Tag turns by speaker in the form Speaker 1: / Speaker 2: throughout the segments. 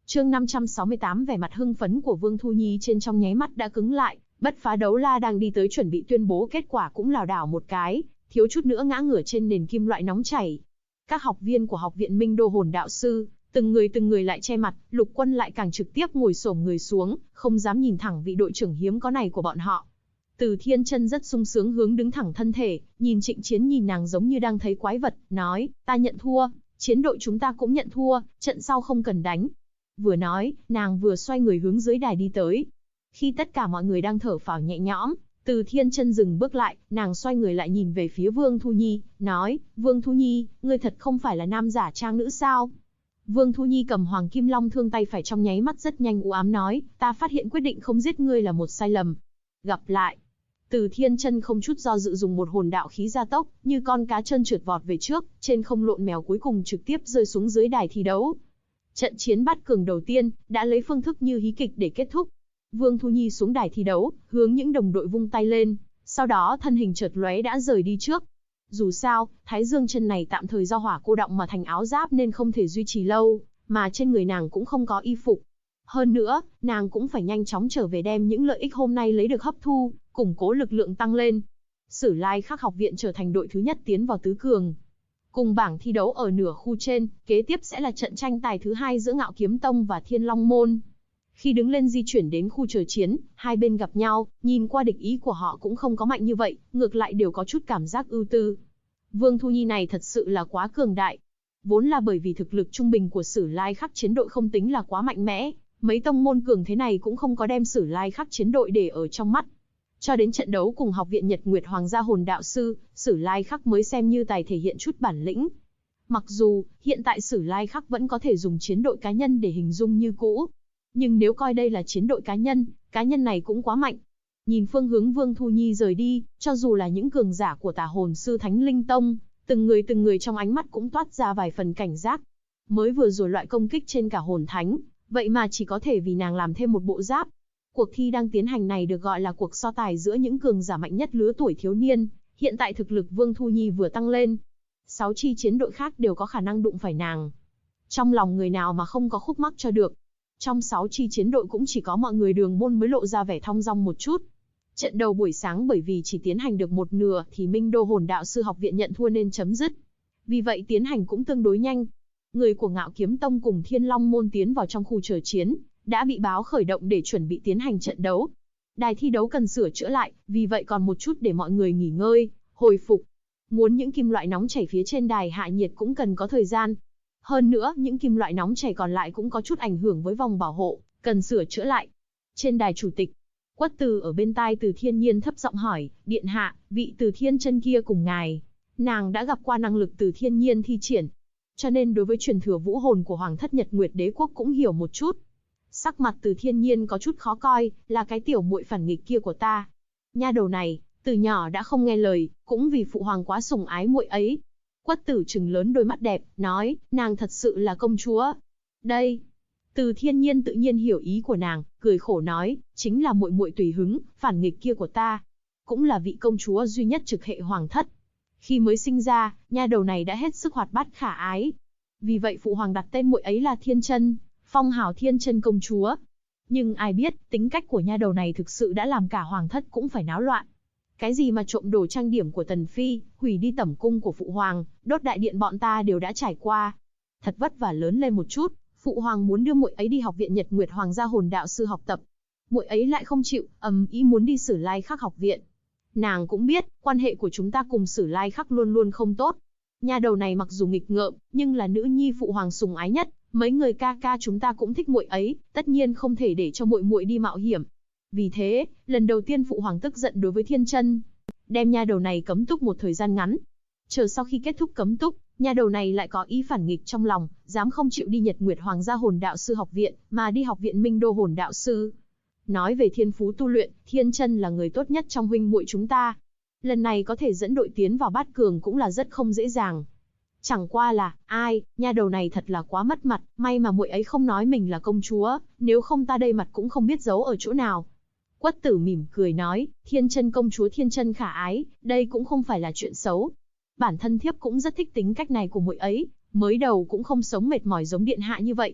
Speaker 1: Chương 568 vẻ mặt hưng phấn của Vương Thu Nhi trên trong nháy mắt đã cứng lại, Bất Phá Đấu La đang đi tới chuẩn bị tuyên bố kết quả cũng lảo đảo một cái, thiếu chút nữa ngã ngửa trên nền kim loại nóng chảy. Các học viên của học viện Minh Đô Hồn Đạo Sư, từng người lại che mặt, Lục Quân lại càng trực tiếp ngồi xổm người xuống, không dám nhìn thẳng vị đội trưởng hiếm có này của bọn họ. Từ Thiên Chân rất sung sướng hướng đứng thẳng thân thể, nhìn Trịnh Chiến nhìn nàng giống như đang thấy quái vật, nói, ta nhận thua, chiến đội chúng ta cũng nhận thua, trận sau không cần đánh. Vừa nói, nàng vừa xoay người hướng dưới đài đi tới. Khi tất cả mọi người đang thở phào nhẹ nhõm, Từ Thiên Chân dừng bước lại, nàng xoay người lại nhìn về phía Vương Thu Nhi, nói, Vương Thu Nhi, ngươi thật không phải là nam giả trang nữ sao? Vương Thu Nhi cầm Hoàng Kim Long thương tay phải trong nháy mắt rất nhanh u ám nói, ta phát hiện quyết định không giết ngươi là một sai lầm. Gặp lại. Từ Thiên Chân không chút do dự dùng một hồn đạo khí gia tốc, như con cá trơn trượt vọt về trước, trên không lộn mèo cuối cùng trực tiếp rơi xuống dưới đài thi đấu. Trận chiến bát cường đầu tiên đã lấy phương thức như hí kịch để kết thúc. Vương Thu Nhi xuống đài thi đấu, hướng những đồng đội vung tay lên, sau đó thân hình chợt lóe đã rời đi trước. Dù sao, Thái Dương chân này tạm thời do hỏa cô động mà thành áo giáp nên không thể duy trì lâu, mà trên người nàng cũng không có y phục. Hơn nữa, nàng cũng phải nhanh chóng trở về đem những lợi ích hôm nay lấy được hấp thu, củng cố lực lượng tăng lên. Sử Lai Khắc học viện trở thành đội thứ nhất tiến vào tứ cường. Cùng bảng thi đấu ở nửa khu trên, kế tiếp sẽ là trận tranh tài thứ hai giữa Ngạo Kiếm Tông và Thiên Long Môn. Khi đứng lên di chuyển đến khu chờ chiến, hai bên gặp nhau, nhìn qua địch ý của họ cũng không có mạnh như vậy, ngược lại đều có chút cảm giác ưu tư. Vương Thu Nhi này thật sự là quá cường đại. Vốn là bởi vì thực lực trung bình của Sử Lai Khắc chiến đội không tính là quá mạnh mẽ, mấy tông môn cường thế này cũng không có đem Sử Lai Khắc chiến đội để ở trong mắt. Cho đến trận đấu cùng học viện Nhật Nguyệt Hoàng gia Hồn Đạo Sư, Sử Lai Khắc mới xem như tài thể hiện chút bản lĩnh. Mặc dù, hiện tại Sử Lai Khắc vẫn có thể dùng chiến đội cá nhân để hình dung như cũ. Nhưng nếu coi đây là chiến đội cá nhân này cũng quá mạnh. Nhìn phương hướng Vương Thu Nhi rời đi, cho dù là những cường giả của Tà Hồn Sư Thánh Linh Tông, từng người trong ánh mắt cũng toát ra vài phần cảnh giác. Mới vừa rồi loại công kích trên cả hồn thánh, vậy mà chỉ có thể vì nàng làm thêm một bộ giáp. Cuộc thi đang tiến hành này được gọi là cuộc so tài giữa những cường giả mạnh nhất lứa tuổi thiếu niên, hiện tại thực lực Vương Thu Nhi vừa tăng lên. 6 chi chiến đội khác đều có khả năng đụng phải nàng. Trong lòng người nào mà không có khúc mắc cho được. Trong 6 chi chiến đội cũng chỉ có mọi người Đường Môn mới lộ ra vẻ thong dong một chút. Trận đầu buổi sáng bởi vì chỉ tiến hành được một nửa thì Minh Đô Hồn Đạo Sư học viện nhận thua nên chấm dứt. Vì vậy tiến hành cũng tương đối nhanh. Người của Ngạo Kiếm Tông cùng Thiên Long Môn tiến vào trong khu chờ chiến, đã bị báo khởi động để chuẩn bị tiến hành trận đấu. Đài thi đấu cần sửa chữa lại, vì vậy còn một chút để mọi người nghỉ ngơi, hồi phục. Muốn những kim loại nóng chảy phía trên đài hạ nhiệt cũng cần có thời gian. Hơn nữa, những kim loại nóng chảy còn lại cũng có chút ảnh hưởng với vòng bảo hộ, cần sửa chữa lại. Trên đài chủ tịch, Quất Từ ở bên tai Từ Thiên Nhiên thấp giọng hỏi, điện hạ, vị Từ Thiên Chân kia cùng ngài. Nàng đã gặp qua năng lực Từ Thiên Nhiên thi triển, cho nên đối với truyền thừa vũ hồn của Hoàng thất Nhật Nguyệt Đế quốc cũng hiểu một chút. Sắc mặt Từ Thiên Nhiên có chút khó coi, là cái tiểu muội phản nghịch kia của ta. Nha đầu này, từ nhỏ đã không nghe lời, cũng vì phụ hoàng quá sủng ái muội ấy. Quất Tử trừng lớn đôi mắt đẹp, nói, nàng thật sự là công chúa. Đây. Từ Thiên Nhiên tự nhiên hiểu ý của nàng, cười khổ nói, chính là muội muội tùy hứng, phản nghịch kia của ta. Cũng là vị công chúa duy nhất trực hệ hoàng thất. Khi mới sinh ra, nha đầu này đã hết sức hoạt bát khả ái. Vì vậy phụ hoàng đặt tên muội ấy là Thiên Chân, phong hào Thiên Chân công chúa. Nhưng ai biết, tính cách của nha đầu này thực sự đã làm cả hoàng thất cũng phải náo loạn. Cái gì mà trộm đồ trang điểm của Tần Phi, hủy đi tẩm cung của phụ hoàng, đốt đại điện bọn ta đều đã trải qua. Thật vất vả lớn lên một chút, phụ hoàng muốn đưa muội ấy đi học viện Nhật Nguyệt Hoàng gia Hồn Đạo Sư học tập. Muội ấy lại không chịu, ý muốn đi Sử Lai Khắc học viện. Nàng cũng biết, quan hệ của chúng ta cùng Sử Lai Khắc luôn luôn không tốt. Nha đầu này mặc dù nghịch ngợm, nhưng là nữ nhi phụ hoàng sủng ái nhất, mấy người ca ca chúng ta cũng thích muội ấy, tất nhiên không thể để cho muội muội đi mạo hiểm. Vì thế, lần đầu tiên phụ hoàng tức giận đối với Thiên Chân, đem nha đầu này cấm túc một thời gian ngắn. Chờ sau khi kết thúc cấm túc, nha đầu này lại có ý phản nghịch trong lòng, dám không chịu đi Nhật Nguyệt Hoàng gia Hồn Đạo Sư học viện, mà đi học viện Minh Đô Hồn Đạo Sư. Nói về thiên phú tu luyện, Thiên Chân là người tốt nhất trong huynh muội chúng ta. Lần này có thể dẫn đội tiến vào bát cường cũng là rất không dễ dàng. Chẳng qua là, nha đầu này thật là quá mất mặt, may mà muội ấy không nói mình là công chúa, nếu không ta đây mặt cũng không biết giấu ở chỗ nào. Quất Tử mỉm cười nói, Thiên Chân công chúa Thiên Chân khả ái, đây cũng không phải là chuyện xấu. Bản thân thiếp cũng rất thích tính cách này của muội ấy, mới đầu cũng không sống mệt mỏi giống điện hạ như vậy.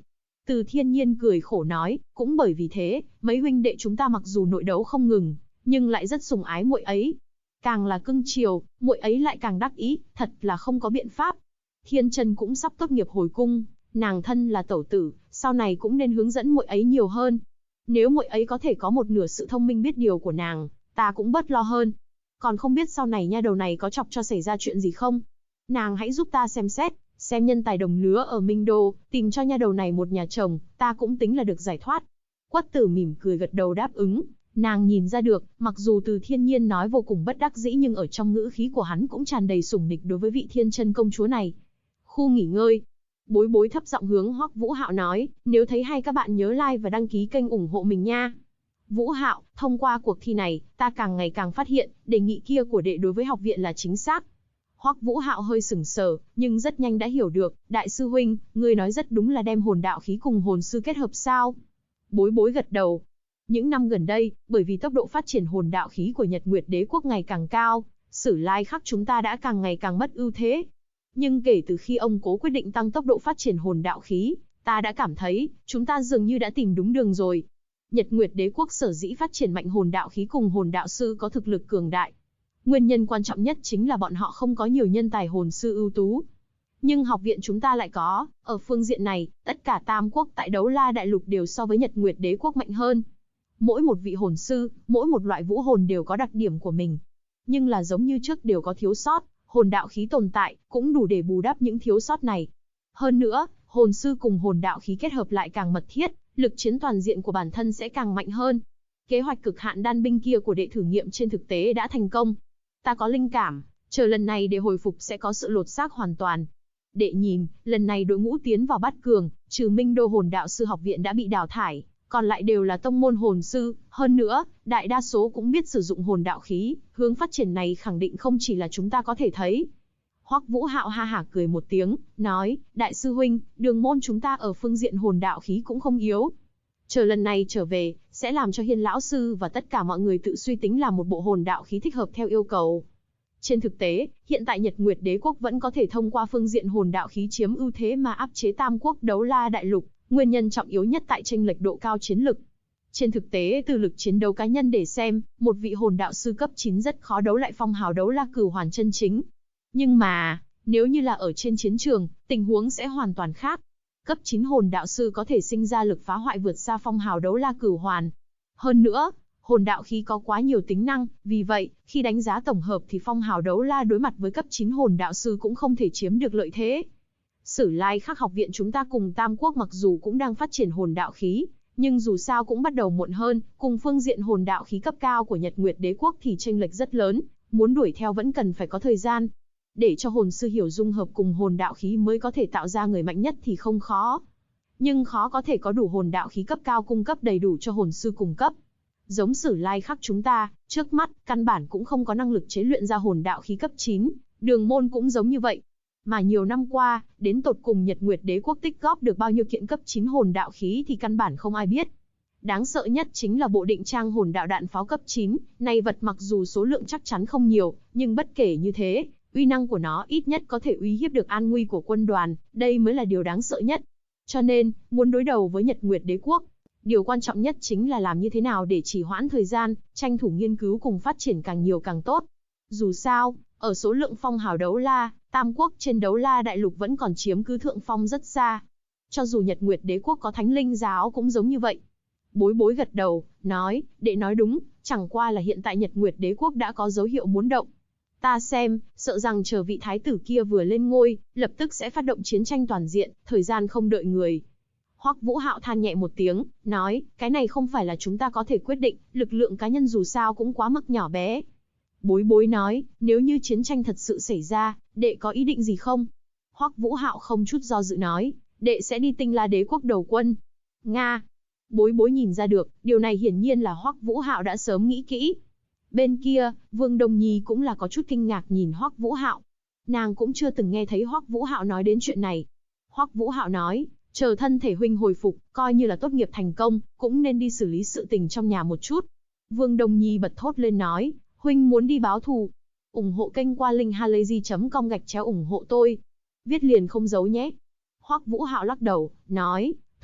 Speaker 1: Từ Thiên Nhiên cười khổ nói, cũng bởi vì thế, mấy huynh đệ chúng ta mặc dù nội đấu không ngừng, nhưng lại rất sủng ái muội ấy. Càng là cưng chiều, muội ấy lại càng đắc ý, thật là không có biện pháp. Thiên Chân cũng sắp tốt nghiệp hồi cung, nàng thân là tẩu tử, sau này cũng nên hướng dẫn muội ấy nhiều hơn. Nếu muội ấy có thể có một nửa sự thông minh biết điều của nàng, ta cũng bớt lo hơn. Còn không biết sau này nha đầu này có chọc cho xảy ra chuyện gì không? Nàng hãy giúp ta xem xét, xem nhân tài đồng lứa ở Minh Đô, tìm cho nha đầu này một nhà chồng, ta cũng tính là được giải thoát. Quất Tử mỉm cười gật đầu đáp ứng. Nàng nhìn ra được, mặc dù Từ Thiên Nhiên nói vô cùng bất đắc dĩ nhưng ở trong ngữ khí của hắn cũng tràn đầy sủng nịch đối với vị Thiên Chân công chúa này. Khu nghỉ ngơi. Bối Bối thấp giọng hướng Hoắc Vũ Hạo nói, nếu thấy hay các bạn nhớ like và đăng ký kênh ủng hộ mình nha. Vũ Hạo, thông qua cuộc thi này, ta càng ngày càng phát hiện, đề nghị kia của đệ đối với học viện là chính xác. Hoắc Vũ Hạo hơi sững sờ, nhưng rất nhanh đã hiểu được, đại sư huynh, ngươi nói rất đúng là đem hồn đạo khí cùng hồn sư kết hợp sao? Bối Bối gật đầu. Những năm gần đây, bởi vì tốc độ phát triển hồn đạo khí của Nhật Nguyệt Đế quốc ngày càng cao, Sử Lai Khắc chúng ta đã càng ngày càng mất ưu thế. Nhưng kể từ khi ông Cố quyết định tăng tốc độ phát triển hồn đạo khí, ta đã cảm thấy, chúng ta dường như đã tìm đúng đường rồi. Nhật Nguyệt Đế quốc sở dĩ phát triển mạnh hồn đạo khí cùng hồn đạo sư có thực lực cường đại. Nguyên nhân quan trọng nhất chính là bọn họ không có nhiều nhân tài hồn sư ưu tú. Nhưng học viện chúng ta lại có, ở phương diện này, tất cả tam quốc tại Đấu La Đại Lục đều so với Nhật Nguyệt Đế quốc mạnh hơn. Mỗi một vị hồn sư, mỗi một loại vũ hồn đều có đặc điểm của mình. Nhưng là giống như trước đều có thiếu sót, hồn đạo khí tồn tại, cũng đủ để bù đắp những thiếu sót này. Hơn nữa, hồn sư cùng hồn đạo khí kết hợp lại càng mật thiết, lực chiến toàn diện của bản thân sẽ càng mạnh hơn. Kế hoạch cực hạn đan binh kia của đệ thử nghiệm trên thực tế đã thành công. Ta có linh cảm, chờ lần này để hồi phục sẽ có sự lột xác hoàn toàn. Đệ nhìn, lần này đội ngũ tiến vào bát cường, trừ Minh Đô hồn đạo sư học viện đã bị đào thải, còn lại đều là tông môn hồn sư, hơn nữa, đại đa số cũng biết sử dụng hồn đạo khí, hướng phát triển này khẳng định không chỉ là chúng ta có thể thấy. Hoắc Vũ Hạo ha hả cười một tiếng, nói, đại sư huynh, đường môn chúng ta ở phương diện hồn đạo khí cũng không yếu. Chờ lần này trở về, sẽ làm cho Hiên lão sư và tất cả mọi người tự suy tính làm một bộ hồn đạo khí thích hợp theo yêu cầu. Trên thực tế, hiện tại Nhật Nguyệt Đế quốc vẫn có thể thông qua phương diện hồn đạo khí chiếm ưu thế mà áp chế tam quốc Đấu La Đại Lục, nguyên nhân trọng yếu nhất tại chênh lệch độ cao chiến lực. Trên thực tế từ lực chiến đấu cá nhân để xem, một vị hồn đạo sư cấp 9 rất khó đấu lại phong hào Đấu La Cửu Hoàn chân chính. Nhưng mà, nếu như là ở trên chiến trường, tình huống sẽ hoàn toàn khác. Cấp 9 hồn đạo sư có thể sinh ra lực phá hoại vượt xa phong hào Đấu La Cửu Hoàn. Hơn nữa, hồn đạo khí có quá nhiều tính năng, vì vậy, khi đánh giá tổng hợp thì phong hào Đấu La đối mặt với cấp 9 hồn đạo sư cũng không thể chiếm được lợi thế. Sử Lai Khắc học viện chúng ta cùng Tam Quốc mặc dù cũng đang phát triển hồn đạo khí, nhưng dù sao cũng bắt đầu muộn hơn, cùng phương diện hồn đạo khí cấp cao của Nhật Nguyệt Đế quốc thì chênh lệch rất lớn, muốn đuổi theo vẫn cần phải có thời gian. Để cho hồn sư hiểu dung hợp cùng hồn đạo khí mới có thể tạo ra người mạnh nhất thì không khó. Nhưng khó có thể có đủ hồn đạo khí cấp cao cung cấp đầy đủ cho hồn sư cung cấp. Giống Sử Lai Khắc chúng ta, trước mắt, căn bản cũng không có năng lực chế luyện ra hồn đạo khí cấp 9, đường môn cũng giống như vậy. Mà nhiều năm qua, đến tột cùng Nhật Nguyệt Đế quốc tích góp được bao nhiêu kiện cấp 9 hồn đạo khí thì căn bản không ai biết. Đáng sợ nhất chính là bộ định trang hồn đạo đạn pháo cấp 9, này vật mặc dù số lượng chắc chắn không nhiều, nhưng bất kể như thế, uy năng của nó ít nhất có thể uy hiếp được an nguy của quân đoàn, đây mới là điều đáng sợ nhất. Cho nên, muốn đối đầu với Nhật Nguyệt Đế quốc, điều quan trọng nhất chính là làm như thế nào để trì hoãn thời gian, tranh thủ nghiên cứu cùng phát triển càng nhiều càng tốt. Dù sao, ở số lượng phong hào Đấu La, Tam Quốc trên Đấu La Đại Lục vẫn còn chiếm cứ thượng phong rất xa. Cho dù Nhật Nguyệt Đế quốc có Thánh Linh giáo cũng giống như vậy. Bối Bối gật đầu, nói, đệ nói đúng, chẳng qua là hiện tại Nhật Nguyệt Đế quốc đã có dấu hiệu muốn động. Ta xem, sợ rằng chờ vị thái tử kia vừa lên ngôi, lập tức sẽ phát động chiến tranh toàn diện, thời gian không đợi người. Hoắc Vũ Hạo than nhẹ một tiếng, nói, cái này không phải là chúng ta có thể quyết định, lực lượng cá nhân dù sao cũng quá mức nhỏ bé. Bối Bối nói, nếu như chiến tranh thật sự xảy ra, đệ có ý định gì không? Hoắc Vũ Hạo không chút do dự nói, đệ sẽ đi Tinh La Đế quốc đầu quân. Nga. Bối Bối nhìn ra được, điều này hiển nhiên là Hoắc Vũ Hạo đã sớm nghĩ kỹ. Bên kia, Vương Đông Nhi cũng là có chút kinh ngạc nhìn Hoắc Vũ Hạo. Nàng cũng chưa từng nghe thấy Hoắc Vũ Hạo nói đến chuyện này. Hoắc Vũ Hạo nói, chờ thân thể huynh hồi phục, coi như là tốt nghiệp thành công, cũng nên đi xử lý sự tình trong nhà một chút. Vương Đông Nhi bật thốt lên nói, huynh muốn đi báo thù. Ủng hộ kênh qua linkhalazy.com/ủng hộ tôi. Viết liền không giấu nhé. Hoắc Vũ Hạo lắc đầu, nói,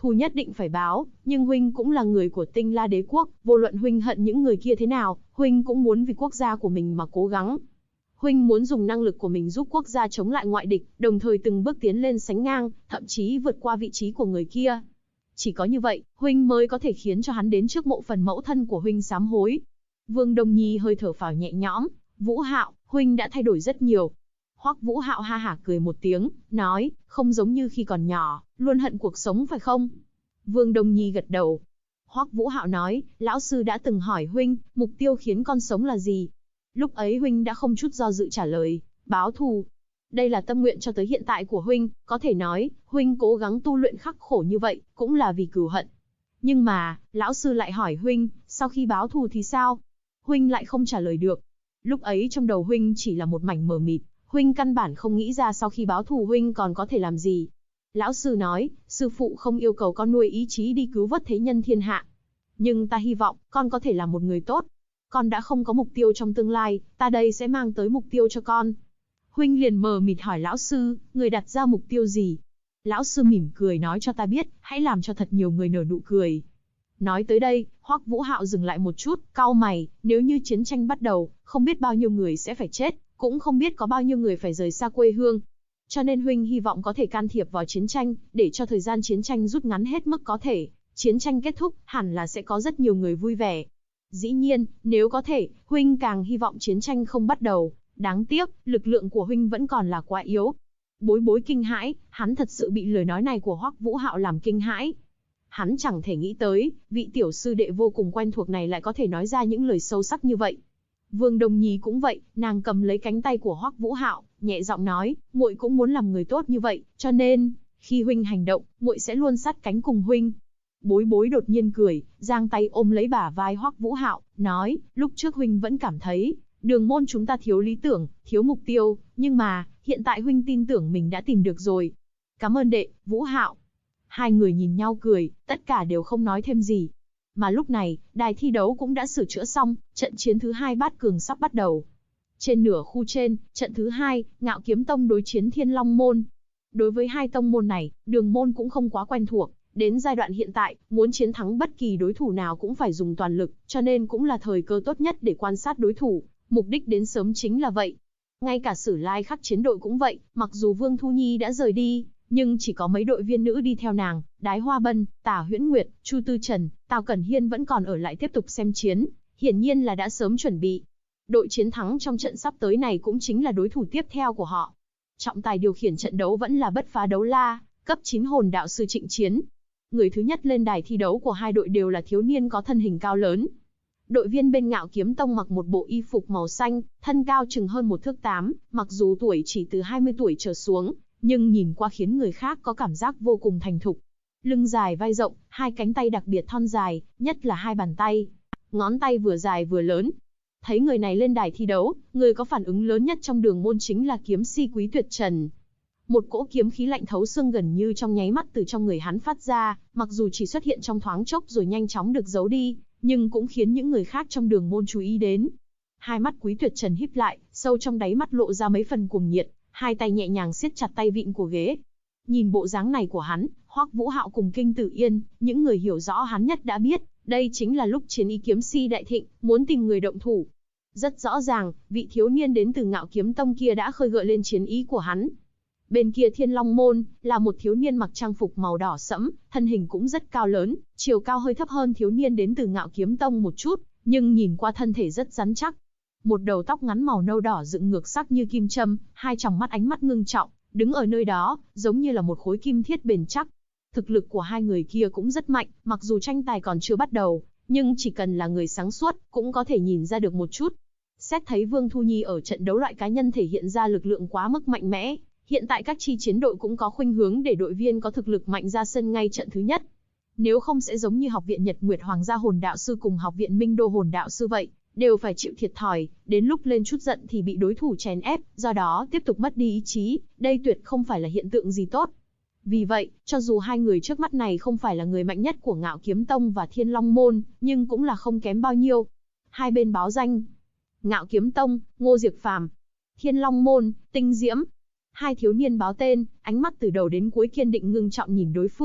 Speaker 1: thù nhất định phải báo, nhưng huynh cũng là người của Tinh La Đế quốc, vô luận huynh hận những người kia thế nào, huynh cũng muốn vì quốc gia của mình mà cố gắng. Huynh muốn dùng năng lực của mình giúp quốc gia chống lại ngoại địch, đồng thời từng bước tiến lên sánh ngang, thậm chí vượt qua vị trí của người kia. Chỉ có như vậy, huynh mới có thể khiến cho hắn đến trước mộ phần mẫu thân của huynh sám hối. Vương Đông Nhi hơi thở phào nhẹ nhõm, Vũ Hạo, huynh đã thay đổi rất nhiều. Hoắc Vũ Hạo ha hả cười một tiếng, nói, không giống như khi còn nhỏ, luôn hận cuộc sống phải không? Vương Đông Nhi gật đầu. Hoắc Vũ Hạo nói, lão sư đã từng hỏi huynh, mục tiêu khiến con sống là gì? Lúc ấy huynh đã không chút do dự trả lời, báo thù. Đây là tâm nguyện cho tới hiện tại của huynh, có thể nói, huynh cố gắng tu luyện khắc khổ như vậy, cũng là vì cừu hận. Nhưng mà, lão sư lại hỏi huynh, sau khi báo thù thì sao? Huynh lại không trả lời được. Lúc ấy trong đầu huynh chỉ là một mảnh mờ mịt, huynh căn bản không nghĩ ra sau khi báo thù huynh còn có thể làm gì. Lão sư nói, sư phụ không yêu cầu con nuôi ý chí đi cứu vớt thế nhân thiên hạ. Nhưng ta hy vọng, con có thể là một người tốt. Con đã không có mục tiêu trong tương lai, ta đây sẽ mang tới mục tiêu cho con. Huynh liền mờ mịt hỏi lão sư, người đặt ra mục tiêu gì? Lão sư mỉm cười nói cho ta biết, hãy làm cho thật nhiều người nở nụ cười. Nói tới đây, Hoắc Vũ Hạo dừng lại một chút, cau mày, nếu như chiến tranh bắt đầu, không biết bao nhiêu người sẽ phải chết, cũng không biết có bao nhiêu người phải rời xa quê hương. Cho nên huynh hy vọng có thể can thiệp vào chiến tranh, để cho thời gian chiến tranh rút ngắn hết mức có thể. Chiến tranh kết thúc, hẳn là sẽ có rất nhiều người vui vẻ. Dĩ nhiên, nếu có thể, huynh càng hy vọng chiến tranh không bắt đầu. Đáng tiếc, lực lượng của huynh vẫn còn là quá yếu. Bối Bối kinh hãi, hắn thật sự bị lời nói này của Hoắc Vũ Hạo làm kinh hãi. Hắn chẳng thể nghĩ tới, vị tiểu sư đệ vô cùng quen thuộc này lại có thể nói ra những lời sâu sắc như vậy. Vương Đông Nhi cũng vậy, nàng cầm lấy cánh tay của Hoắc Vũ Hạo, nhẹ giọng nói, muội cũng muốn làm người tốt như vậy, cho nên, khi huynh hành động, muội sẽ luôn sát cánh cùng huynh. Bối Bối đột nhiên cười, giang tay ôm lấy bả vai Hoắc Vũ Hạo, nói, lúc trước huynh vẫn cảm thấy, đường môn chúng ta thiếu lý tưởng, thiếu mục tiêu, nhưng mà, hiện tại huynh tin tưởng mình đã tìm được rồi. Cảm ơn đệ, Vũ Hạo. Hai người nhìn nhau cười, tất cả đều không nói thêm gì. Mà lúc này, đài thi đấu cũng đã sửa chữa xong, trận chiến thứ 2 bát cường sắp bắt đầu. Trên nửa khu trên, trận thứ 2, Ngạo Kiếm Tông đối chiến Thiên Long Môn. Đối với hai tông môn này, Đường môn cũng không quá quen thuộc. Đến giai đoạn hiện tại, muốn chiến thắng bất kỳ đối thủ nào cũng phải dùng toàn lực, cho nên cũng là thời cơ tốt nhất để quan sát đối thủ. Mục đích đến sớm chính là vậy. Ngay cả Sử Lai Khắc chiến đội cũng vậy, mặc dù Vương Thu Nhi đã rời đi, nhưng chỉ có mấy đội viên nữ đi theo nàng, Đái Hoa Bân, Tả Huyễn Nguyệt, Chu Tư Trần, Tào Cẩn Hiên vẫn còn ở lại tiếp tục xem chiến, hiển nhiên là đã sớm chuẩn bị. Đội chiến thắng trong trận sắp tới này cũng chính là đối thủ tiếp theo của họ. Trọng tài điều khiển trận đấu vẫn là Bất Phá Đấu La, cấp 9 hồn đạo sư Trịnh Chiến. Người thứ nhất lên đài thi đấu của hai đội đều là thiếu niên có thân hình cao lớn. Đội viên bên Ngạo Kiếm Tông mặc một bộ y phục màu xanh, thân cao chừng hơn 1 thước 8, mặc dù tuổi chỉ từ 20 tuổi trở xuống, nhưng nhìn qua khiến người khác có cảm giác vô cùng thành thục. Lưng dài vai rộng, hai cánh tay đặc biệt thon dài, nhất là hai bàn tay. Ngón tay vừa dài vừa lớn. Thấy người này lên đài thi đấu, người có phản ứng lớn nhất trong Đường môn chính là kiếm si Quý Tuyệt Trần. Một cỗ kiếm khí lạnh thấu xương gần như trong nháy mắt từ trong người hắn phát ra, mặc dù chỉ xuất hiện trong thoáng chốc rồi nhanh chóng được giấu đi, nhưng cũng khiến những người khác trong Đường môn chú ý đến. Hai mắt Quý Tuyệt Trần híp lại, sâu trong đáy mắt lộ ra mấy phần cuồng nhiệt, hai tay nhẹ nhàng siết chặt tay vịn của ghế. Nhìn bộ dáng này của hắn, Hoắc Vũ Hạo cùng Kinh Tử Yên, những người hiểu rõ hắn nhất đã biết, đây chính là lúc chiến ý kiếm si đại thịnh, muốn tìm người động thủ. Rất rõ ràng, vị thiếu niên đến từ Ngạo Kiếm Tông kia đã khơi gợi lên chiến ý của hắn. Bên kia Thiên Long Môn, là một thiếu niên mặc trang phục màu đỏ sẫm, thân hình cũng rất cao lớn, chiều cao hơi thấp hơn thiếu niên đến từ Ngạo Kiếm Tông một chút, nhưng nhìn qua thân thể rất rắn chắc. Một đầu tóc ngắn màu nâu đỏ dựng ngược sắc như kim châm, hai tròng mắt ánh mắt ngưng trọng, đứng ở nơi đó, giống như là một khối kim thiết bền chắc. Thực lực của hai người kia cũng rất mạnh, mặc dù tranh tài còn chưa bắt đầu, nhưng chỉ cần là người sáng suốt, cũng có thể nhìn ra được một chút. Xét thấy Vương Thu Nhi ở trận đấu loại cá nhân thể hiện ra lực lượng quá mức mạnh mẽ, hiện tại các chi chiến đội cũng có khuynh hướng để đội viên có thực lực mạnh ra sân ngay trận thứ nhất. Nếu không sẽ giống như Học viện Nhật Nguyệt Hoàng gia hồn đạo sư cùng Học viện Minh Đô hồn đạo sư vậy, đều phải chịu thiệt thòi, đến lúc lên chút giận thì bị đối thủ chèn ép, do đó tiếp tục mất đi ý chí, đây tuyệt không phải là hiện tượng gì tốt. Vì vậy, cho dù hai người trước mắt này không phải là người mạnh nhất của Ngạo Kiếm Tông và Thiên Long Môn, nhưng cũng là không kém bao nhiêu. Hai bên báo danh. Ngạo Kiếm Tông, Ngô Diệp Phàm. Thiên Long Môn, Tinh Diễm. Hai thiếu niên báo tên, ánh mắt từ đầu đến cuối kiên định ngưng trọng nhìn đối phương,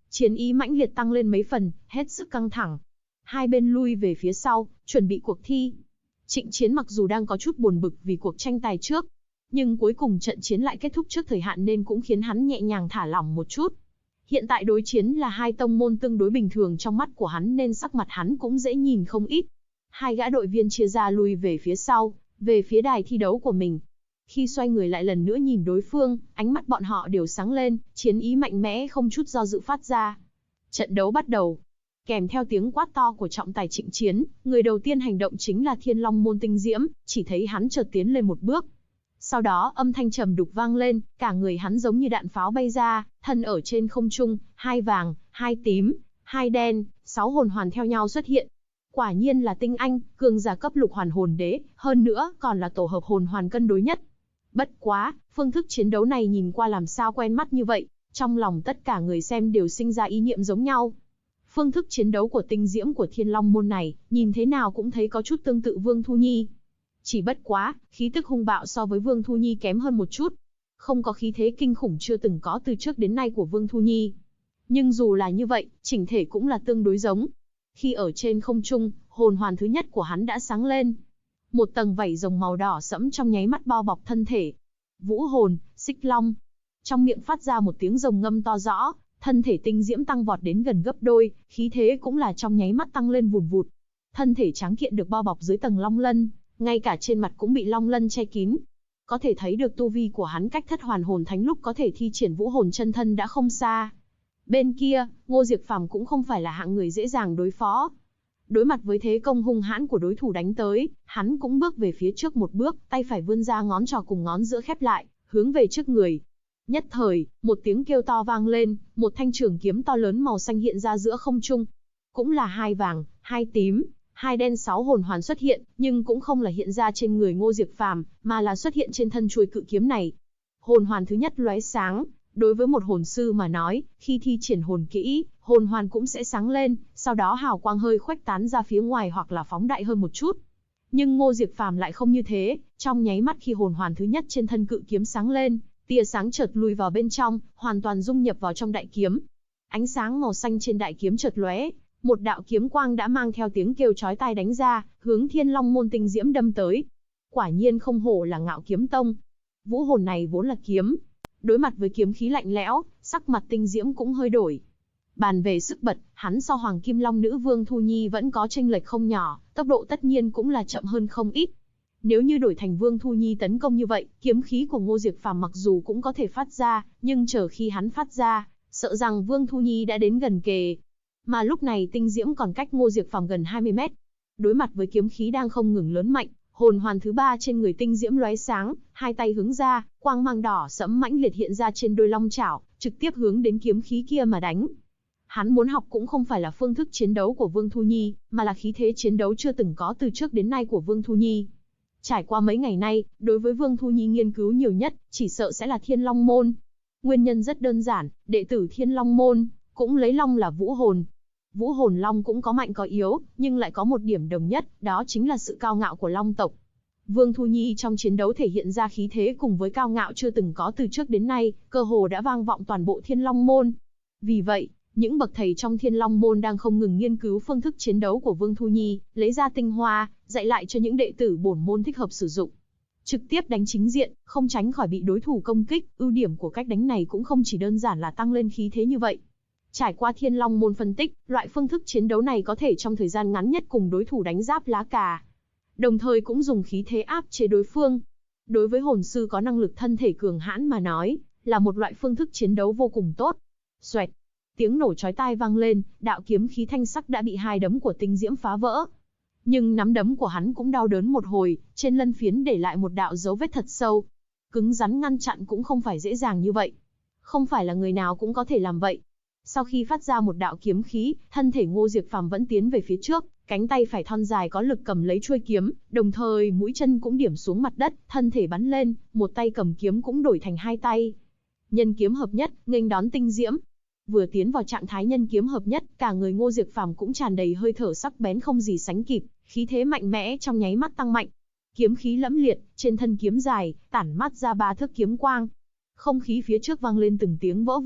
Speaker 1: Chiến ý mãnh liệt tăng lên mấy phần, hết sức căng thẳng. Hai bên lui về phía sau, chuẩn bị cuộc thi. Trịnh Chiến mặc dù đang có chút buồn bực vì cuộc tranh tài trước, nhưng cuối cùng trận chiến lại kết thúc trước thời hạn nên cũng khiến hắn nhẹ nhàng thả lỏng một chút. Hiện tại đối chiến là hai tông môn tương đối bình thường trong mắt của hắn nên sắc mặt hắn cũng dễ nhìn không ít. Hai gã đội viên chia ra lui về phía sau, về phía đài thi đấu của mình. Khi xoay người lại lần nữa nhìn đối phương, ánh mắt bọn họ đều sáng lên, chiến ý mạnh mẽ không chút do dự phát ra. Trận đấu bắt đầu. Kèm theo tiếng quát to của trọng tài Trịnh Chiến, người đầu tiên hành động chính là Thiên Long Môn Tinh Diễm, chỉ thấy hắn chợt tiến lên một bước. Sau đó âm thanh trầm đục vang lên, cả người hắn giống như đạn pháo bay ra, thân ở trên không trung, hai vàng, hai tím, hai đen, 6 hồn hoàn theo nhau xuất hiện. Quả nhiên là tinh anh, cường giả cấp lục hoàn hồn đế, hơn nữa còn là tổ hợp hồn hoàn cân đối nhất. Bất quá, phương thức chiến đấu này nhìn qua làm sao quen mắt như vậy, trong lòng tất cả người xem đều sinh ra ý niệm giống nhau. Phương thức chiến đấu của tinh diễm của Thiên Long Môn này, nhìn thế nào cũng thấy có chút tương tự Vương Thu Nhi. Chỉ bất quá, khí tức hung bạo so với Vương Thu Nhi kém hơn một chút. Không có khí thế kinh khủng chưa từng có từ trước đến nay của Vương Thu Nhi. Nhưng dù là như vậy, chỉnh thể cũng là tương đối giống. Khi ở trên không trung, hồn hoàn thứ nhất của hắn đã sáng lên. Một tầng vảy rồng màu đỏ sẫm trong nháy mắt bao bọc thân thể. Vũ hồn, xích long. Trong miệng phát ra một tiếng rồng ngâm to rõ, thân thể tinh diễm tăng vọt đến gần gấp đôi, khí thế cũng là trong nháy mắt tăng lên vùn vụt. Thân thể tráng kiện được bao bọc dưới tầng long lân, ngay cả trên mặt cũng bị long lân che kín. Có thể thấy được tu vi của hắn cách thất hoàn hồn thánh lúc có thể thi triển vũ hồn chân thân đã không xa. Bên kia, Ngô Diệp Phàm cũng không phải là hạng người dễ dàng đối phó. Đối mặt với thế công hung hãn của đối thủ đánh tới, hắn cũng bước về phía trước một bước, tay phải vươn ra ngón trỏ cùng ngón giữa khép lại, hướng về trước người. Nhất thời, một tiếng kêu to vang lên, một thanh trường kiếm to lớn màu xanh hiện ra giữa không trung. Cũng là hai vàng, hai tím, hai đen 6 hồn hoàn xuất hiện, nhưng cũng không là hiện ra trên người Ngô Diệp Phàm, mà là xuất hiện trên thân chuôi cự kiếm này. Hồn hoàn thứ nhất lóe sáng, đối với một hồn sư mà nói, khi thi triển hồn kỹ, hồn hoàn cũng sẽ sáng lên, sau đó hào quang hơi khuếch tán ra phía ngoài hoặc là phóng đại hơn một chút. Nhưng Ngô Diệp Phàm lại không như thế, trong nháy mắt khi hồn hoàn thứ nhất trên thân cự kiếm sáng lên, tia sáng chợt lùi vào bên trong, hoàn toàn dung nhập vào trong đại kiếm. Ánh sáng màu xanh trên đại kiếm chợt lóe, một đạo kiếm quang đã mang theo tiếng kêu chói tai đánh ra, hướng Thiên Long Môn Tinh Diễm đâm tới. Quả nhiên không hổ là Ngạo Kiếm Tông. Vũ hồn này vốn là kiếm. Đối mặt với kiếm khí lạnh lẽo, sắc mặt Tinh Diễm cũng hơi đổi. Bàn về sức bật, hắn so Hoàng Kim Long Nữ Vương Thu Nhi vẫn có chênh lệch không nhỏ, tốc độ tất nhiên cũng là chậm hơn không ít. Nếu như đổi thành Vương Thu Nhi tấn công như vậy, kiếm khí của Ngô Diệp Phàm mặc dù cũng có thể phát ra, nhưng chờ khi hắn phát ra, sợ rằng Vương Thu Nhi đã đến gần kề. Mà lúc này Tinh Diễm còn cách Ngô Diệp Phàm gần 20 mét. Đối mặt với kiếm khí đang không ngừng lớn mạnh, hồn hoàn thứ 3 trên người Tinh Diễm lóe sáng, hai tay hướng ra, quang mang đỏ sẫm mãnh liệt hiện ra trên đôi long chảo, trực tiếp hướng đến kiếm khí kia mà đánh. Hắn muốn học cũng không phải là phương thức chiến đấu của Vương Thu Nhi, mà là khí thế chiến đấu chưa từng có từ trước đến nay của Vương Thu Nhi. Trải qua mấy ngày nay, đối với Vương Thu Nhi nghiên cứu nhiều nhất, chỉ sợ sẽ là Thiên Long Môn. Nguyên nhân rất đơn giản, đệ tử Thiên Long Môn cũng lấy long là vũ hồn. Vũ hồn long cũng có mạnh có yếu, nhưng lại có một điểm đồng nhất, đó chính là sự cao ngạo của long tộc. Vương Thu Nhi trong chiến đấu thể hiện ra khí thế cùng với cao ngạo chưa từng có từ trước đến nay, cơ hồ đã vang vọng toàn bộ Thiên Long Môn. Vì vậy, những bậc thầy trong Thiên Long Môn đang không ngừng nghiên cứu phương thức chiến đấu của Vương Thu Nhi, lấy ra tinh hoa, dạy lại cho những đệ tử bổn môn thích hợp sử dụng. Trực tiếp đánh chính diện, không tránh khỏi bị đối thủ công kích, ưu điểm của cách đánh này cũng không chỉ đơn giản là tăng lên khí thế như vậy. Trải qua Thiên Long Môn phân tích, loại phương thức chiến đấu này có thể trong thời gian ngắn nhất cùng đối thủ đánh giáp lá cà. Đồng thời cũng dùng khí thế áp chế đối phương. Đối với hồn sư có năng lực thân thể cường hãn mà nói, là một loại phương thức chiến đấu vô cùng tốt. Xoẹt, tiếng nổ chói tai vang lên, đạo kiếm khí thanh sắc đã bị hai đấm của Tinh Diễm phá vỡ. Nhưng nắm đấm của hắn cũng đau đớn một hồi, trên lân phiến để lại một đạo dấu vết thật sâu. Cứng rắn ngăn chặn cũng không phải dễ dàng như vậy. Không phải là người nào cũng có thể làm vậy. Sau khi phát ra một đạo kiếm khí, thân thể Ngô Diệp Phàm vẫn tiến về phía trước, cánh tay phải thon dài có lực cầm lấy chuôi kiếm, đồng thời mũi chân cũng điểm xuống mặt đất, thân thể bắn lên, một tay cầm kiếm cũng đổi thành hai tay. Nhân kiếm hợp nhất, nghênh đón Tinh Diễm. Vừa tiến vào trạng thái nhân kiếm hợp nhất, cả người Ngô Diệp Phàm cũng tràn đầy hơi thở sắc bén không gì sánh kịp, khí thế mạnh mẽ trong nháy mắt tăng mạnh. Kiếm khí lẫm liệt, trên thân kiếm dài, tản mát ra 3 thước kiếm quang. Không khí phía trước vang lên từng tiếng vỡ vụn,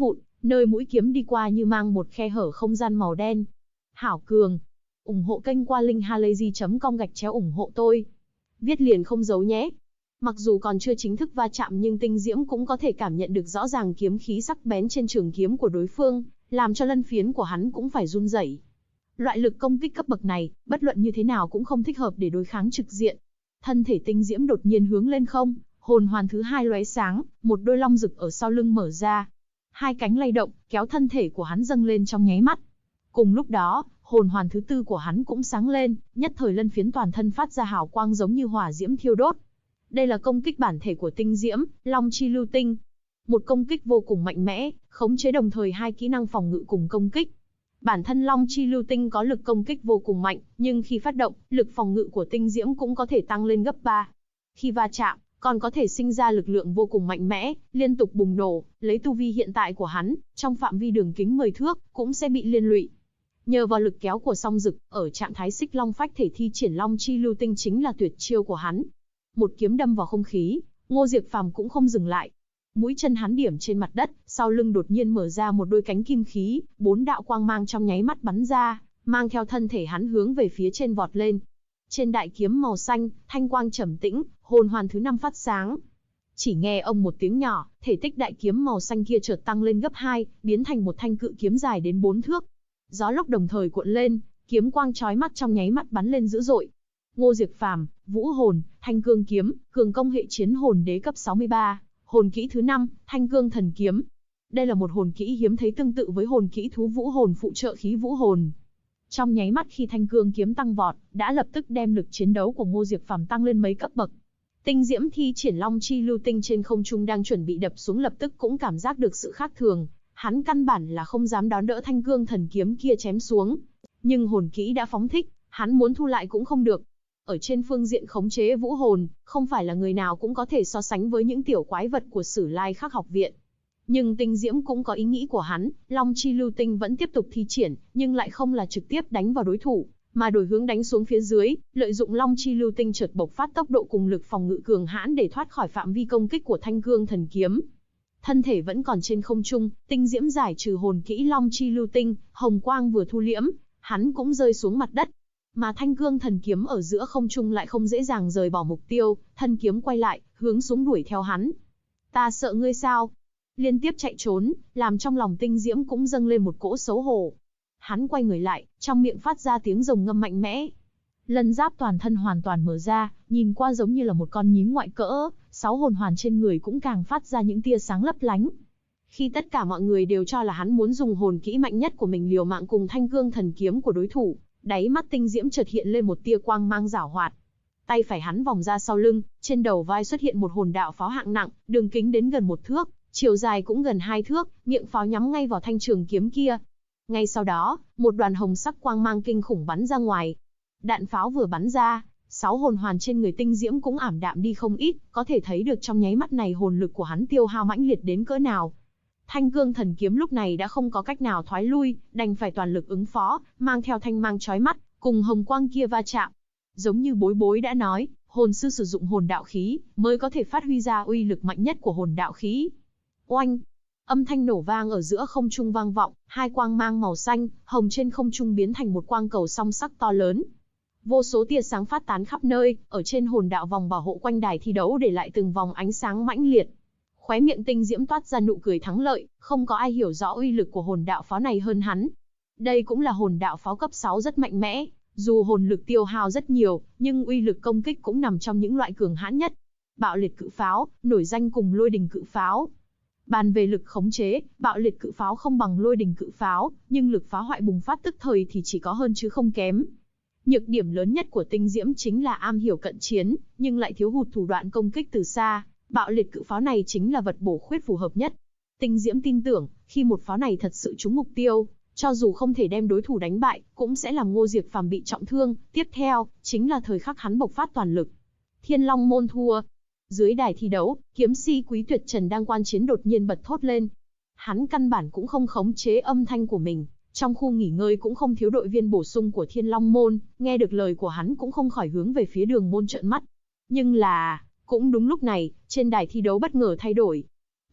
Speaker 1: nơi mũi kiếm đi qua như mang một khe hở không gian màu đen. Hảo cường, ủng hộ kênh qua linkhalazy.com/ủng hộ tôi. Viết liền không giấu nhé. Mặc dù còn chưa chính thức va chạm nhưng Tinh Diễm cũng có thể cảm nhận được rõ ràng kiếm khí sắc bén trên trường kiếm của đối phương, làm cho lân phiến của hắn cũng phải run rẩy. Loại lực công kích cấp bậc này, bất luận như thế nào cũng không thích hợp để đối kháng trực diện. Thân thể Tinh Diễm đột nhiên hướng lên không, hồn hoàn thứ hai lóe sáng, một đôi long rực ở sau lưng mở ra. Hai cánh lay động, kéo thân thể của hắn dâng lên trong nháy mắt. Cùng lúc đó, hồn hoàn thứ tư của hắn cũng sáng lên, nhất thời lân phiến toàn thân phát ra hào quang giống như hỏa diễm thiêu đốt. Đây là công kích bản thể của Tinh Diễm, Long Chi Lưu Tinh. Một công kích vô cùng mạnh mẽ, khống chế đồng thời hai kỹ năng phòng ngự cùng công kích. Bản thân Long Chi Lưu Tinh có lực công kích vô cùng mạnh, nhưng khi phát động, lực phòng ngự của Tinh Diễm cũng có thể tăng lên gấp 3. Khi va chạm, còn có thể sinh ra lực lượng vô cùng mạnh mẽ, liên tục bùng nổ, lấy tu vi hiện tại của hắn, trong phạm vi đường kính 10 thước, cũng sẽ bị liên lụy. Nhờ vào lực kéo của song dực, ở trạng thái xích long phách thể thi triển Long Chi Lưu Tinh chính là tuyệt chiêu của hắn. Một kiếm đâm vào không khí, Ngô Diệp Phàm cũng không dừng lại. Mũi chân hắn điểm trên mặt đất, sau lưng đột nhiên mở ra một đôi cánh kim khí, 4 đạo quang mang trong nháy mắt bắn ra, mang theo thân thể hắn hướng về phía trên vọt lên. Trên đại kiếm màu xanh, thanh quang trầm tĩnh, hồn hoàn thứ 5 phát sáng. Chỉ nghe ông một tiếng nhỏ, thể tích đại kiếm màu xanh kia chợt tăng lên gấp 2, biến thành một thanh cự kiếm dài đến 4 thước. Gió lốc đồng thời cuộn lên, kiếm quang chói mắt trong nháy mắt bắn lên dữ dội. Ngô Diệp Phàm, Vũ Hồn, Thanh Cương Kiếm, cường công hệ chiến hồn đế cấp 63, hồn kỹ thứ 5, Thanh Cương Thần Kiếm. Đây là một hồn kỹ hiếm thấy tương tự với hồn kỹ thú Vũ Hồn phụ trợ khí Vũ Hồn. Trong nháy mắt khi Thanh Cương Kiếm tăng vọt, đã lập tức đem lực chiến đấu của Ngô Diệp Phàm tăng lên mấy cấp bậc. Tinh Diễm thi triển Long Chi Lưu Tinh trên không trung đang chuẩn bị đập xuống lập tức cũng cảm giác được sự khác thường, hắn căn bản là không dám đón đỡ Thanh Cương Thần Kiếm kia chém xuống. Nhưng hồn kỹ đã phóng thích, hắn muốn thu lại cũng không được. Ở trên phương diện khống chế vũ hồn, không phải là người nào cũng có thể so sánh với những tiểu quái vật của Sử Lai Khắc học viện. Nhưng Tinh Diễm cũng có ý nghĩ của hắn, Long Chi Lưu Tinh vẫn tiếp tục thi triển, nhưng lại không là trực tiếp đánh vào đối thủ, mà đổi hướng đánh xuống phía dưới, lợi dụng Long Chi Lưu Tinh chợt bộc phát tốc độ cùng lực phòng ngự cường hãn để thoát khỏi phạm vi công kích của Thanh Cương Thần Kiếm. Thân thể vẫn còn trên không trung, Tinh Diễm giải trừ hồn kỹ Long Chi Lưu Tinh, hồng quang vừa thu liễm, hắn cũng rơi xuống mặt đất. Mà Thanh Cương Thần Kiếm ở giữa không trung lại không dễ dàng rời bỏ mục tiêu, thân kiếm quay lại, hướng xuống đuổi theo hắn. Ta sợ ngươi sao? Liên tiếp chạy trốn, làm trong lòng Tinh Diễm cũng dâng lên một cỗ xấu hổ. Hắn quay người lại, trong miệng phát ra tiếng rồng ngâm mạnh mẽ. Lân giáp toàn thân hoàn toàn mở ra, nhìn qua giống như là một con nhím ngoại cỡ, 6 hồn hoàn trên người cũng càng phát ra những tia sáng lấp lánh. Khi tất cả mọi người đều cho là hắn muốn dùng hồn kỹ mạnh nhất của mình liều mạng cùng Thanh Cương Thần Kiếm của đối thủ, đáy mắt Tinh Diễm chợt hiện lên một tia quang mang giảo hoạt. Tay phải hắn vòng ra sau lưng, trên đầu vai xuất hiện một hồn đạo pháo hạng nặng, đường kính đến gần 1 thước, chiều dài cũng gần 2 thước, miệng pháo nhắm ngay vào thanh trường kiếm kia. Ngay sau đó, một đoàn hồng sắc quang mang kinh khủng bắn ra ngoài. Đạn pháo vừa bắn ra, 6 hồn hoàn trên người Tinh Diễm cũng ảm đạm đi không ít, có thể thấy được trong nháy mắt này hồn lực của hắn tiêu hao mãnh liệt đến cỡ nào. Thanh Cương Thần Kiếm lúc này đã không có cách nào thoái lui, đành phải toàn lực ứng phó, mang theo thanh mang chói mắt, cùng hồng quang kia va chạm. Giống như Bối Bối đã nói, hồn sư sử dụng hồn đạo khí, mới có thể phát huy ra uy lực mạnh nhất của hồn đạo khí. Oanh! Âm thanh nổ vang ở giữa không trung vang vọng, hai quang mang màu xanh, hồng trên không trung biến thành một quang cầu song sắc to lớn. Vô số tia sáng phát tán khắp nơi, ở trên hồn đạo vòng bảo hộ quanh đài thi đấu để lại từng vòng ánh sáng mãnh liệt. Khóe miệng Tinh Diễm toát ra nụ cười thắng lợi, không có ai hiểu rõ uy lực của hồn đạo pháo này hơn hắn. Đây cũng là hồn đạo pháo cấp 6 rất mạnh mẽ, dù hồn lực tiêu hao rất nhiều, nhưng uy lực công kích cũng nằm trong những loại cường hãn nhất. Bạo liệt cự pháo, nổi danh cùng lôi đình cự pháo. Bàn về lực khống chế, bạo liệt cự pháo không bằng lôi đình cự pháo, nhưng lực phá hoại bùng phát tức thời thì chỉ có hơn chứ không kém. Nhược điểm lớn nhất của Tinh Diễm chính là am hiểu cận chiến, nhưng lại thiếu hụt thủ đoạn công kích từ xa. Bạo liệt cự pháo này chính là vật bổ khuyết phù hợp nhất. Tinh Diễm tin tưởng, khi một pháo này thật sự trúng mục tiêu, cho dù không thể đem đối thủ đánh bại, cũng sẽ làm Ngô Diệp Phàm bị trọng thương. Tiếp theo, chính là thời khắc hắn bộc phát toàn lực. Thiên Long môn thua. Dưới đài thi đấu, kiếm si Quý Tuyệt Trần đang quan chiến đột nhiên bật thốt lên. Hắn căn bản cũng không khống chế âm thanh của mình. Trong khu nghỉ ngơi cũng không thiếu đội viên bổ sung của Thiên Long môn, nghe được lời của hắn cũng không khỏi hướng về phía Đường môn trợn mắt. Nhưng là... cũng đúng lúc này, trên đài thi đấu bất ngờ thay đổi.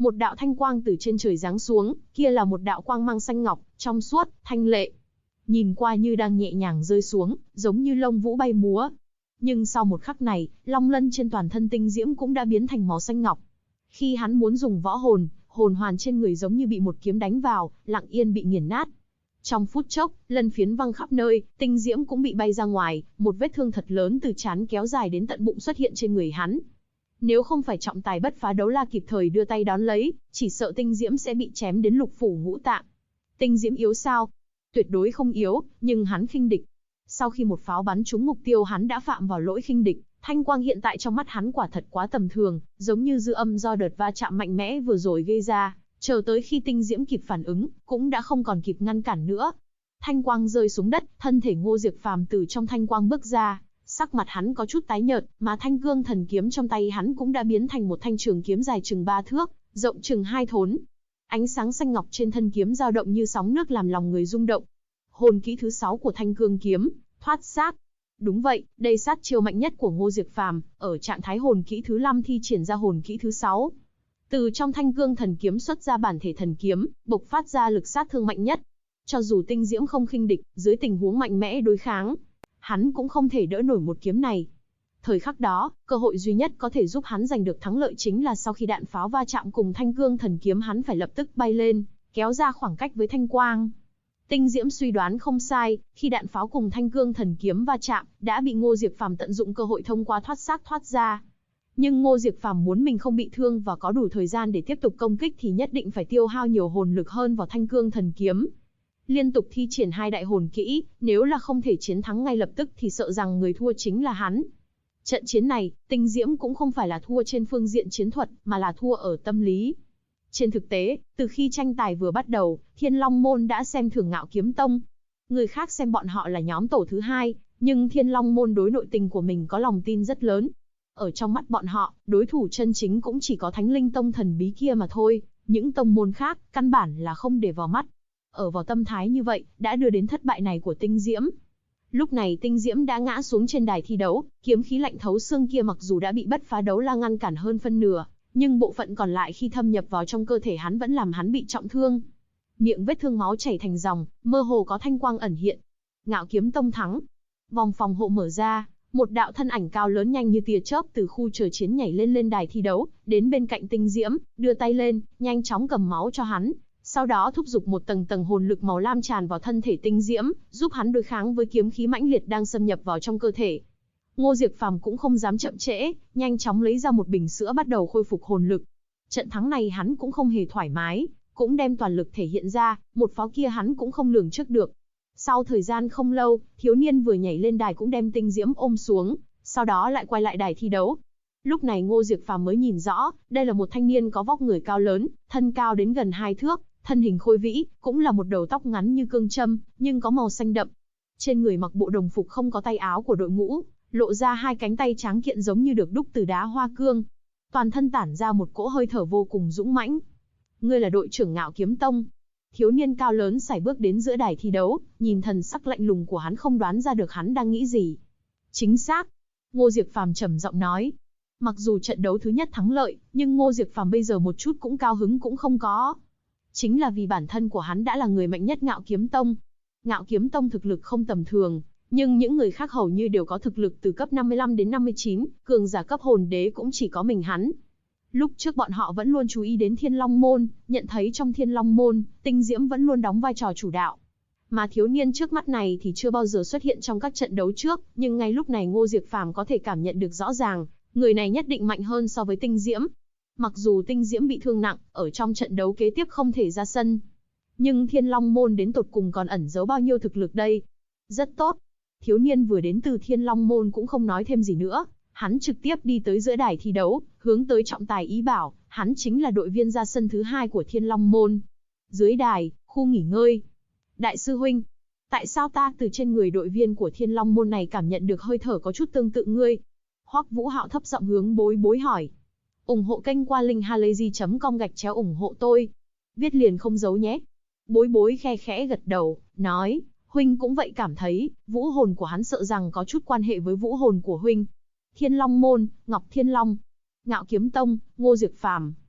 Speaker 1: một đạo thanh quang từ trên trời giáng xuống, kia là một đạo quang mang xanh ngọc, trong suốt, thanh lệ. Nhìn qua như đang nhẹ nhàng rơi xuống, giống như lông vũ bay múa. Nhưng sau một khắc này, long lân trên toàn thân Tinh Diễm cũng đã biến thành màu xanh ngọc. Khi hắn muốn dùng võ hồn, hồn hoàn trên người giống như bị một kiếm đánh vào, lặng yên bị nghiền nát. Trong phút chốc, lân phiến văng khắp nơi, Tinh Diễm cũng bị bay ra ngoài, một vết thương thật lớn từ trán kéo dài đến tận bụng xuất hiện trên người hắn. Nếu không phải trọng tài Bất Phá Đấu La kịp thời đưa tay đón lấy, chỉ sợ Tinh Diễm sẽ bị chém đến lục phủ ngũ tạng. Tinh Diễm yếu sao? Tuyệt đối không yếu, nhưng hắn khinh địch. Sau khi một pháo bắn trúng mục tiêu, hắn đã phạm vào lỗi khinh địch. Thanh quang hiện tại trong mắt hắn quả thật quá tầm thường, giống như dư âm do đợt va chạm mạnh mẽ vừa rồi gây ra. Chờ tới khi Tinh Diễm kịp phản ứng, cũng đã không còn kịp ngăn cản nữa. Thanh quang rơi xuống đất, thân thể Ngô Diệp Phàm từ trong thanh quang bước ra, sắc mặt hắn có chút tái nhợt, mà thanh cương thần kiếm trong tay hắn cũng đã biến thành một thanh trường kiếm dài chừng 3 thước, rộng chừng 2 thốn. Ánh sáng xanh ngọc trên thân kiếm dao động như sóng nước làm lòng người rung động. Hồn kỹ thứ 6 của thanh cương kiếm, thoát sát. Đúng vậy, đây sát chiêu mạnh nhất của Ngô Diệp Phàm, ở trạng thái hồn kỹ thứ 5 thi triển ra hồn kỹ thứ 6. Từ trong thanh cương thần kiếm xuất ra bản thể thần kiếm, bộc phát ra lực sát thương mạnh nhất. Cho dù Tinh Diễm không khinh địch, dưới tình huống mạnh mẽ đối kháng, hắn cũng không thể đỡ nổi một kiếm này. Thời khắc đó, cơ hội duy nhất có thể giúp hắn giành được thắng lợi chính là sau khi đạn pháo va chạm cùng thanh cương thần kiếm, hắn phải lập tức bay lên, kéo ra khoảng cách với thanh quang. Tinh Diễm suy đoán không sai, khi đạn pháo cùng thanh cương thần kiếm va chạm, đã bị Ngô Diệp Phàm tận dụng cơ hội thông qua thoát xác thoát ra. Nhưng Ngô Diệp Phàm muốn mình không bị thương và có đủ thời gian để tiếp tục công kích thì nhất định phải tiêu hao nhiều hồn lực hơn vào thanh cương thần kiếm. Liên tục thi triển 2 đại hồn kỹ, nếu là không thể chiến thắng ngay lập tức thì sợ rằng người thua chính là hắn. Trận chiến này, Tinh Diễm cũng không phải là thua trên phương diện chiến thuật, mà là thua ở tâm lý. Trên thực tế, từ khi tranh tài vừa bắt đầu, Thiên Long Môn đã xem thường Ngạo Kiếm Tông. Người khác xem bọn họ là nhóm tổ thứ 2, nhưng Thiên Long Môn đối nội tình của mình có lòng tin rất lớn. Ở trong mắt bọn họ, đối thủ chân chính cũng chỉ có Thánh Linh Tông thần bí kia mà thôi, những tông môn khác, căn bản là không để vào mắt. Ở vào tâm thái như vậy, đã đưa đến thất bại này của Tinh Diễm. Lúc này Tinh Diễm đã ngã xuống trên đài thi đấu, kiếm khí lạnh thấu xương kia mặc dù đã bị Bất Phá Đấu La ngăn cản hơn phân nửa, nhưng bộ phận còn lại khi thâm nhập vào trong cơ thể hắn vẫn làm hắn bị trọng thương. Miệng vết thương máu chảy thành dòng, mơ hồ có thanh quang ẩn hiện. Ngạo Kiếm Tông thắng. Vòng phòng hộ mở ra, một đạo thân ảnh cao lớn nhanh như tia chớp từ khu chờ chiến nhảy lên đài thi đấu, đến bên cạnh Tinh Diễm, đưa tay lên, nhanh chóng cầm máu cho hắn. Sau đó thúc giục một tầng tầng hồn lực màu lam tràn vào thân thể Tinh Diễm, giúp hắn đối kháng với kiếm khí mãnh liệt đang xâm nhập vào trong cơ thể. Ngô Diệp Phàm cũng không dám chậm trễ, nhanh chóng lấy ra một bình sữa bắt đầu khôi phục hồn lực. Trận thắng này hắn cũng không hề thoải mái, cũng đem toàn lực thể hiện ra, một pháo kia hắn cũng không lường trước được. Sau thời gian không lâu, thiếu niên vừa nhảy lên đài cũng đem Tinh Diễm ôm xuống, sau đó lại quay lại đài thi đấu. Lúc này Ngô Diệp Phàm mới nhìn rõ, đây là một thanh niên có vóc người cao lớn, thân cao đến gần 2 thước, thân hình khôi vĩ, cũng là một đầu tóc ngắn như cương châm, nhưng có màu xanh đậm. Trên người mặc bộ đồng phục không có tay áo của đội ngũ, lộ ra 2 cánh tay tráng kiện giống như được đúc từ đá hoa cương. Toàn thân tản ra một cỗ hơi thở vô cùng dũng mãnh. Ngươi là đội trưởng Ngạo Kiếm Tông. Thiếu niên cao lớn sải bước đến giữa đài thi đấu, nhìn thần sắc lạnh lùng của hắn không đoán ra được hắn đang nghĩ gì. Chính xác. Ngô Diệp Phàm trầm giọng nói. Mặc dù trận đấu thứ nhất thắng lợi, nhưng Ngô Diệp Phàm bây giờ một chút cũng cao hứng cũng không có. Chính là vì bản thân của hắn đã là người mạnh nhất Ngạo Kiếm Tông. Ngạo Kiếm Tông thực lực không tầm thường, nhưng những người khác hầu như đều có thực lực từ cấp 55 đến 59, cường giả cấp hồn đế cũng chỉ có mình hắn. Lúc trước bọn họ vẫn luôn chú ý đến Thiên Long Môn, nhận thấy trong Thiên Long Môn, Tinh Diễm vẫn luôn đóng vai trò chủ đạo. Mà thiếu niên trước mắt này thì chưa bao giờ xuất hiện trong các trận đấu trước, nhưng ngay lúc này Ngô Diệp Phàm có thể cảm nhận được rõ ràng, người này nhất định mạnh hơn so với Tinh Diễm. Mặc dù Tinh Diễm bị thương nặng, ở trong trận đấu kế tiếp không thể ra sân, nhưng Thiên Long Môn đến tột cùng còn ẩn giấu bao nhiêu thực lực đây? Rất tốt. Thiếu niên vừa đến từ Thiên Long Môn cũng không nói thêm gì nữa, hắn trực tiếp đi tới giữa đài thi đấu, hướng tới trọng tài ý bảo, hắn chính là đội viên ra sân thứ 2 của Thiên Long Môn. Dưới đài, khu nghỉ ngơi. Đại sư huynh, tại sao ta từ trên người đội viên của Thiên Long Môn này cảm nhận được hơi thở có chút tương tự ngươi? Hoắc Vũ Hạo thấp giọng hướng Bối Bối hỏi. Ủng hộ kênh qua linkhalazy.com/ủng hộ tôi. Viết liền không giấu nhé. Bối Bối khe khẽ gật đầu, nói, huynh cũng vậy cảm thấy, vũ hồn của hắn sợ rằng có chút quan hệ với vũ hồn của huynh. Thiên Long Môn, Ngọc Thiên Long, Ngạo Kiếm Tông, Ngô Diệp Phàm.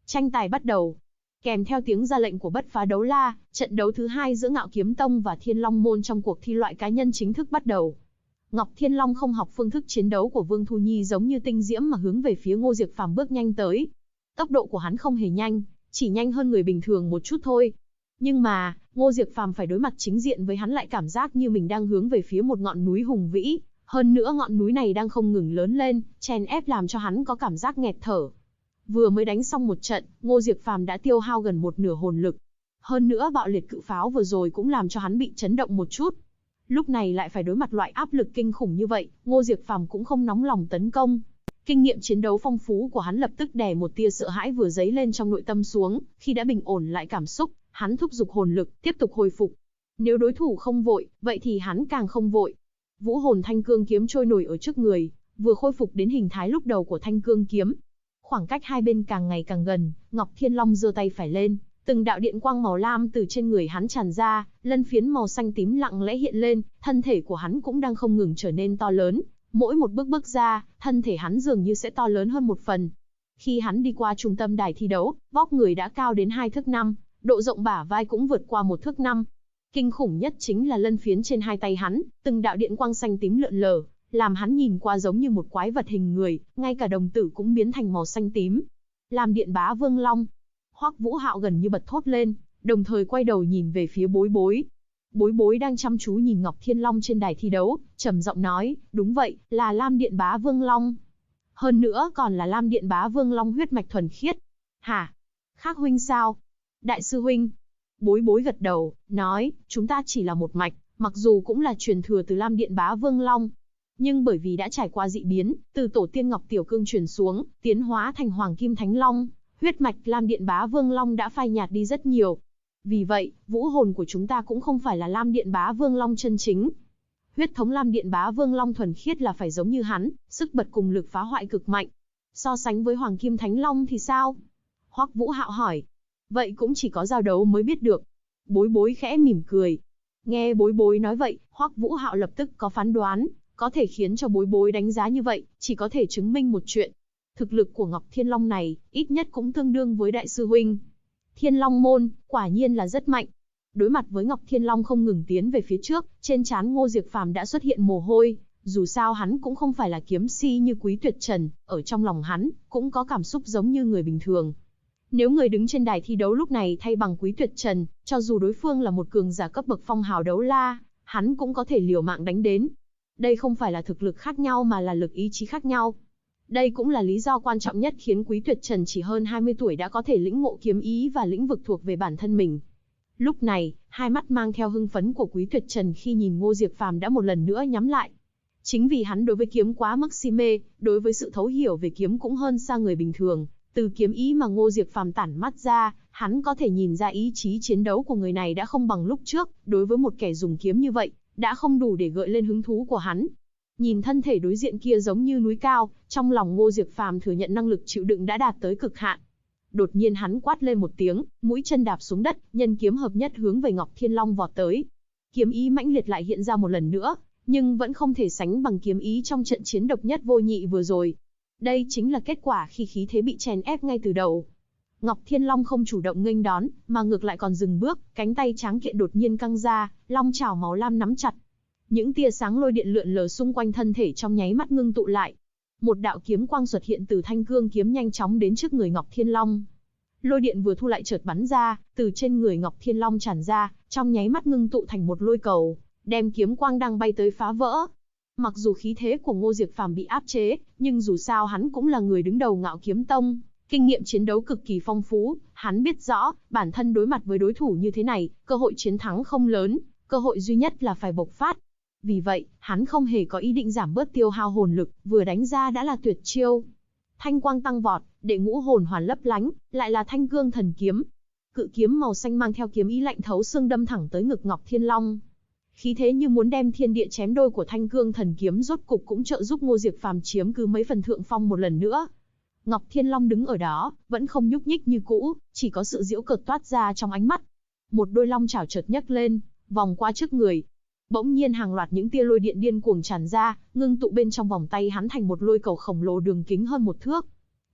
Speaker 1: Tranh tài bắt đầu. Kèm theo tiếng ra lệnh của Bất Phá Đấu La, trận đấu thứ 2 giữa Ngạo Kiếm Tông và Thiên Long Môn trong cuộc thi loại cá nhân chính thức bắt đầu. Ngọc Thiên Long không học phương thức chiến đấu của Vương Thu Nhi giống như tinh diễm mà hướng về phía Ngô Diệp Phàm bước nhanh tới. Tốc độ của hắn không hề nhanh, chỉ nhanh hơn người bình thường một chút thôi. Nhưng mà, Ngô Diệp Phàm phải đối mặt chính diện với hắn lại cảm giác như mình đang hướng về phía một ngọn núi hùng vĩ. Hơn nữa ngọn núi này đang không ngừng lớn lên, chèn ép làm cho hắn có cảm giác nghẹt thở. Vừa mới đánh xong một trận, Ngô Diệp Phàm đã tiêu hao gần một nửa hồn lực. Hơn nữa bạo liệt cự pháo vừa rồi cũng làm cho hắn bị chấn động một chút. Lúc này lại phải đối mặt loại áp lực kinh khủng như vậy, Ngô Diệp Phàm cũng không nóng lòng tấn công. Kinh nghiệm chiến đấu phong phú của hắn lập tức đè một tia sợ hãi vừa dấy lên trong nội tâm xuống, khi đã bình ổn lại cảm xúc, hắn thúc giục hồn lực, tiếp tục hồi phục. Nếu đối thủ không vội, vậy thì hắn càng không vội. Vũ hồn thanh cương kiếm trôi nổi ở trước người, vừa khôi phục đến hình thái lúc đầu của thanh cương kiếm. Khoảng cách hai bên càng ngày càng gần, Ngọc Thiên Long giơ tay phải lên, từng đạo điện quang màu lam từ trên người hắn tràn ra, lân phiến màu xanh tím lặng lẽ hiện lên, thân thể của hắn cũng đang không ngừng trở nên to lớn. Mỗi một bước ra, thân thể hắn dường như sẽ to lớn hơn một phần. Khi hắn đi qua trung tâm đài thi đấu, vóc người đã cao đến 2 thước 5, độ rộng bả vai cũng vượt qua 1 thước 5. Kinh khủng nhất chính là lân phiến trên hai tay hắn, từng đạo điện quang xanh tím lượn lờ, làm hắn nhìn qua giống như một quái vật hình người, ngay cả đồng tử cũng biến thành màu xanh tím. Làm Điện Bá Vương Long. Hoắc Vũ Hạo gần như bật thốt lên, đồng thời quay đầu nhìn về phía Bối Bối. Bối Bối đang chăm chú nhìn Ngọc Thiên Long trên đài thi đấu, trầm giọng nói, đúng vậy, là Lam Điện Bá Vương Long. Hơn nữa còn là Lam Điện Bá Vương Long huyết mạch thuần khiết. Hả? Khác huynh sao? Đại sư huynh. Bối Bối gật đầu, nói, chúng ta chỉ là một mạch, mặc dù cũng là truyền thừa từ Lam Điện Bá Vương Long. Nhưng bởi vì đã trải qua dị biến, từ tổ tiên Ngọc Tiểu Cương truyền xuống, tiến hóa thành Hoàng Kim Thánh Long, huyết mạch Lam Điện Bá Vương Long đã phai nhạt đi rất nhiều. Vì vậy, vũ hồn của chúng ta cũng không phải là Lam Điện Bá Vương Long chân chính. Huyết thống Lam Điện Bá Vương Long thuần khiết là phải giống như hắn, sức bật cùng lực phá hoại cực mạnh. So sánh với Hoàng Kim Thánh Long thì sao? Hoắc Vũ Hạo hỏi. Vậy cũng chỉ có giao đấu mới biết được. Bối Bối khẽ mỉm cười. Nghe Bối Bối nói vậy, Hoắc Vũ Hạo lập tức có phán đoán, có thể khiến cho Bối Bối đánh giá như vậy, chỉ có thể chứng minh một chuyện. Thực lực của Ngọc Thiên Long này, ít nhất cũng tương đương với đại sư huynh. Thiên Long môn, quả nhiên là rất mạnh. Đối mặt với Ngọc Thiên Long không ngừng tiến về phía trước, trên trán Ngô Diệp Phàm đã xuất hiện mồ hôi. Dù sao hắn cũng không phải là kiếm si như Quý Tuyệt Trần, ở trong lòng hắn, cũng có cảm xúc giống như người bình thường. Nếu người đứng trên đài thi đấu lúc này thay bằng Quý Tuyệt Trần, cho dù đối phương là một cường giả cấp bậc phong hào đấu la, hắn cũng có thể liều mạng đánh đến. Đây không phải là thực lực khác nhau mà là lực ý chí khác nhau. Đây cũng là lý do quan trọng nhất khiến Quý Tuyệt Trần chỉ hơn 20 tuổi đã có thể lĩnh ngộ kiếm ý và lĩnh vực thuộc về bản thân mình. Lúc này, hai mắt mang theo hưng phấn của Quý Tuyệt Trần khi nhìn Ngô Diệp Phàm đã một lần nữa nhắm lại. Chính vì hắn đối với kiếm quá mức si mê, đối với sự thấu hiểu về kiếm cũng hơn xa người bình thường. Từ kiếm ý mà Ngô Diệp Phàm tản mắt ra, hắn có thể nhìn ra ý chí chiến đấu của người này đã không bằng lúc trước, đối với một kẻ dùng kiếm như vậy, đã không đủ để gợi lên hứng thú của hắn. Nhìn thân thể đối diện kia giống như núi cao, trong lòng Ngô Diệp Phàm thừa nhận năng lực chịu đựng đã đạt tới cực hạn. Đột nhiên hắn quát lên một tiếng, mũi chân đạp xuống đất, nhân kiếm hợp nhất hướng về Ngọc Thiên Long vọt tới. Kiếm ý mãnh liệt lại hiện ra một lần nữa, nhưng vẫn không thể sánh bằng kiếm ý trong trận chiến độc nhất vô nhị vừa rồi. Đây chính là kết quả khi khí thế bị chèn ép ngay từ đầu. Ngọc Thiên Long không chủ động nghênh đón, mà ngược lại còn dừng bước, cánh tay tráng kiện đột nhiên căng ra, long chảo màu lam nắm chặt. Những tia sáng lôi điện lượn lờ xung quanh thân thể trong nháy mắt ngưng tụ lại. Một đạo kiếm quang xuất hiện từ thanh cương kiếm nhanh chóng đến trước người Ngọc Thiên Long. Lôi điện vừa thu lại chợt bắn ra, từ trên người Ngọc Thiên Long tràn ra, trong nháy mắt ngưng tụ thành một lôi cầu, đem kiếm quang đang bay tới phá vỡ. Mặc dù khí thế của Ngô Diệp Phàm bị áp chế, nhưng dù sao hắn cũng là người đứng đầu Ngạo Kiếm Tông, kinh nghiệm chiến đấu cực kỳ phong phú, hắn biết rõ, bản thân đối mặt với đối thủ như thế này, cơ hội chiến thắng không lớn, cơ hội duy nhất là phải bộc phát. Vì vậy, hắn không hề có ý định giảm bớt tiêu hao hồn lực, vừa đánh ra đã là tuyệt chiêu. Thanh quang tăng vọt, đệ ngũ hồn hoàn lấp lánh, lại là Thanh Cương Thần Kiếm. Cự kiếm màu xanh mang theo kiếm ý lạnh thấu xương đâm thẳng tới ngực Ngọc Thiên Long. Khí thế như muốn đem thiên địa chém đôi của Thanh Cương Thần Kiếm rốt cục cũng trợ giúp Ngô Diệp Phàm chiếm cứ mấy phần thượng phong một lần nữa. Ngọc Thiên Long đứng ở đó, vẫn không nhúc nhích như cũ, chỉ có sự giễu cợt toát ra trong ánh mắt. Một đôi long chảo chợt nhấc lên, vòng qua trước người. Bỗng nhiên hàng loạt những tia lôi điện điên cuồng tràn ra, ngưng tụ bên trong vòng tay hắn thành một lôi cầu khổng lồ đường kính hơn 1 thước.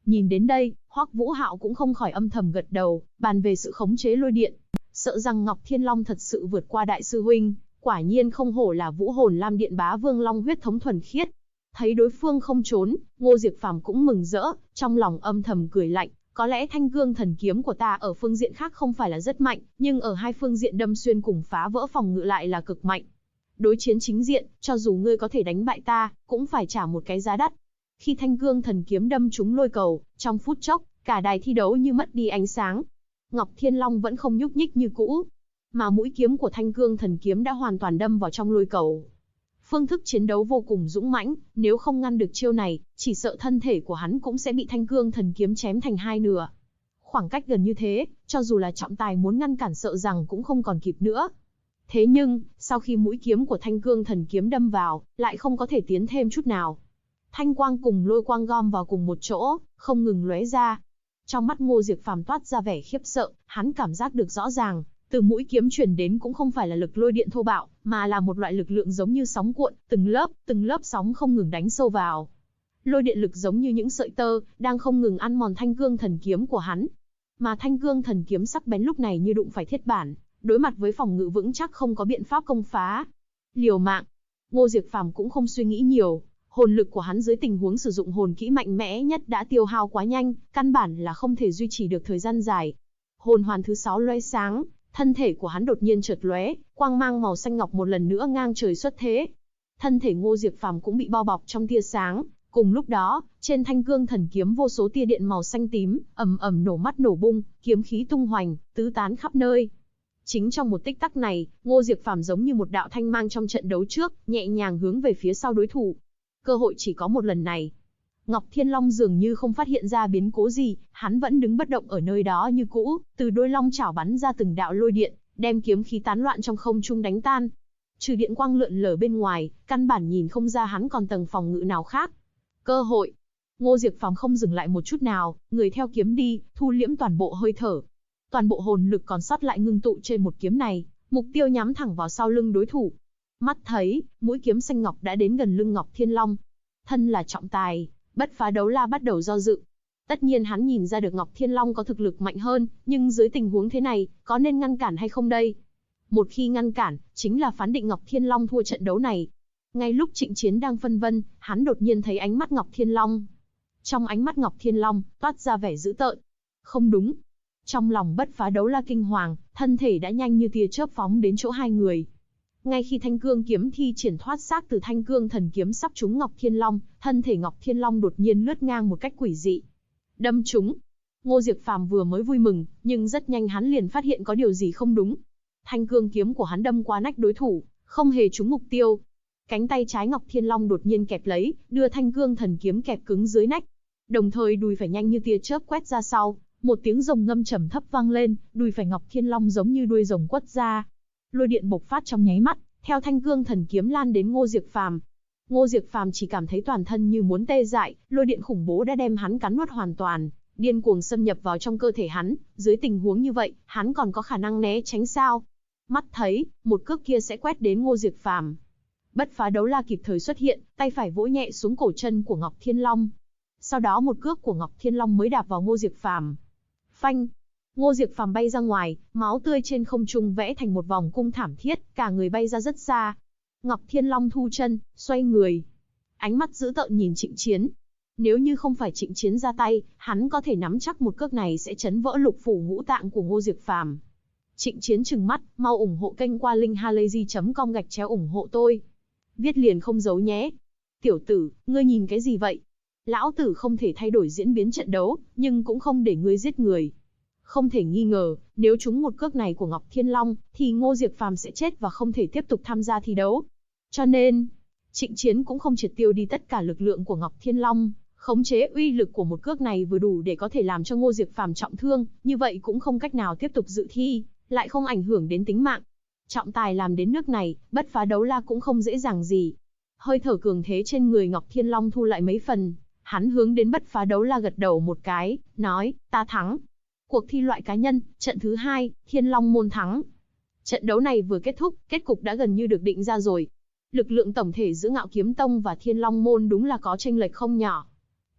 Speaker 1: Nhìn đến đây, Hoắc Vũ Hạo cũng không khỏi âm thầm gật đầu, bàn về sự khống chế lôi điện. Sợ rằng Ngọc Thiên Long thật sự vượt qua đại sư huynh, quả nhiên không hổ là Vũ Hồn Lam Điện Bá Vương Long huyết thống thuần khiết. Thấy đối phương không trốn, Ngô Diệp Phàm cũng mừng rỡ, trong lòng âm thầm cười lạnh, có lẽ Thanh Cương Thần Kiếm của ta ở phương diện khác không phải là rất mạnh, nhưng ở hai phương diện đâm xuyên cùng phá vỡ phòng ngự lại là cực mạnh. Đối chiến chính diện, cho dù ngươi có thể đánh bại ta, cũng phải trả một cái giá đắt. Khi Thanh Cương Thần Kiếm đâm trúng lôi cầu, trong phút chốc, cả đài thi đấu như mất đi ánh sáng. Ngọc Thiên Long vẫn không nhúc nhích như cũ, mà mũi kiếm của Thanh Cương Thần Kiếm đã hoàn toàn đâm vào trong lôi cầu. Phương thức chiến đấu vô cùng dũng mãnh, nếu không ngăn được chiêu này, chỉ sợ thân thể của hắn cũng sẽ bị Thanh Cương Thần Kiếm chém thành hai nửa. Khoảng cách gần như thế, cho dù là trọng tài muốn ngăn cản sợ rằng cũng không còn kịp nữa. Thế nhưng, sau khi mũi kiếm của Thanh Cương Thần Kiếm đâm vào, lại không có thể tiến thêm chút nào. Thanh quang cùng lôi quang gom vào cùng một chỗ, không ngừng lóe ra. Trong mắt Ngô Diệp Phàm toát ra vẻ khiếp sợ, hắn cảm giác được rõ ràng, từ mũi kiếm truyền đến cũng không phải là lực lôi điện thô bạo, mà là một loại lực lượng giống như sóng cuộn, từng lớp sóng không ngừng đánh sâu vào. Lôi điện lực giống như những sợi tơ, đang không ngừng ăn mòn Thanh Cương Thần Kiếm của hắn. Mà Thanh Cương Thần Kiếm sắc bén lúc này như đụng phải thiết bản, đối mặt với phòng ngự vững chắc không có biện pháp công phá. Liều mạng. Ngô Diệp Phàm cũng không suy nghĩ nhiều, hồn lực của hắn dưới tình huống sử dụng hồn kỹ mạnh mẽ nhất đã tiêu hao quá nhanh, căn bản là không thể duy trì được thời gian dài. Hồn hoàn thứ 6 lóe sáng, thân thể của hắn đột nhiên chợt lóe, quang mang màu xanh ngọc một lần nữa ngang trời xuất thế. Thân thể Ngô Diệp Phàm cũng bị bao bọc trong tia sáng, cùng lúc đó, trên Thanh Cương Thần Kiếm vô số tia điện màu xanh tím, ầm ầm nổ mắt nổ bung, kiếm khí tung hoành, tứ tán khắp nơi. Chính trong một tích tắc này, Ngô Diệp Phàm giống như một đạo thanh mang trong trận đấu trước, nhẹ nhàng hướng về phía sau đối thủ. Cơ hội chỉ có một lần này. Ngọc Thiên Long dường như không phát hiện ra biến cố gì, hắn vẫn đứng bất động ở nơi đó như cũ, từ đôi long chảo bắn ra từng đạo lôi điện, đem kiếm khí tán loạn trong không trung đánh tan. Trừ điện quang lượn lờ bên ngoài, căn bản nhìn không ra hắn còn tầng phòng ngự nào khác. Cơ hội. Ngô Diệp Phàm không dừng lại một chút nào, người theo kiếm đi, thu liễm toàn bộ hơi thở. Toàn bộ hồn lực còn sót lại ngưng tụ trên một kiếm này, mục tiêu nhắm thẳng vào sau lưng đối thủ. Mắt thấy, mũi kiếm xanh ngọc đã đến gần lưng Ngọc Thiên Long. Thân là trọng tài, Bất Phá Đấu La bắt đầu do dự. Tất nhiên hắn nhìn ra được Ngọc Thiên Long có thực lực mạnh hơn, nhưng dưới tình huống thế này, có nên ngăn cản hay không đây? Một khi ngăn cản, chính là phán định Ngọc Thiên Long thua trận đấu này. Ngay lúc Trịnh Chiến đang phân vân, hắn đột nhiên thấy ánh mắt Ngọc Thiên Long. Trong ánh mắt Ngọc Thiên Long, toát ra vẻ dữ tợn. Không đúng. Trong lòng Bất Phá Đấu La kinh hoàng, thân thể đã nhanh như tia chớp phóng đến chỗ hai người. Ngay khi Thanh Cương kiếm thi triển thoát xác từ Thanh Cương Thần Kiếm sắp trúng Ngọc Thiên Long, thân thể Ngọc Thiên Long đột nhiên lướt ngang một cách quỷ dị. Đâm trúng. Ngô Diệp Phàm vừa mới vui mừng, nhưng rất nhanh hắn liền phát hiện có điều gì không đúng. Thanh Cương kiếm của hắn đâm qua nách đối thủ, không hề trúng mục tiêu. Cánh tay trái Ngọc Thiên Long đột nhiên kẹp lấy, đưa Thanh Cương Thần Kiếm kẹp cứng dưới nách. Đồng thời đùi phải nhanh như tia chớp quét ra sau, một tiếng rồng ngâm trầm thấp vang lên, đùi phải Ngọc Thiên Long giống như đuôi rồng quất ra. Lôi điện bộc phát trong nháy mắt, theo Thanh Cương Thần Kiếm lan đến Ngô Diệp Phàm. Ngô Diệp Phàm chỉ cảm thấy toàn thân như muốn tê dại, lôi điện khủng bố đã đem hắn cắn nuốt hoàn toàn, điên cuồng xâm nhập vào trong cơ thể hắn, dưới tình huống như vậy, hắn còn có khả năng né tránh sao? Mắt thấy, một cước kia sẽ quét đến Ngô Diệp Phàm. Bất Phá Đấu La kịp thời xuất hiện, tay phải vỗ nhẹ xuống cổ chân của Ngọc Thiên Long. Sau đó một cước của Ngọc Thiên Long mới đạp vào Ngô Diệp Phàm. Phanh! Ngô Diệp Phàm bay ra ngoài, máu tươi trên không trung vẽ thành một vòng cung thảm thiết, cả người bay ra rất xa. Ngọc Thiên Long thu chân, xoay người. Ánh mắt dữ tợn nhìn Trịnh Chiến. Nếu như không phải Trịnh Chiến ra tay, hắn có thể nắm chắc một cước này sẽ chấn vỡ lục phủ ngũ tạng của Ngô Diệp Phàm. Trịnh Chiến trừng mắt, mau ủng hộ kênh qua link halayzi.com/ủng hộ tôi. Viết liền không giấu nhé. Tiểu tử, ngươi nhìn cái gì vậy? Lão tử không thể thay đổi diễn biến trận đấu, nhưng cũng không để ngươi giết người. Không thể nghi ngờ, nếu trúng một cước này của Ngọc Thiên Long, thì Ngô Diệp Phàm sẽ chết và không thể tiếp tục tham gia thi đấu. Cho nên, Trịnh Chiến cũng không triệt tiêu đi tất cả lực lượng của Ngọc Thiên Long, khống chế uy lực của một cước này vừa đủ để có thể làm cho Ngô Diệp Phàm trọng thương, như vậy cũng không cách nào tiếp tục dự thi, lại không ảnh hưởng đến tính mạng. Trọng tài làm đến nước này, Bất Phá Đấu La cũng không dễ dàng gì. Hơi thở cường thế trên người Ngọc Thiên Long thu lại mấy phần, hắn hướng đến Bất Phá Đấu La gật đầu một cái, nói, ta thắng. Cuộc thi loại cá nhân, trận thứ 2, Thiên Long môn thắng. Trận đấu này vừa kết thúc, kết cục đã gần như được định ra rồi. Lực lượng tổng thể giữa Ngạo Kiếm Tông và Thiên Long môn đúng là có chênh lệch không nhỏ.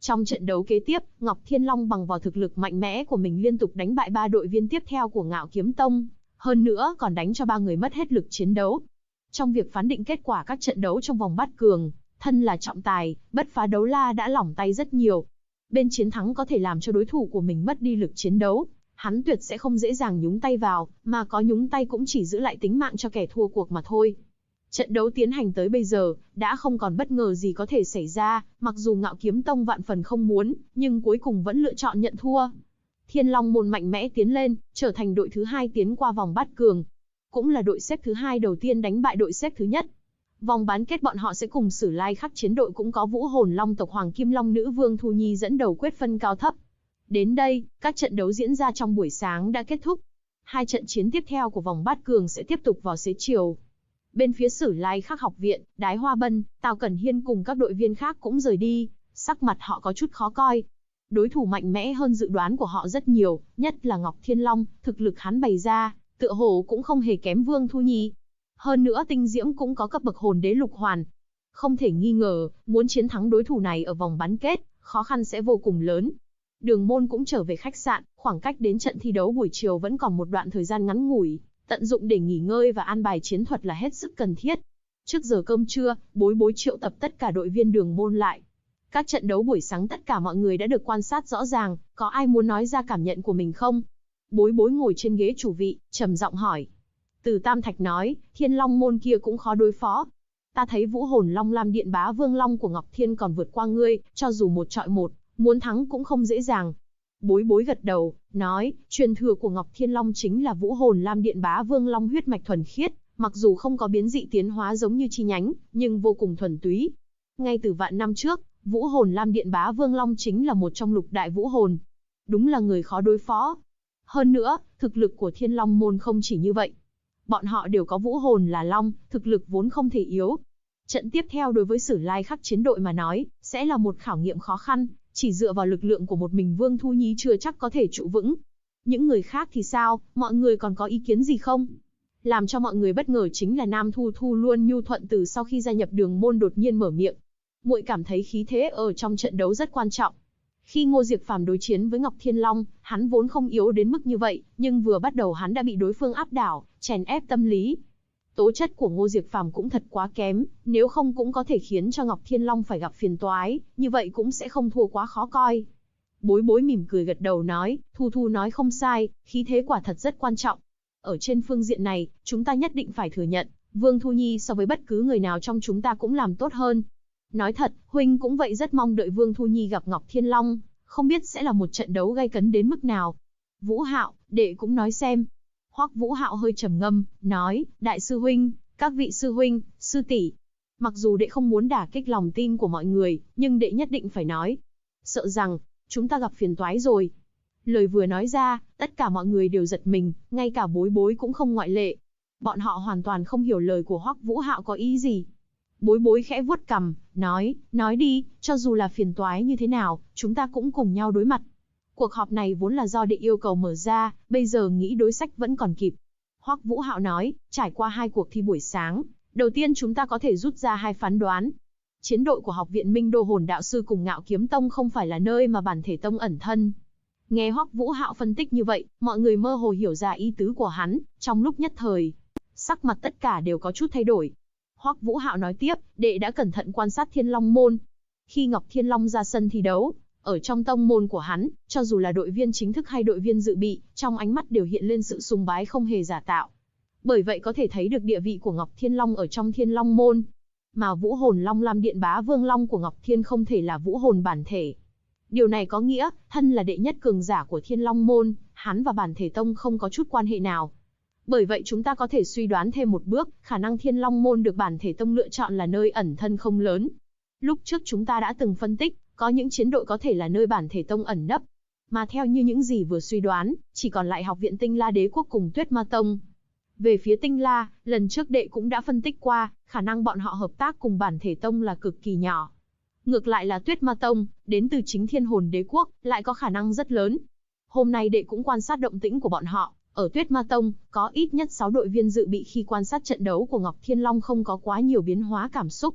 Speaker 1: Trong trận đấu kế tiếp, Ngọc Thiên Long bằng vào thực lực mạnh mẽ của mình liên tục đánh bại 3 đội viên tiếp theo của Ngạo Kiếm Tông, hơn nữa còn đánh cho 3 người mất hết lực chiến đấu. Trong việc phán định kết quả các trận đấu trong vòng bát cường, thân là trọng tài, Bất Phá Đấu La đã lỏng tay rất nhiều. Bên chiến thắng có thể làm cho đối thủ của mình mất đi lực chiến đấu, hắn tuyệt sẽ không dễ dàng nhúng tay vào, mà có nhúng tay cũng chỉ giữ lại tính mạng cho kẻ thua cuộc mà thôi. Trận đấu tiến hành tới bây giờ, đã không còn bất ngờ gì có thể xảy ra, mặc dù Ngạo Kiếm Tông vạn phần không muốn, nhưng cuối cùng vẫn lựa chọn nhận thua. Thiên Long môn mạnh mẽ tiến lên, trở thành đội thứ 2 tiến qua vòng bát cường. Cũng là đội xếp thứ 2 đầu tiên đánh bại đội xếp thứ nhất. Vòng bán kết bọn họ sẽ cùng Sử Lai Khắc chiến đội cũng có Vũ Hồn Long tộc Hoàng Kim Long nữ Vương Thu Nhi dẫn đầu quyết phân cao thấp. Đến đây, các trận đấu diễn ra trong buổi sáng đã kết thúc. 2 trận chiến tiếp theo của vòng bát cường sẽ tiếp tục vào xế chiều. Bên phía Sử Lai Khắc học viện, Đái Hoa Bân, Tào Cẩn Hiên cùng các đội viên khác cũng rời đi, sắc mặt họ có chút khó coi. Đối thủ mạnh mẽ hơn dự đoán của họ rất nhiều, nhất là Ngọc Thiên Long, thực lực hắn bày ra, tựa hồ cũng không hề kém Vương Thu Nhi. Hơn nữa Tinh Diễm cũng có cấp bậc hồn đế lục hoàn. Không thể nghi ngờ, muốn chiến thắng đối thủ này ở vòng bán kết, khó khăn sẽ vô cùng lớn. Đường Môn cũng trở về khách sạn, khoảng cách đến trận thi đấu buổi chiều vẫn còn một đoạn thời gian ngắn ngủi, tận dụng để nghỉ ngơi và an bài chiến thuật là hết sức cần thiết. Trước giờ cơm trưa, Bối Bối triệu tập tất cả đội viên Đường Môn lại. Các trận đấu buổi sáng tất cả mọi người đã được quan sát rõ ràng, có ai muốn nói ra cảm nhận của mình không? Bối Bối ngồi trên ghế chủ vị, trầm giọng hỏi. Từ Tam Thạch nói, Thiên Long môn kia cũng khó đối phó. Ta thấy Vũ Hồn Long Lam Điện Bá Vương Long của Ngọc Thiên còn vượt qua ngươi, cho dù 1 chọi 1, muốn thắng cũng không dễ dàng. Bối Bối gật đầu, nói, truyền thừa của Ngọc Thiên Long chính là Vũ Hồn Lam Điện Bá Vương Long huyết mạch thuần khiết, mặc dù không có biến dị tiến hóa giống như chi nhánh, nhưng vô cùng thuần túy. Ngay từ vạn năm trước, Vũ Hồn Lam Điện Bá Vương Long chính là một trong lục đại vũ hồn. Đúng là người khó đối phó. Hơn nữa, thực lực của Thiên Long môn không chỉ như vậy. Bọn họ đều có vũ hồn là long, thực lực vốn không thể yếu. Trận tiếp theo đối với Sử Lai Khắc chiến đội mà nói, sẽ là một khảo nghiệm khó khăn, chỉ dựa vào lực lượng của một mình Vương Thu Nhi chưa chắc có thể trụ vững. Những người khác thì sao, mọi người còn có ý kiến gì không? Làm cho mọi người bất ngờ chính là Nam Thu Thu luôn nhu thuận từ sau khi gia nhập Đường Môn đột nhiên mở miệng. Muội cảm thấy khí thế ở trong trận đấu rất quan trọng. Khi Ngô Diệp Phàm đối chiến với Ngọc Thiên Long, hắn vốn không yếu đến mức như vậy, nhưng vừa bắt đầu hắn đã bị đối phương áp đảo, chèn ép tâm lý. Tố chất của Ngô Diệp Phàm cũng thật quá kém, nếu không cũng có thể khiến cho Ngọc Thiên Long phải gặp phiền toái, như vậy cũng sẽ không thua quá khó coi. Bối Bối mỉm cười gật đầu nói, Thu Thu nói không sai, khí thế quả thật rất quan trọng. Ở trên phương diện này, chúng ta nhất định phải thừa nhận, Vương Thu Nhi so với bất cứ người nào trong chúng ta cũng làm tốt hơn. Nói thật, huynh cũng vậy rất mong đợi Vương Thu Nhi gặp Ngọc Thiên Long, không biết sẽ là một trận đấu gay cấn đến mức nào. Vũ Hạo, đệ cũng nói xem. Hoắc Vũ Hạo hơi trầm ngâm, nói, đại sư huynh, các vị sư huynh, sư tỷ. Mặc dù đệ không muốn đả kích lòng tin của mọi người, nhưng đệ nhất định phải nói. Sợ rằng, chúng ta gặp phiền toái rồi. Lời vừa nói ra, tất cả mọi người đều giật mình, ngay cả Bối Bối cũng không ngoại lệ. Bọn họ hoàn toàn không hiểu lời của Hoắc Vũ Hạo có ý gì. Bối Bối khẽ vuốt cằm, nói đi, cho dù là phiền toái như thế nào, chúng ta cũng cùng nhau đối mặt. Cuộc họp này vốn là do đệ yêu cầu mở ra, bây giờ nghĩ đối sách vẫn còn kịp. Hoắc Vũ Hạo nói, trải qua 2 cuộc thi buổi sáng, đầu tiên chúng ta có thể rút ra 2 phán đoán. Chiến đội của học viện Minh Đô Hồn Đạo Sư cùng Ngạo Kiếm Tông không phải là nơi mà bản thể tông ẩn thân. Nghe Hoắc Vũ Hạo phân tích như vậy, mọi người mơ hồ hiểu ra ý tứ của hắn, trong lúc nhất thời, sắc mặt tất cả đều có chút thay đổi. Hoắc Vũ Hạo nói tiếp, đệ đã cẩn thận quan sát Thiên Long môn. Khi Ngọc Thiên Long ra sân thi đấu, ở trong tông môn của hắn, cho dù là đội viên chính thức hay đội viên dự bị, trong ánh mắt đều hiện lên sự sùng bái không hề giả tạo. Bởi vậy có thể thấy được địa vị của Ngọc Thiên Long ở trong Thiên Long môn. Mà Vũ Hồn Long Lam Điện Bá Vương Long của Ngọc Thiên không thể là vũ hồn bản thể. Điều này có nghĩa, thân là đệ nhất cường giả của Thiên Long môn, hắn và bản thể tông không có chút quan hệ nào. Bởi vậy chúng ta có thể suy đoán thêm một bước, khả năng Thiên Long môn được bản thể tông lựa chọn là nơi ẩn thân không lớn. Lúc trước chúng ta đã từng phân tích, có những chiến đội có thể là nơi bản thể tông ẩn nấp. Mà theo như những gì vừa suy đoán, chỉ còn lại học viện Tinh La Đế Quốc cùng Tuyết Ma Tông. Về phía Tinh La, lần trước đệ cũng đã phân tích qua, khả năng bọn họ hợp tác cùng bản thể tông là cực kỳ nhỏ. Ngược lại là Tuyết Ma Tông, đến từ chính Thiên Hồn Đế Quốc, lại có khả năng rất lớn. Hôm nay đệ cũng quan sát động tĩnh của bọn họ. Ở Tuyết Ma Tông, có ít nhất 6 đội viên dự bị khi quan sát trận đấu của Ngọc Thiên Long không có quá nhiều biến hóa cảm xúc.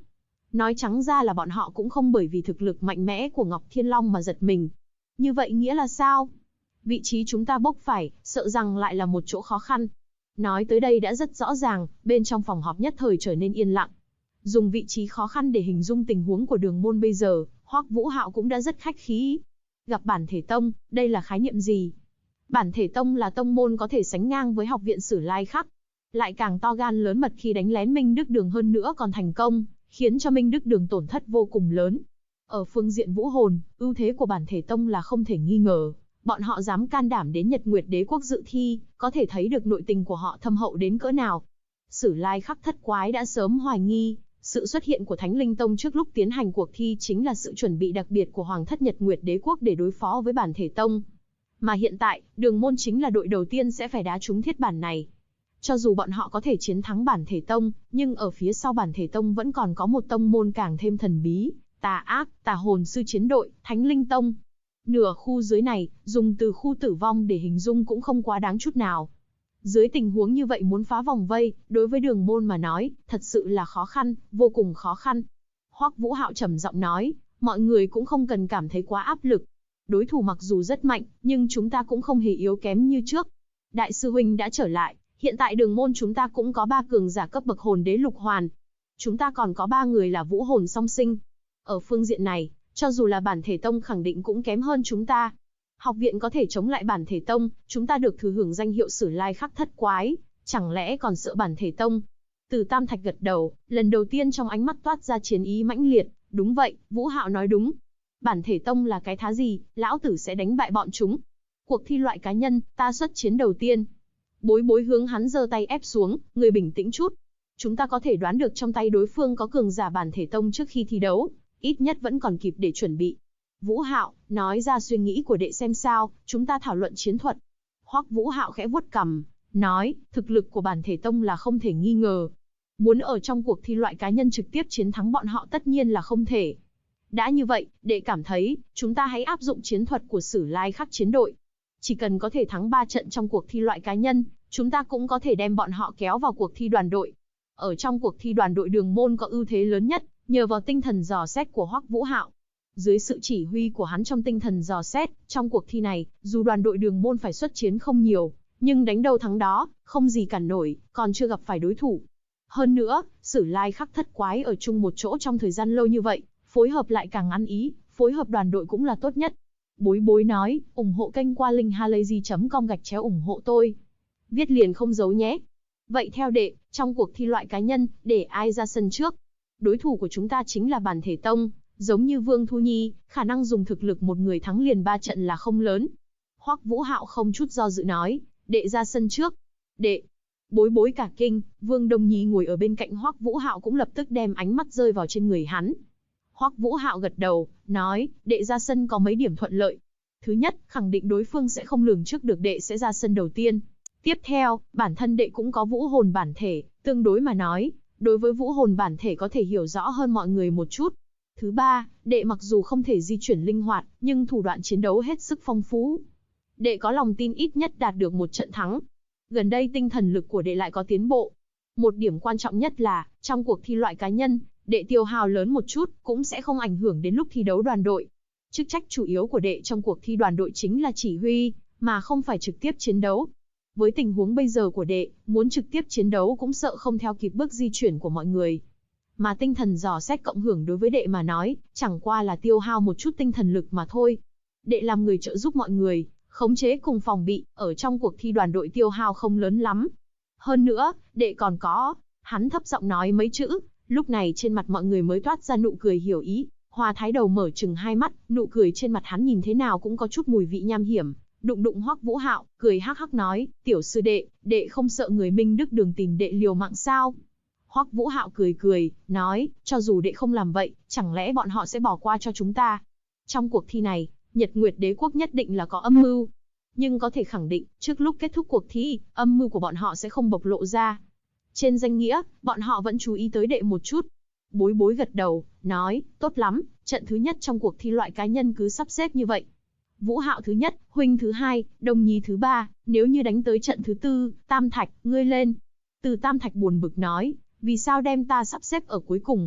Speaker 1: Nói trắng ra là bọn họ cũng không bởi vì thực lực mạnh mẽ của Ngọc Thiên Long mà giật mình. Như vậy nghĩa là sao? Vị trí chúng ta bốc phải, sợ rằng lại là một chỗ khó khăn. Nói tới đây đã rất rõ ràng, bên trong phòng họp nhất thời trở nên yên lặng. Dùng vị trí khó khăn để hình dung tình huống của Đường môn bây giờ, Hoắc Vũ Hạo cũng đã rất khách khí. Gặp bản thể tông, đây là khái niệm gì? Bản thể tông là tông môn có thể sánh ngang với học viện Sử Lai Khắc, lại càng to gan lớn mật khi đánh lén Minh Đức Đường hơn nữa còn thành công, khiến cho Minh Đức Đường tổn thất vô cùng lớn. Ở phương diện vũ hồn, ưu thế của bản thể tông là không thể nghi ngờ. Bọn họ dám can đảm đến Nhật Nguyệt Đế quốc dự thi, có thể thấy được nội tình của họ thâm hậu đến cỡ nào. Sử Lai Khắc thất quái đã sớm hoài nghi, sự xuất hiện của Thánh Linh Tông trước lúc tiến hành cuộc thi chính là sự chuẩn bị đặc biệt của Hoàng thất Nhật Nguyệt Đế quốc để đối phó với bản thể tông. Mà hiện tại, Đường môn chính là đội đầu tiên sẽ phải đá trúng thiết bản này. Cho dù bọn họ có thể chiến thắng bản thể tông, nhưng ở phía sau bản thể tông vẫn còn có một tông môn càng thêm thần bí, tà ác, tà hồn sư chiến đội, Thánh Linh Tông. Nửa khu dưới này, dùng từ khu tử vong để hình dung cũng không quá đáng chút nào. Dưới tình huống như vậy muốn phá vòng vây, đối với Đường môn mà nói, thật sự là khó khăn, vô cùng khó khăn. Hoắc Vũ Hạo trầm giọng nói, mọi người cũng không cần cảm thấy quá áp lực. Đối thủ mặc dù rất mạnh, nhưng chúng ta cũng không hề yếu kém như trước. Đại sư huynh đã trở lại, hiện tại Đường môn chúng ta cũng có 3 cường giả cấp bậc hồn đế lục hoàn. Chúng ta còn có 3 người là vũ hồn song sinh. Ở phương diện này, cho dù là bản thể tông khẳng định cũng kém hơn chúng ta. Học viện có thể chống lại bản thể tông, chúng ta được thừa hưởng danh hiệu Sử Lai Khắc thất quái, chẳng lẽ còn sợ bản thể tông? Từ Tam Thạch gật đầu, lần đầu tiên trong ánh mắt toát ra chiến ý mãnh liệt, đúng vậy, Vũ Hạo nói đúng. Bản thể tông là cái thá gì, lão tử sẽ đánh bại bọn chúng. Cuộc thi loại cá nhân, ta xuất chiến đầu tiên. Bối Bối hướng hắn giơ tay ép xuống, người bình tĩnh chút. Chúng ta có thể đoán được trong tay đối phương có cường giả bản thể tông trước khi thi đấu, ít nhất vẫn còn kịp để chuẩn bị. Vũ Hạo, nói ra suy nghĩ của đệ xem sao, chúng ta thảo luận chiến thuật. Hoắc Vũ Hạo khẽ vuốt cằm, nói, thực lực của bản thể tông là không thể nghi ngờ. Muốn ở trong cuộc thi loại cá nhân trực tiếp chiến thắng bọn họ tất nhiên là không thể. Đã như vậy, đệ cảm thấy, chúng ta hãy áp dụng chiến thuật của Sử Lai Khắc chiến đội. Chỉ cần có thể thắng 3 trận trong cuộc thi loại cá nhân, chúng ta cũng có thể đem bọn họ kéo vào cuộc thi đoàn đội. Ở trong cuộc thi đoàn đội Đường môn có ưu thế lớn nhất, nhờ vào tinh thần dò xét của Hoắc Vũ Hạo. Dưới sự chỉ huy của hắn trong tinh thần dò xét, trong cuộc thi này, dù đoàn đội Đường môn phải xuất chiến không nhiều, nhưng đánh đâu thắng đó, không gì cản nổi, còn chưa gặp phải đối thủ. Hơn nữa, Sử Lai Khắc thất quái ở chung một chỗ trong thời gian lâu như vậy, phối hợp lại càng ăn ý, phối hợp đoàn đội cũng là tốt nhất. Bối Bối nói, ủng hộ kênh qua linkhalazy.com ủng hộ tôi. Viết liền không giấu nhé. Vậy theo đệ, trong cuộc thi loại cá nhân, để ai ra sân trước? Đối thủ của chúng ta chính là bản thể tông, giống như Vương Thu Nhi, khả năng dùng thực lực một người thắng liền 3 trận là không lớn. Hoắc Vũ Hạo không chút do dự nói, đệ ra sân trước. Đệ. Bối Bối cả kinh, Vương Đông Nhi ngồi ở bên cạnh Hoắc Vũ Hạo cũng lập tức đem ánh mắt rơi vào trên người hắn. Hoắc Vũ Hạo gật đầu, nói, đệ ra sân có mấy điểm thuận lợi. Thứ nhất, khẳng định đối phương sẽ không lường trước được đệ sẽ ra sân đầu tiên. Tiếp theo, bản thân đệ cũng có vũ hồn bản thể, tương đối mà nói, đối với vũ hồn bản thể có thể hiểu rõ hơn mọi người một chút. Thứ ba, đệ mặc dù không thể di chuyển linh hoạt, nhưng thủ đoạn chiến đấu hết sức phong phú. Đệ có lòng tin ít nhất đạt được một trận thắng. Gần đây tinh thần lực của đệ lại có tiến bộ. Một điểm quan trọng nhất là, trong cuộc thi loại cá nhân, đệ tiêu hao lớn một chút, cũng sẽ không ảnh hưởng đến lúc thi đấu đoàn đội. Chức trách chủ yếu của đệ trong cuộc thi đoàn đội chính là chỉ huy, mà không phải trực tiếp chiến đấu. Với tình huống bây giờ của đệ, muốn trực tiếp chiến đấu cũng sợ không theo kịp bước di chuyển của mọi người. Mà tinh thần dò xét cộng hưởng đối với đệ mà nói, chẳng qua là tiêu hao một chút tinh thần lực mà thôi. Đệ làm người trợ giúp mọi người, khống chế cùng phòng bị, ở trong cuộc thi đoàn đội tiêu hao không lớn lắm. Hơn nữa, đệ còn có, hắn thấp giọng nói mấy chữ, lúc này trên mặt mọi người mới toát ra nụ cười hiểu ý. Hoa Thái Đầu mở trừng hai mắt, nụ cười trên mặt hắn nhìn thế nào cũng có chút mùi vị nham hiểm. Đụng đụng Hoắc Vũ Hạo, cười hắc hắc nói, tiểu sư đệ, đệ không sợ người Minh Đức Đường tìm đệ liều mạng sao? Hoắc Vũ Hạo cười cười, nói, cho dù đệ không làm vậy, chẳng lẽ bọn họ sẽ bỏ qua cho chúng ta? Trong cuộc thi này, Nhật Nguyệt Đế quốc nhất định là có âm mưu. Nhưng có thể khẳng định, trước lúc kết thúc cuộc thi, âm mưu của bọn họ sẽ không bộc lộ ra. Trên danh nghĩa, bọn họ vẫn chú ý tới đệ một chút. Bối Bối gật đầu, nói, tốt lắm, trận thứ nhất trong cuộc thi loại cá nhân cứ sắp xếp như vậy. Vũ Hạo thứ nhất, Huynh thứ hai, Đông Nhi thứ ba, nếu như đánh tới trận thứ tư, Tam Thạch, ngươi lên. Từ Tam Thạch buồn bực nói, vì sao đem ta sắp xếp ở cuối cùng?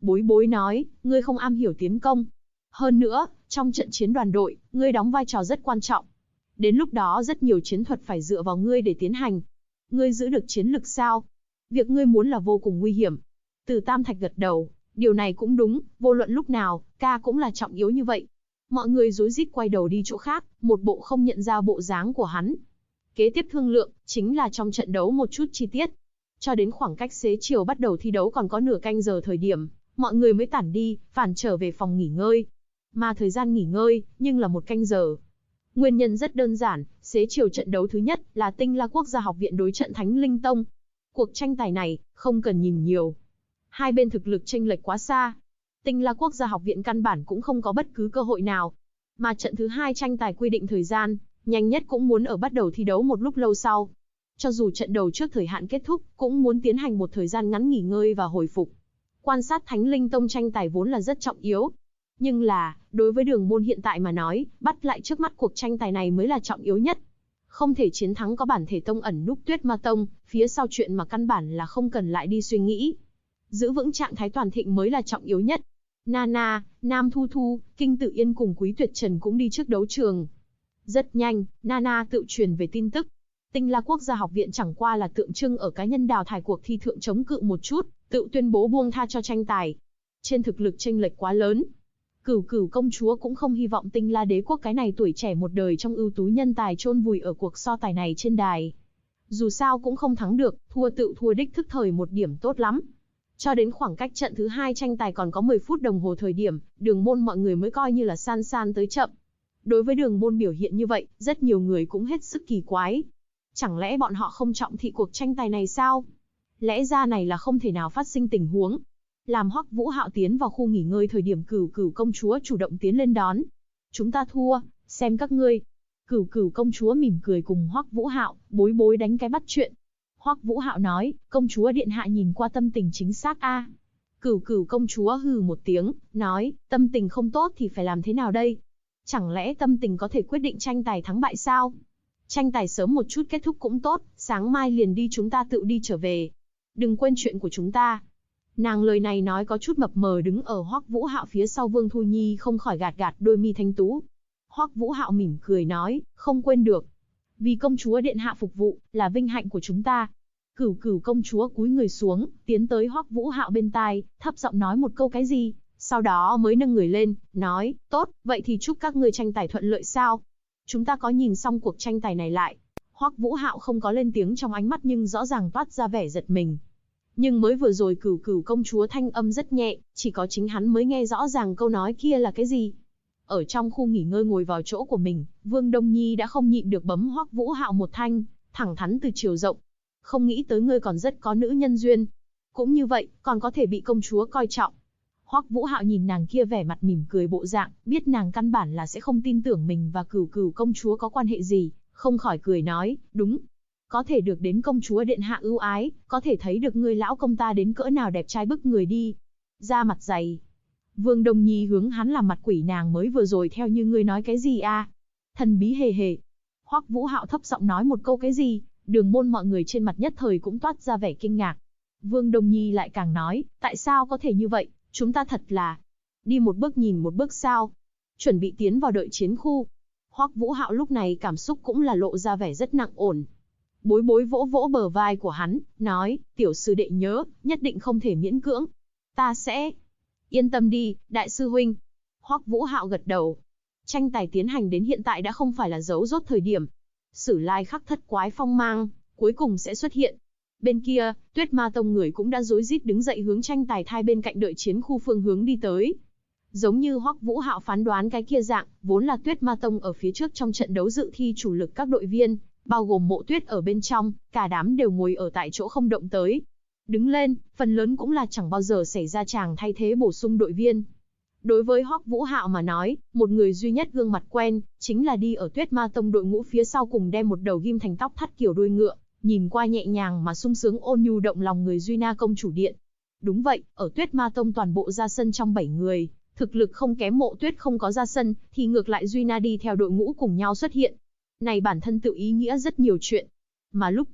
Speaker 1: Bối bối nói, ngươi không am hiểu tiến công. Hơn nữa, trong trận chiến đoàn đội, ngươi đóng vai trò rất quan trọng. Đến lúc đó rất nhiều chiến thuật phải dựa vào ngươi để tiến hành. Ngươi giữ được chiến lực sao? Việc ngươi muốn là vô cùng nguy hiểm. Từ Tam Thạch gật đầu, điều này cũng đúng, vô luận lúc nào, ca cũng là trọng yếu như vậy. Mọi người rối rít quay đầu đi chỗ khác, một bộ không nhận ra bộ dáng của hắn. Kế tiếp thương lượng, chính là trong trận đấu một chút chi tiết. Cho đến khoảng cách xế chiều bắt đầu thi đấu còn có nửa canh giờ thời điểm, mọi người mới tản đi, phản trở về phòng nghỉ ngơi. Mà thời gian nghỉ ngơi, nhưng là 1 canh giờ. Nguyên nhân rất đơn giản, xế chiều trận đấu thứ nhất là Tinh La Quốc gia học viện đối trận Thánh Linh Tông. Cuộc tranh tài này, không cần nhìn nhiều. Hai bên thực lực chênh lệch quá xa. Tinh La Quốc gia học viện căn bản cũng không có bất cứ cơ hội nào. Mà trận thứ hai tranh tài quy định thời gian, nhanh nhất cũng muốn ở bắt đầu thi đấu một lúc lâu sau. Cho dù trận đầu trước thời hạn kết thúc, cũng muốn tiến hành một thời gian ngắn nghỉ ngơi và hồi phục. Quan sát Thánh Linh Tông tranh tài vốn là rất trọng yếu. Nhưng là, đối với Đường Môn hiện tại mà nói, bắt lại trước mắt cuộc tranh tài này mới là trọng yếu nhất. Không thể chiến thắng có bản thể tông ẩn núp Tuyết Ma Tông, phía sau chuyện mà căn bản là không cần lại đi suy nghĩ. Giữ vững trạng thái toàn thịnh mới là trọng yếu nhất. Nana, Nam Thu Thu, Kinh Tự Yên cùng Quý Tuyệt Trần cũng đi trước đấu trường. Rất nhanh, Nana tự truyền về tin tức. Tinh La Quốc gia học viện chẳng qua là tượng trưng ở cá nhân đào thải cuộc thi thượng chống cự một chút, tự tuyên bố buông tha cho tranh tài. Trên thực lực chênh lệch quá lớn. Cửu Cửu công chúa cũng không hy vọng Tinh La đế quốc cái này tuổi trẻ một đời trong ưu tú nhân tài chôn vùi ở cuộc so tài này trên đài. Dù sao cũng không thắng được, thua tự thua đích thức thời một điểm tốt lắm. Cho đến khoảng cách trận thứ hai tranh tài còn có 10 phút đồng hồ thời điểm, Đường Môn mọi người mới coi như là san san tới chậm. Đối với Đường Môn biểu hiện như vậy, rất nhiều người cũng hết sức kỳ quái. Chẳng lẽ bọn họ không trọng thị cuộc tranh tài này sao? Lẽ ra này là không thể nào phát sinh tình huống. Làm Hoắc Vũ Hạo tiến vào khu nghỉ ngơi thời điểm Cửu Cửu công chúa chủ động tiến lên đón. Chúng ta thua, xem các ngươi. Cửu Cửu công chúa mỉm cười cùng Hoắc Vũ Hạo, bối bối đánh cái bắt chuyện. Hoắc Vũ Hạo nói, công chúa điện hạ nhìn qua tâm tình chính xác a. Cửu Cửu công chúa hừ một tiếng, nói, tâm tình không tốt thì phải làm thế nào đây? Chẳng lẽ tâm tình có thể quyết định tranh tài thắng bại sao? Tranh tài sớm một chút kết thúc cũng tốt, sáng mai liền đi chúng ta tự đi trở về. Đừng quên chuyện của chúng ta. Nàng lời này nói có chút mập mờ đứng ở Hoắc Vũ Hạo phía sau Vương Thu Nhi không khỏi gạt gạt đôi mi thanh tú. Hoắc Vũ Hạo mỉm cười nói, không quên được. Vì công chúa điện hạ phục vụ, là vinh hạnh của chúng ta. Cửu Cửu công chúa cúi người xuống, tiến tới Hoắc Vũ Hạo bên tai, thấp giọng nói một câu cái gì, sau đó mới nâng người lên, nói, tốt, vậy thì chúc các ngươi tranh tài thuận lợi sao? Chúng ta có nhìn xong cuộc tranh tài này lại. Hoắc Vũ Hạo không có lên tiếng trong ánh mắt nhưng rõ ràng toát ra vẻ giật mình. Nhưng mới vừa rồi Cửu Cửu công chúa thanh âm rất nhẹ, chỉ có chính hắn mới nghe rõ ràng câu nói kia là cái gì. Ở trong khu nghỉ ngơi ngồi vào chỗ của mình, Vương Đông Nhi đã không nhịn được bấm Hoắc Vũ Hạo một thanh, thẳng thắn từ chiều rộng. Không nghĩ tới ngươi còn rất có nữ nhân duyên. Cũng như vậy, còn có thể bị công chúa coi trọng. Hoắc Vũ Hạo nhìn nàng kia vẻ mặt mỉm cười bộ dạng, biết nàng căn bản là sẽ không tin tưởng mình và Cửu Cửu công chúa có quan hệ gì, không khỏi cười nói, đúng. Có thể được đến công chúa điện hạ ưu ái, có thể thấy được ngươi lão công ta đến cỡ nào đẹp trai bức người đi. Da mặt dày. Vương Đông Nhi hướng hắn làm mặt quỷ nàng mới vừa rồi theo như ngươi nói cái gì a? Thần bí hề hề. Hoắc Vũ Hạo thấp giọng nói một câu cái gì, Đường Môn mọi người trên mặt nhất thời cũng toát ra vẻ kinh ngạc. Vương Đông Nhi lại càng nói, tại sao có thể như vậy, chúng ta thật là đi một bước nhìn một bước sao? Chuẩn bị tiến vào đợi chiến khu. Hoắc Vũ Hạo lúc này cảm xúc cũng là lộ ra vẻ rất nặng ổn. Bối bối vỗ vỗ bờ vai của hắn, nói, tiểu sư đệ nhớ, nhất định không thể miễn cưỡng. Ta sẽ. Yên tâm đi, đại sư huynh. Hoắc Vũ Hạo gật đầu. Tranh tài tiến hành đến hiện tại đã không phải là giấu rốt thời điểm. Sử lai khắc thất quái phong mang, cuối cùng sẽ xuất hiện. Bên kia, Tuyết Ma Tông người cũng đã rối rít đứng dậy hướng tranh tài thai bên cạnh đợi chiến khu phương hướng đi tới. Giống như Hoắc Vũ Hạo phán đoán cái kia dạng, vốn là Tuyết Ma Tông ở phía trước trong trận đấu dự thi chủ lực các đội viên, bao gồm Mộ Tuyết ở bên trong, cả đám đều ngồi ở tại chỗ không động tới. Đứng lên, phần lớn cũng là chẳng bao giờ xảy ra chàng thay thế bổ sung đội viên. Đối với Hoắc Vũ Hạo mà nói, một người duy nhất gương mặt quen, chính là đi ở Tuyết Ma Tông đội ngũ phía sau cùng đem một đầu ghim thành tóc thắt kiểu đuôi ngựa, nhìn qua nhẹ nhàng mà sung sướng ôn nhu động lòng người Duy Na công chủ điện. Đúng vậy, ở Tuyết Ma Tông toàn bộ ra sân trong 7 người, thực lực không kém Mộ Tuyết không có ra sân, thì ngược lại Duy Na đi theo đội ngũ cùng nhau xuất hiện. Này bản thân tự ý nghĩa rất nhiều chuyện. Mà lúc trước,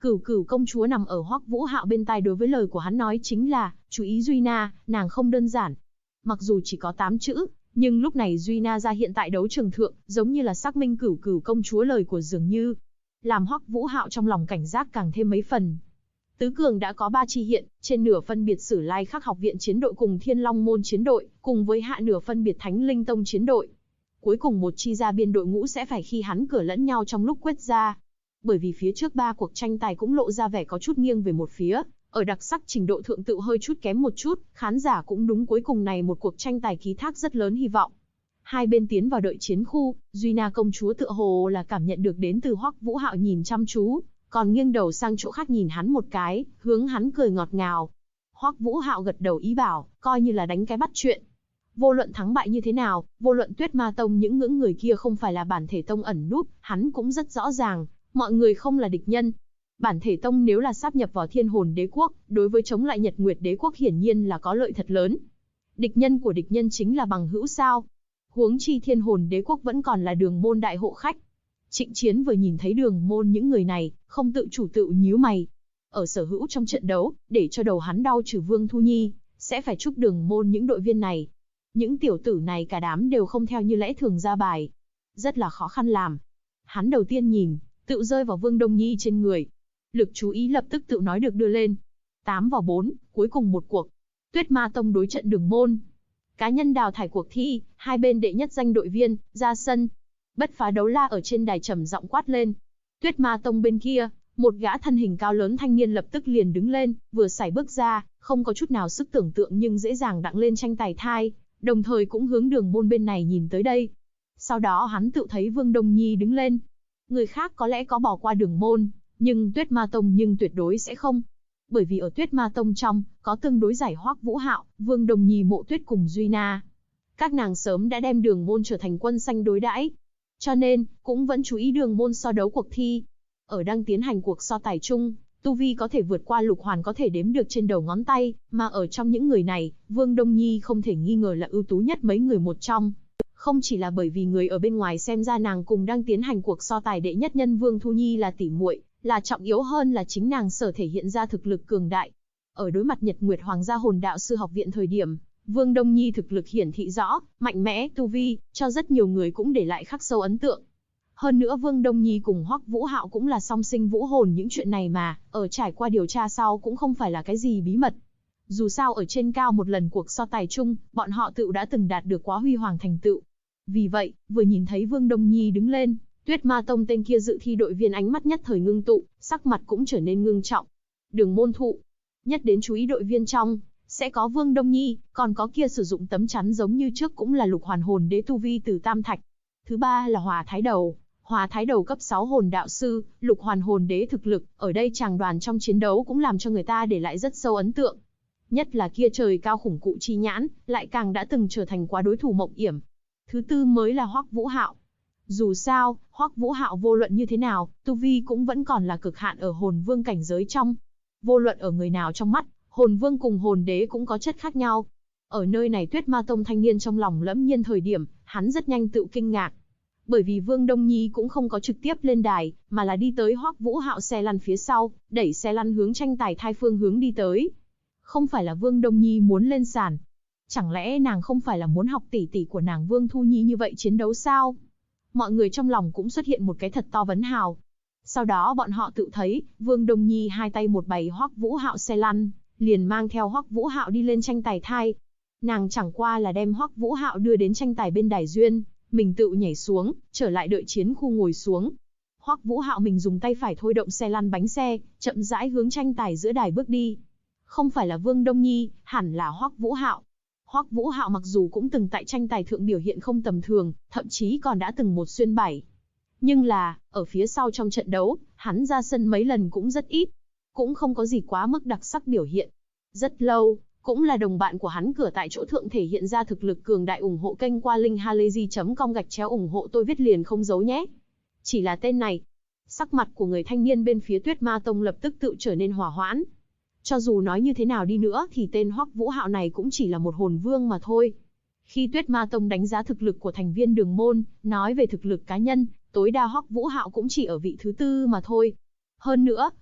Speaker 1: Cửu Cửu công chúa nằm ở Hoắc Vũ Hạo bên tai đối với lời của hắn nói chính là, chú ý Duy Na, nàng không đơn giản. Mặc dù chỉ có 8 chữ, nhưng lúc này Duy Na ra hiện tại đấu trường thượng, giống như là xác minh Cửu Cửu công chúa lời của dường như. Làm Hoắc Vũ Hạo trong lòng cảnh giác càng thêm mấy phần. Tứ cường đã có 3 chi hiện, trên nửa phân biệt Sử Lai Khắc học viện chiến đội cùng Thiên Long môn chiến đội, cùng với hạ nửa phân biệt Thánh Linh tông chiến đội. Cuối cùng một chi ra biên đội ngũ sẽ phải khi hắn cửa lẫn nhau trong lúc quyết ra. Bởi vì phía trước 3 cuộc tranh tài cũng lộ ra vẻ có chút nghiêng về một phía, ở đặc sắc trình độ thượng tự hơi chút kém một chút, khán giả cũng đúng cuối cùng này một cuộc tranh tài ký thác rất lớn hy vọng. Hai bên tiến vào đợi chiến khu, Duy Na công chúa tựa hồ là cảm nhận được đến từ Hoắc Vũ Hạo nhìn chăm chú, còn nghiêng đầu sang chỗ khác nhìn hắn một cái, hướng hắn cười ngọt ngào. Hoắc Vũ Hạo gật đầu ý bảo, coi như là đánh cái bắt chuyện. Vô luận thắng bại như thế nào, vô luận Tuyết Ma Tông những ngưỡng người kia không phải là bản thể tông ẩn núp, hắn cũng rất rõ ràng, mọi người không là địch nhân. Bản thể tông nếu là sáp nhập vào Thiên Hồn Đế quốc, đối với chống lại Nhật Nguyệt Đế quốc hiển nhiên là có lợi thật lớn. Địch nhân của địch nhân chính là bằng hữu sao? Huống chi Thiên Hồn Đế quốc vẫn còn là Đường môn đại hộ khách. Trịnh Chiến vừa nhìn thấy Đường môn những người này, không tự chủ tự nhíu mày. Ở sở hữu trong trận đấu, để cho đầu hắn đau trừ Vương Thu Nhi, sẽ phải chúc Đường môn những đội viên này. Những tiểu tử này cả đám đều không theo như lẽ thường ra bài. Rất là khó khăn làm. Hắn đầu tiên nhìn, tự rơi vào Vương Đông Nhi trên người. Lực chú ý lập tức tự nói được đưa lên. 8-4, cuối cùng một cuộc. Tuyết Ma Tông đối trận Đường môn. Cá nhân đào thải cuộc thi, hai bên đệ nhất danh đội viên, ra sân. Bất phá đấu la ở trên đài trầm giọng quát lên. Tuyết Ma Tông bên kia, một gã thân hình cao lớn thanh niên lập tức liền đứng lên, vừa sải bước ra, không có chút nào sức tưởng tượng nhưng dễ dàng đặng lên tranh tài thai, đồng thời cũng hướng Đường môn bên này nhìn tới đây. Sau đó hắn tự thấy Vương Đông Nhi đứng lên. Người khác có lẽ có bỏ qua Đường môn, nhưng Tuyết Ma Tông nhưng tuyệt đối sẽ không. Bởi vì ở Tuyết Ma Tông trong, có tương đối giải Hoắc Vũ Hạo, Vương Đồng Nhi, Mộ Tuyết cùng Duy Na. Các nàng sớm đã đem Đường môn trở thành quân xanh đối đãi. Cho nên, cũng vẫn chú ý Đường môn so đấu cuộc thi. Ở đang tiến hành cuộc so tài chung, tu vi có thể vượt qua Lục Hoàn có thể đếm được trên đầu ngón tay, mà ở trong những người này, Vương Đông Nhi không thể nghi ngờ là ưu tú nhất mấy người một trong. Không chỉ là bởi vì người ở bên ngoài xem ra nàng cùng đang tiến hành cuộc so tài đệ nhất nhân Vương Thu Nhi là tỉ muội, là trọng yếu hơn là chính nàng sở thể hiện ra thực lực cường đại. Ở đối mặt Nhật Nguyệt Hoàng gia Hồn Đạo sư học viện thời điểm, Vương Đông Nhi thực lực hiển thị rõ, mạnh mẽ, tu vi, cho rất nhiều người cũng để lại khắc sâu ấn tượng. Hơn nữa Vương Đông Nhi cùng Hoắc Vũ Hạo cũng là song sinh vũ hồn, những chuyện này mà, ở trải qua điều tra sau cũng không phải là cái gì bí mật. Dù sao ở trên cao một lần cuộc so tài chung, bọn họ tự đã từng đạt được quá huy hoàng thành tựu. Vì vậy, vừa nhìn thấy Vương Đông Nhi đứng lên, Tuyết Ma Tông tên kia dự thi đội viên ánh mắt nhất thời ngưng tụ, sắc mặt cũng trở nên ngưng trọng. Đường môn thụ, nhất đến chú ý đội viên trong, sẽ có Vương Đông Nhi, còn có kia sử dụng tấm chắn giống như trước cũng là Lục Hoàn hồn đế tu vi từ Tam Thạch. Thứ ba là Hòa Thái Đầu cấp 6 hồn đạo sư, Lục Hoàn hồn đế thực lực, ở đây chàng đoàn trong chiến đấu cũng làm cho người ta để lại rất sâu ấn tượng. Nhất là kia trời cao khủng cụ Chi Nhãn, lại càng đã từng trở thành quá đối thủ mộng yểm. Thứ tư mới là Hoắc Vũ Hạo. Dù sao, Hoắc Vũ Hạo vô luận như thế nào, tu vi cũng vẫn còn là cực hạn ở hồn vương cảnh giới trong. Vô luận ở người nào trong mắt, hồn vương cùng hồn đế cũng có chất khác nhau. Ở nơi này Tuyết Ma Tông thanh niên trong lòng lẫm nhiên thời điểm, hắn rất nhanh tự kinh ngạc. Bởi vì Vương Đông Nhi cũng không có trực tiếp lên đài, mà là đi tới Hoắc Vũ Hạo xe lăn phía sau, đẩy xe lăn hướng tranh tài thai phương hướng đi tới. Không phải là Vương Đông Nhi muốn lên sàn. Chẳng lẽ nàng không phải là muốn học tỷ tỷ của nàng Vương Thu Nhi như vậy chiến đấu sao? Mọi người trong lòng cũng xuất hiện một cái thật to vấn hào. Sau đó bọn họ tự thấy, Vương Đông Nhi hai tay một bày Hoắc Vũ Hạo xe lăn, liền mang theo Hoắc Vũ Hạo đi lên tranh tài thai. Nàng chẳng qua là đem Hoắc Vũ Hạo đưa đến tranh tài bên đài duyên, mình tự nhảy xuống, trở lại đợi chiến khu ngồi xuống. Hoắc Vũ Hạo mình dùng tay phải thôi động xe lăn bánh xe, chậm rãi hướng tranh tài giữa đài bước đi. Không phải là Vương Đông Nhi, hẳn là Hoắc Vũ Hạo. Hoắc Vũ Hạo mặc dù cũng từng tại tranh tài thượng biểu hiện không tầm thường, thậm chí còn đã từng một xuyên 7. Nhưng là, ở phía sau trong trận đấu, hắn ra sân mấy lần cũng rất ít. Cũng không có gì quá mức đặc sắc biểu hiện. Rất lâu, cũng là đồng bạn của hắn cửa tại chỗ thượng thể hiện ra thực lực cường đại. Ủng hộ kênh qua link halayzi.com/ ủng hộ tôi viết liền không giấu nhé. Chỉ là tên này. Sắc mặt của người thanh niên bên phía Tuyết Ma Tông lập tức tự trở nên hòa hoãn. Cho dù nói như thế nào đi nữa thì tên Hoắc Vũ Hạo này cũng chỉ là một hồn vương mà thôi. Khi Tuyết Ma Tông đánh giá thực lực của thành viên Đường môn, nói về thực lực cá nhân, tối đa Hoắc Vũ Hạo cũng chỉ ở vị thứ tư mà thôi. Hơn nữa,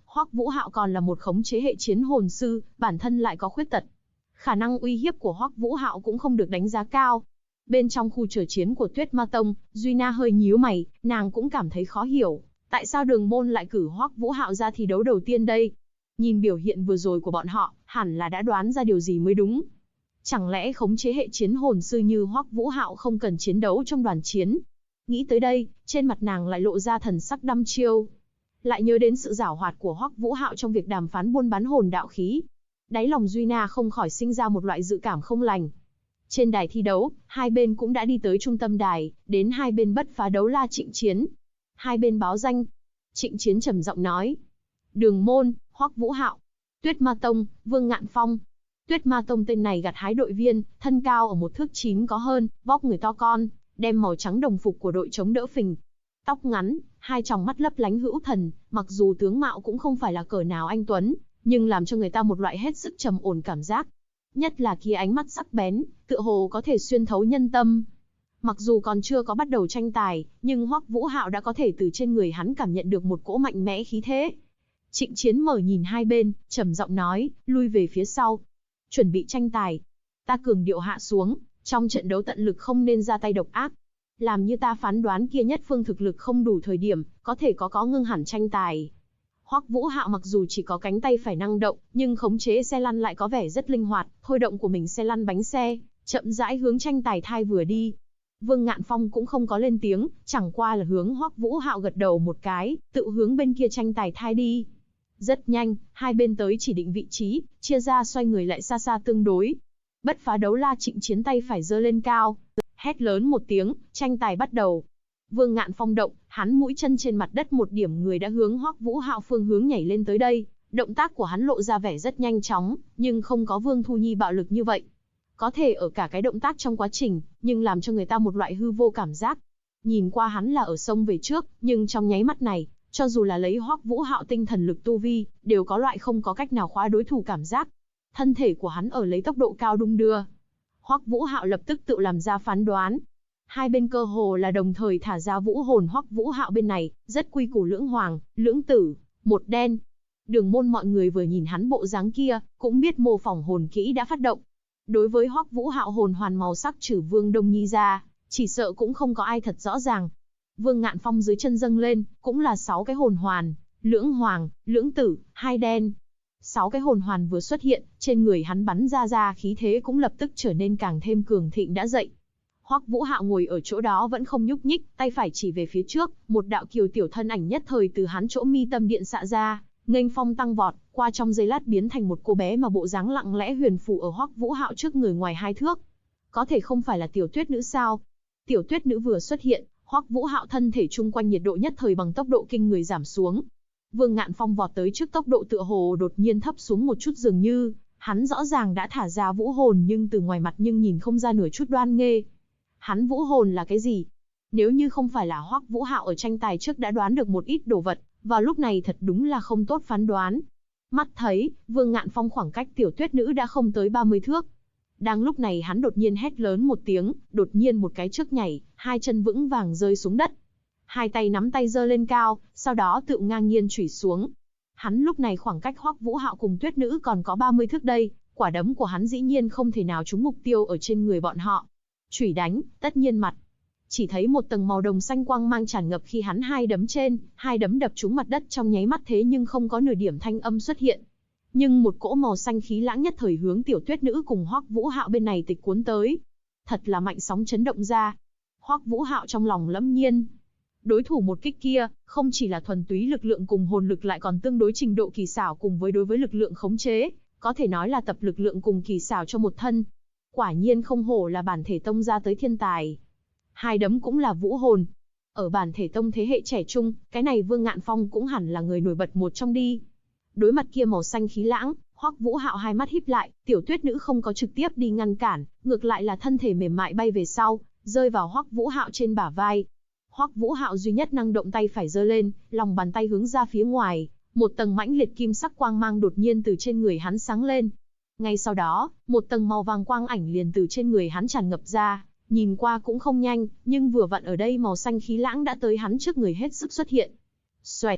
Speaker 1: Hoắc Vũ Hạo còn là một khống chế hệ chiến hồn sư, bản thân lại có khuyết tật. Khả năng uy hiếp của Hoắc Vũ Hạo cũng không được đánh giá cao. Bên trong khu chờ chiến của Tuyết Ma Tông, Duy Na hơi nhíu mày, nàng cũng cảm thấy khó hiểu, tại sao Đường Môn lại cử Hoắc Vũ Hạo ra thi đấu đầu tiên đây? Nhìn biểu hiện vừa rồi của bọn họ, hẳn là đã đoán ra điều gì mới đúng. Chẳng lẽ khống chế hệ chiến hồn sư như Hoắc Vũ Hạo không cần chiến đấu trong đoàn chiến? Nghĩ tới đây, trên mặt nàng lại lộ ra thần sắc đăm chiêu. Lại nhớ đến sự giảo hoạt của Hoắc Vũ Hạo trong việc đàm phán buôn bán hồn đạo khí. Đáy lòng Duy Na không khỏi sinh ra một loại dự cảm không lành. Trên đài thi đấu, hai bên cũng đã đi tới trung tâm đài, đến hai bên bất phá đấu la trịnh chiến. Hai bên báo danh. Trịnh chiến trầm giọng nói. Đường Môn, Hoắc Vũ Hạo. Tuyết Ma Tông, Vương Ngạn Phong. Tuyết Ma Tông tên này gặt hái đội viên, thân cao ở 1 thước 9 có hơn, vóc người to con, đem màu trắng đồng phục của đội chống đỡ phình. Tóc ngắn, hai tròng mắt lấp lánh hữu thần, mặc dù tướng mạo cũng không phải là cỡ nào anh tuấn, nhưng làm cho người ta một loại hết sức trầm ổn cảm giác. Nhất là kia ánh mắt sắc bén, tựa hồ có thể xuyên thấu nhân tâm. Mặc dù còn chưa có bắt đầu tranh tài, nhưng Hoắc Vũ Hạo đã có thể từ trên người hắn cảm nhận được một cỗ mạnh mẽ khí thế. Trịnh Chiến mở nhìn hai bên, trầm giọng nói, lui về phía sau. Chuẩn bị tranh tài. Ta cường điệu hạ xuống, trong trận đấu tận lực không nên ra tay độc ác. Làm như ta phán đoán kia nhất phương thực lực không đủ thời điểm, có thể có ngưng hẳn tranh tài. Hoắc Vũ Hạo mặc dù chỉ có cánh tay phải năng động, nhưng khống chế xe lăn lại có vẻ rất linh hoạt, thôi động của mình xe lăn bánh xe, chậm rãi hướng tranh tài thai vừa đi. Vương Ngạn Phong cũng không có lên tiếng, chẳng qua là hướng Hoắc Vũ Hạo gật đầu một cái, tự hướng bên kia tranh tài thai đi. Rất nhanh, hai bên tới chỉ định vị trí, chia ra xoay người lại xa xa tương đối. Bất phá đấu la Trịnh Chiến tay phải giơ lên cao, hét lớn một tiếng, tranh tài bắt đầu. Vương Ngạn Phong động, hắn mũi chân trên mặt đất một điểm người đã hướng Hoắc Vũ Hạo phương hướng nhảy lên tới đây. Động tác của hắn lộ ra vẻ rất nhanh chóng, nhưng không có Vương Thu Nhi bạo lực như vậy. Có thể ở cả cái động tác trong quá trình, nhưng làm cho người ta một loại hư vô cảm giác. Nhìn qua hắn là ở sông về trước, nhưng trong nháy mắt này, cho dù là lấy Hoắc Vũ Hạo tinh thần lực tu vi, đều có loại không có cách nào khóa đối thủ cảm giác. Thân thể của hắn ở lấy tốc độ cao đung đưa. Hoắc Vũ Hạo lập tức tự làm ra phán đoán. Hai bên cơ hồ là đồng thời thả ra vũ hồn. Hoắc Vũ Hạo bên này, rất quy củ lưỡng hoàng, lưỡng tử, một đen. Đường Môn mọi người vừa nhìn hắn bộ dáng kia, cũng biết mô phỏng hồn kỹ đã phát động. Đối với Hoắc Vũ Hạo hồn hoàn màu sắc trừ Vương Đông Nhi ra, chỉ sợ cũng không có ai thật rõ ràng. Vương Ngạn Phong dưới chân dâng lên, cũng là 6 cái hồn hoàn, lưỡng hoàng, lưỡng tử, hai đen. 6 cái hồn hoàn vừa xuất hiện, trên người hắn bắn ra khí thế cũng lập tức trở nên càng thêm cường thịnh đã dậy. Hoắc Vũ Hạo ngồi ở chỗ đó vẫn không nhúc nhích, tay phải chỉ về phía trước, một đạo kiều tiểu thân ảnh nhất thời từ hắn chỗ mi tâm điện xạ ra, nghênh phong tăng vọt, qua trong giây lát biến thành một cô bé mà bộ dáng lặng lẽ huyền phù ở Hoắc Vũ Hạo trước người ngoài 2 thước. Có thể không phải là Tiểu Tuyết Nữ sao? Tiểu Tuyết Nữ vừa xuất hiện, Hoắc Vũ Hạo thân thể chung quanh nhiệt độ nhất thời bằng tốc độ kinh người giảm xuống. Vương Ngạn Phong vọt tới trước tốc độ tựa hồ đột nhiên thấp xuống một chút, dường như hắn rõ ràng đã thả ra vũ hồn, nhưng từ ngoài mặt nhưng nhìn không ra nửa chút đoan nghê. Hắn vũ hồn là cái gì? Nếu như không phải là Hoắc Vũ Hạo ở tranh tài trước đã đoán được một ít đồ vật, vào lúc này thật đúng là không tốt phán đoán. Mắt thấy, Vương Ngạn Phong khoảng cách Tiểu Tuyết Nữ đã không tới 30 thước. Đang lúc này hắn đột nhiên hét lớn một tiếng, đột nhiên một cái trước nhảy, hai chân vững vàng rơi xuống đất. Hai tay nắm tay giơ lên cao, sau đó tự ngang nhiên chủy xuống. Hắn lúc này khoảng cách Hoắc Vũ Hạo cùng Tuyết Nữ còn có 30 thước đây, quả đấm của hắn dĩ nhiên không thể nào trúng mục tiêu ở trên người bọn họ. Chủy đánh, tất nhiên mặt. Chỉ thấy một tầng màu đồng xanh quang mang tràn ngập khi hắn hai đấm đập trúng mặt đất trong nháy mắt, thế nhưng không có nửa điểm thanh âm xuất hiện. Nhưng một cỗ màu xanh khí lãng nhất thời hướng Tiểu Tuyết Nữ cùng Hoắc Vũ Hạo bên này tịch cuốn tới. Thật là mạnh sóng chấn động ra. Hoắc Vũ Hạo trong lòng lẫm nhiên. Đối thủ một kích kia, không chỉ là thuần túy lực lượng cùng hồn lực, lại còn tương đối trình độ kỳ xảo cùng với đối với lực lượng khống chế, có thể nói là tập lực lượng cùng kỳ xảo cho một thân. Quả nhiên không hổ là bản thể tông ra tới thiên tài. Hai đấm cũng là vũ hồn. Ở bản thể tông thế hệ trẻ trung, cái này Vương Ngạn Phong cũng hẳn là người nổi bật một trong đi. Đối mặt kia màu xanh khí lãng, Hoắc Vũ Hạo hai mắt híp lại, Tiểu Tuyết Nữ không có trực tiếp đi ngăn cản, ngược lại là thân thể mềm mại bay về sau, rơi vào Hoắc Vũ Hạo trên bả vai. Hoắc Vũ Hạo duy nhất năng động tay phải giơ lên, lòng bàn tay hướng ra phía ngoài, một tầng mãnh liệt kim sắc quang mang đột nhiên từ trên người hắn sáng lên. Ngay sau đó, một tầng màu vàng quang ảnh liền từ trên người hắn tràn ngập ra, nhìn qua cũng không nhanh, nhưng vừa vặn ở đây màu xanh khí lãng đã tới hắn trước người hết sức xuất hiện. Xoẹt!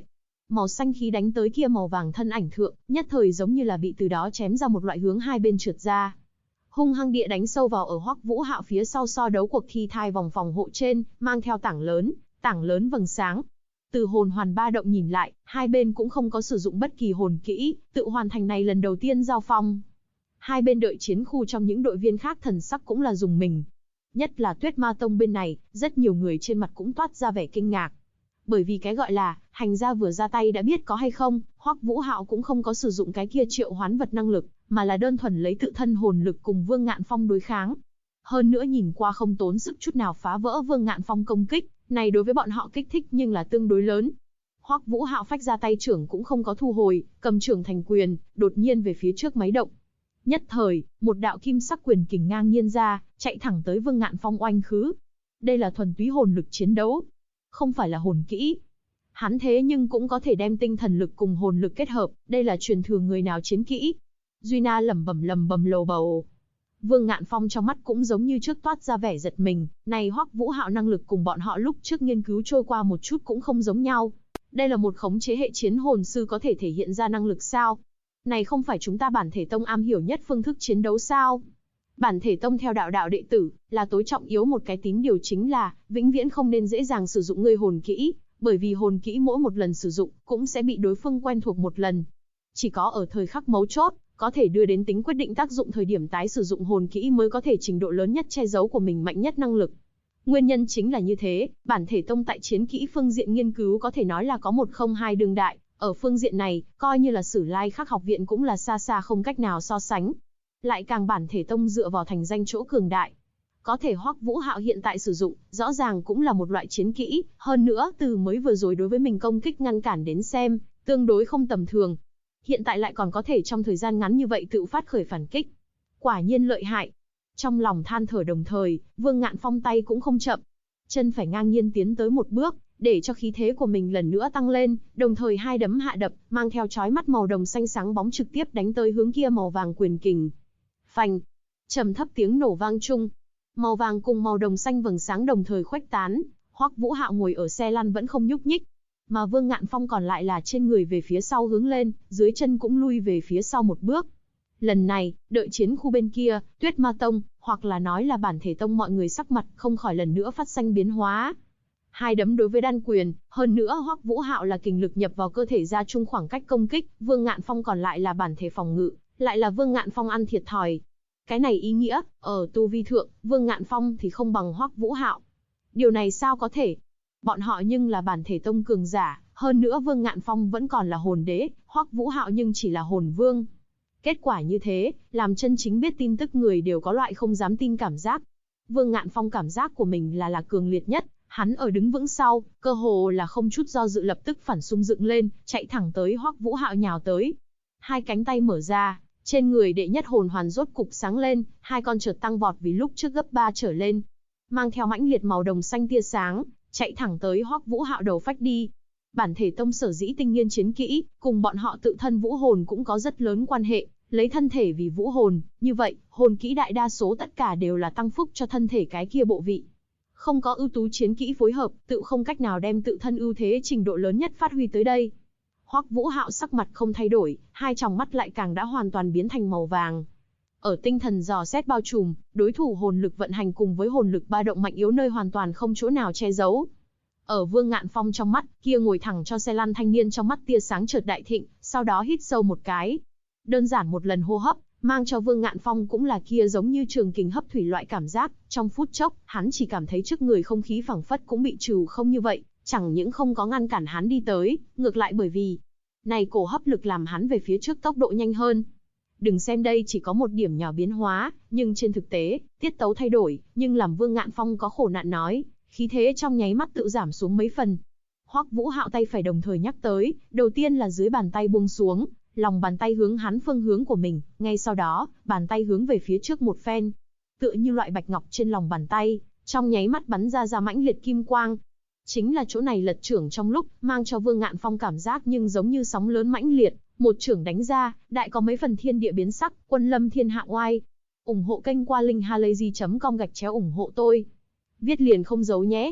Speaker 1: Màu xanh khí đánh tới kia màu vàng thân ảnh thượng, nhất thời giống như là bị từ đó chém ra một loại hướng hai bên trượt ra. Hung hăng địa đánh sâu vào ở Hoắc Vũ Hạo phía sau so đấu cuộc thi thai vòng phòng hộ trên, mang theo tảng lớn vầng sáng. Từ hồn hoàn ba động nhìn lại, hai bên cũng không có sử dụng bất kỳ hồn kỹ, tự hoàn thành này lần đầu tiên giao phong. Hai bên đợi chiến khu trong những đội viên khác thần sắc cũng là dùng mình. Nhất là Tuyết Ma Tông bên này, rất nhiều người trên mặt cũng toát ra vẻ kinh ngạc. Bởi vì cái gọi là, hành gia vừa ra tay đã biết có hay không, Hoắc Vũ Hạo cũng không có sử dụng cái kia triệu hoán vật năng lực, mà là đơn thuần lấy tự thân hồn lực cùng Vương Ngạn Phong đối kháng. Hơn nữa nhìn qua không tốn sức chút nào phá vỡ Vương Ngạn Phong công kích, này đối với bọn họ kích thích nhưng là tương đối lớn. Hoắc Vũ Hạo phách ra tay trưởng cũng không có thu hồi, cầm trưởng thành quyền, đột nhiên về phía trước máy động. Nhất thời, một đạo kim sắc quyền kình ngang nhiên ra, chạy thẳng tới Vương Ngạn Phong oanh khứ. Đây là thuần túy hồn lực chiến đấu, không phải là hồn kỹ. Hắn thế nhưng cũng có thể đem tinh thần lực cùng hồn lực kết hợp, đây là truyền thừa người nào chiến kỹ. Duy Na lẩm bẩm lầu bầu. Vương Ngạn Phong trong mắt cũng giống như trước toát ra vẻ giật mình, này Hoắc Vũ Hạo năng lực cùng bọn họ lúc trước nghiên cứu trôi qua một chút cũng không giống nhau. Đây là một khống chế hệ chiến hồn sư có thể thể hiện ra năng lực sao? Này không phải chúng ta bản thể tông am hiểu nhất phương thức chiến đấu sao? Bản thể tông theo đạo đệ tử, là tối trọng yếu một cái tín điều chính là, vĩnh viễn không nên dễ dàng sử dụng ngươi hồn kỹ, bởi vì hồn kỹ mỗi một lần sử dụng, cũng sẽ bị đối phương quen thuộc một lần. Chỉ có ở thời khắc mấu chốt, có thể đưa đến tính quyết định tác dụng thời điểm tái sử dụng hồn kỹ mới có thể trình độ lớn nhất che giấu của mình mạnh nhất năng lực. Nguyên nhân chính là như thế, bản thể tông tại chiến kỹ phương diện nghiên cứu có thể nói là có một không hai đương đại, ở phương diện này, coi như là Sử Lai Khắc học viện cũng là xa xa không cách nào so sánh. Lại càng bản thể tông dựa vào thành danh chỗ cường đại. Có thể Hoắc Vũ Hạo hiện tại sử dụng, rõ ràng cũng là một loại chiến kỹ, hơn nữa từ mới vừa rồi đối với mình công kích ngăn cản đến xem, tương đối không tầm thường. Hiện tại lại còn có thể trong thời gian ngắn như vậy tự phát khởi phản kích. Quả nhiên lợi hại. Trong lòng than thở đồng thời, Vương Ngạn Phong tay cũng không chậm. Chân phải ngang nhiên tiến tới một bước, để cho khí thế của mình lần nữa tăng lên, đồng thời hai đấm hạ đập, mang theo chói mắt màu đồng xanh sáng bóng trực tiếp đánh tới hướng kia màu vàng quyền kình. Phanh, trầm thấp tiếng nổ vang chung. Màu vàng cùng màu đồng xanh vầng sáng đồng thời khuếch tán, Hoắc Vũ Hạo ngồi ở xe lăn vẫn không nhúc nhích, mà Vương Ngạn Phong còn lại là trên người về phía sau hướng lên, dưới chân cũng lui về phía sau một bước. Lần này, đợi chiến khu bên kia, Tuyết Ma Tông, hoặc là nói là bản thể tông mọi người sắc mặt không khỏi lần nữa phát sinh biến hóa. Hai đấm đối với đan quyền, hơn nữa Hoắc Vũ Hạo là kình lực nhập vào cơ thể ra chung khoảng cách công kích, Vương Ngạn Phong còn lại là bản thể phòng ngự, lại là Vương Ngạn Phong ăn thiệt thòi. Cái này ý nghĩa, ở tu vi thượng, Vương Ngạn Phong thì không bằng Hoắc Vũ Hạo. Điều này sao có thể? Bọn họ nhưng là bản thể tông cường giả, hơn nữa Vương Ngạn Phong vẫn còn là hồn đế, Hoắc Vũ Hạo nhưng chỉ là hồn vương. Kết quả như thế, làm chân chính biết tin tức người đều có loại không dám tin cảm giác. Vương Ngạn Phong cảm giác của mình là cường liệt nhất, hắn ở đứng vững sau, cơ hồ là không chút do dự lập tức phản xung dựng lên, chạy thẳng tới Hoắc Vũ Hạo nhào tới. Hai cánh tay mở ra, trên người đệ nhất hồn hoàn rốt cục sáng lên, hai con chợt tăng vọt vì lúc trước gấp 3 trở lên. Mang theo mãnh liệt màu đồng xanh tia sáng, chạy thẳng tới Hoắc Vũ Hạo đầu phách đi. Bản thể tông sở dĩ tinh nghiên chiến kỹ, cùng bọn họ tự thân vũ hồn cũng có rất lớn quan hệ, lấy thân thể vì vũ hồn, như vậy, hồn kỹ đại đa số tất cả đều là tăng phúc cho thân thể cái kia bộ vị. Không có ưu tú chiến kỹ phối hợp, tự không cách nào đem tự thân ưu thế trình độ lớn nhất phát huy tới đây. Hoắc Vũ Hạo sắc mặt không thay đổi, hai tròng mắt lại càng đã hoàn toàn biến thành màu vàng. Ở tinh thần dò xét bao trùm, đối thủ hồn lực vận hành cùng với hồn lực ba động mạnh yếu nơi hoàn toàn không chỗ nào che giấu. Ở Vương Ngạn Phong trong mắt, kia ngồi thẳng cho xe lăn thanh niên trong mắt tia sáng chợt đại thịnh, sau đó hít sâu một cái. Đơn giản một lần hô hấp, mang cho Vương Ngạn Phong cũng là kia giống như trường kình hấp thủy loại cảm giác, trong phút chốc, hắn chỉ cảm thấy trước người không khí phảng phất cũng bị trừ không như vậy, chẳng những không có ngăn cản hắn đi tới, ngược lại bởi vì này cổ hấp lực làm hắn về phía trước tốc độ nhanh hơn. Đừng xem đây chỉ có một điểm nhỏ biến hóa, nhưng trên thực tế, tiết tấu thay đổi, nhưng làm Vương Ngạn Phong có khổ nạn nói, khí thế trong nháy mắt tự giảm xuống mấy phần. Hoắc Vũ Hạo tay phải đồng thời nhắc tới, đầu tiên là dưới bàn tay buông xuống, lòng bàn tay hướng hắn phương hướng của mình, ngay sau đó, bàn tay hướng về phía trước một phen. Tựa như loại bạch ngọc trên lòng bàn tay, trong nháy mắt bắn ra mãnh liệt kim quang. Chính là chỗ này lật chưởng trong lúc, mang cho Vương Ngạn Phong cảm giác nhưng giống như sóng lớn mãnh liệt, một chưởng đánh ra, đại có mấy phần thiên địa biến sắc, quân lâm thiên hạ oai. Ủng hộ kênh qua linkhalazy.com/ủng hộ tôi. Viết liền không giấu nhé.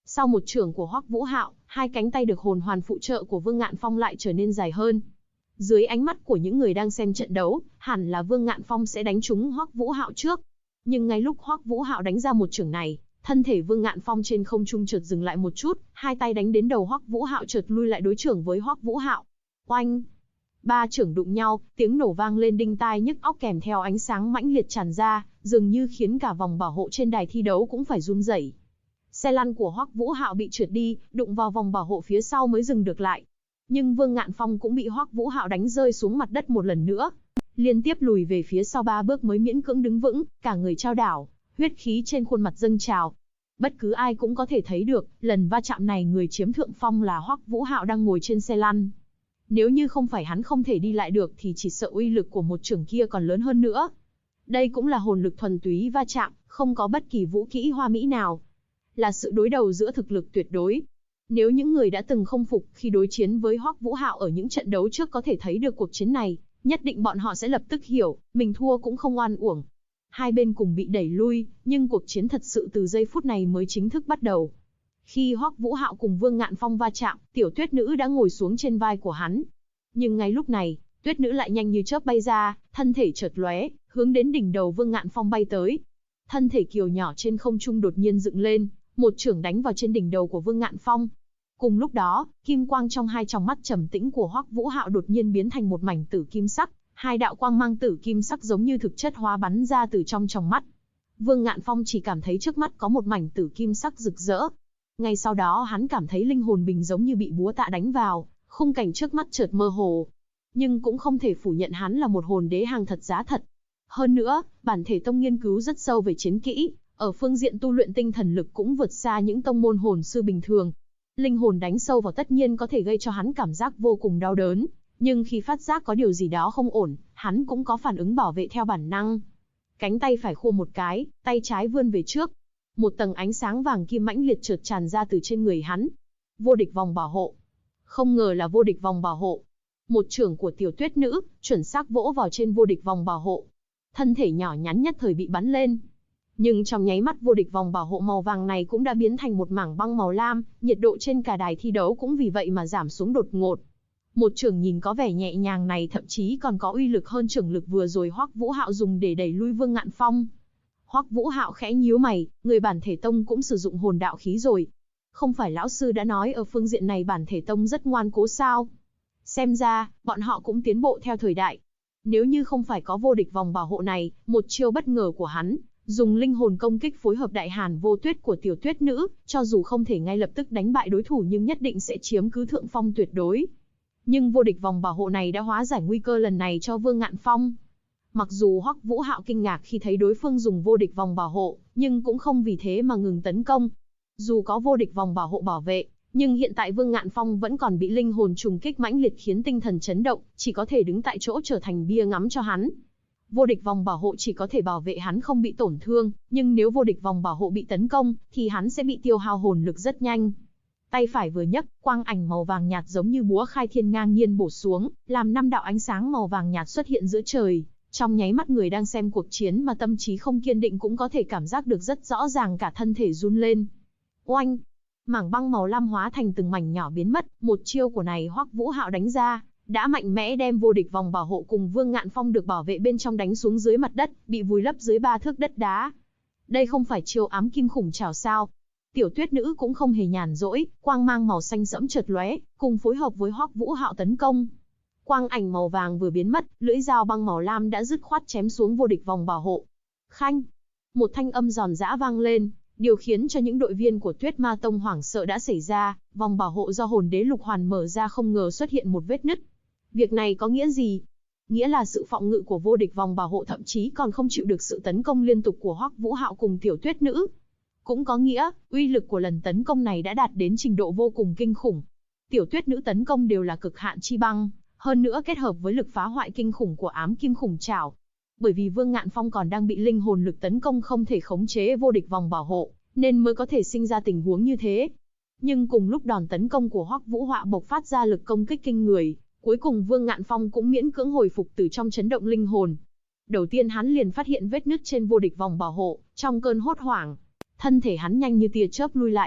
Speaker 1: Sau một chưởng của Hoắc Vũ Hạo, hai cánh tay được hồn hoàn phụ trợ của Vương Ngạn Phong lại trở nên dài hơn. Dưới ánh mắt của những người đang xem trận đấu, hẳn là Vương Ngạn Phong sẽ đánh trúng Hoắc Vũ Hạo trước. Nhưng ngay lúc Hoắc Vũ Hạo đánh ra một chưởng này, thân thể Vương Ngạn Phong trên không trung chợt dừng lại một chút, hai tay đánh đến đầu Hoắc Vũ Hạo chợt lui lại đối chưởng với Hoắc Vũ Hạo. Oanh! Ba chưởng đụng nhau, tiếng nổ vang lên đinh tai nhức óc kèm theo ánh sáng mãnh liệt tràn ra, dường như khiến cả vòng bảo hộ trên đài thi đấu cũng phải run rẩy. Xe lăn của Hoắc Vũ Hạo bị trượt đi, đụng vào vòng bảo hộ phía sau mới dừng được lại. Nhưng Vương Ngạn Phong cũng bị Hoắc Vũ Hạo đánh rơi xuống mặt đất một lần nữa, liên tiếp lùi về phía sau 3 bước mới miễn cưỡng đứng vững, cả người chao đảo, huyết khí trên khuôn mặt dâng trào. Bất cứ ai cũng có thể thấy được, lần va chạm này người chiếm thượng phong là Hoắc Vũ Hạo đang ngồi trên xe lăn. Nếu như không phải hắn không thể đi lại được thì chỉ sợ uy lực của một chưởng kia còn lớn hơn nữa. Đây cũng là hồn lực thuần túy va chạm, không có bất kỳ vũ kỹ hoa mỹ nào. Là sự đối đầu giữa thực lực tuyệt đối. Nếu những người đã từng không phục khi đối chiến với Hoắc Vũ Hạo ở những trận đấu trước có thể thấy được cuộc chiến này, nhất định bọn họ sẽ lập tức hiểu, mình thua cũng không oan uổng. Hai bên cùng bị đẩy lui, nhưng cuộc chiến thật sự từ giây phút này mới chính thức bắt đầu. Khi Hoắc Vũ Hạo cùng Vương Ngạn Phong va chạm, Tiểu Tuyết Nữ đã ngồi xuống trên vai của hắn. Nhưng ngay lúc này, Tuyết Nữ lại nhanh như chớp bay ra, thân thể chợt lóe, hướng đến đỉnh đầu Vương Ngạn Phong bay tới. Thân thể kiều nhỏ trên không trung đột nhiên dựng lên, một chưởng đánh vào trên đỉnh đầu của Vương Ngạn Phong. Cùng lúc đó, kim quang trong hai tròng mắt trầm tĩnh của Hoắc Vũ Hạo đột nhiên biến thành một mảnh tử kim sắc, hai đạo quang mang tử kim sắc giống như thực chất hóa bắn ra từ trong tròng mắt. Vương Ngạn Phong chỉ cảm thấy trước mắt có một mảnh tử kim sắc rực rỡ. Ngay sau đó hắn cảm thấy linh hồn bình giống như bị búa tạ đánh vào, khung cảnh trước mắt chợt mơ hồ. Nhưng cũng không thể phủ nhận hắn là một hồn đế hàng thật giá thật. Hơn nữa, bản thể tông nghiên cứu rất sâu về chiến kỹ, ở phương diện tu luyện tinh thần lực cũng vượt xa những tông môn hồn sư bình thường. Linh hồn đánh sâu vào tất nhiên có thể gây cho hắn cảm giác vô cùng đau đớn, nhưng khi phát giác có điều gì đó không ổn, hắn cũng có phản ứng bảo vệ theo bản năng. Cánh tay phải khua một cái, tay trái vươn về trước. Một tầng ánh sáng vàng kim mãnh liệt chợt tràn ra từ trên người hắn. Vô địch vòng bảo hộ. Không ngờ là vô địch vòng bảo hộ. Một chưởng của Tiểu Tuyết Nữ, chuẩn xác vỗ vào trên vô địch vòng bảo hộ. Thân thể nhỏ nhắn nhất thời bị bắn lên. Nhưng trong nháy mắt vô địch vòng bảo hộ màu vàng này cũng đã biến thành một mảng băng màu lam, nhiệt độ trên cả đài thi đấu cũng vì vậy mà giảm xuống đột ngột. Một chưởng nhìn có vẻ nhẹ nhàng này thậm chí còn có uy lực hơn chưởng lực vừa rồi Hoắc Vũ Hạo dùng để đẩy lui Vương Ngạn Phong. Hoắc Vũ Hạo khẽ nhíu mày, người bản thể tông cũng sử dụng hồn đạo khí rồi. Không phải lão sư đã nói ở phương diện này bản thể tông rất ngoan cố sao? Xem ra, bọn họ cũng tiến bộ theo thời đại. Nếu như không phải có vô địch vòng bảo hộ này, một chiêu bất ngờ của hắn, dùng linh hồn công kích phối hợp đại hàn vô tuyết của Tiểu Tuyết Nữ, cho dù không thể ngay lập tức đánh bại đối thủ nhưng nhất định sẽ chiếm cứ thượng phong tuyệt đối. Nhưng vô địch vòng bảo hộ này đã hóa giải nguy cơ lần này cho Vương Ngạn Phong. Mặc dù Hoắc Vũ Hạo kinh ngạc khi thấy đối phương dùng vô địch vòng bảo hộ, nhưng cũng không vì thế mà ngừng tấn công. Dù có vô địch vòng bảo hộ bảo vệ, nhưng hiện tại Vương Ngạn Phong vẫn còn bị linh hồn trùng kích mãnh liệt khiến tinh thần chấn động, chỉ có thể đứng tại chỗ trở thành bia ngắm cho hắn. Vô địch vòng bảo hộ chỉ có thể bảo vệ hắn không bị tổn thương, nhưng nếu vô địch vòng bảo hộ bị tấn công, thì hắn sẽ bị tiêu hao hồn lực rất nhanh. Tay phải vừa nhấc, quang ảnh màu vàng nhạt giống như búa khai thiên ngang nhiên bổ xuống, làm 5 đạo ánh sáng màu vàng nhạt xuất hiện giữa trời. Trong nháy mắt người đang xem cuộc chiến mà tâm trí không kiên định cũng có thể cảm giác được rất rõ ràng cả thân thể run lên. Oanh! Mảng băng màu lam hóa thành từng mảnh nhỏ biến mất, một chiêu của này Hoắc Vũ Hạo đánh ra, đã mạnh mẽ đem vô địch vòng bảo hộ cùng Vương Ngạn Phong được bảo vệ bên trong đánh xuống dưới mặt đất, bị vùi lấp dưới 3 thước đất đá. Đây không phải chiêu ám kim khủng trảo sao? Tiểu Tuyết Nữ cũng không hề nhàn rỗi, quang mang màu xanh sẫm chợt lóe, cùng phối hợp với Hoắc Vũ Hạo tấn công. Quang ảnh màu vàng vừa biến mất, lưỡi dao băng màu lam đã dứt khoát chém xuống vô địch vòng bảo hộ. Khanh! Một thanh âm giòn giã vang lên, điều khiến cho những đội viên của Tuyết Ma Tông hoảng sợ đã xảy ra, vòng bảo hộ do hồn đế lục hoàn mở ra không ngờ xuất hiện một vết nứt. Việc này có nghĩa gì? Nghĩa là sự phòng ngự của vô địch vòng bảo hộ thậm chí còn không chịu được sự tấn công liên tục của Hoắc Vũ Hạo cùng Tiểu Tuyết Nữ. Cũng có nghĩa, uy lực của lần tấn công này đã đạt đến trình độ vô cùng kinh khủng. Tiểu Tuyết Nữ tấn công đều là cực hạn chi băng, hơn nữa kết hợp với lực phá hoại kinh khủng của ám kim khủng trảo. Bởi vì Vương Ngạn Phong còn đang bị linh hồn lực tấn công không thể khống chế vô địch vòng bảo hộ, nên mới có thể sinh ra tình huống như thế. Nhưng cùng lúc đòn tấn công của Hoắc Vũ Hạo bộc phát ra lực công kích kinh người, cuối cùng Vương Ngạn Phong cũng miễn cưỡng hồi phục từ trong chấn động linh hồn. Đầu tiên hắn liền phát hiện vết nứt trên vô địch vòng bảo hộ, trong cơn hốt hoảng, thân thể hắn nhanh như tia chớp lui lại.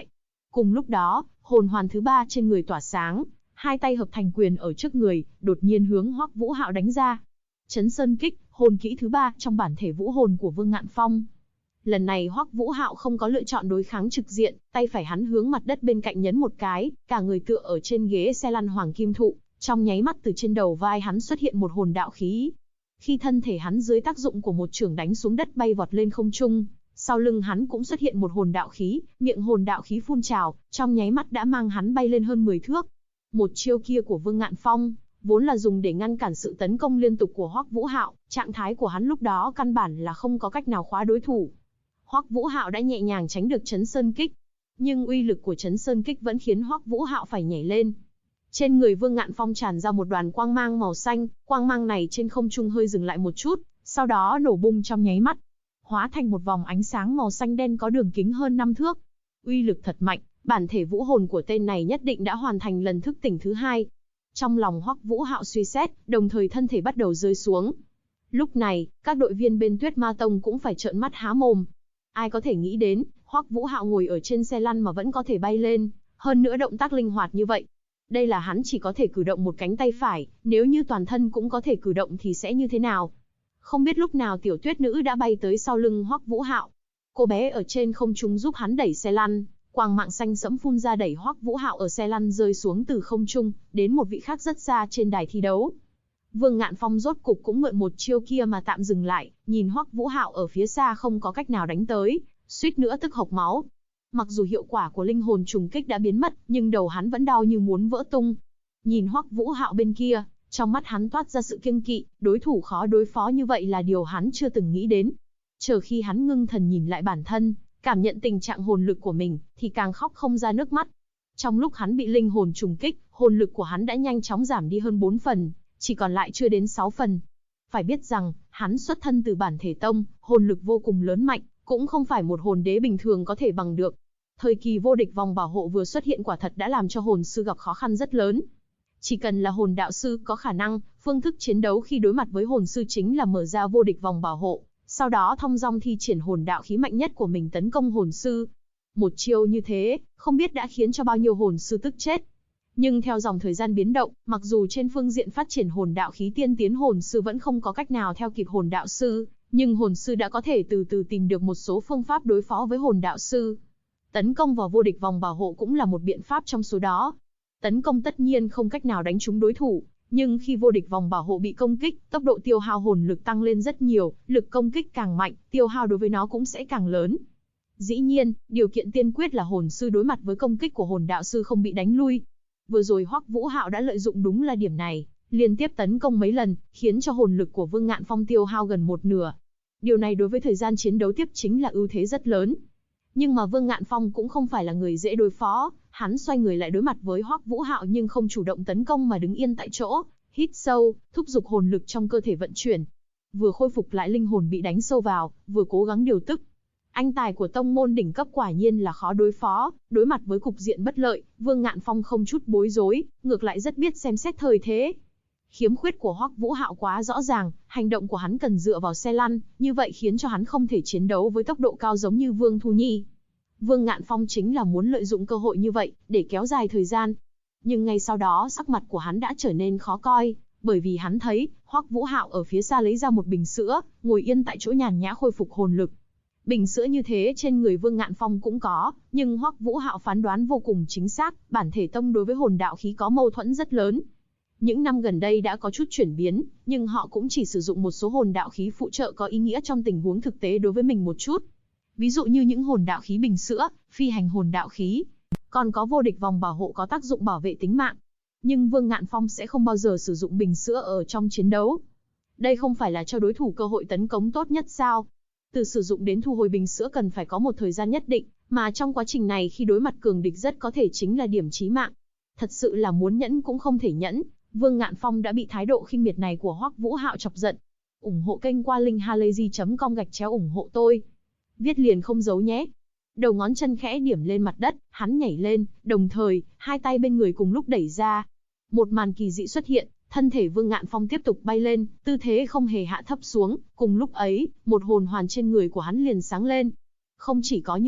Speaker 1: Cùng lúc đó, hồn hoàn thứ 3 trên người tỏa sáng, hai tay hợp thành quyền ở trước người, đột nhiên hướng Hoắc Vũ Hạo đánh ra. Chấn Sơn Kích, hồn kỹ thứ 3 trong bản thể vũ hồn của Vương Ngạn Phong. Lần này Hoắc Vũ Hạo không có lựa chọn đối kháng trực diện, tay phải hắn hướng mặt đất bên cạnh nhấn một cái, cả người tựa ở trên ghế xe lăn hoàng kim thụ, trong nháy mắt từ trên đầu vai hắn xuất hiện một hồn đạo khí. Khi thân thể hắn dưới tác dụng của một chưởng đánh xuống đất bay vọt lên không trung, sau lưng hắn cũng xuất hiện một hồn đạo khí, miệng hồn đạo khí phun trào, trong nháy mắt đã mang hắn bay lên hơn 10 thước. Một chiêu kia của Vương Ngạn Phong, vốn là dùng để ngăn cản sự tấn công liên tục của Hoắc Vũ Hạo, trạng thái của hắn lúc đó căn bản là không có cách nào khóa đối thủ. Hoắc Vũ Hạo đã nhẹ nhàng tránh được Chấn Sơn Kích, nhưng uy lực của Chấn Sơn Kích vẫn khiến Hoắc Vũ Hạo phải nhảy lên. Trên người Vương Ngạn Phong tràn ra một đoàn quang mang màu xanh, quang mang này trên không trung hơi dừng lại một chút, sau đó nổ bung trong nháy mắt, hóa thành một vòng ánh sáng màu xanh đen có đường kính hơn 5 thước. Uy lực thật mạnh, bản thể vũ hồn của tên này nhất định đã hoàn thành lần thức tỉnh thứ 2. Trong lòng Hoắc Vũ Hạo suy xét, đồng thời thân thể bắt đầu rơi xuống. Lúc này, các đội viên bên Tuyết Ma Tông cũng phải trợn mắt há mồm. Ai có thể nghĩ đến, Hoắc Vũ Hạo ngồi ở trên xe lăn mà vẫn có thể bay lên, hơn nữa động tác linh hoạt như vậy. Đây là hắn chỉ có thể cử động một cánh tay phải, nếu như toàn thân cũng có thể cử động thì sẽ như thế nào? Không biết lúc nào tiểu tuyết nữ đã bay tới sau lưng Hoắc Vũ Hạo. Cô bé ở trên không trung giúp hắn đẩy xe lăn, quang mạng xanh sẫm phun ra đẩy Hoắc Vũ Hạo ở xe lăn rơi xuống từ không trung, đến một vị khác rất xa trên đài thi đấu. Vương Ngạn Phong rốt cục cũng mượn một chiêu kia mà tạm dừng lại, nhìn Hoắc Vũ Hạo ở phía xa không có cách nào đánh tới, suýt nữa tức hộc máu. Mặc dù hiệu quả của linh hồn trùng kích đã biến mất, nhưng đầu hắn vẫn đau như muốn vỡ tung. Nhìn Hoắc Vũ Hạo bên kia, trong mắt hắn toát ra sự kiêng kỵ, đối thủ khó đối phó như vậy là điều hắn chưa từng nghĩ đến. Chờ khi hắn ngưng thần nhìn lại bản thân, cảm nhận tình trạng hồn lực của mình, thì càng khóc không ra nước mắt. Trong lúc hắn bị linh hồn trùng kích, hồn lực của hắn đã nhanh chóng giảm đi hơn 4 phần, chỉ còn lại chưa đến 6 phần. Phải biết rằng, hắn xuất thân từ bản thể tông, hồn lực vô cùng lớn mạnh, cũng không phải một hồn đế bình thường có thể bằng được. Thời kỳ vô địch vòng bảo hộ vừa xuất hiện quả thật đã làm cho hồn sư gặp khó khăn rất lớn. Chỉ cần là hồn đạo sư có khả năng, phương thức chiến đấu khi đối mặt với hồn sư chính là mở ra vô địch vòng bảo hộ, sau đó thong dong thi triển hồn đạo khí mạnh nhất của mình tấn công hồn sư. Một chiêu như thế, không biết đã khiến cho bao nhiêu hồn sư tức chết. Nhưng theo dòng thời gian biến động, mặc dù trên phương diện phát triển hồn đạo khí tiên tiến hồn sư vẫn không có cách nào theo kịp hồn đạo sư, nhưng hồn sư đã có thể từ từ tìm được một số phương pháp đối phó với hồn đạo sư. Tấn công vào vô địch vòng bảo hộ cũng là một biện pháp trong số đó. Tấn công tất nhiên không cách nào đánh trúng đối thủ, nhưng khi vô địch vòng bảo hộ bị công kích, tốc độ tiêu hao hồn lực tăng lên rất nhiều, lực công kích càng mạnh, tiêu hao đối với nó cũng sẽ càng lớn. Dĩ nhiên, điều kiện tiên quyết là hồn sư đối mặt với công kích của hồn đạo sư không bị đánh lui. Vừa rồi Hoắc Vũ Hạo đã lợi dụng đúng là điểm này, liên tiếp tấn công mấy lần, khiến cho hồn lực của Vương Ngạn Phong tiêu hao gần một nửa. Điều này đối với thời gian chiến đấu tiếp chính là ưu thế rất lớn. Nhưng mà Vương Ngạn Phong cũng không phải là người dễ đối phó, hắn xoay người lại đối mặt với Hoắc Vũ Hạo nhưng không chủ động tấn công mà đứng yên tại chỗ, hít sâu, thúc giục hồn lực trong cơ thể vận chuyển. Vừa khôi phục lại linh hồn bị đánh sâu vào, vừa cố gắng điều tức. Anh tài của tông môn đỉnh cấp quả nhiên là khó đối phó, đối mặt với cục diện bất lợi, Vương Ngạn Phong không chút bối rối, ngược lại rất biết xem xét thời thế. Khiếm khuyết của Hoắc Vũ Hạo quá rõ ràng, hành động của hắn cần dựa vào xe lăn, như vậy khiến cho hắn không thể chiến đấu với tốc độ cao giống như Vương Thu Nhi. Vương Ngạn Phong chính là muốn lợi dụng cơ hội như vậy, để kéo dài thời gian. Nhưng ngay sau đó sắc mặt của hắn đã trở nên khó coi, bởi vì hắn thấy, Hoắc Vũ Hạo ở phía xa lấy ra một bình sữa, ngồi yên tại chỗ nhàn nhã khôi phục hồn lực. Bình sữa như thế trên người Vương Ngạn Phong cũng có, nhưng Hoắc Vũ Hạo phán đoán vô cùng chính xác, bản thể tông đối với hồn đạo khí có mâu thuẫn rất lớn. Những năm gần đây đã có chút chuyển biến, nhưng họ cũng chỉ sử dụng một số hồn đạo khí phụ trợ có ý nghĩa trong tình huống thực tế đối với mình một chút. Ví dụ như những hồn đạo khí bình sữa, phi hành hồn đạo khí, còn có vô địch vòng bảo hộ có tác dụng bảo vệ tính mạng. Nhưng Vương Ngạn Phong sẽ không bao giờ sử dụng bình sữa ở trong chiến đấu. Đây không phải là cho đối thủ cơ hội tấn công tốt nhất sao? Từ sử dụng đến thu hồi bình sữa cần phải có một thời gian nhất định, mà trong quá trình này khi đối mặt cường địch rất có thể chính là điểm chí mạng. Thật sự là muốn nhẫn cũng không thể nhẫn, Vương Ngạn Phong đã bị thái độ khinh miệt này của Hoắc Vũ Hạo chọc giận. Ủng hộ kênh qua linkhalazy.com/ủng hộ tôi. Viết liền không giấu nhé. Đầu ngón chân khẽ điểm lên mặt đất, hắn nhảy lên, đồng thời, hai tay bên người cùng lúc đẩy ra. Một màn kỳ dị xuất hiện, thân thể Vương Ngạn Phong tiếp tục bay lên, tư thế không hề hạ thấp xuống, cùng lúc ấy, một hồn hoàn trên người của hắn liền sáng lên. Không chỉ có như vậy,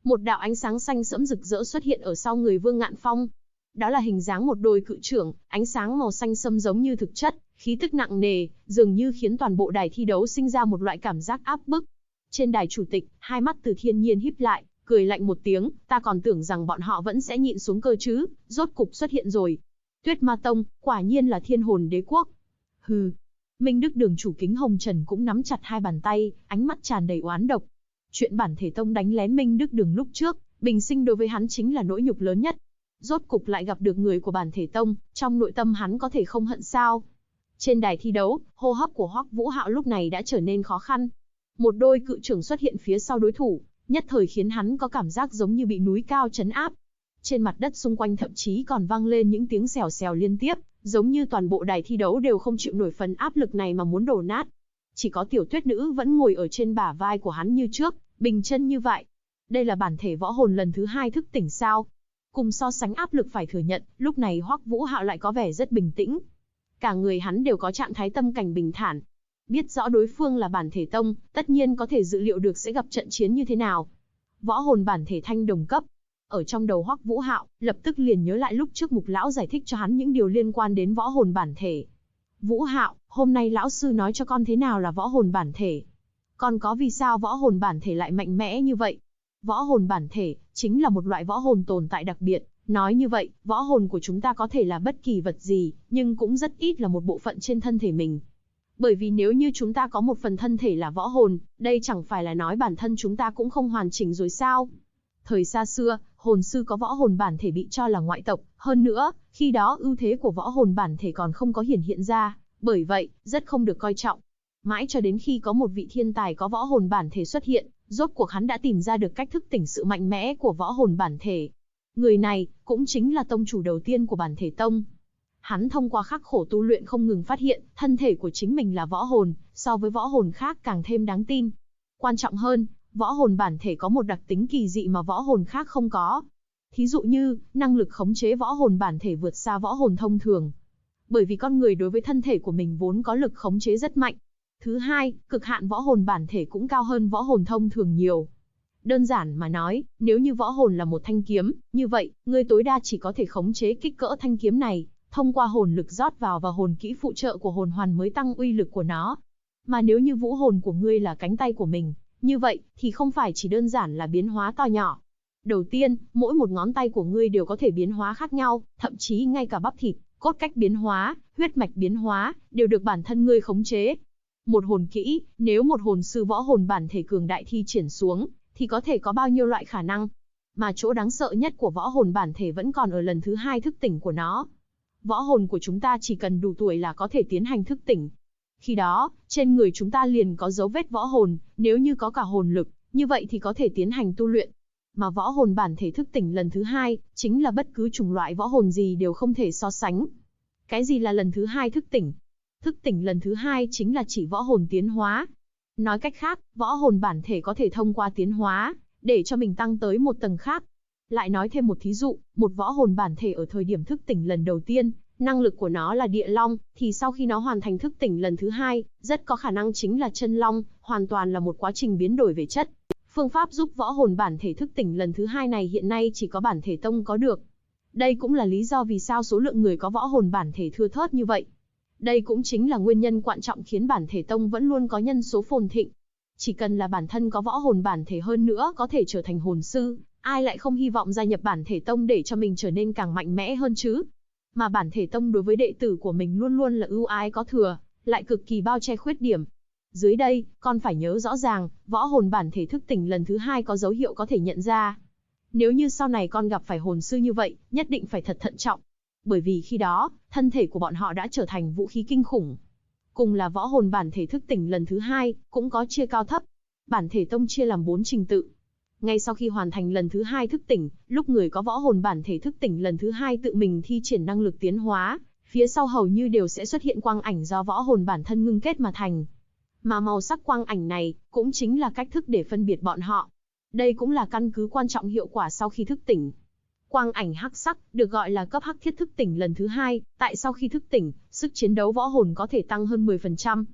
Speaker 1: Một đạo ánh sáng xanh sẫm rực rỡ xuất hiện ở sau người Vương Ngạn Phong. Đó là hình dáng một đôi cự trưởng, ánh sáng màu xanh sẫm giống như thực chất, khí tức nặng nề, dường như khiến toàn bộ đài thi đấu sinh ra một loại cảm giác áp bức. Trên đài chủ tịch, hai mắt Từ Thiên Nhiên híp lại, cười lạnh một tiếng, ta còn tưởng rằng bọn họ vẫn sẽ nhịn xuống cơ chứ, rốt cục xuất hiện rồi. Tuyết Ma Tông, quả nhiên là Thiên Hồn Đế Quốc. Hừ. Minh Đức Đường chủ Kính Hồng Trần cũng nắm chặt hai bàn tay, ánh mắt tràn đầy oán độc. Chuyện Bản Thể Tông đánh lén Minh Đức Đường lúc trước, bình sinh đối với hắn chính là nỗi nhục lớn nhất. Rốt cục lại gặp được người của Bản Thể Tông, trong nội tâm hắn có thể không hận sao? Trên đài thi đấu, hô hấp của Hoắc Vũ Hạo lúc này đã trở nên khó khăn. Một đôi cự trưởng xuất hiện phía sau đối thủ, nhất thời khiến hắn có cảm giác giống như bị núi cao trấn áp. Trên mặt đất xung quanh thậm chí còn vang lên những tiếng xèo xèo liên tiếp, giống như toàn bộ đài thi đấu đều không chịu nổi phần áp lực này mà muốn đổ nát. Chỉ có Tiểu Tuyết Nữ vẫn ngồi ở trên bả vai của hắn như trước, bình chân như vậy. Đây là bản thể võ hồn lần thứ 2 thức tỉnh sao? Cùng so sánh áp lực phải thừa nhận, lúc này Hoắc Vũ Hạo lại có vẻ rất bình tĩnh. Cả người hắn đều có trạng thái tâm cảnh bình thản. Biết rõ đối phương là Bản Thể Tông, tất nhiên có thể dự liệu được sẽ gặp trận chiến như thế nào. Võ hồn bản thể thanh đồng cấp. Ở trong đầu Hoắc Vũ Hạo, lập tức liền nhớ lại lúc trước Mục lão giải thích cho hắn những điều liên quan đến võ hồn bản thể. Vũ Hạo, hôm nay lão sư nói cho con thế nào là võ hồn bản thể? Con có vì sao võ hồn bản thể lại mạnh mẽ như vậy? Võ hồn bản thể chính là một loại võ hồn tồn tại đặc biệt. Nói như vậy, võ hồn của chúng ta có thể là bất kỳ vật gì, nhưng cũng rất ít là một bộ phận trên thân thể mình. Bởi vì nếu như chúng ta có một phần thân thể là võ hồn, đây chẳng phải là nói bản thân chúng ta cũng không hoàn chỉnh rồi sao? Thời xa xưa, hồn sư có võ hồn bản thể bị cho là ngoại tộc, hơn nữa, khi đó ưu thế của võ hồn bản thể còn không có hiển hiện ra, bởi vậy, rất không được coi trọng. Mãi cho đến khi có một vị thiên tài có võ hồn bản thể xuất hiện, rốt cuộc hắn đã tìm ra được cách thức tỉnh sự mạnh mẽ của võ hồn bản thể. Người này, cũng chính là tông chủ đầu tiên của Bản Thể Tông. Hắn thông qua khắc khổ tu luyện không ngừng phát hiện, thân thể của chính mình là võ hồn, so với võ hồn khác càng thêm đáng tin. Quan trọng hơn, võ hồn bản thể có một đặc tính kỳ dị mà võ hồn khác không có. Thí dụ như, năng lực khống chế võ hồn bản thể vượt xa võ hồn thông thường. Bởi vì con người đối với thân thể của mình vốn có lực khống chế rất mạnh. Thứ hai, cực hạn võ hồn bản thể cũng cao hơn võ hồn thông thường nhiều. Đơn giản mà nói, nếu như võ hồn là một thanh kiếm, như vậy, ngươi tối đa chỉ có thể khống chế kích cỡ thanh kiếm này, thông qua hồn lực rót vào và hồn kỹ phụ trợ của hồn hoàn mới tăng uy lực của nó. Mà nếu như vũ hồn của ngươi là cánh tay của mình, như vậy, thì không phải chỉ đơn giản là biến hóa to nhỏ. Đầu tiên, mỗi một ngón tay của ngươi đều có thể biến hóa khác nhau, thậm chí ngay cả bắp thịt, cốt cách biến hóa, huyết mạch biến hóa, đều được bản thân ngươi khống chế. Một hồn kỹ, nếu một hồn sư võ hồn bản thể cường đại thi triển xuống, thì có thể có bao nhiêu loại khả năng. Mà chỗ đáng sợ nhất của võ hồn bản thể vẫn còn ở lần thứ 2 thức tỉnh của nó. Võ hồn của chúng ta chỉ cần đủ tuổi là có thể tiến hành thức tỉnh. Khi đó, trên người chúng ta liền có dấu vết võ hồn, nếu như có cả hồn lực, như vậy thì có thể tiến hành tu luyện. Mà võ hồn bản thể thức tỉnh lần thứ 2, chính là bất cứ chủng loại võ hồn gì đều không thể so sánh. Cái gì là lần thứ 2 thức tỉnh? Thức tỉnh lần thứ 2 chính là chỉ võ hồn tiến hóa. Nói cách khác, võ hồn bản thể có thể thông qua tiến hóa, để cho mình tăng tới một tầng khác. Lại nói thêm một thí dụ, một võ hồn bản thể ở thời điểm thức tỉnh lần đầu tiên, năng lực của nó là địa long, thì sau khi nó hoàn thành thức tỉnh lần thứ 2, rất có khả năng chính là chân long, hoàn toàn là một quá trình biến đổi về chất. Phương pháp giúp võ hồn bản thể thức tỉnh lần thứ 2 này hiện nay chỉ có Bản Thể Tông có được. Đây cũng là lý do vì sao số lượng người có võ hồn bản thể thưa thớt như vậy. Đây cũng chính là nguyên nhân quan trọng khiến Bản Thể Tông vẫn luôn có nhân số phồn thịnh. Chỉ cần là bản thân có võ hồn bản thể hơn nữa có thể trở thành hồn sư, ai lại không hy vọng gia nhập Bản Thể Tông để cho mình trở nên càng mạnh mẽ hơn chứ? Mà Bản Thể Tông đối với đệ tử của mình luôn luôn là ưu ái có thừa, lại cực kỳ bao che khuyết điểm. Dưới đây, con phải nhớ rõ ràng, võ hồn bản thể thức tỉnh lần thứ 2 có dấu hiệu có thể nhận ra. Nếu như sau này con gặp phải hồn sư như vậy, nhất định phải thật thận trọng. Bởi vì khi đó, thân thể của bọn họ đã trở thành vũ khí kinh khủng. Cùng là võ hồn bản thể thức tỉnh lần thứ 2, cũng có chia cao thấp. Bản Thể Tông chia làm 4 trình tự. Ngay sau khi hoàn thành lần thứ 2 thức tỉnh, lúc người có võ hồn bản thể thức tỉnh lần thứ 2 tự mình thi triển năng lực tiến hóa, phía sau hầu như đều sẽ xuất hiện quang ảnh do võ hồn bản thân ngưng kết mà thành. Mà màu sắc quang ảnh này, cũng chính là cách thức để phân biệt bọn họ. Đây cũng là căn cứ quan trọng hiệu quả sau khi thức tỉnh. Quang ảnh hắc sắc, được gọi là cấp hắc thiết thức tỉnh lần thứ 2, tại sau khi thức tỉnh, sức chiến đấu võ hồn có thể tăng hơn 10%.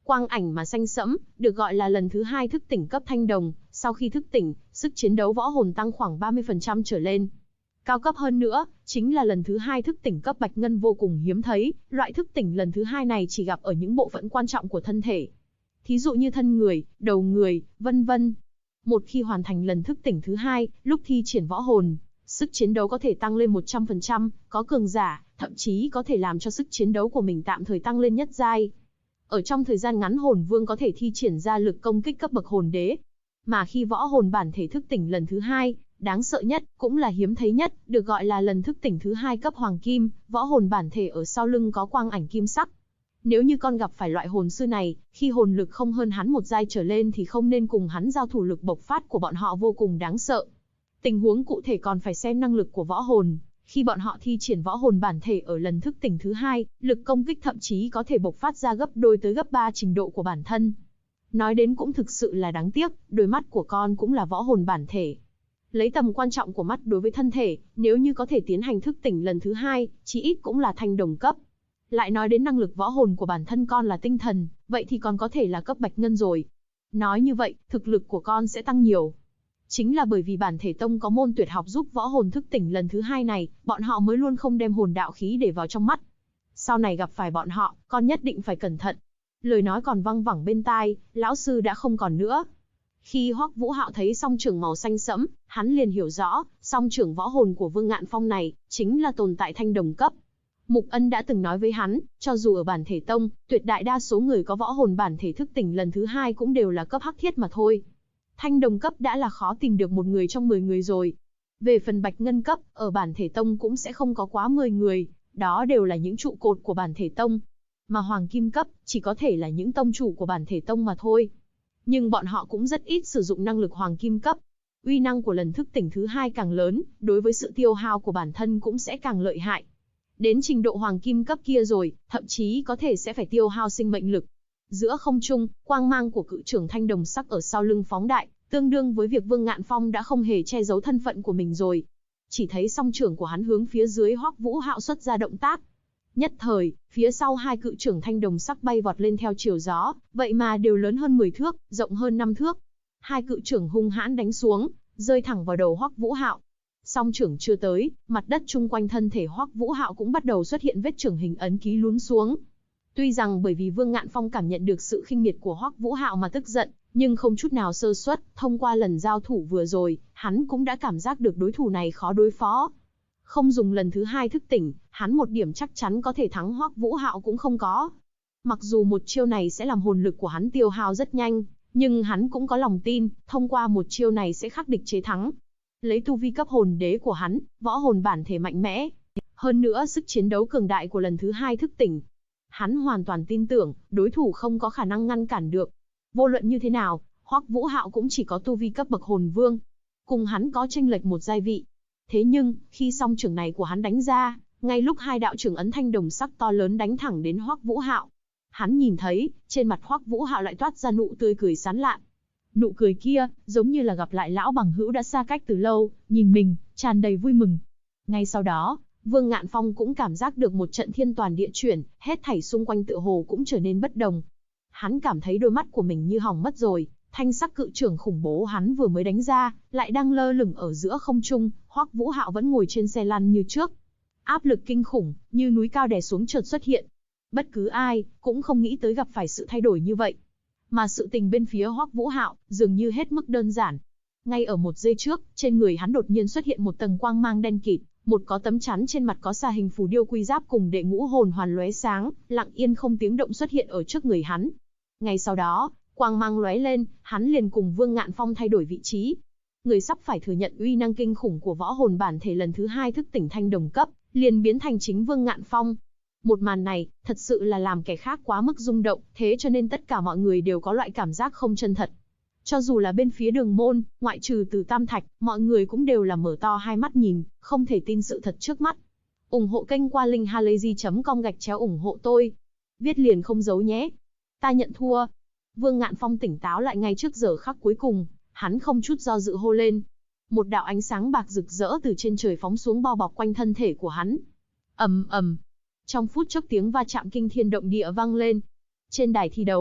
Speaker 1: Quang ảnh mà xanh sẫm, được gọi là lần thứ 2 thức tỉnh cấp thanh đồng, sau khi thức tỉnh, sức chiến đấu võ hồn tăng khoảng 30% trở lên. Cao cấp hơn nữa, chính là lần thứ 2 thức tỉnh cấp bạch ngân vô cùng hiếm thấy, loại thức tỉnh lần thứ 2 này chỉ gặp ở những bộ phận quan trọng của thân thể. Thí dụ như thân người, đầu người, vân vân. Một khi hoàn thành lần thức tỉnh thứ 2, lúc thi triển võ hồn, sức chiến đấu có thể tăng lên 100%, có cường giả, thậm chí có thể làm cho sức chiến đấu của mình tạm thời tăng lên nhất giai. Ở trong thời gian ngắn hồn vương có thể thi triển ra lực công kích cấp bậc hồn đế. Mà khi võ hồn bản thể thức tỉnh lần thứ 2, đáng sợ nhất, cũng là hiếm thấy nhất, được gọi là lần thức tỉnh thứ 2 cấp hoàng kim, võ hồn bản thể ở sau lưng có quang ảnh kim sắc. Nếu như con gặp phải loại hồn sư này, khi hồn lực không hơn hắn một giai trở lên thì không nên cùng hắn giao thủ, lực bộc phát của bọn họ vô cùng đáng sợ. Tình huống cụ thể còn phải xem năng lực của võ hồn. Khi bọn họ thi triển võ hồn bản thể ở lần thức tỉnh thứ 2, lực công kích thậm chí có thể bộc phát ra gấp đôi tới gấp 3 trình độ của bản thân. Nói đến cũng thực sự là đáng tiếc, đôi mắt của con cũng là võ hồn bản thể. Lấy tầm quan trọng của mắt đối với thân thể, nếu như có thể tiến hành thức tỉnh lần thứ 2, chí ít cũng là thanh đồng cấp. Lại nói đến năng lực võ hồn của bản thân con là tinh thần, vậy thì còn có thể là cấp bạch ngân rồi. Nói như vậy, thực lực của con sẽ tăng nhiều. Chính là bởi vì bản thể tông có môn tuyệt học giúp võ hồn thức tỉnh lần thứ 2 này, bọn họ mới luôn không đem hồn đạo khí để vào trong mắt. Sau này gặp phải bọn họ, con nhất định phải cẩn thận. Lời nói còn văng vẳng bên tai, lão sư đã không còn nữa. Khi Hoắc Vũ Hạo thấy song trưởng màu xanh sẫm, hắn liền hiểu rõ, song trưởng võ hồn của Vương Ngạn Phong này, chính là tồn tại thanh đồng cấp. Mục Ân đã từng nói với hắn, cho dù ở bản thể tông, tuyệt đại đa số người có võ hồn bản thể thức tỉnh lần thứ 2 cũng đều là cấp hắc thiết mà thôi. Thanh đồng cấp đã là khó tìm được một người trong 10 người rồi. Về phần bạch ngân cấp, ở bản thể tông cũng sẽ không có quá 10 người, đó đều là những trụ cột của bản thể tông. Mà hoàng kim cấp, chỉ có thể là những tông chủ của bản thể tông mà thôi. Nhưng bọn họ cũng rất ít sử dụng năng lực hoàng kim cấp. Uy năng của lần thức tỉnh thứ 2 càng lớn, đối với sự tiêu hao của bản thân cũng sẽ càng lợi hại. Đến trình độ hoàng kim cấp kia rồi, thậm chí có thể sẽ phải tiêu hao sinh mệnh lực. Giữa không trung, quang mang của cự trưởng thanh đồng sắc ở sau lưng phóng đại, tương đương với việc Vương Ngạn Phong đã không hề che giấu thân phận của mình rồi. Chỉ thấy song trưởng của hắn hướng phía dưới Hoắc Vũ Hạo xuất ra động tác. Nhất thời, phía sau hai cự trưởng thanh đồng sắc bay vọt lên theo chiều gió, vậy mà đều lớn hơn 10 thước, rộng hơn 5 thước. Hai cự trưởng hung hãn đánh xuống, rơi thẳng vào đầu Hoắc Vũ Hạo. Song trưởng chưa tới, mặt đất chung quanh thân thể Hoắc Vũ Hạo cũng bắt đầu xuất hiện vết chưởng hình ấn ký lún xuống. Tuy rằng bởi vì Vương Ngạn Phong cảm nhận được sự khinh miệt của Hoắc Vũ Hạo mà tức giận, nhưng không chút nào sơ suất, thông qua lần giao thủ vừa rồi, hắn cũng đã cảm giác được đối thủ này khó đối phó. Không dùng lần thứ 2 thức tỉnh, hắn một điểm chắc chắn có thể thắng Hoắc Vũ Hạo cũng không có. Mặc dù một chiêu này sẽ làm hồn lực của hắn tiêu hao rất nhanh, nhưng hắn cũng có lòng tin, thông qua một chiêu này sẽ khắc địch chế thắng. Lấy tu vi cấp hồn đế của hắn, võ hồn bản thể mạnh mẽ, hơn nữa sức chiến đấu cường đại của lần thứ 2 thức tỉnh, hắn hoàn toàn tin tưởng, đối thủ không có khả năng ngăn cản được. Vô luận như thế nào, Hoắc Vũ Hạo cũng chỉ có tu vi cấp bậc hồn vương, cùng hắn có chênh lệch một giai vị. Thế nhưng, khi song trưởng này của hắn đánh ra, ngay lúc hai đạo trưởng ấn thanh đồng sắc to lớn đánh thẳng đến Hoắc Vũ Hạo, hắn nhìn thấy, trên mặt Hoắc Vũ Hạo lại toát ra nụ tươi cười sán lạn. Nụ cười kia, giống như là gặp lại lão bằng hữu đã xa cách từ lâu, nhìn mình, tràn đầy vui mừng. Ngay sau đó, Vương Ngạn Phong cũng cảm giác được một trận thiên toàn địa chuyển, hết thảy xung quanh tựa hồ cũng trở nên bất đồng. Hắn cảm thấy đôi mắt của mình như hỏng mất rồi, thanh sắc cự trưởng khủng bố hắn vừa mới đánh ra, lại đang lơ lửng ở giữa không trung, Hoắc Vũ Hạo vẫn ngồi trên xe lăn như trước. Áp lực kinh khủng, như núi cao đè xuống chợt xuất hiện. Bất cứ ai, cũng không nghĩ tới gặp phải sự thay đổi như vậy. Mà sự tình bên phía Hoắc Vũ Hạo, dường như hết mức đơn giản. Ngay ở một giây trước, trên người hắn đột nhiên xuất hiện một tầng quang mang đen kịt, một có tấm chắn trên mặt có xà hình phù điêu quy giáp cùng đệ ngũ hồn hoàn lóe sáng, lặng yên không tiếng động xuất hiện ở trước người hắn. Ngay sau đó, quang mang lóe lên, hắn liền cùng Vương Ngạn Phong thay đổi vị trí. Người sắp phải thừa nhận uy năng kinh khủng của võ hồn bản thể lần thứ 2 thức tỉnh thanh đồng cấp, liền biến thành chính Vương Ngạn Phong. Một màn này, thật sự là làm kẻ khác quá mức rung động, thế cho nên tất cả mọi người đều có loại cảm giác không chân thật. Cho dù là bên phía Đường Môn, ngoại trừ Từ Tam Thạch, mọi người cũng đều là mở to hai mắt nhìn, không thể tin sự thật trước mắt. Ủng hộ kênh qua linkhalazy.com/ủng hộ tôi. Viết liền không giấu nhé. Ta nhận thua. Vương Ngạn Phong tỉnh táo lại ngay trước giờ khắc cuối cùng, hắn không chút do dự hô lên. Một đạo ánh sáng bạc rực rỡ từ trên trời phóng xuống bao bọc quanh thân thể của hắn. Ầm ầm. Trong phút chốc tiếng va chạm kinh thiên động địa vang lên. Trên đài thi đấu,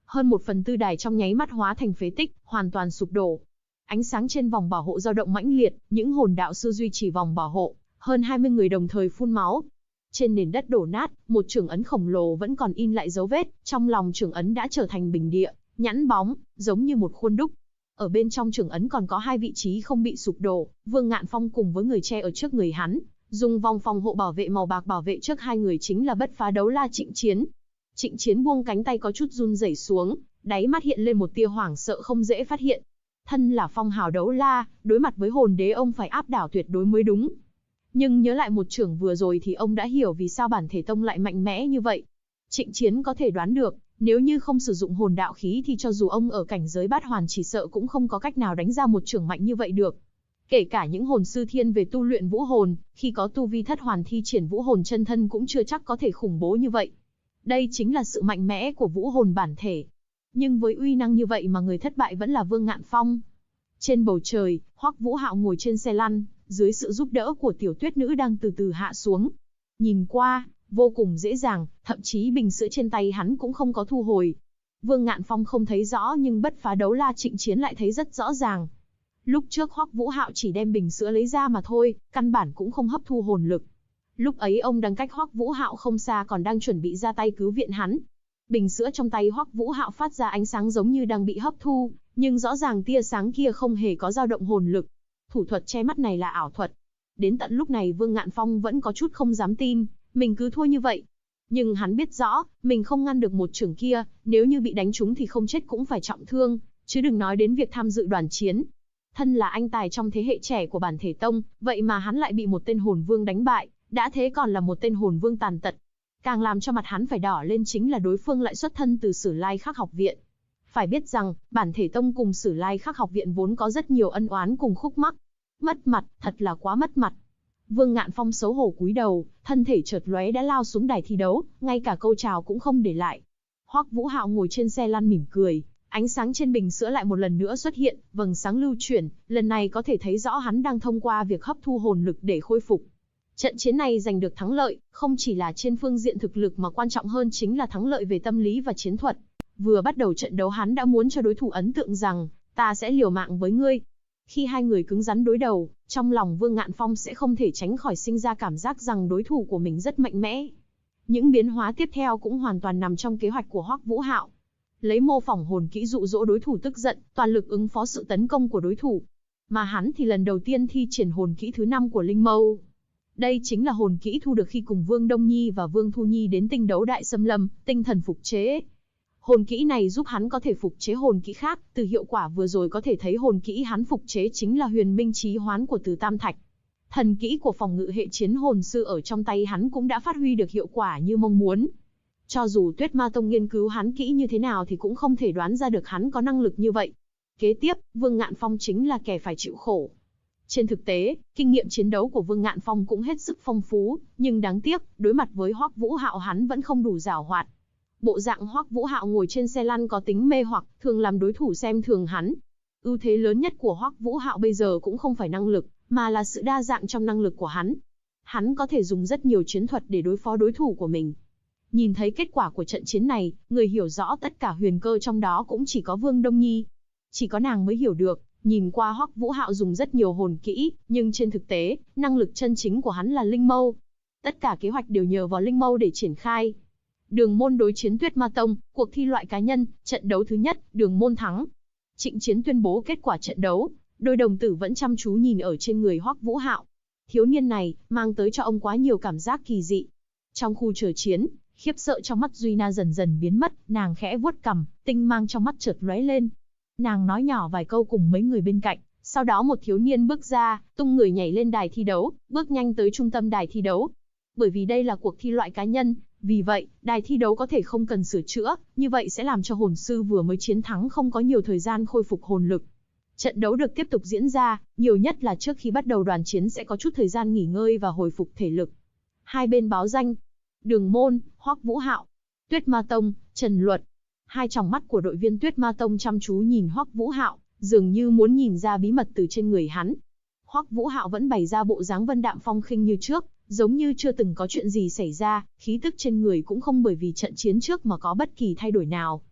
Speaker 1: Hơn 1/4 đài trong nháy mắt hóa thành phế tích, hoàn toàn sụp đổ. Ánh sáng trên vòng bảo hộ dao động mãnh liệt, những hồn đạo sư duy trì vòng bảo hộ, hơn 20 người đồng thời phun máu. Trên nền đất đổ nát, một chưởng ấn khổng lồ vẫn còn in lại dấu vết, trong lòng chưởng ấn đã trở thành bình địa, nhẵn bóng, giống như một khuôn đúc. Ở bên trong chưởng ấn còn có 2 vị trí không bị sụp đổ, Vương Ngạn Phong cùng với người che ở trước người hắn, dùng vòng phòng hộ bảo vệ màu bạc bảo vệ trước hai người chính là bất phá đấu la Trịnh Chiến. Trịnh Chiến buông cánh tay có chút run rẩy xuống, đáy mắt hiện lên một tia hoảng sợ không dễ phát hiện. Thân là phong hào đấu la, đối mặt với hồn đế ông phải áp đảo tuyệt đối mới đúng. Nhưng nhớ lại một chưởng vừa rồi thì ông đã hiểu vì sao bản thể tông lại mạnh mẽ như vậy. Trịnh Chiến có thể đoán được, nếu như không sử dụng hồn đạo khí thì cho dù ông ở cảnh giới bát hoàn chỉ sợ cũng không có cách nào đánh ra một chưởng mạnh như vậy được. Kể cả những hồn sư thiên về tu luyện vũ hồn, khi có tu vi thất hoàn thi triển vũ hồn chân thân cũng chưa chắc có thể khủng bố như vậy. Đây chính là sự mạnh mẽ của vũ hồn bản thể. Nhưng với uy năng như vậy mà người thất bại vẫn là Vương Ngạn Phong. Trên bầu trời, Hoắc Vũ Hạo ngồi trên xe lăn, dưới sự giúp đỡ của tiểu tuyết nữ đang từ từ hạ xuống. Nhìn qua, vô cùng dễ dàng, thậm chí bình sữa trên tay hắn cũng không có thu hồi. Vương Ngạn Phong không thấy rõ nhưng bất phá đấu la Trịnh Chiến lại thấy rất rõ ràng. Lúc trước Hoắc Vũ Hạo chỉ đem bình sữa lấy ra mà thôi, căn bản cũng không hấp thu hồn lực. Lúc ấy ông đang cách Hoắc Vũ Hạo không xa còn đang chuẩn bị ra tay cứu viện hắn. Bình sữa trong tay Hoắc Vũ Hạo phát ra ánh sáng giống như đang bị hấp thu, nhưng rõ ràng tia sáng kia không hề có dao động hồn lực. Thủ thuật che mắt này là ảo thuật. Đến tận lúc này Vương Ngạn Phong vẫn có chút không dám tin, mình cứ thua như vậy. Nhưng hắn biết rõ, mình không ngăn được một chưởng kia, nếu như bị đánh trúng thì không chết cũng phải trọng thương, chứ đừng nói đến việc tham dự đoàn chiến. Thân là anh tài trong thế hệ trẻ của bản thể tông, vậy mà hắn lại bị một tên hồn vương đánh bại, đã thế còn là một tên hồn vương tàn tật. Càng làm cho mặt hắn phải đỏ lên chính là đối phương lại xuất thân từ Sử Lai Khắc học viện. Phải biết rằng, bản thể tông cùng Sử Lai Khắc học viện vốn có rất nhiều ân oán cùng khúc mắc. Mất mặt, thật là quá mất mặt. Vương Ngạn Phong xấu hổ cúi đầu, thân thể chợt lóe đã lao xuống đài thi đấu, ngay cả câu chào cũng không để lại. Hoắc Vũ Hạo ngồi trên xe lăn mỉm cười, ánh sáng trên bình sữa lại một lần nữa xuất hiện, vầng sáng lưu chuyển, lần này có thể thấy rõ hắn đang thông qua việc hấp thu hồn lực để khôi phục. Trận chiến này giành được thắng lợi, không chỉ là trên phương diện thực lực mà quan trọng hơn chính là thắng lợi về tâm lý và chiến thuật. Vừa bắt đầu trận đấu hắn đã muốn cho đối thủ ấn tượng rằng, ta sẽ liều mạng với ngươi. Khi hai người cứng rắn đối đầu, trong lòng Vương Ngạn Phong sẽ không thể tránh khỏi sinh ra cảm giác rằng đối thủ của mình rất mạnh mẽ. Những biến hóa tiếp theo cũng hoàn toàn nằm trong kế hoạch của Hoắc Vũ Hạo. Lấy mô phỏng hồn kỹ dụ dỗ đối thủ tức giận, toàn lực ứng phó sự tấn công của đối thủ. Mà hắn thì lần đầu tiên thi triển hồn kỹ thứ 5 của Linh Mâu. Đây chính là hồn kỹ thu được khi cùng Vương Đông Nhi và Vương Thu Nhi đến tinh đấu đại xâm lâm, tinh thần phục chế. Hồn kỹ này giúp hắn có thể phục chế hồn kỹ khác, từ hiệu quả vừa rồi có thể thấy hồn kỹ hắn phục chế chính là Huyền Minh Chí Hoán của Từ Tam Thạch. Thần kỹ của phòng ngự hệ chiến hồn sư ở trong tay hắn cũng đã phát huy được hiệu quả như mong muốn. Cho dù Tuyết Ma Tông nghiên cứu hắn kỹ như thế nào thì cũng không thể đoán ra được hắn có năng lực như vậy. Kế tiếp, Vương Ngạn Phong chính là kẻ phải chịu khổ. Trên thực tế, kinh nghiệm chiến đấu của Vương Ngạn Phong cũng hết sức phong phú, nhưng đáng tiếc, đối mặt với Hoắc Vũ Hạo hắn vẫn không đủ giàu hoạt. Bộ dạng Hoắc Vũ Hạo ngồi trên xe lăn có tính mê hoặc, thường làm đối thủ xem thường hắn. Ưu thế lớn nhất của Hoắc Vũ Hạo bây giờ cũng không phải năng lực, mà là sự đa dạng trong năng lực của hắn. Hắn có thể dùng rất nhiều chiến thuật để đối phó đối thủ của mình. Nhìn thấy kết quả của trận chiến này, người hiểu rõ tất cả huyền cơ trong đó cũng chỉ có Vương Đông Nhi. Chỉ có nàng mới hiểu được, nhìn qua Hoắc Vũ Hạo dùng rất nhiều hồn kỹ, nhưng trên thực tế, năng lực chân chính của hắn là Linh Mâu. Tất cả kế hoạch đều nhờ vào Linh Mâu để triển khai. Đường Môn đối chiến Tuyết Ma Tông, cuộc thi loại cá nhân, trận đấu thứ nhất, Đường Môn thắng. Trịnh Chiến tuyên bố kết quả trận đấu, đôi đồng tử vẫn chăm chú nhìn ở trên người Hoắc Vũ Hạo. Thiếu niên này, mang tới cho ông quá nhiều cảm giác kỳ dị. Trong khu chờ chiến, khiếp sợ trong mắt Duy Na dần dần biến mất, nàng khẽ vuốt cằm, tinh mang trong mắt chợt lóe lên. Nàng nói nhỏ vài câu cùng mấy người bên cạnh, sau đó một thiếu niên bước ra, tung người nhảy lên đài thi đấu, bước nhanh tới trung tâm đài thi đấu. Bởi vì đây là cuộc thi loại cá nhân, vì vậy, đài thi đấu có thể không cần sửa chữa, như vậy sẽ làm cho hồn sư vừa mới chiến thắng không có nhiều thời gian khôi phục hồn lực. Trận đấu được tiếp tục diễn ra, nhiều nhất là trước khi bắt đầu đoàn chiến sẽ có chút thời gian nghỉ ngơi và hồi phục thể lực. Hai bên báo danh: Đường Môn, Hoắc Vũ Hạo; Tuyết Ma Tông, Trần Luật. Hai tròng mắt của đội viên Tuyết Ma Tông chăm chú nhìn Hoắc Vũ Hạo, dường như muốn nhìn ra bí mật từ trên người hắn. Hoắc Vũ Hạo vẫn bày ra bộ dáng vân đạm phong khinh như trước, giống như chưa từng có chuyện gì xảy ra, khí tức trên người cũng không bởi vì trận chiến trước mà có bất kỳ thay đổi nào.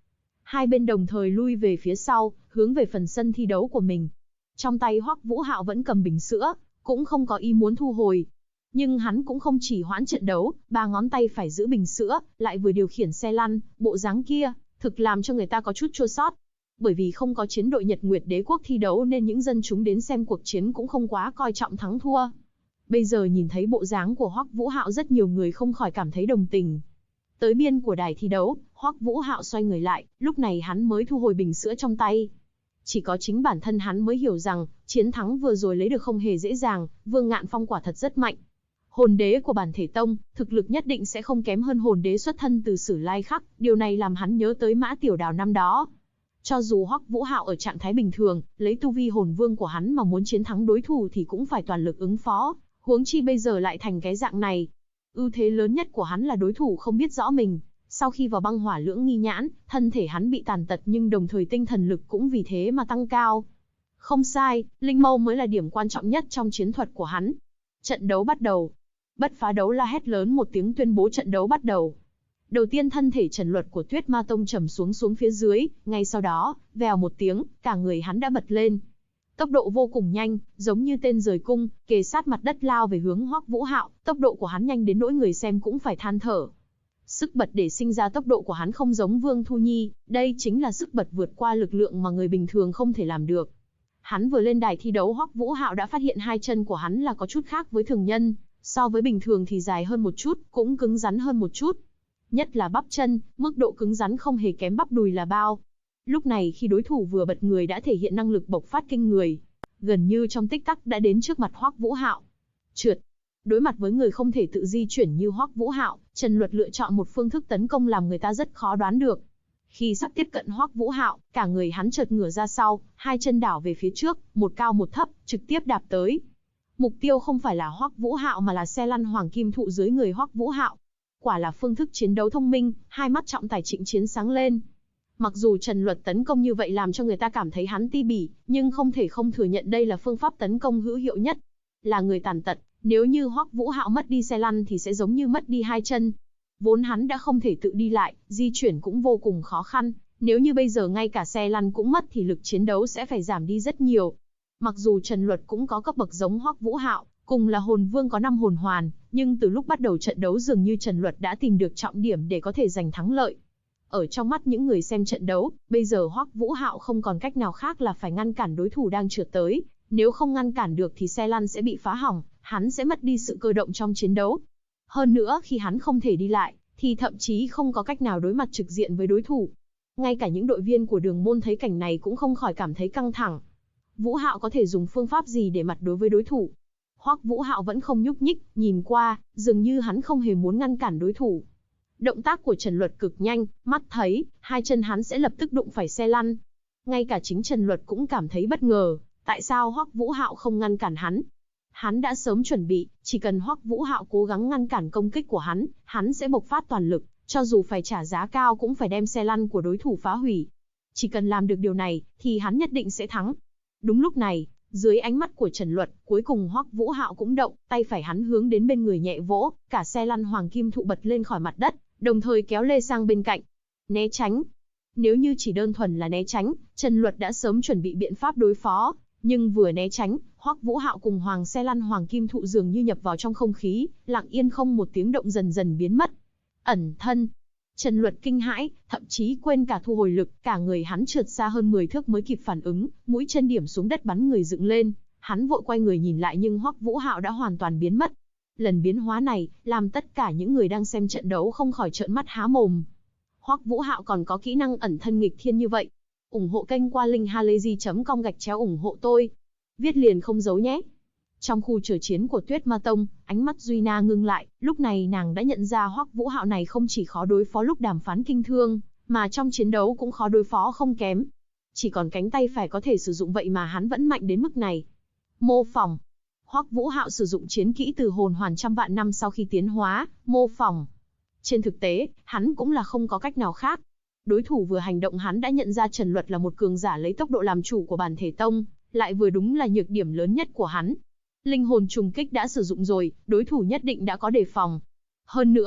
Speaker 1: Hai bên đồng thời lui về phía sau, hướng về phần sân thi đấu của mình. Trong tay Hoắc Vũ Hạo vẫn cầm bình sữa, cũng không có ý muốn thu hồi. Nhưng hắn cũng không chỉ hoãn trận đấu, ba ngón tay phải giữ bình sữa, lại vừa điều khiển xe lăn, bộ dáng kia, thực làm cho người ta có chút chua xót. Bởi vì không có chiến đội Nhật Nguyệt Đế quốc thi đấu nên những dân chúng đến xem cuộc chiến cũng không quá coi trọng thắng thua. Bây giờ nhìn thấy bộ dáng của Hoắc Vũ Hạo, rất nhiều người không khỏi cảm thấy đồng tình. Tới biên của đài thi đấu, Hoắc Vũ Hạo xoay người lại, lúc này hắn mới thu hồi bình sữa trong tay. Chỉ có chính bản thân hắn mới hiểu rằng, chiến thắng vừa rồi lấy được không hề dễ dàng, Vương Ngạn Phong quả thật rất mạnh. Hồn đế của bản thể tông, thực lực nhất định sẽ không kém hơn hồn đế xuất thân từ Sử Lai Khắc, điều này làm hắn nhớ tới Mã Tiểu Đào năm đó. Cho dù Hoắc Vũ Hạo ở trạng thái bình thường, lấy tu vi hồn vương của hắn mà muốn chiến thắng đối thủ thì cũng phải toàn lực ứng phó, huống chi bây giờ lại thành cái dạng này. Ưu thế lớn nhất của hắn là đối thủ không biết rõ mình. Sau khi vào băng hỏa lưỡng nghi nhãn, thân thể hắn bị tàn tật nhưng đồng thời tinh thần lực cũng vì thế mà tăng cao. Không sai, linh mâu mới là điểm quan trọng nhất trong chiến thuật của hắn. Trận đấu bắt đầu. Bất Phá Đấu La hét lớn một tiếng tuyên bố trận đấu bắt đầu. Đầu tiên thân thể Trần Luật của Tuyết Ma Tông trầm xuống phía dưới, ngay sau đó, vèo một tiếng, cả người hắn đã bật lên. Tốc độ vô cùng nhanh, giống như tên rời cung, kề sát mặt đất lao về hướng Hoắc Vũ Hạo, tốc độ của hắn nhanh đến nỗi người xem cũng phải than thở. Sức bật để sinh ra tốc độ của hắn không giống Vương Thu Nhi, đây chính là sức bật vượt qua lực lượng mà người bình thường không thể làm được. Hắn vừa lên đài thi đấu, Hoắc Vũ Hạo đã phát hiện hai chân của hắn là có chút khác với thường nhân, so với bình thường thì dài hơn một chút, cũng cứng rắn hơn một chút. Nhất là bắp chân, mức độ cứng rắn không hề kém bắp đùi là bao. Lúc này khi đối thủ vừa bật người đã thể hiện năng lực bộc phát kinh người, gần như trong tích tắc đã đến trước mặt Hoắc Vũ Hạo. Trượt. Đối mặt với người không thể tự di chuyển như Hoắc Vũ Hạo, Trần Luật lựa chọn một phương thức tấn công làm người ta rất khó đoán được. Khi sắp tiếp cận Hoắc Vũ Hạo, cả người hắn chợt ngửa ra sau, hai chân đảo về phía trước, một cao một thấp, trực tiếp đạp tới. Mục tiêu không phải là Hoắc Vũ Hạo mà là xe lăn hoàng kim thụ dưới người Hoắc Vũ Hạo. Quả là phương thức chiến đấu thông minh, hai mắt trọng tài Trịnh Chiến sáng lên. Mặc dù Trần Luật tấn công như vậy làm cho người ta cảm thấy hắn ti bỉ, nhưng không thể không thừa nhận đây là phương pháp tấn công hữu hiệu nhất. Là người tàn tật, nếu như Hoắc Vũ Hạo mất đi xe lăn thì sẽ giống như mất đi hai chân. Vốn hắn đã không thể tự đi lại, di chuyển cũng vô cùng khó khăn, nếu như bây giờ ngay cả xe lăn cũng mất thì lực chiến đấu sẽ phải giảm đi rất nhiều. Mặc dù Trần Luật cũng có cấp bậc giống Hoắc Vũ Hạo, cùng là hồn vương có 5 hồn hoàn, nhưng từ lúc bắt đầu trận đấu dường như Trần Luật đã tìm được trọng điểm để có thể giành thắng lợi. Ở trong mắt những người xem trận đấu, bây giờ Hoắc Vũ Hạo không còn cách nào khác là phải ngăn cản đối thủ đang trượt tới, nếu không ngăn cản được thì xe lăn sẽ bị phá hỏng, hắn sẽ mất đi sự cơ động trong chiến đấu. Hơn nữa khi hắn không thể đi lại, thì thậm chí không có cách nào đối mặt trực diện với đối thủ. Ngay cả những đội viên của Đường Môn thấy cảnh này cũng không khỏi cảm thấy căng thẳng. Vũ Hạo có thể dùng phương pháp gì để mặt đối với đối thủ? Hoắc Vũ Hạo vẫn không nhúc nhích, nhìn qua, dường như hắn không hề muốn ngăn cản đối thủ. Động tác của Trần Luật cực nhanh, mắt thấy, hai chân hắn sẽ lập tức đụng phải xe lăn. Ngay cả chính Trần Luật cũng cảm thấy bất ngờ, tại sao Hoắc Vũ Hạo không ngăn cản hắn? Hắn đã sớm chuẩn bị, chỉ cần Hoắc Vũ Hạo cố gắng ngăn cản công kích của hắn sẽ bộc phát toàn lực, cho dù phải trả giá cao cũng phải đem xe lăn của đối thủ phá hủy. Chỉ cần làm được điều này, thì hắn nhất định sẽ thắng. Đúng lúc này, dưới ánh mắt của Trần Luật, cuối cùng Hoắc Vũ Hạo cũng động, tay phải hắn hướng đến bên người nhẹ vỗ, cả xe lăn hoàng kim thụ bật lên khỏi mặt đất, đồng thời kéo lê sang bên cạnh. Né tránh. Nếu như chỉ đơn thuần là né tránh, Trần Luật đã sớm chuẩn bị biện pháp đối phó, nhưng vừa né tránh, Hoắc Vũ Hạo cùng hoàng xe lăn hoàng kim thụ dường như nhập vào trong không khí, lặng yên không một tiếng động dần dần biến mất. Ẩn thân. Trần Luật kinh hãi, thậm chí quên cả thu hồi lực, cả người hắn trượt xa hơn 10 thước mới kịp phản ứng, mũi chân điểm xuống đất bắn người dựng lên, hắn vội quay người nhìn lại nhưng Hoắc Vũ Hạo đã hoàn toàn biến mất. Lần biến hóa này, làm tất cả những người đang xem trận đấu không khỏi trợn mắt há mồm. Hoắc Vũ Hạo còn có kỹ năng ẩn thân nghịch thiên như vậy. Ủng hộ kênh qua link halayzi.com ủng hộ tôi. Viết liền không giấu nhé. Trong khu chờ chiến của Tuyết Ma Tông, ánh mắt Duy Na ngưng lại, lúc này nàng đã nhận ra Hoắc Vũ Hạo này không chỉ khó đối phó lúc đàm phán kinh thương, mà trong chiến đấu cũng khó đối phó không kém. Chỉ còn cánh tay phải có thể sử dụng vậy mà hắn vẫn mạnh đến mức này. Mô phỏng. Hoắc Vũ Hạo sử dụng chiến kỹ từ hồn hoàn trăm vạn năm sau khi tiến hóa, mô phỏng. Trên thực tế, hắn cũng là không có cách nào khác. Đối thủ vừa hành động hắn đã nhận ra Trần Luật là một cường giả lấy tốc độ làm chủ của bản thể tông, lại vừa đúng là nhược điểm lớn nhất của hắn. Linh hồn trùng kích đã sử dụng rồi, đối thủ nhất định đã có đề phòng. Hơn nữa,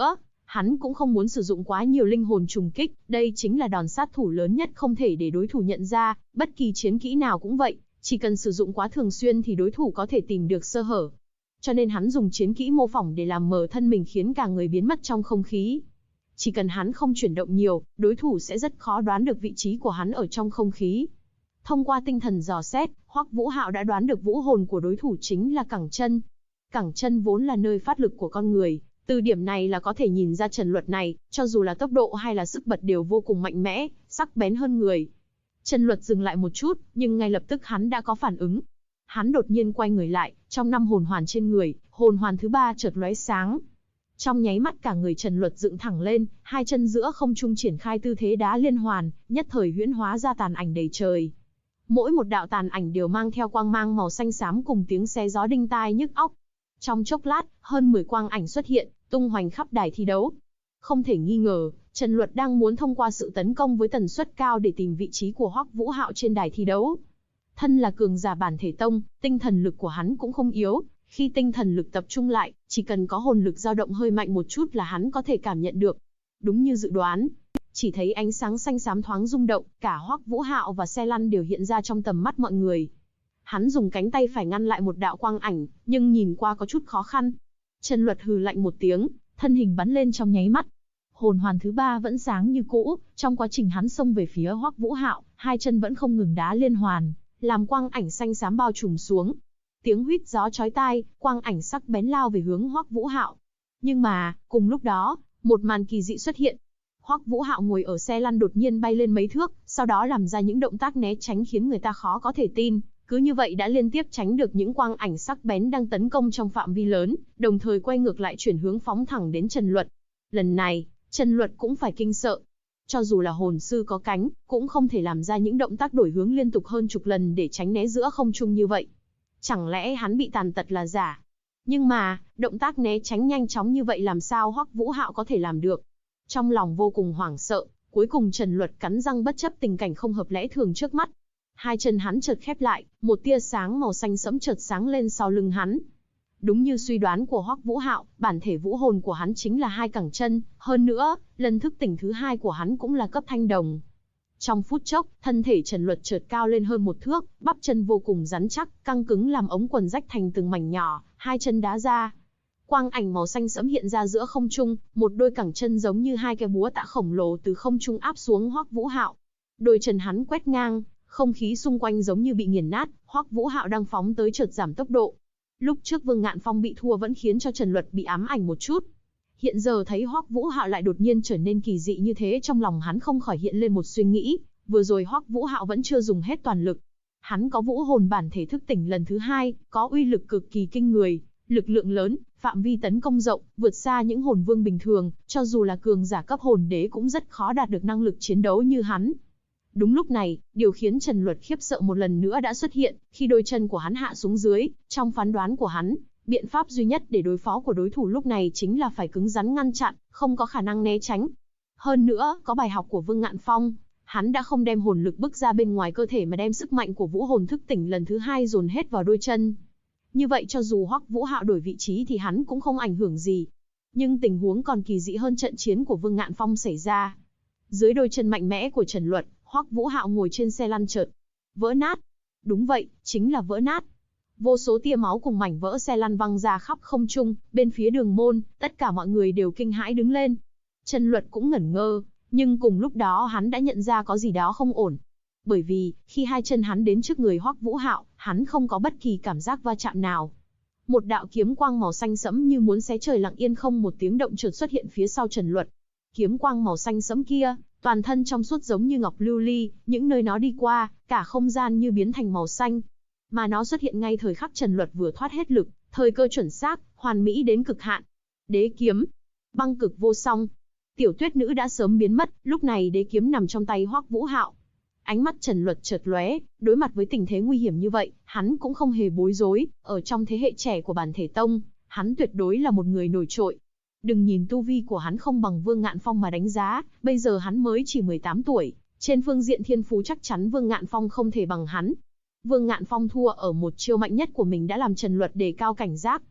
Speaker 1: Hắn cũng không muốn sử dụng quá nhiều linh hồn trùng kích, đây chính là đòn sát thủ lớn nhất không thể để đối thủ nhận ra, bất kỳ chiến kỹ nào cũng vậy, chỉ cần sử dụng quá thường xuyên thì đối thủ có thể tìm được sơ hở. Cho nên hắn dùng chiến kỹ mô phỏng để làm mờ thân mình khiến cả người biến mất trong không khí. Chỉ cần hắn không chuyển động nhiều, đối thủ sẽ rất khó đoán được vị trí của hắn ở trong không khí. Thông qua tinh thần dò xét, Hoắc Vũ Hạo đã đoán được vũ hồn của đối thủ chính là cẳng chân. Cẳng chân vốn là nơi phát lực của con người, từ điểm này là có thể nhìn ra Trần Luật này, cho dù là tốc độ hay là sức bật đều vô cùng mạnh mẽ, sắc bén hơn người. Trần Luật dừng lại một chút, nhưng ngay lập tức hắn đã có phản ứng. Hắn đột nhiên quay người lại, trong 5 hồn hoàn trên người, hồn hoàn thứ 3 chợt lóe sáng. Trong nháy mắt cả người Trần Luật dựng thẳng lên, hai chân giữa không trung triển khai tư thế đá liên hoàn, nhất thời huyễn hóa ra tàn ảnh đầy trời. Mỗi một đạo tàn ảnh đều mang theo quang mang màu xanh xám cùng tiếng xé gió đinh tai nhức óc. Trong chốc lát, hơn 10 quang ảnh xuất hiện, tung hoành khắp đài thi đấu. Không thể nghi ngờ, Trần Luật đang muốn thông qua sự tấn công với tần suất cao để tìm vị trí của Hoắc Vũ Hạo trên đài thi đấu. Thân là cường giả bản thể tông, tinh thần lực của hắn cũng không yếu, khi tinh thần lực tập trung lại, chỉ cần có hồn lực dao động hơi mạnh một chút là hắn có thể cảm nhận được. Đúng như dự đoán, chỉ thấy ánh sáng xanh xám thoáng rung động, cả Hoắc Vũ Hạo và xe lăn đều hiện ra trong tầm mắt mọi người. Hắn dùng cánh tay phải ngăn lại một đạo quang ảnh, nhưng nhìn qua có chút khó khăn. Trần Luật hừ lạnh một tiếng, thân hình bắn lên trong nháy mắt. Hồn hoàn thứ 3 vẫn sáng như cũ, trong quá trình hắn xông về phía Hoắc Vũ Hạo, hai chân vẫn không ngừng đá liên hoàn, làm quang ảnh xanh xám bao trùm xuống. Tiếng huýt gió chói tai, quang ảnh sắc bén lao về hướng Hoắc Vũ Hạo. Nhưng mà, cùng lúc đó, một màn kỳ dị xuất hiện. Hoắc Vũ Hạo ngồi ở xe lăn đột nhiên bay lên mấy thước, sau đó làm ra những động tác né tránh khiến người ta khó có thể tin. Cứ như vậy đã liên tiếp tránh được những quang ảnh sắc bén đang tấn công trong phạm vi lớn, đồng thời quay ngược lại chuyển hướng phóng thẳng đến Trần Luật. Lần này, Trần Luật cũng phải kinh sợ. Cho dù là hồn sư có cánh, cũng không thể làm ra những động tác đổi hướng liên tục hơn chục lần để tránh né giữa không trung như vậy. Chẳng lẽ hắn bị tàn tật là giả? Nhưng mà, động tác né tránh nhanh chóng như vậy làm sao Hoắc Vũ Hạo có thể làm được? Trong lòng vô cùng hoảng sợ, cuối cùng Trần Luật cắn răng bất chấp tình cảnh không hợp lẽ thường trước mắt. Hai chân hắn chợt khép lại, một tia sáng màu xanh sẫm chợt sáng lên sau lưng hắn. Đúng như suy đoán của Hoắc Vũ Hạo, bản thể vũ hồn của hắn chính là hai cẳng chân, hơn nữa, lần thức tỉnh thứ 2 của hắn cũng là cấp thanh đồng. Trong phút chốc, thân thể Trần Luật chợt cao lên hơn 1 thước, bắp chân vô cùng rắn chắc, căng cứng làm ống quần rách thành từng mảnh nhỏ, hai chân đá ra. Quang ảnh màu xanh sẫm hiện ra giữa không trung, một đôi cẳng chân giống như hai cái búa tạ khổng lồ từ không trung áp xuống Hoắc Vũ Hạo. Đôi chân hắn quét ngang, không khí xung quanh giống như bị nghiền nát, Hoắc Vũ Hạo đang phóng tới chợt giảm tốc độ. Lúc trước Vương Ngạn Phong bị thua vẫn khiến cho Trần Luật bị ám ảnh một chút. Hiện giờ thấy Hoắc Vũ Hạo lại đột nhiên trở nên kỳ dị như thế, trong lòng hắn không khỏi hiện lên một suy nghĩ, vừa rồi Hoắc Vũ Hạo vẫn chưa dùng hết toàn lực. Hắn có vũ hồn bản thể thức tỉnh lần thứ 2, có uy lực cực kỳ kinh người, lực lượng lớn, phạm vi tấn công rộng, vượt xa những hồn vương bình thường, cho dù là cường giả cấp hồn đế cũng rất khó đạt được năng lực chiến đấu như hắn. Đúng lúc này, điều khiến Trần Luật khiếp sợ một lần nữa đã xuất hiện, khi đôi chân của hắn hạ xuống dưới, trong phán đoán của hắn, biện pháp duy nhất để đối phó của đối thủ lúc này chính là phải cứng rắn ngăn chặn, không có khả năng né tránh. Hơn nữa, có bài học của Vương Ngạn Phong, hắn đã không đem hồn lực bức ra bên ngoài cơ thể mà đem sức mạnh của vũ hồn thức tỉnh lần thứ 2 dồn hết vào đôi chân. Như vậy cho dù Hoắc Vũ Hạo đổi vị trí thì hắn cũng không ảnh hưởng gì. Nhưng tình huống còn kỳ dị hơn trận chiến của Vương Ngạn Phong xảy ra. Dưới đôi chân mạnh mẽ của Trần Luật, Hoắc Vũ Hạo ngồi trên xe lăn chợt vỡ nát. Đúng vậy, chính là vỡ nát. Vô số tia máu cùng mảnh vỡ xe lăn văng ra khắp không trung, bên phía đường môn, tất cả mọi người đều kinh hãi đứng lên. Trần Luật cũng ngẩn ngơ, nhưng cùng lúc đó hắn đã nhận ra có gì đó không ổn. Bởi vì, khi hai chân hắn đến trước người Hoắc Vũ Hạo, hắn không có bất kỳ cảm giác va chạm nào. Một đạo kiếm quang màu xanh sẫm như muốn xé trời lặng yên không một tiếng động chợt xuất hiện phía sau Trần Luật. Kiếm quang màu xanh sẫm kia, toàn thân trong suốt giống như ngọc lưu ly, những nơi nó đi qua, cả không gian như biến thành màu xanh. Mà nó xuất hiện ngay thời khắc Trần Luật vừa thoát hết lực, thời cơ chuẩn xác, hoàn mỹ đến cực hạn. Đế kiếm, băng cực vô song. Tiểu Tuyết Nữ đã sớm biến mất, lúc này đế kiếm nằm trong tay Hoắc Vũ Hạo. Ánh mắt Trần Luật chợt lóe, đối mặt với tình thế nguy hiểm như vậy, hắn cũng không hề bối rối, ở trong thế hệ trẻ của bản thể tông, hắn tuyệt đối là một người nổi trội. Đừng nhìn tu vi của hắn không bằng Vương Ngạn Phong mà đánh giá, bây giờ hắn mới chỉ 18 tuổi, trên phương diện thiên phú chắc chắn Vương Ngạn Phong không thể bằng hắn. Vương Ngạn Phong thua ở một chiêu mạnh nhất của mình đã làm Trần Luật đề cao cảnh giác.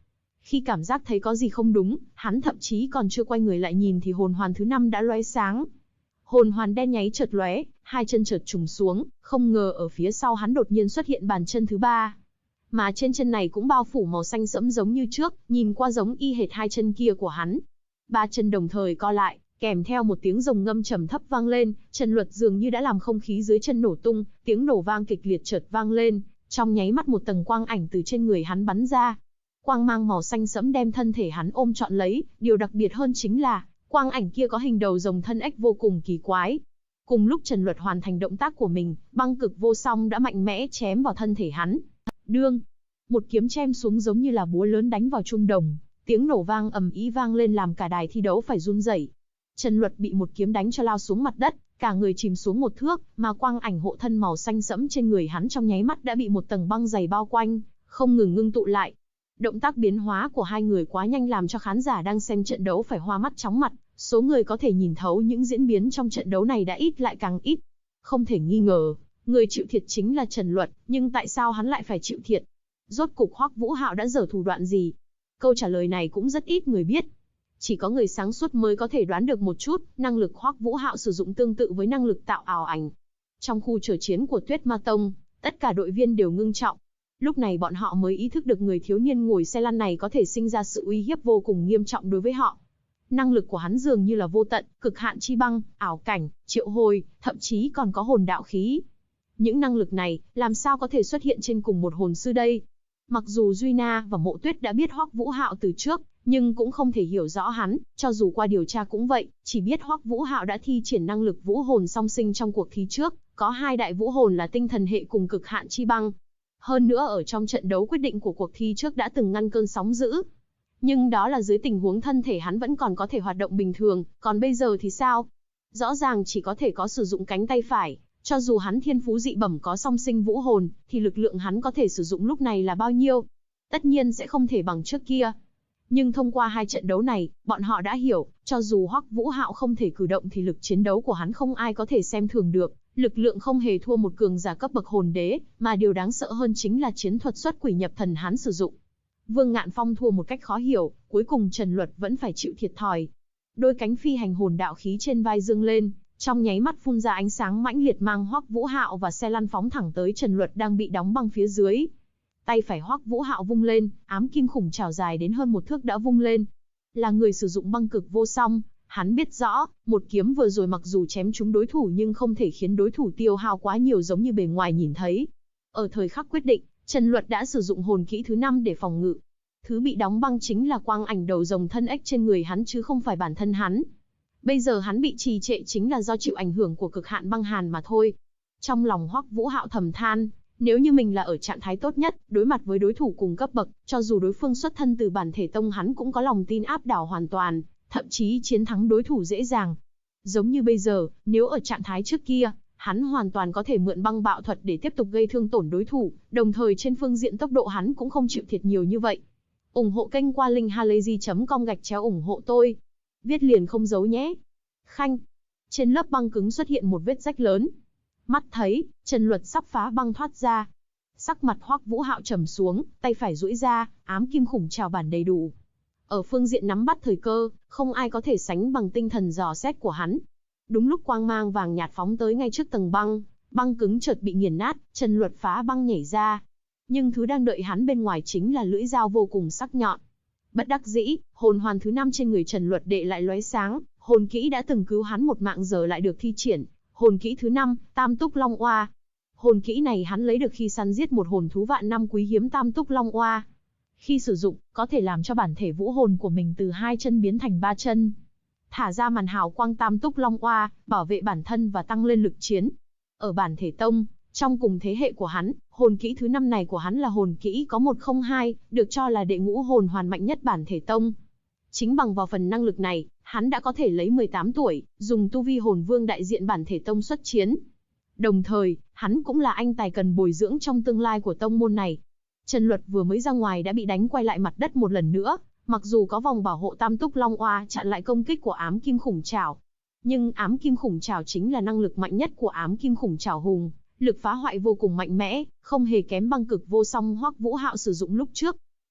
Speaker 1: Khi cảm giác thấy có gì không đúng, hắn thậm chí còn chưa quay người lại nhìn thì hồn hoàn thứ 5 đã lóe sáng. Hồn hoàn đen nháy chợt lóe, hai chân chợt trùng xuống, không ngờ ở phía sau hắn đột nhiên xuất hiện bàn chân thứ 3. Mà trên chân này cũng bao phủ màu xanh sẫm giống như trước, nhìn qua giống y hệt hai chân kia của hắn. Ba chân đồng thời co lại, kèm theo một tiếng rồng ngâm trầm thấp vang lên, Trần Luật dường như đã làm không khí dưới chân nổ tung, tiếng nổ vang kịch liệt chợt vang lên, trong nháy mắt một tầng quang ảnh từ trên người hắn bắn ra. Quang mang màu xanh sẫm đem thân thể hắn ôm trọn lấy, điều đặc biệt hơn chính là, quang ảnh kia có hình đầu rồng thân ếch vô cùng kỳ quái. Cùng lúc Trần Luật hoàn thành động tác của mình, băng cực vô song đã mạnh mẽ chém vào thân thể hắn. Đương, một kiếm chém xuống giống như là búa lớn đánh vào chuông đồng, tiếng nổ vang ầm ĩ vang lên làm cả đài thi đấu phải run rẩy. Trần Luật bị một kiếm đánh cho lao xuống mặt đất, cả người chìm xuống một thước, mà quang ảnh hộ thân màu xanh sẫm trên người hắn trong nháy mắt đã bị một tầng băng dày bao quanh, không ngừng ngưng tụ lại. Động tác biến hóa của hai người quá nhanh làm cho khán giả đang xem trận đấu phải hoa mắt chóng mặt, số người có thể nhìn thấu những diễn biến trong trận đấu này đã ít lại càng ít. Không thể nghi ngờ, người chịu thiệt chính là Trần Luật, nhưng tại sao hắn lại phải chịu thiệt? Rốt cục Hoắc Vũ Hạo đã giở thủ đoạn gì? Câu trả lời này cũng rất ít người biết. Chỉ có người sáng suốt mới có thể đoán được một chút, năng lực Hoắc Vũ Hạo sử dụng tương tự với năng lực tạo ảo ảnh. Trong khu chờ chiến của Tuyết Ma Tông, tất cả đội viên đều ngưng trọng. Lúc này bọn họ mới ý thức được người thiếu niên ngồi xe lăn này có thể sinh ra sự uy hiếp vô cùng nghiêm trọng đối với họ. Năng lực của hắn dường như là vô tận, cực hạn chi băng, ảo cảnh, triệu hồi, thậm chí còn có hồn đạo khí. Những năng lực này, làm sao có thể xuất hiện trên cùng một hồn sư đây? Mặc dù Duy Na và Mộ Tuyết đã biết Hoắc Vũ Hạo từ trước, nhưng cũng không thể hiểu rõ hắn, cho dù qua điều tra cũng vậy, chỉ biết Hoắc Vũ Hạo đã thi triển năng lực vũ hồn song sinh trong cuộc thi trước, có hai đại vũ hồn là tinh thần hệ cùng cực hạn chi băng. Hơn nữa ở trong trận đấu quyết định của cuộc thi trước đã từng ngăn cơn sóng dữ. Nhưng đó là dưới tình huống thân thể hắn vẫn còn có thể hoạt động bình thường, còn bây giờ thì sao? Rõ ràng chỉ có thể có sử dụng cánh tay phải, cho dù hắn thiên phú dị bẩm có song sinh vũ hồn, thì lực lượng hắn có thể sử dụng lúc này là bao nhiêu? Tất nhiên sẽ không thể bằng trước kia. Nhưng thông qua hai trận đấu này, bọn họ đã hiểu, cho dù Hoắc Vũ Hạo không thể cử động thì lực chiến đấu của hắn không ai có thể xem thường được, lực lượng không hề thua một cường giả cấp bậc hồn đế, mà điều đáng sợ hơn chính là chiến thuật xuất quỷ nhập thần hắn sử dụng. Vương Ngạn Phong thua một cách khó hiểu, cuối cùng Trần Luật vẫn phải chịu thiệt thòi. Đôi cánh phi hành hồn đạo khí trên vai dương lên, trong nháy mắt phun ra ánh sáng mãnh liệt mang Hoắc Vũ Hạo và xe lăn phóng thẳng tới Trần Luật đang bị đóng băng phía dưới. Tay phải Hoắc Vũ Hạo vung lên, ám kim khủng trảo dài đến hơn một thước đã vung lên. Là người sử dụng băng cực vô song, hắn biết rõ, một kiếm vừa rồi mặc dù chém trúng đối thủ nhưng không thể khiến đối thủ tiêu hao quá nhiều giống như bề ngoài nhìn thấy. Ở thời khắc quyết định, Trần Luật đã sử dụng hồn kỹ thứ 5 để phòng ngự. Thứ bị đóng băng chính là quang ảnh đầu rồng thân ếch trên người hắn chứ không phải bản thân hắn. Bây giờ hắn bị trì trệ chính là do chịu ảnh hưởng của cực hạn băng hàn mà thôi. Trong lòng Hoắc Vũ Hạo thầm than, nếu như mình là ở trạng thái tốt nhất, đối mặt với đối thủ cùng cấp bậc, cho dù đối phương xuất thân từ bản thể tông hắn cũng có lòng tin áp đảo hoàn toàn, thậm chí chiến thắng đối thủ dễ dàng. Giống như bây giờ, nếu ở trạng thái trước kia, hắn hoàn toàn có thể mượn băng bạo thuật để tiếp tục gây thương tổn đối thủ, đồng thời trên phương diện tốc độ hắn cũng không chịu thiệt nhiều như vậy. Ủng hộ kênh qua linkhalazy.com/ủng hộ tôi. Viết liền không giấu nhé. Khanh. Trên lớp băng cứng xuất hiện một vết rách lớn. Mắt thấy, Trần Luật sắp phá băng thoát ra. Sắc mặt Hoắc Vũ Hạo trầm xuống, tay phải duỗi ra, ám kim khủng trảo bản đầy đủ. Ở phương diện nắm bắt thời cơ, không ai có thể sánh bằng tinh thần dò xét của hắn. Đúng lúc quang mang vàng nhạt phóng tới ngay trước tầng băng, băng cứng chợt bị nghiền nát, Trần Luật phá băng nhảy ra. Nhưng thứ đang đợi hắn bên ngoài chính là lưỡi dao vô cùng sắc nhọn. Bất đắc dĩ, hồn hoàn thứ 5 trên người Trần Luật đệ lại lóe sáng, hồn kỹ đã từng cứu hắn một mạng giờ lại được thi triển. Hồn kỹ thứ 5, Tam Túc Long Oa. Hồn kỹ này hắn lấy được khi săn giết một hồn thú vạn năm quý hiếm Tam Túc Long Oa. Khi sử dụng, có thể làm cho bản thể vũ hồn của mình từ 2 chân biến thành 3 chân. Thả ra màn hào quang Tam Túc Long Oa, bảo vệ bản thân và tăng lên lực chiến. Ở bản thể tông, trong cùng thế hệ của hắn, hồn kỹ thứ 5 này của hắn là hồn kỹ có 102, được cho là đệ ngũ hồn hoàn mạnh nhất bản thể tông. Chính bằng vào phần năng lực này, hắn đã có thể lấy 18 tuổi, dùng tu vi hồn vương đại diện bản thể tông xuất chiến. Đồng thời, hắn cũng là anh tài cần bồi dưỡng trong tương lai của tông môn này. Trần Luật vừa mới ra ngoài đã bị đánh quay lại mặt đất một lần nữa, mặc dù có vòng bảo hộ Tam Túc Long Oa chặn lại công kích của ám kim khủng trảo. Nhưng ám kim khủng trảo chính là năng lực mạnh nhất của ám kim khủng trảo hùng, lực phá hoại vô cùng mạnh mẽ, không hề kém băng cực vô song Hoắc Vũ Hạo sử dụng lúc trước.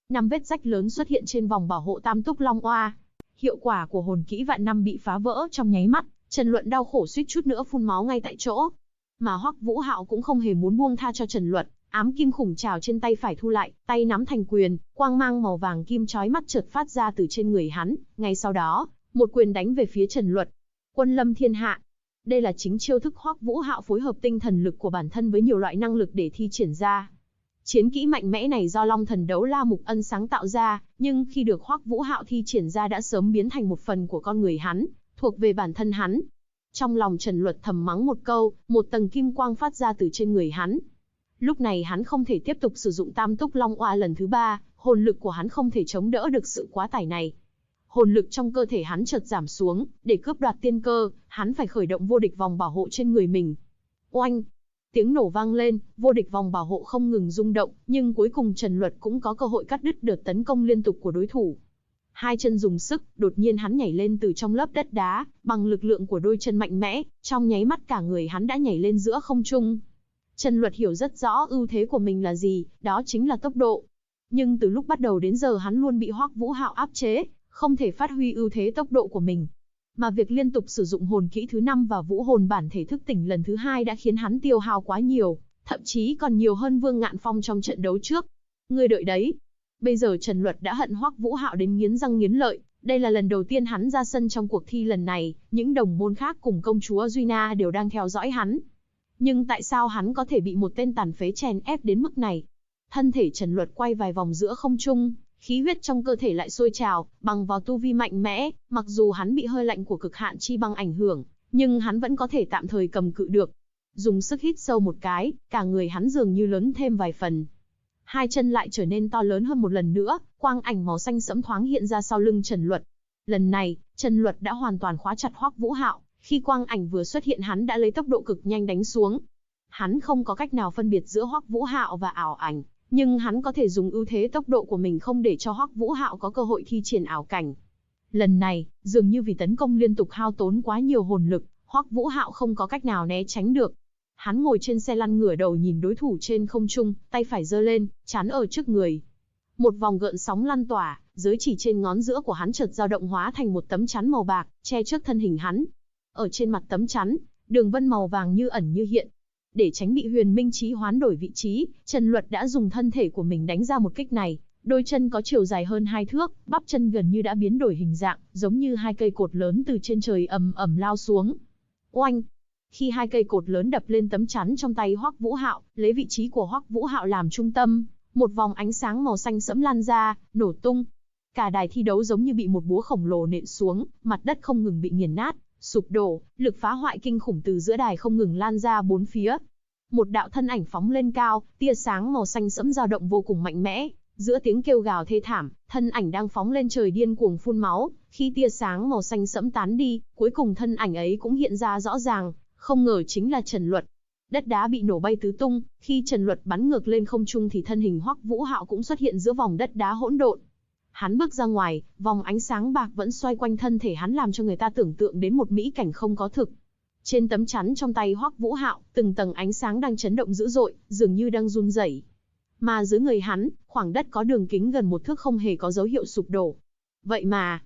Speaker 1: 5 vết rách lớn xuất hiện trên vòng bảo hộ Tam Túc Long Oa. Hiệu quả của hồn kỹ vạn năm bị phá vỡ trong nháy mắt, Trần Luận đau khổ suýt chút nữa phun máu ngay tại chỗ. Mà Hoắc Vũ Hạo cũng không hề muốn buông tha cho Trần Luận, ám kim khủng trảo trên tay phải thu lại, tay nắm thành quyền, quang mang màu vàng kim chói mắt chợt phát ra từ trên người hắn, ngay sau đó, một quyền đánh về phía Trần Luận. Quân lâm thiên hạ. Đây là chính chiêu thức Hoắc Vũ Hạo phối hợp tinh thần lực của bản thân với nhiều loại năng lực để thi triển ra. Chiến kỹ mạnh mẽ này do Long Thần Đấu La Mục Ân sáng tạo ra, nhưng khi được Hoắc Vũ Hạo thi triển ra đã sớm biến thành một phần của con người hắn, thuộc về bản thân hắn. Trong lòng Trần Luận thầm mắng một câu, một tầng kim quang phát ra từ trên người hắn. Lúc này hắn không thể tiếp tục sử dụng Tam Túc Long Oa lần thứ 3, hồn lực của hắn không thể chống đỡ được sự quá tải này. Hồn lực trong cơ thể hắn chợt giảm xuống, để cướp đoạt tiên cơ, hắn phải khởi động vô địch vòng bảo hộ trên người mình. Oanh! Tiếng nổ vang lên, vô địch vòng bảo hộ không ngừng rung động, nhưng cuối cùng Trần Luận cũng có cơ hội cắt đứt đợt tấn công liên tục của đối thủ. Hai chân dùng sức, đột nhiên hắn nhảy lên từ trong lớp đất đá, bằng lực lượng của đôi chân mạnh mẽ, trong nháy mắt cả người hắn đã nhảy lên giữa không trung. Trần Luận hiểu rất rõ ưu thế của mình là gì, đó chính là tốc độ. Nhưng từ lúc bắt đầu đến giờ hắn luôn bị Hoắc Vũ Hạo áp chế, không thể phát huy ưu thế tốc độ của mình. Mà việc liên tục sử dụng hồn kỹ thứ 5 và vũ hồn bản thể thức tỉnh lần thứ 2 đã khiến hắn tiêu hao quá nhiều, thậm chí còn nhiều hơn Vương Ngạn Phong trong trận đấu trước. Ngươi đợi đấy. Bây giờ Trần Luận đã hận Hoắc Vũ Hạo đến nghiến răng nghiến lợi, đây là lần đầu tiên hắn ra sân trong cuộc thi lần này, những đồng môn khác cùng công chúa Duy Na đều đang theo dõi hắn. Nhưng tại sao hắn có thể bị một tên tàn phế chèn ép đến mức này? Thân thể Trần Luận quay vài vòng giữa không trung, khí huyết trong cơ thể lại sôi trào, bằng vào tu vi mạnh mẽ, mặc dù hắn bị hơi lạnh của cực hạn chi băng ảnh hưởng, nhưng hắn vẫn có thể tạm thời cầm cự được. Dùng sức hít sâu một cái, cả người hắn dường như lớn thêm vài phần. Hai chân lại trở nên to lớn hơn một lần nữa, quang ảnh màu xanh sẫm thoáng hiện ra sau lưng Trần Luận. Lần này, Trần Luận đã hoàn toàn khóa chặt Hoắc Vũ Hạo, khi quang ảnh vừa xuất hiện hắn đã lấy tốc độ cực nhanh đánh xuống. Hắn không có cách nào phân biệt giữa Hoắc Vũ Hạo và ảo ảnh, nhưng hắn có thể dùng ưu thế tốc độ của mình không để cho Hoắc Vũ Hạo có cơ hội thi triển ảo cảnh. Lần này, dường như vì tấn công liên tục hao tốn quá nhiều hồn lực, Hoắc Vũ Hạo không có cách nào né tránh được. Hắn ngồi trên xe lăn ngửa đầu nhìn đối thủ trên không trung, tay phải giơ lên, chắn ở trước người. Một vòng gợn sóng lan tỏa, giới chỉ trên ngón giữa của hắn chợt dao động hóa thành một tấm chắn màu bạc, che trước thân hình hắn. Ở trên mặt tấm chắn, đường vân màu vàng như ẩn như hiện. Để tránh bị Huyền Minh Chí hoán đổi vị trí, Trần Luận đã dùng thân thể của mình đánh ra một kích này. Đôi chân có chiều dài hơn 2 thước, bắp chân gần như đã biến đổi hình dạng, giống như hai cây cột lớn từ trên trời ầm ầm lao xuống. Oanh! Khi hai cây cột lớn đập lên tấm chắn trong tay Hoắc Vũ Hạo, lấy vị trí của Hoắc Vũ Hạo làm trung tâm, một vòng ánh sáng màu xanh sẫm lan ra, nổ tung. Cả đài thi đấu giống như bị một búa khổng lồ nện xuống, mặt đất không ngừng bị nghiền nát, sụp đổ, lực phá hoại kinh khủng từ giữa đài không ngừng lan ra bốn phía. Một đạo thân ảnh phóng lên cao, tia sáng màu xanh sẫm dao động vô cùng mạnh mẽ, giữa tiếng kêu gào thê thảm, thân ảnh đang phóng lên trời điên cuồng phun máu, khi tia sáng màu xanh sẫm tán đi, cuối cùng thân ảnh ấy cũng hiện ra rõ ràng, không ngờ chính là Trần Luận. Đất đá bị nổ bay tứ tung, khi Trần Luận bắn ngược lên không trung thì thân hình Hoắc Vũ Hạo cũng xuất hiện giữa vòng đất đá hỗn độn. Hắn bước ra ngoài, vòng ánh sáng bạc vẫn xoay quanh thân thể hắn làm cho người ta tưởng tượng đến một mỹ cảnh không có thực. Trên tấm chắn trong tay Hoắc Vũ Hạo, từng tầng ánh sáng đang chấn động dữ dội, dường như đang run rẩy. Mà dưới người hắn, khoảng đất có đường kính gần 1 thước không hề có dấu hiệu sụp đổ. Vậy mà,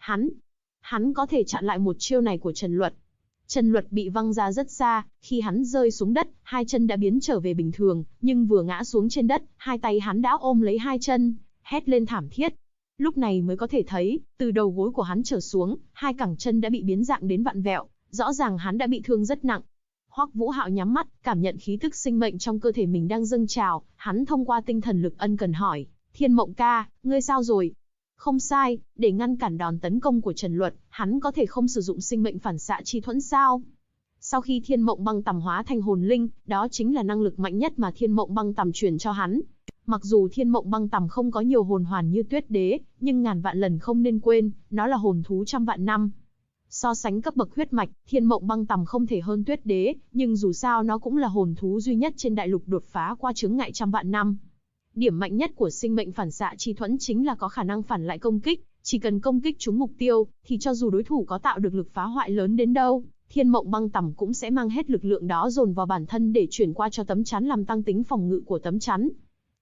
Speaker 1: hắn có thể chặn lại một chiêu này của Trần Luận. Trần Luận bị văng ra rất xa, khi hắn rơi xuống đất, hai chân đã biến trở về bình thường, nhưng vừa ngã xuống trên đất, hai tay hắn đã ôm lấy hai chân, hét lên thảm thiết. Lúc này mới có thể thấy, từ đầu gối của hắn trở xuống, hai cẳng chân đã bị biến dạng đến vặn vẹo, rõ ràng hắn đã bị thương rất nặng. Hoắc Vũ Hạo nhắm mắt, cảm nhận khí tức sinh mệnh trong cơ thể mình đang dâng trào, hắn thông qua tinh thần lực ân cần hỏi, Thiên Mộng ca, ngươi sao rồi? Không sai, để ngăn cản đòn tấn công của Trần Luận, hắn có thể không sử dụng sinh mệnh phản xạ chi thuẫn sao? Sau khi Thiên Mộng băng tằm hóa thành hồn linh, đó chính là năng lực mạnh nhất mà Thiên Mộng băng tằm truyền cho hắn. Mặc dù Thiên Mộng băng tằm không có nhiều hồn hoàn như Tuyết Đế, nhưng ngàn vạn lần không nên quên, nó là hồn thú trăm vạn năm. So sánh cấp bậc huyết mạch, Thiên Mộng băng tằm không thể hơn Tuyết Đế, nhưng dù sao nó cũng là hồn thú duy nhất trên đại lục đột phá qua chướng ngại trăm vạn năm. Điểm mạnh nhất của sinh mệnh phản xạ chi thuẫn chính là có khả năng phản lại công kích, chỉ cần công kích trúng mục tiêu, thì cho dù đối thủ có tạo được lực phá hoại lớn đến đâu, Thiên Mộng băng tằm cũng sẽ mang hết lực lượng đó dồn vào bản thân để chuyển qua cho tấm chắn làm tăng tính phòng ngự của tấm chắn.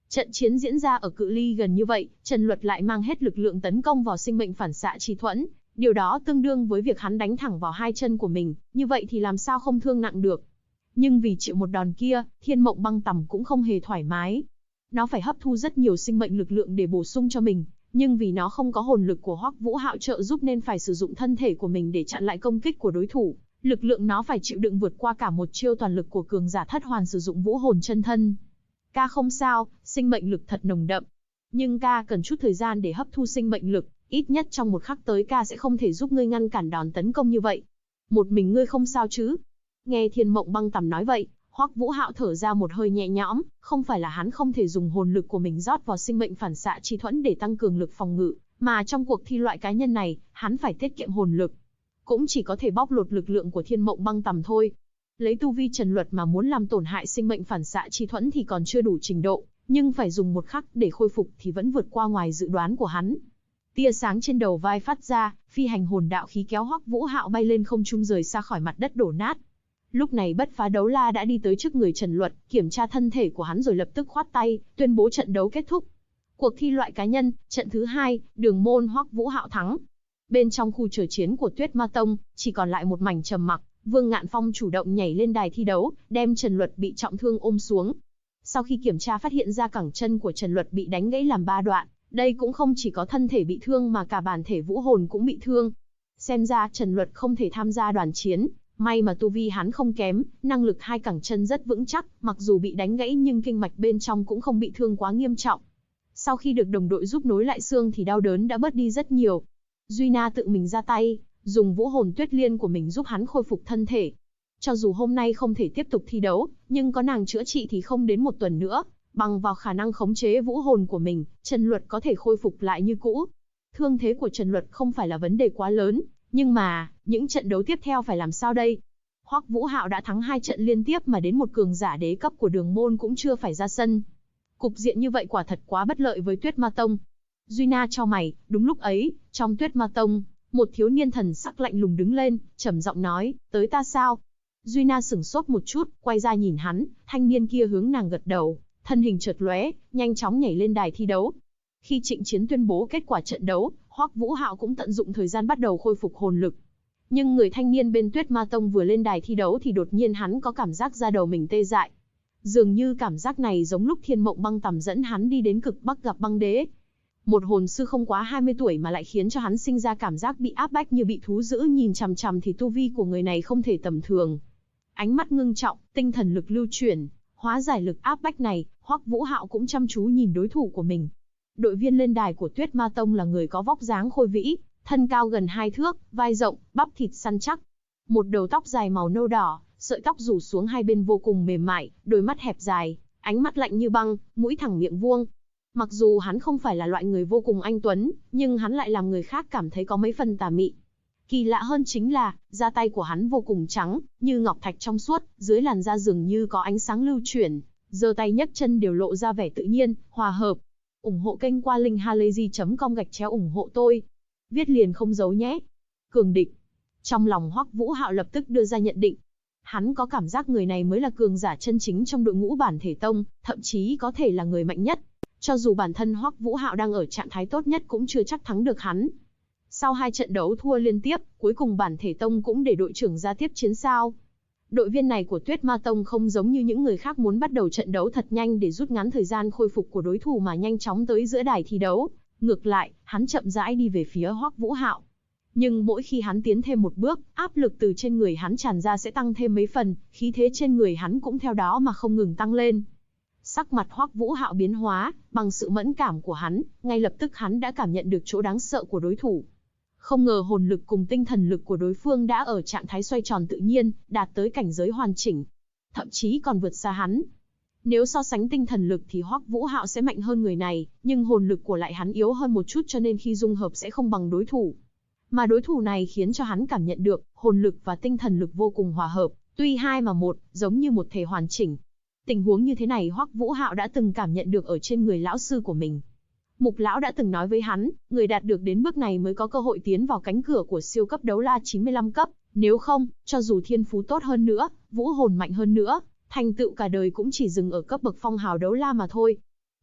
Speaker 1: Trận chiến diễn ra ở cự ly gần như vậy, Trần Luật lại mang hết lực lượng tấn công vào sinh mệnh phản xạ chi thuẫn. Điều đó tương đương với việc hắn đánh thẳng vào hai chân của mình, như vậy thì làm sao không thương nặng được. Nhưng vì chịu một đòn kia, Thiên Mộng Băng Tằm cũng không hề thoải mái. Nó phải hấp thu rất nhiều sinh mệnh lực lượng để bổ sung cho mình, nhưng vì nó không có hồn lực của Hoắc Vũ Hạo trợ giúp nên phải sử dụng thân thể của mình để chặn lại công kích của đối thủ. Lực lượng nó phải chịu đựng vượt qua cả một chiêu toàn lực của cường giả thất hoàn sử dụng vũ hồn chân thân. Ca không sao, sinh mệnh lực thật nồng đậm. Nhưng ca cần chút thời gian để hấp thu sinh mệnh lực, ít nhất trong một khắc tới ca sẽ không thể giúp ngươi ngăn cản đòn tấn công như vậy. Một mình ngươi không sao chứ? Nghe Thiên Mộng Băng Tằm nói vậy, Hoắc Vũ Hạo thở ra một hơi nhẹ nhõm, không phải là hắn không thể dùng hồn lực của mình rót vào sinh mệnh phản xạ chi thuẫn để tăng cường lực phòng ngự, mà trong cuộc thi loại cá nhân này, hắn phải tiết kiệm hồn lực. Cũng chỉ có thể bóc lột lực lượng của Thiên Mộng Băng Tằm thôi. Lấy tu vi Trần Luật mà muốn làm tổn hại sinh mệnh phản xạ chi thuẫn thì còn chưa đủ trình độ, nhưng phải dùng một khắc để khôi phục thì vẫn vượt qua ngoài dự đoán của hắn. Tia sáng trên đầu vai phát ra, phi hành hồn đạo khí kéo Hoắc Vũ Hạo bay lên không trung rời xa khỏi mặt đất đổ nát. Lúc này Bất Phá Đấu La đã đi tới trước người Trần Luật, kiểm tra thân thể của hắn rồi lập tức khoát tay, tuyên bố trận đấu kết thúc. Cuộc thi loại cá nhân, trận thứ 2, Đường Môn Hoắc Vũ Hạo thắng. Bên trong khu chờ chiến của Tuyết Ma Tông, chỉ còn lại một mảnh trầm mặc. Vương Ngạn Phong chủ động nhảy lên đài thi đấu, đem Trần Luật bị trọng thương ôm xuống. Sau khi kiểm tra phát hiện ra cẳng chân của Trần Luật bị đánh gãy làm 3 đoạn, đây cũng không chỉ có thân thể bị thương mà cả bản thể vũ hồn cũng bị thương. Xem ra Trần Luật không thể tham gia đoàn chiến, may mà tu vi hắn không kém, năng lực hai cẳng chân rất vững chắc, mặc dù bị đánh gãy nhưng kinh mạch bên trong cũng không bị thương quá nghiêm trọng. Sau khi được đồng đội giúp nối lại xương thì đau đớn đã bớt đi rất nhiều. Duy Na tự mình ra tay, dùng vũ hồn tuyết liên của mình giúp hắn khôi phục thân thể. Cho dù hôm nay không thể tiếp tục thi đấu, nhưng có nàng chữa trị thì không đến một tuần nữa, bằng vào khả năng khống chế vũ hồn của mình, Trần Luật có thể khôi phục lại như cũ. Thương thế của Trần Luật không phải là vấn đề quá lớn, nhưng mà, những trận đấu tiếp theo phải làm sao đây? Hoắc Vũ Hạo đã thắng 2 trận liên tiếp mà đến một cường giả đế cấp của Đường Môn cũng chưa phải ra sân. Cục diện như vậy quả thật quá bất lợi với Tuyết Ma Tông. Duy Na chau mày, đúng lúc ấy, trong Tuyết Ma Tông, một thiếu niên thần sắc lạnh lùng đứng lên, trầm giọng nói, tới ta sao? Duy Na sửng sốt một chút, quay ra nhìn hắn, thanh niên kia hướng nàng gật đầu, thân hình chợt lóe, nhanh chóng nhảy lên đài thi đấu. Khi Trịnh Chiến tuyên bố kết quả trận đấu, Hoắc Vũ Hạo cũng tận dụng thời gian bắt đầu khôi phục hồn lực. Nhưng người thanh niên bên Tuyết Ma Tông vừa lên đài thi đấu thì đột nhiên hắn có cảm giác da đầu mình tê dại. Dường như cảm giác này giống lúc Thiên Mộng Băng Tằm dẫn hắn đi đến cực Bắc gặp băng đế. Một hồn sư không quá 20 tuổi mà lại khiến cho hắn sinh ra cảm giác bị áp bách như bị thú dữ nhìn chằm chằm thì tu vi của người này không thể tầm thường. Ánh mắt ngưng trọng, tinh thần lực lưu chuyển, hóa giải lực áp bách này, Hoắc Vũ Hạo cũng chăm chú nhìn đối thủ của mình. Đội viên lên đài của Tuyết Ma Tông là người có vóc dáng khôi vĩ, thân cao gần 2 thước, vai rộng, bắp thịt săn chắc. Một đầu tóc dài màu nâu đỏ, sợi tóc rủ xuống hai bên vô cùng mềm mại, đôi mắt hẹp dài, ánh mắt lạnh như băng, mũi thẳng miệng vuông. Mặc dù hắn không phải là loại người vô cùng anh tuấn, nhưng hắn lại làm người khác cảm thấy có mấy phần tà mị. Kỳ lạ hơn chính là, da tay của hắn vô cùng trắng, như ngọc thạch trong suốt, dưới làn da dường như có ánh sáng lưu chuyển, giơ tay nhấc chân đều lộ ra vẻ tự nhiên, hòa hợp. Ủng hộ kênh qua linkhalazy.com/ủng hộ tôi. Viết liền không giấu nhé. Cường địch. Trong lòng Hoắc Vũ Hạo lập tức đưa ra nhận định. Hắn có cảm giác người này mới là cường giả chân chính trong đội ngũ Bản Thể Tông, thậm chí có thể là người mạnh nhất. Cho dù bản thân Hoắc Vũ Hạo đang ở trạng thái tốt nhất cũng chưa chắc thắng được hắn. Sau 2 trận đấu thua liên tiếp, cuối cùng Bản Thể Tông cũng để đội trưởng ra tiếp chiến sao. Đội viên này của Tuyết Ma Tông không giống như những người khác muốn bắt đầu trận đấu thật nhanh để rút ngắn thời gian khôi phục của đối thủ mà nhanh chóng tới giữa đài thi đấu. Ngược lại, hắn chậm rãi đi về phía Hoắc Vũ Hạo. Nhưng mỗi khi hắn tiến thêm một bước, áp lực từ trên người hắn tràn ra sẽ tăng thêm mấy phần, khí thế trên người hắn cũng theo đó mà không ngừng tăng lên. Sắc mặt Hoắc Vũ Hạo biến hóa, bằng sự mẫn cảm của hắn, ngay lập tức hắn đã cảm nhận được chỗ đáng sợ của đối thủ. Không ngờ hồn lực cùng tinh thần lực của đối phương đã ở trạng thái xoay tròn tự nhiên, đạt tới cảnh giới hoàn chỉnh. Thậm chí còn vượt xa hắn. Nếu so sánh tinh thần lực thì Hoắc Vũ Hạo sẽ mạnh hơn người này, nhưng hồn lực của lại hắn yếu hơn một chút cho nên khi dung hợp sẽ không bằng đối thủ. Mà đối thủ này khiến cho hắn cảm nhận được, hồn lực và tinh thần lực vô cùng hòa hợp, tuy hai mà một, giống như một thể hoàn chỉnh. Tình huống như thế này Hoắc Vũ Hạo đã từng cảm nhận được ở trên người lão sư của mình. Mục lão đã từng nói với hắn, người đạt được đến bước này mới có cơ hội tiến vào cánh cửa của siêu cấp đấu la 95 cấp, nếu không, cho dù thiên phú tốt hơn nữa, vũ hồn mạnh hơn nữa, thành tựu cả đời cũng chỉ dừng ở cấp bậc phong hào đấu la mà thôi.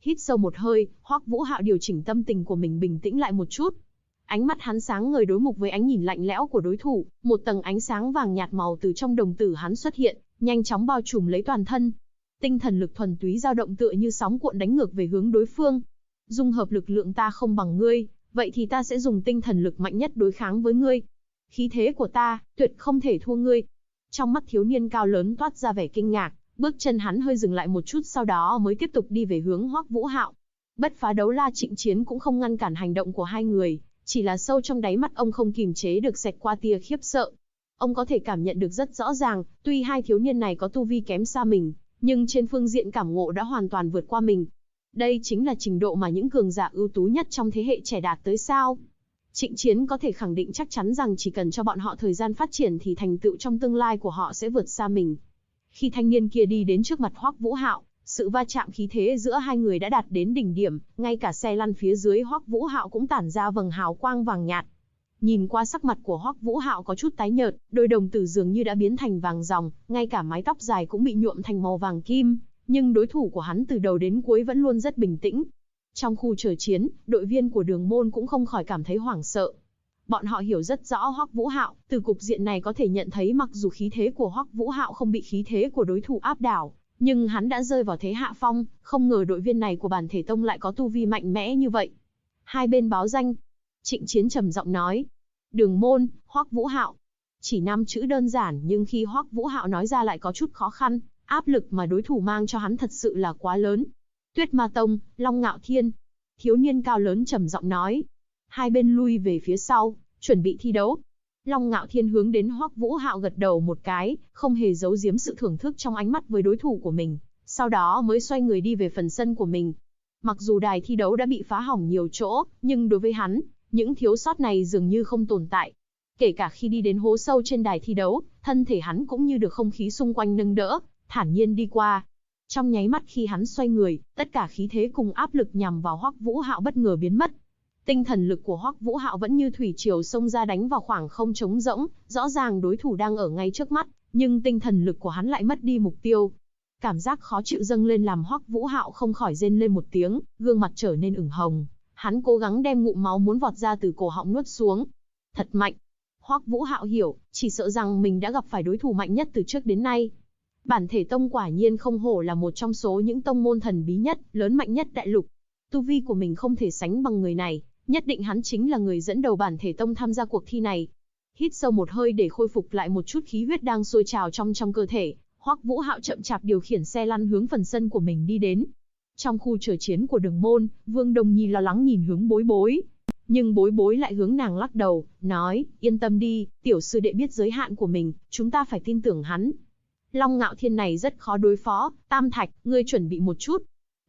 Speaker 1: Hít sâu một hơi, Hoắc Vũ Hạo điều chỉnh tâm tình của mình bình tĩnh lại một chút. Ánh mắt hắn sáng ngời đối mục với ánh nhìn lạnh lẽo của đối thủ, một tầng ánh sáng vàng nhạt màu từ trong đồng tử hắn xuất hiện, nhanh chóng bao trùm lấy toàn thân. Tinh thần lực thuần túy dao động tựa như sóng cuộn đánh ngược về hướng đối phương. Dung hợp lực lượng ta không bằng ngươi, vậy thì ta sẽ dùng tinh thần lực mạnh nhất đối kháng với ngươi. Khí thế của ta, tuyệt không thể thua ngươi. Trong mắt thiếu niên cao lớn toát ra vẻ kinh ngạc, bước chân hắn hơi dừng lại một chút sau đó mới tiếp tục đi về hướng Hoắc Vũ Hạo. Bất phá đấu la Trịnh Chiến cũng không ngăn cản hành động của hai người, chỉ là sâu trong đáy mắt ông không kìm chế được xẹt qua tia khiếp sợ. Ông có thể cảm nhận được rất rõ ràng, tuy hai thiếu niên này có tu vi kém xa mình, nhưng trên phương diện cảm ngộ đã hoàn toàn vượt qua mình. Đây chính là trình độ mà những cường giả ưu tú nhất trong thế hệ trẻ đạt tới sao. Trịnh Chiến có thể khẳng định chắc chắn rằng chỉ cần cho bọn họ thời gian phát triển thì thành tựu trong tương lai của họ sẽ vượt xa mình. Khi thanh niên kia đi đến trước mặt Hoắc Vũ Hạo, sự va chạm khí thế giữa hai người đã đạt đến đỉnh điểm, ngay cả xe lăn phía dưới Hoắc Vũ Hạo cũng tản ra vầng hào quang vàng nhạt. Nhìn qua sắc mặt của Hoắc Vũ Hạo có chút tái nhợt, đôi đồng tử dường như đã biến thành vàng ròng, ngay cả mái tóc dài cũng bị nhuộm thành màu vàng kim, nhưng đối thủ của hắn từ đầu đến cuối vẫn luôn rất bình tĩnh. Trong khu chờ chiến, đội viên của Đường Môn cũng không khỏi cảm thấy hoảng sợ. Bọn họ hiểu rất rõ Hoắc Vũ Hạo, từ cục diện này có thể nhận thấy mặc dù khí thế của Hoắc Vũ Hạo không bị khí thế của đối thủ áp đảo, nhưng hắn đã rơi vào thế hạ phong, không ngờ đội viên này của Bản Thể Tông lại có tu vi mạnh mẽ như vậy. Hai bên báo danh. Trịnh Chiến trầm giọng nói. Đường Môn, Hoắc Vũ Hạo. Chỉ 5 chữ đơn giản nhưng khi Hoắc Vũ Hạo nói ra lại có chút khó khăn, áp lực mà đối thủ mang cho hắn thật sự là quá lớn. Tuyết Ma Tông, Long Ngạo Thiên. Thiếu niên cao lớn trầm giọng nói. Hai bên lui về phía sau, chuẩn bị thi đấu. Long Ngạo Thiên hướng đến Hoắc Vũ Hạo gật đầu một cái, không hề giấu giếm sự thưởng thức trong ánh mắt với đối thủ của mình, sau đó mới xoay người đi về phần sân của mình. Mặc dù đài thi đấu đã bị phá hỏng nhiều chỗ, nhưng đối với hắn, những thiếu sót này dường như không tồn tại. Kể cả khi đi đến hố sâu trên đài thi đấu, thân thể hắn cũng như được không khí xung quanh nâng đỡ, thản nhiên đi qua. Trong nháy mắt khi hắn xoay người, tất cả khí thế cùng áp lực nhằm vào Hoắc Vũ Hạo bất ngờ biến mất. Tinh thần lực của Hoắc Vũ Hạo vẫn như thủy triều xông ra đánh vào khoảng không trống rỗng, rõ ràng đối thủ đang ở ngay trước mắt, nhưng tinh thần lực của hắn lại mất đi mục tiêu. Cảm giác khó chịu dâng lên làm Hoắc Vũ Hạo không khỏi rên lên một tiếng, gương mặt trở nên ửng hồng. Hắn cố gắng đem ngụm máu muốn vọt ra từ cổ họng nuốt xuống. Thật mạnh. Hoắc Vũ Hạo hiểu, chỉ sợ rằng mình đã gặp phải đối thủ mạnh nhất từ trước đến nay. Bản Thể Tông quả nhiên không hổ là một trong số những tông môn thần bí nhất, lớn mạnh nhất đại lục. Tu vi của mình không thể sánh bằng người này, nhất định hắn chính là người dẫn đầu Bản Thể Tông tham gia cuộc thi này. Hít sâu một hơi để khôi phục lại một chút khí huyết đang sôi trào trong cơ thể, Hoắc Vũ Hạo chậm chạp điều khiển xe lăn hướng phần sân của mình đi đến. Trong khu chờ chiến của Đường Môn, Vương Đồng Nhi lo lắng nhìn hướng Bối Bối. Nhưng Bối Bối lại hướng nàng lắc đầu, nói, yên tâm đi, tiểu sư đệ biết giới hạn của mình, chúng ta phải tin tưởng hắn. Long Ngạo Thiên này rất khó đối phó, Tam Thạch, ngươi chuẩn bị một chút.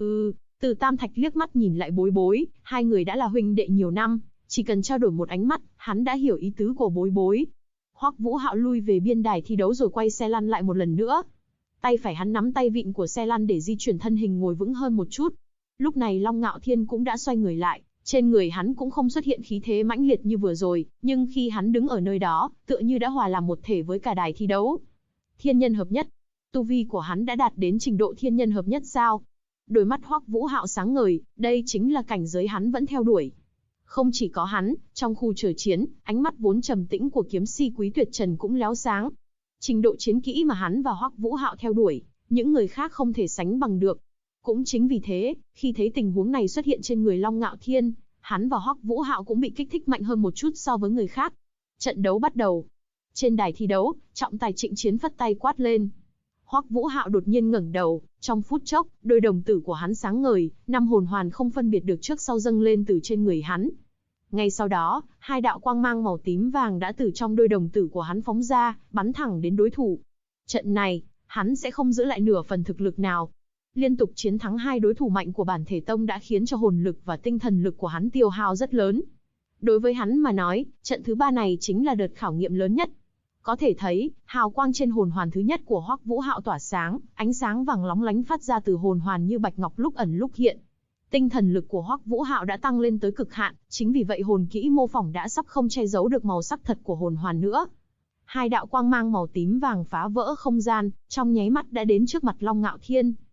Speaker 1: Từ Tam Thạch liếc mắt nhìn lại Bối Bối, hai người đã là huynh đệ nhiều năm, chỉ cần trao đổi một ánh mắt, hắn đã hiểu ý tứ của Bối Bối. Hoắc Vũ Hạo lui về biên đài thi đấu rồi quay xe lăn lại một lần nữa. Tay phải hắn nắm tay vịn của xe lăn để di chuyển thân hình ngồi vững hơn một chút. Lúc này Long Ngạo Thiên cũng đã xoay người lại, trên người hắn cũng không xuất hiện khí thế mãnh liệt như vừa rồi, nhưng khi hắn đứng ở nơi đó, tựa như đã hòa làm một thể với cả đài thi đấu. Thiên nhân hợp nhất. Tu vi của hắn đã đạt đến trình độ thiên nhân hợp nhất sao? Đôi mắt Hoắc Vũ Hạo sáng ngời, đây chính là cảnh giới hắn vẫn theo đuổi. Không chỉ có hắn, trong khu chờ chiến, ánh mắt vốn trầm tĩnh của kiếm si Quý Tuyệt Trần cũng lóe sáng. Trình độ chiến kỹ mà hắn và Hoắc Vũ Hạo theo đuổi, những người khác không thể sánh bằng được. Cũng chính vì thế, khi thấy tình huống này xuất hiện trên người Long Ngạo Thiên, hắn và Hoắc Vũ Hạo cũng bị kích thích mạnh hơn một chút so với người khác. Trận đấu bắt đầu. Trên đài thi đấu, trọng tài Trịnh Chiến phất tay quát lên. Hoắc Vũ Hạo đột nhiên ngẩng đầu, trong phút chốc, đôi đồng tử của hắn sáng ngời, năm hồn hoàn không phân biệt được trước sau dâng lên từ trên người hắn. Ngay sau đó, hai đạo quang mang màu tím vàng đã từ trong đôi đồng tử của hắn phóng ra, bắn thẳng đến đối thủ. Trận này, hắn sẽ không giữ lại nửa phần thực lực nào. Liên tục chiến thắng hai đối thủ mạnh của Bản Thể Tông đã khiến cho hồn lực và tinh thần lực của hắn tiêu hao rất lớn. Đối với hắn mà nói, trận thứ 3 này chính là đợt khảo nghiệm lớn nhất. Có thể thấy, hào quang trên hồn hoàn thứ nhất của Hoắc Vũ Hạo tỏa sáng, ánh sáng vàng lóng lánh phát ra từ hồn hoàn như bạch ngọc lúc ẩn lúc hiện. Tinh thần lực của Hoắc Vũ Hạo đã tăng lên tới cực hạn, chính vì vậy hồn kỹ mô phỏng đã sắp không che giấu được màu sắc thật của hồn hoàn nữa. Hai đạo quang mang màu tím vàng phá vỡ không gian, trong nháy mắt đã đến trước mặt Long Ngạo Thiên.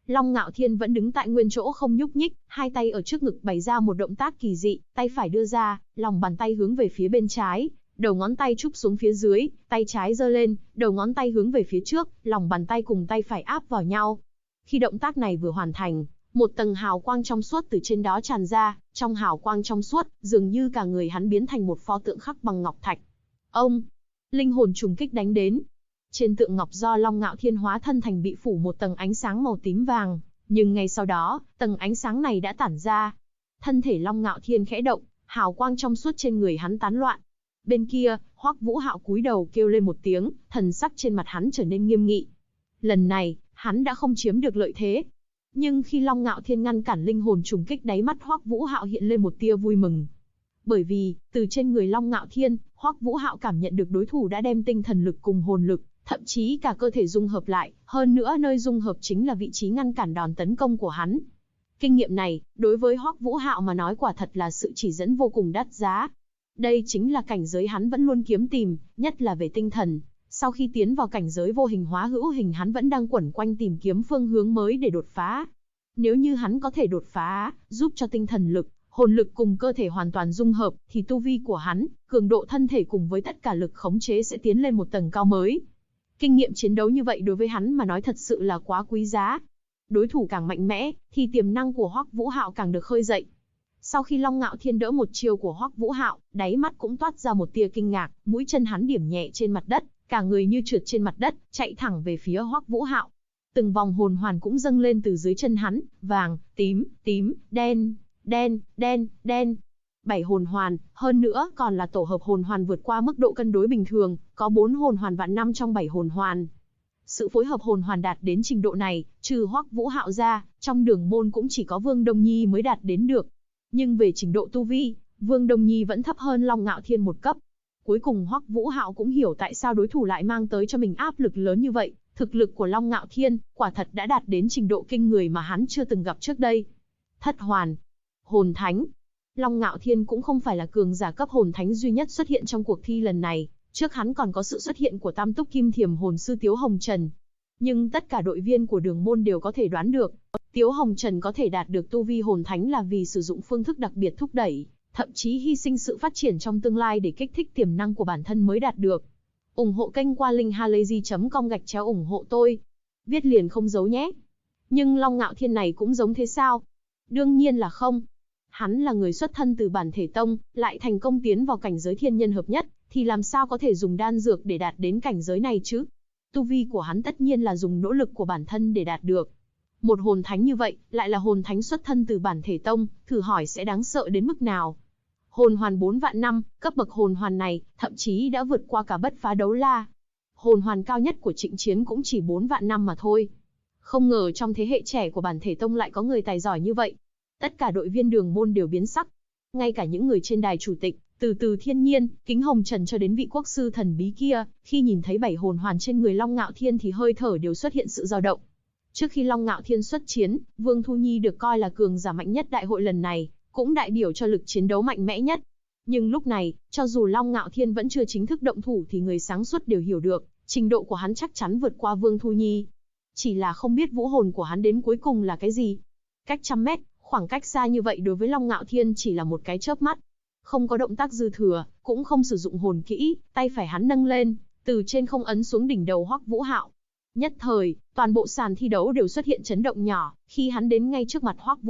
Speaker 1: Long Ngạo Thiên vẫn đứng tại nguyên chỗ không nhúc nhích, hai tay ở trước ngực bày ra một động tác kỳ dị, tay phải đưa ra, lòng bàn tay hướng về phía bên trái, đầu ngón tay chụp xuống phía dưới, tay trái giơ lên, đầu ngón tay hướng về phía trước, lòng bàn tay cùng tay phải áp vào nhau. Khi động tác này vừa hoàn thành, một tầng hào quang trong suốt từ trên đó tràn ra, trong hào quang trong suốt, dường như cả người hắn biến thành một pho tượng khắc bằng ngọc thạch. Ông, linh hồn trùng kích đánh đến. Trên tượng ngọc do Long Ngạo Thiên hóa thân thành bị phủ một tầng ánh sáng màu tím vàng, nhưng ngay sau đó, tầng ánh sáng này đã tản ra. Thân thể Long Ngạo Thiên khẽ động, hào quang trong suốt trên người hắn tán loạn. Bên kia, Hoắc Vũ Hạo cúi đầu kêu lên một tiếng, thần sắc trên mặt hắn trở nên nghiêm nghị. Lần này, hắn đã không chiếm được lợi thế. Nhưng khi Long Ngạo Thiên ngăn cản linh hồn trùng kích, đáy mắt Hoắc Vũ Hạo hiện lên một tia vui mừng. Bởi vì, từ trên người Long Ngạo Thiên, Hoắc Vũ Hạo cảm nhận được đối thủ đã đem tinh thần lực cùng hồn lực, thậm chí cả cơ thể dung hợp lại, hơn nữa nơi dung hợp chính là vị trí ngăn cản đòn tấn công của hắn. Kinh nghiệm này, đối với Hoắc Vũ Hạo mà nói quả thật là sự chỉ dẫn vô cùng đắt giá. Đây chính là cảnh giới hắn vẫn luôn kiếm tìm, nhất là về tinh thần. Sau khi tiến vào cảnh giới vô hình hóa hữu hình, hắn vẫn đang quẩn quanh tìm kiếm phương hướng mới để đột phá. Nếu như hắn có thể đột phá, giúp cho tinh thần lực, hồn lực cùng cơ thể hoàn toàn dung hợp, thì tu vi của hắn, cường độ thân thể cùng với tất cả lực khống chế sẽ tiến lên một tầng cao mới. Kinh nghiệm chiến đấu như vậy đối với hắn mà nói thật sự là quá quý giá. Đối thủ càng mạnh mẽ, thì tiềm năng của Hoắc Vũ Hạo càng được khơi dậy. Sau khi Long Ngạo Thiên đỡ một chiêu của Hoắc Vũ Hạo, đáy mắt cũng toát ra một tia kinh ngạc, mũi chân hắn điểm nhẹ trên mặt đất, cả người như trượt trên mặt đất, chạy thẳng về phía Hoắc Vũ Hạo. Từng vòng hồn hoàn cũng dâng lên từ dưới chân hắn, vàng, tím, tím, đen, đen, đen, đen. 7 hồn hoàn, hơn nữa còn là tổ hợp hồn hoàn vượt qua mức độ cân đối bình thường, có 4 hồn hoàn vạn năm trong 7 hồn hoàn. Sự phối hợp hồn hoàn đạt đến trình độ này, trừ Hoắc Vũ Hạo ra, trong đường môn cũng chỉ có Vương Đông Nhi mới đạt đến được. Nhưng về trình độ tu vi, Vương Đông Nhi vẫn thấp hơn Long Ngạo Thiên một cấp. Cuối cùng Hoắc Vũ Hạo cũng hiểu tại sao đối thủ lại mang tới cho mình áp lực lớn như vậy. Thực lực của Long Ngạo Thiên, quả thật đã đạt đến trình độ kinh người mà hắn chưa từng gặp trước đây. Thất hoàn, hồn thánh. Long Ngạo Thiên cũng không phải là cường giả cấp hồn thánh duy nhất xuất hiện trong cuộc thi lần này. Trước hắn còn có sự xuất hiện của Tam Túc Kim Thiềm hồn sư Tiếu Hồng Trần. Nhưng tất cả đội viên của đường môn đều có thể đoán được, Tiếu Hồng Trần có thể đạt được tu vi hồn thánh là vì sử dụng phương thức đặc biệt thúc đẩy, thậm chí hy sinh sự phát triển trong tương lai để kích thích tiềm năng của bản thân mới đạt được. Ủng hộ kênh qua linkhalazy.com/ủng hộ tôi. Viết liền không giấu nhé. Nhưng Long Ngạo Thiên này cũng giống thế sao? Đương nhiên là không. Hắn là người xuất thân từ bản thể tông, lại thành công tiến vào cảnh giới thiên nhân hợp nhất, thì làm sao có thể dùng đan dược để đạt đến cảnh giới này chứ? Tu vi của hắn tất nhiên là dùng nỗ lực của bản thân để đạt được. Một hồn thánh như vậy, lại là hồn thánh xuất thân từ bản thể tông, thử hỏi sẽ đáng sợ đến mức nào? Hồn hoàn 4 vạn năm, cấp bậc hồn hoàn này, thậm chí đã vượt qua cả bất phá đấu la. Hồn hoàn cao nhất của Trịnh Chiến cũng chỉ 4 vạn năm mà thôi. Không ngờ trong thế hệ trẻ của bản thể tông lại có người tài giỏi như vậy. Tất cả đội viên đường môn đều biến sắc. Ngay cả những người trên đài chủ tịch, từ Thiên Nhiên, Kính Hồng Trần cho đến vị quốc sư thần bí kia, khi nhìn thấy 7 hồn hoàn trên người Long Ngạo Thiên thì hơi thở đều xuất hiện sự dao động. Trước khi Long Ngạo Thiên xuất chiến, Vương Thu Nhi được coi là cường giả mạnh nhất đại hội lần này, cũng đại biểu cho lực chiến đấu mạnh mẽ nhất. Nhưng lúc này, cho dù Long Ngạo Thiên vẫn chưa chính thức động thủ thì người sáng suốt đều hiểu được, trình độ của hắn chắc chắn vượt qua Vương Thu Nhi. Chỉ là không biết vũ hồn của hắn đến cuối cùng là cái gì. Cách trăm mét, khoảng cách xa như vậy đối với Long Ngạo Thiên chỉ là một cái chớp mắt. Không có động tác dư thừa, cũng không sử dụng hồn kỹ, tay phải hắn nâng lên, từ trên không ấn xuống đỉnh đầu Hoắc Vũ Hạo. Nhất thời, toàn bộ sàn thi đấu đều xuất hiện chấn động nhỏ, khi hắn đến ngay trước mặt Hoắc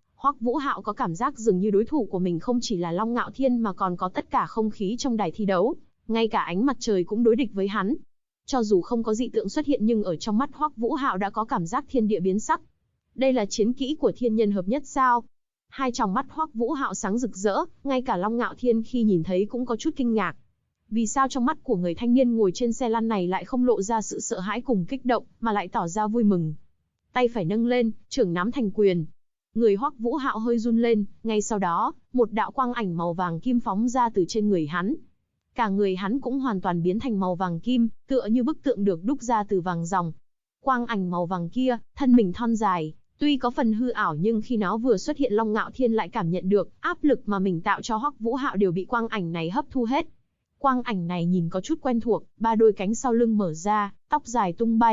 Speaker 1: Vũ Hạo có cảm giác dường như đối thủ của mình không chỉ là Long Ngạo Thiên mà còn có tất cả không khí trong đài thi đấu, ngay cả ánh mặt trời cũng đối địch với hắn. Cho dù không có dị tượng xuất hiện nhưng ở trong mắt Hoắc Vũ Hạo đã có cảm giác thiên địa biến sắc. Đây là chiến kỹ của thiên nhân hợp nhất sao? Hai tròng mắt Hoắc Vũ Hạo sáng rực rỡ, ngay cả Long Ngạo Thiên khi nhìn thấy cũng có chút kinh ngạc. Vì sao trong mắt của người thanh niên ngồi trên xe lăn này lại không lộ ra sự sợ hãi cùng kích động, mà lại tỏ ra vui mừng? Tay phải nâng lên, trưởng nắm thành quyền. Người Hoắc Vũ Hạo hơi run lên, ngay sau đó, một đạo quang ảnh màu vàng kim phóng ra từ trên người hắn. Cả người hắn cũng hoàn toàn biến thành màu vàng kim, tựa như bức tượng được đúc ra từ vàng ròng. Quang ảnh màu vàng kia, thân mình thon dài, tuy có phần hư ảo nhưng khi nó vừa xuất hiện Long Ngạo Thiên lại cảm nhận được áp lực mà mình tạo cho Hoắc Vũ Hạo đều bị quang ảnh này hấp thu hết. Quang ảnh này nhìn có chút quen thuộc, ba đôi cánh sau lưng mở ra, tóc dài tung bay,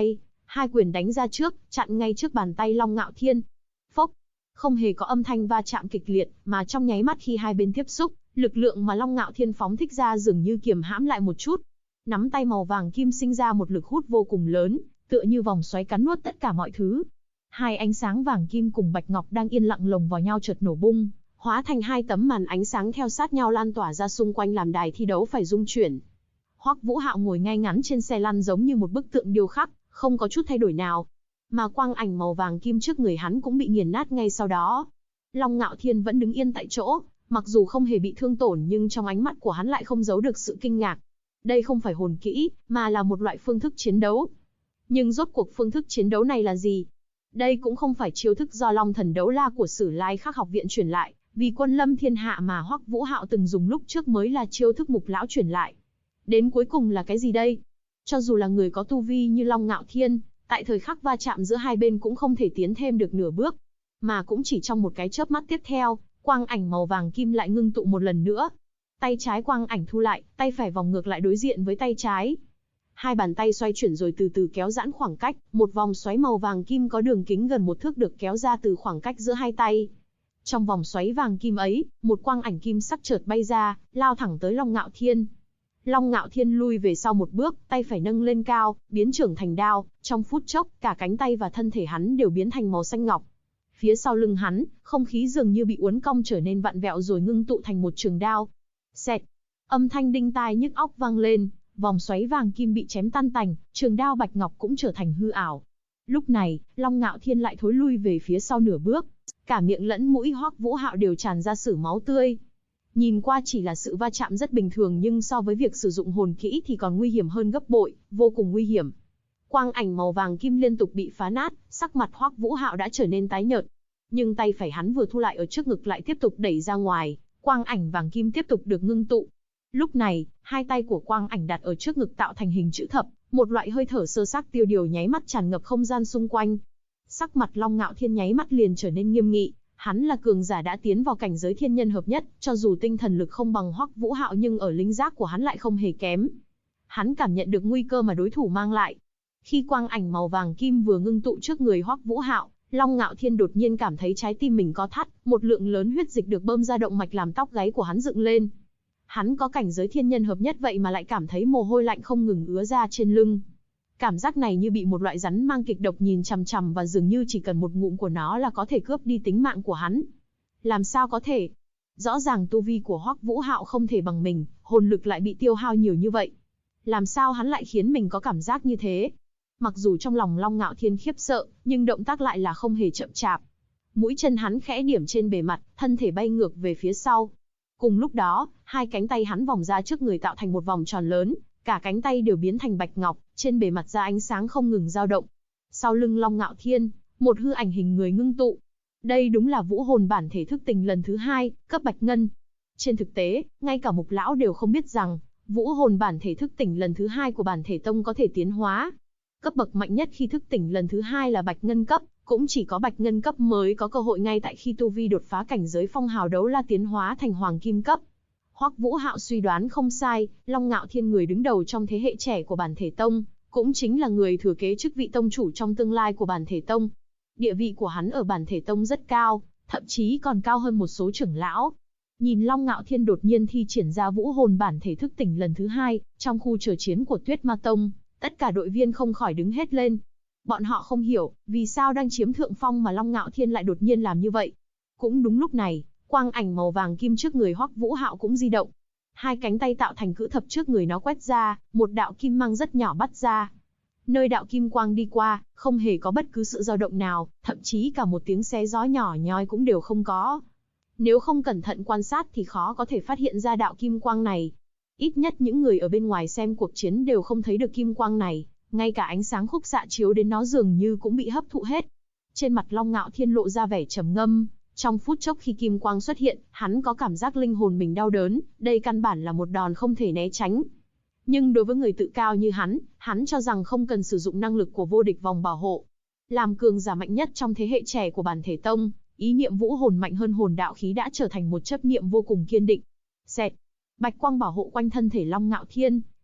Speaker 1: Hai quyền đánh ra trước, chặn ngay trước bàn tay Long Ngạo Thiên. Phốc, không hề có âm thanh va chạm kịch liệt, mà trong nháy mắt khi hai bên tiếp xúc, lực lượng mà Long Ngạo Thiên phóng thích ra dường như kiềm hãm lại một chút. Nắm tay màu vàng kim sinh ra một lực hút vô cùng lớn, tựa như vòng xoáy cắn nuốt tất cả mọi thứ. Hai ánh sáng vàng kim cùng bạch ngọc đang yên lặng lồng vào nhau chợt nổ bung, hóa thành hai tấm màn ánh sáng theo sát nhau lan tỏa ra xung quanh làm đài thi đấu phải rung chuyển. Hoắc Vũ Hạo ngồi ngay ngắn trên xe lăn giống như một bức tượng điêu khắc, không có chút thay đổi nào. Mà quang ảnh màu vàng kim trước người hắn cũng bị nghiền nát ngay sau đó. Long Ngạo Thiên vẫn đứng yên tại chỗ, mặc dù không hề bị thương tổn nhưng trong ánh mắt của hắn lại không giấu được sự kinh ngạc. Đây không phải hồn kỹ, mà là một loại phương thức chiến đấu. Nhưng rốt cuộc phương thức chiến đấu này là gì? Đây cũng không phải chiêu thức do Long Thần Đấu La của Sử Lai Khắc học viện truyền lại, vì quân lâm thiên hạ mà Hoắc Vũ Hạo từng dùng lúc trước mới là chiêu thức Mục lão truyền lại. Đến cuối cùng là cái gì đây? Cho dù là người có tu vi như Long Ngạo Thiên, tại thời khắc va chạm giữa hai bên cũng không thể tiến thêm được nửa bước. Mà cũng chỉ trong một cái chớp mắt tiếp theo, quang ảnh màu vàng kim lại ngưng tụ một lần nữa. Tay trái quang ảnh thu lại, tay phải vòng ngược lại đối diện với tay trái. Hai bàn tay xoay chuyển rồi từ từ kéo giãn khoảng cách, một vòng xoáy màu vàng kim có đường kính gần 1 thước được kéo ra từ khoảng cách giữa hai tay. Trong vòng xoáy vàng kim ấy, một quang ảnh kim sắc chợt bay ra, lao thẳng tới Long Ngạo Thiên. Long Ngạo Thiên lui về sau một bước, tay phải nâng lên cao, biến trưởng thành đao, trong phút chốc, cả cánh tay và thân thể hắn đều biến thành màu xanh ngọc. Phía sau lưng hắn, không khí dường như bị uốn cong trở nên vặn vẹo rồi ngưng tụ thành một trường đao. Xẹt, âm thanh đinh tai nhức óc vang lên, vòng xoáy vàng kim bị chém tan tành, trường đao bạch ngọc cũng trở thành hư ảo. Lúc này, Long Ngạo Thiên lại thối lui về phía sau nửa bước, cả miệng lẫn mũi Hoắc Vũ Hạo đều tràn ra sử máu tươi. Nhìn qua chỉ là sự va chạm rất bình thường nhưng so với việc sử dụng hồn kỹ thì còn nguy hiểm hơn gấp bội, vô cùng nguy hiểm. Quang ảnh màu vàng kim liên tục bị phá nát, sắc mặt Hoắc Vũ Hạo đã trở nên tái nhợt. Nhưng tay phải hắn vừa thu lại ở trước ngực lại tiếp tục đẩy ra ngoài, quang ảnh vàng kim tiếp tục được ngưng tụ. Lúc này, hai tay của quang ảnh đặt ở trước ngực tạo thành hình chữ thập, một loại hơi thở sơ xác tiêu điều nháy mắt tràn ngập không gian xung quanh. Sắc mặt Long Ngạo Thiên nháy mắt liền trở nên nghiêm nghị, hắn là cường giả đã tiến vào cảnh giới thiên nhân hợp nhất, cho dù tinh thần lực không bằng Hoắc Vũ Hạo nhưng ở linh giác của hắn lại không hề kém. Hắn cảm nhận được nguy cơ mà đối thủ mang lại. Khi quang ảnh màu vàng kim vừa ngưng tụ trước người Hoắc Vũ Hạo, Long Ngạo Thiên đột nhiên cảm thấy trái tim mình co thắt, một lượng lớn huyết dịch được bơm ra động mạch làm tóc gáy của hắn dựng lên. Hắn có cảnh giới thiên nhân hợp nhất vậy mà lại cảm thấy mồ hôi lạnh không ngừng ứa ra trên lưng. Cảm giác này như bị một loại rắn mang kịch độc nhìn chằm chằm và dường như chỉ cần một ngụm của nó là có thể cướp đi tính mạng của hắn. Làm sao có thể? Rõ ràng tu vi của Hoắc Vũ Hạo không thể bằng mình, hồn lực lại bị tiêu hao nhiều như vậy. Làm sao hắn lại khiến mình có cảm giác như thế? Mặc dù trong lòng Long Ngạo Thiên khiếp sợ, nhưng động tác lại là không hề chậm chạp. Mũi chân hắn khẽ điểm trên bề mặt, thân thể bay ngược về phía sau. Cùng lúc đó, hai cánh tay hắn vòng ra trước người tạo thành một vòng tròn lớn, cả cánh tay đều biến thành bạch ngọc, trên bề mặt ra ánh sáng không ngừng dao động. Sau lưng Long Ngạo Thiên, một hư ảnh hình người ngưng tụ. Đây đúng là vũ hồn bản thể thức tỉnh lần thứ 2, cấp bạch ngân. Trên thực tế, ngay cả Mục lão đều không biết rằng, vũ hồn bản thể thức tỉnh lần thứ 2 của bản thể tông có thể tiến hóa. Cấp bậc mạnh nhất khi thức tỉnh lần thứ 2 là bạch ngân cấp, cũng chỉ có bạch ngân cấp mới có cơ hội ngay tại khi tu vi đột phá cảnh giới phong hào đấu la tiến hóa thành hoàng kim cấp. Hoắc Vũ Hạo suy đoán không sai, Long Ngạo Thiên người đứng đầu trong thế hệ trẻ của bản thể tông, cũng chính là người thừa kế chức vị tông chủ trong tương lai của bản thể tông. Địa vị của hắn ở bản thể tông rất cao, thậm chí còn cao hơn một số trưởng lão. Nhìn Long Ngạo Thiên đột nhiên thi triển ra vũ hồn bản thể thức tỉnh lần thứ 2, trong khu chờ chiến của Tuyết Ma Tông, tất cả đội viên không khỏi đứng hết lên. Bọn họ không hiểu, vì sao đang chiếm thượng phong mà Long Ngạo Thiên lại đột nhiên làm như vậy. Cũng đúng lúc này, quang ảnh màu vàng kim trước người Hoắc Vũ Hạo cũng di động. Hai cánh tay tạo thành cự thập trước người nó quét ra, một đạo kim mang rất nhỏ bắt ra. Nơi đạo kim quang đi qua, không hề có bất cứ sự dao động nào, thậm chí cả một tiếng xé gió nhỏ nhoi cũng đều không có. Nếu không cẩn thận quan sát thì khó có thể phát hiện ra đạo kim quang này. Ít nhất những người ở bên ngoài xem cuộc chiến đều không thấy được kim quang này, ngay cả ánh sáng khúc xạ chiếu đến nó dường như cũng bị hấp thụ hết. Trên mặt Long Ngạo Thiên lộ ra vẻ trầm ngâm, trong phút chốc khi kim quang xuất hiện, hắn có cảm giác linh hồn mình đau đớn, đây căn bản là một đòn không thể né tránh. Nhưng đối với người tự cao như hắn cho rằng không cần sử dụng năng lực của vô địch vòng bảo hộ. Làm cường giả mạnh nhất trong thế hệ trẻ của bản thể tông, ý niệm vũ hồn mạnh hơn hồn đạo khí đã trở thành một chấp niệm vô cùng kiên định. Xẹt, bạch quang bảo hộ quanh thân thể Long Ngạo Thiên,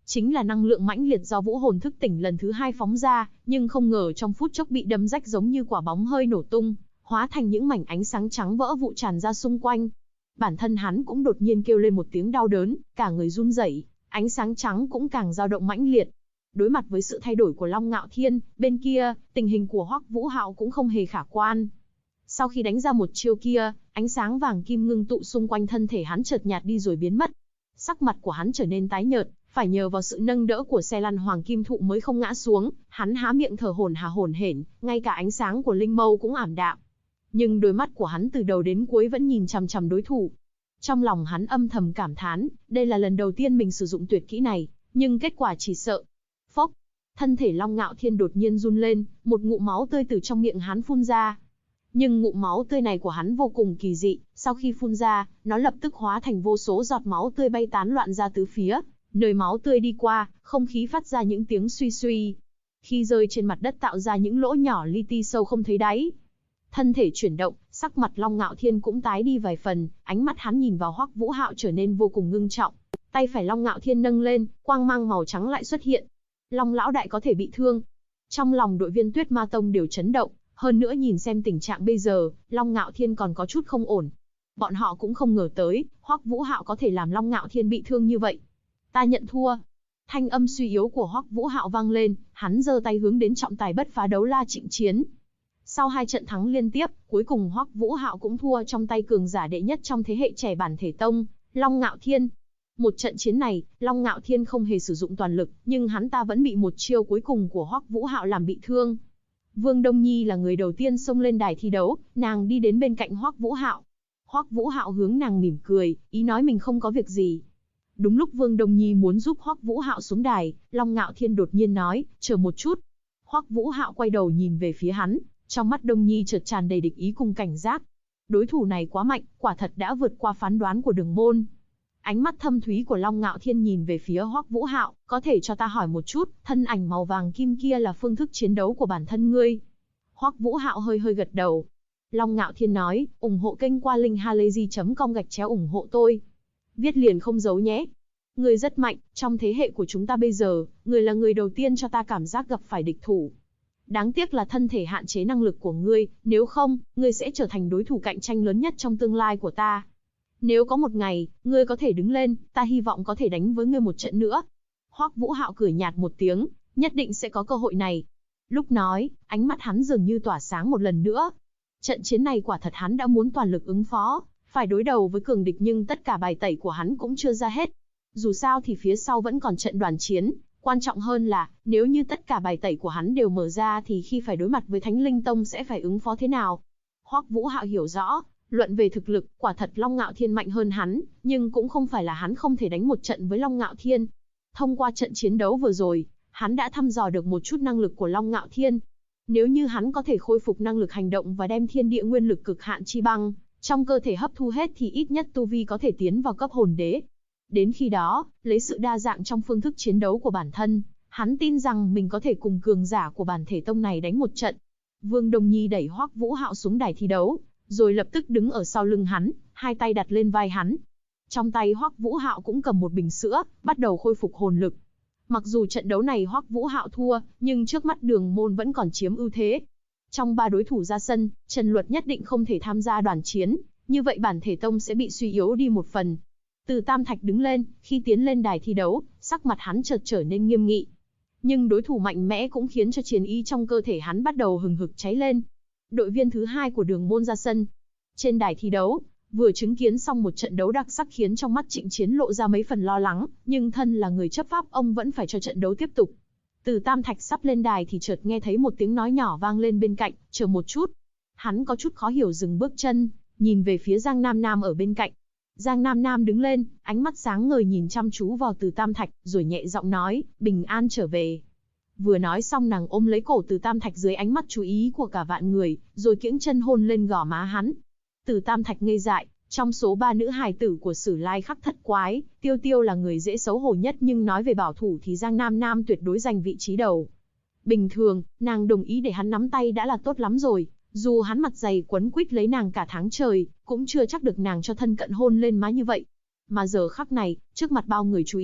Speaker 1: Chính là năng lượng mãnh liệt do vũ hồn thức tỉnh lần thứ 2 phóng ra, nhưng không ngờ trong phút chốc bị đâm rách giống như quả bóng hơi nổ tung, hóa thành những mảnh ánh sáng trắng vỡ vụn tràn ra xung quanh. Bản thân hắn cũng đột nhiên kêu lên một tiếng đau đớn, cả người run rẩy, ánh sáng trắng cũng càng dao động mãnh liệt. Đối mặt với sự thay đổi của Long Ngạo Thiên, bên kia, tình hình của Hoắc Vũ Hạo cũng không hề khả quan. Sau khi đánh ra một chiêu kia, ánh sáng vàng kim ngưng tụ xung quanh thân thể hắn chợt nhạt đi rồi biến mất. Sắc mặt của hắn trở nên tái nhợt, phải nhờ vào sự nâng đỡ của xe lăn hoàng kim thụ mới không ngã xuống, hắn há miệng thở hổn hển, ngay cả ánh sáng của linh mâu cũng ảm đạm. Nhưng đôi mắt của hắn từ đầu đến cuối vẫn nhìn chằm chằm đối thủ. Trong lòng hắn âm thầm cảm thán, đây là lần đầu tiên mình sử dụng tuyệt kỹ này, nhưng kết quả chỉ sợ. Phốc, thân thể Long Ngạo Thiên đột nhiên run lên, một ngụm máu tươi từ trong miệng hắn phun ra. Nhưng ngụm máu tươi này của hắn vô cùng kỳ dị, sau khi phun ra, nó lập tức hóa thành vô số giọt máu tươi bay tán loạn ra tứ phía. Nơi máu tươi đi qua, không khí phát ra những tiếng suy suy. Khi rơi trên mặt đất tạo ra những lỗ nhỏ li ti sâu không thấy đáy. Thân thể chuyển động, sắc mặt Long Ngạo Thiên cũng tái đi vài phần, ánh mắt hắn nhìn vào Hoắc Vũ Hạo trở nên vô cùng ngưng trọng. Tay phải Long Ngạo Thiên nâng lên, quang mang màu trắng lại xuất hiện. Long lão đại có thể bị thương. Trong lòng đội viên Tuyết Ma Tông đều chấn động, hơn nữa nhìn xem tình trạng bây giờ, Long Ngạo Thiên còn có chút không ổn. Bọn họ cũng không ngờ tới, Hoắc Vũ Hạo có thể làm Long Ngạo Thiên bị thương như vậy. Ta nhận thua. Thanh âm suy yếu của Hoắc Vũ Hạo vang lên, hắn giơ tay hướng đến trọng tài bất phá đấu la Trịnh Chiến. Sau 2 trận thắng liên tiếp, cuối cùng Hoắc Vũ Hạo cũng thua trong tay cường giả đệ nhất trong thế hệ trẻ bản thể tông, Long Ngạo Thiên. Một trận chiến này, Long Ngạo Thiên không hề sử dụng toàn lực, nhưng hắn ta vẫn bị một chiêu cuối cùng của Hoắc Vũ Hạo làm bị thương. Vương Đông Nhi là người đầu tiên xông lên đài thi đấu, nàng đi đến bên cạnh Hoắc Vũ Hạo. Hoắc Vũ Hạo hướng nàng mỉm cười, ý nói mình không có việc gì. Đúng lúc Vương Đông Nhi muốn giúp Hoắc Vũ Hạo xuống đài, Long Ngạo Thiên đột nhiên nói, chờ một chút. Hoắc Vũ Hạo quay đầu nhìn về phía hắn, trong mắt Đông Nhi chợt tràn đầy địch ý cùng cảnh giác. Đối thủ này quá mạnh, quả thật đã vượt qua phán đoán của Đường Môn. Ánh mắt thâm thúy của Long Ngạo Thiên nhìn về phía Hoắc Vũ Hạo, có thể cho ta hỏi một chút, thân ảnh màu vàng kim kia là phương thức chiến đấu của bản thân ngươi? Hoắc Vũ Hạo hơi gật đầu. Long Ngạo Thiên nói, ủng hộ kênh qua link halayzi.com/ủng hộ tôi. Viết liền không giấu nhé. Ngươi rất mạnh, trong thế hệ của chúng ta bây giờ, ngươi là người đầu tiên cho ta cảm giác gặp phải địch thủ. Đáng tiếc là thân thể hạn chế năng lực của ngươi, nếu không, ngươi sẽ trở thành đối thủ cạnh tranh lớn nhất trong tương lai của ta. Nếu có một ngày, ngươi có thể đứng lên, ta hy vọng có thể đánh với ngươi một trận nữa. Hoắc Vũ Hạo cười nhạt một tiếng, nhất định sẽ có cơ hội này. Lúc nói, ánh mắt hắn dường như tỏa sáng một lần nữa. Trận chiến này quả thật hắn đã muốn toàn lực ứng phó, phải đối đầu với cường địch nhưng tất cả bài tẩy của hắn cũng chưa ra hết. Dù sao thì phía sau vẫn còn trận đoàn chiến, quan trọng hơn là, nếu như tất cả bài tẩy của hắn đều mở ra thì khi phải đối mặt với Thánh Linh Tông sẽ phải ứng phó thế nào. Hoắc Vũ Hạo hiểu rõ, luận về thực lực, quả thật Long Ngạo Thiên mạnh hơn hắn, nhưng cũng không phải là hắn không thể đánh một trận với Long Ngạo Thiên. Thông qua trận chiến đấu vừa rồi, hắn đã thăm dò được một chút năng lực của Long Ngạo Thiên. Nếu như hắn có thể khôi phục năng lực hành động và đem thiên địa nguyên lực cực hạn chi băng trong cơ thể hấp thu hết thì ít nhất tu vi có thể tiến vào cấp hồn đế. Đến khi đó, lấy sự đa dạng trong phương thức chiến đấu của bản thân, hắn tin rằng mình có thể cùng cường giả của bản thể tông này đánh một trận. Vương Đông Nhi đẩy Hoắc Vũ Hạo xuống đài thi đấu, rồi lập tức đứng ở sau lưng hắn, hai tay đặt lên vai hắn. Trong tay Hoắc Vũ Hạo cũng cầm một bình sữa, bắt đầu khôi phục hồn lực. Mặc dù trận đấu này Hoắc Vũ Hạo thua, nhưng trước mắt Đường Môn vẫn còn chiếm ưu thế. Trong 3 đối thủ ra sân, Trần Luật nhất định không thể tham gia đoàn chiến, như vậy bản thể tông sẽ bị suy yếu đi một phần. Từ Tam Thạch đứng lên, khi tiến lên đài thi đấu, sắc mặt hắn chợt trở nên nghiêm nghị. Nhưng đối thủ mạnh mẽ cũng khiến cho chiến ý trong cơ thể hắn bắt đầu hừng hực cháy lên. Đội viên thứ 2 của Đường Môn ra sân. Trên đài thi đấu, vừa chứng kiến xong một trận đấu đặc sắc khiến trong mắt Trịnh Chiến lộ ra mấy phần lo lắng, nhưng thân là người chấp pháp ông vẫn phải cho trận đấu tiếp tục. Từ Tam Thạch sắp lên đài thì chợt nghe thấy một tiếng nói nhỏ vang lên bên cạnh, chờ một chút. Hắn có chút khó hiểu dừng bước chân, nhìn về phía Giang Nam Nam ở bên cạnh. Giang Nam Nam đứng lên, ánh mắt sáng ngời nhìn chăm chú vào Từ Tam Thạch, rồi nhẹ giọng nói, bình an trở về. Vừa nói xong nàng ôm lấy cổ Từ Tam Thạch dưới ánh mắt chú ý của cả vạn người, rồi kiễng chân hôn lên gò má hắn. Từ Tam Thạch ngây dại, trong số 3 nữ hài tử của Sử Lai Khắc Thất Quái, Tiêu Tiêu là người dễ xấu hổ nhất nhưng nói về bảo thủ thì Giang Nam Nam tuyệt đối giành vị trí đầu. Bình thường, nàng đồng ý để hắn nắm tay đã là tốt lắm rồi, dù hắn mặt dày quấn quýt lấy nàng cả tháng trời, cũng chưa chắc được nàng cho thân cận hôn lên má như vậy. Mà giờ khắc này, trước mặt bao người chú ý,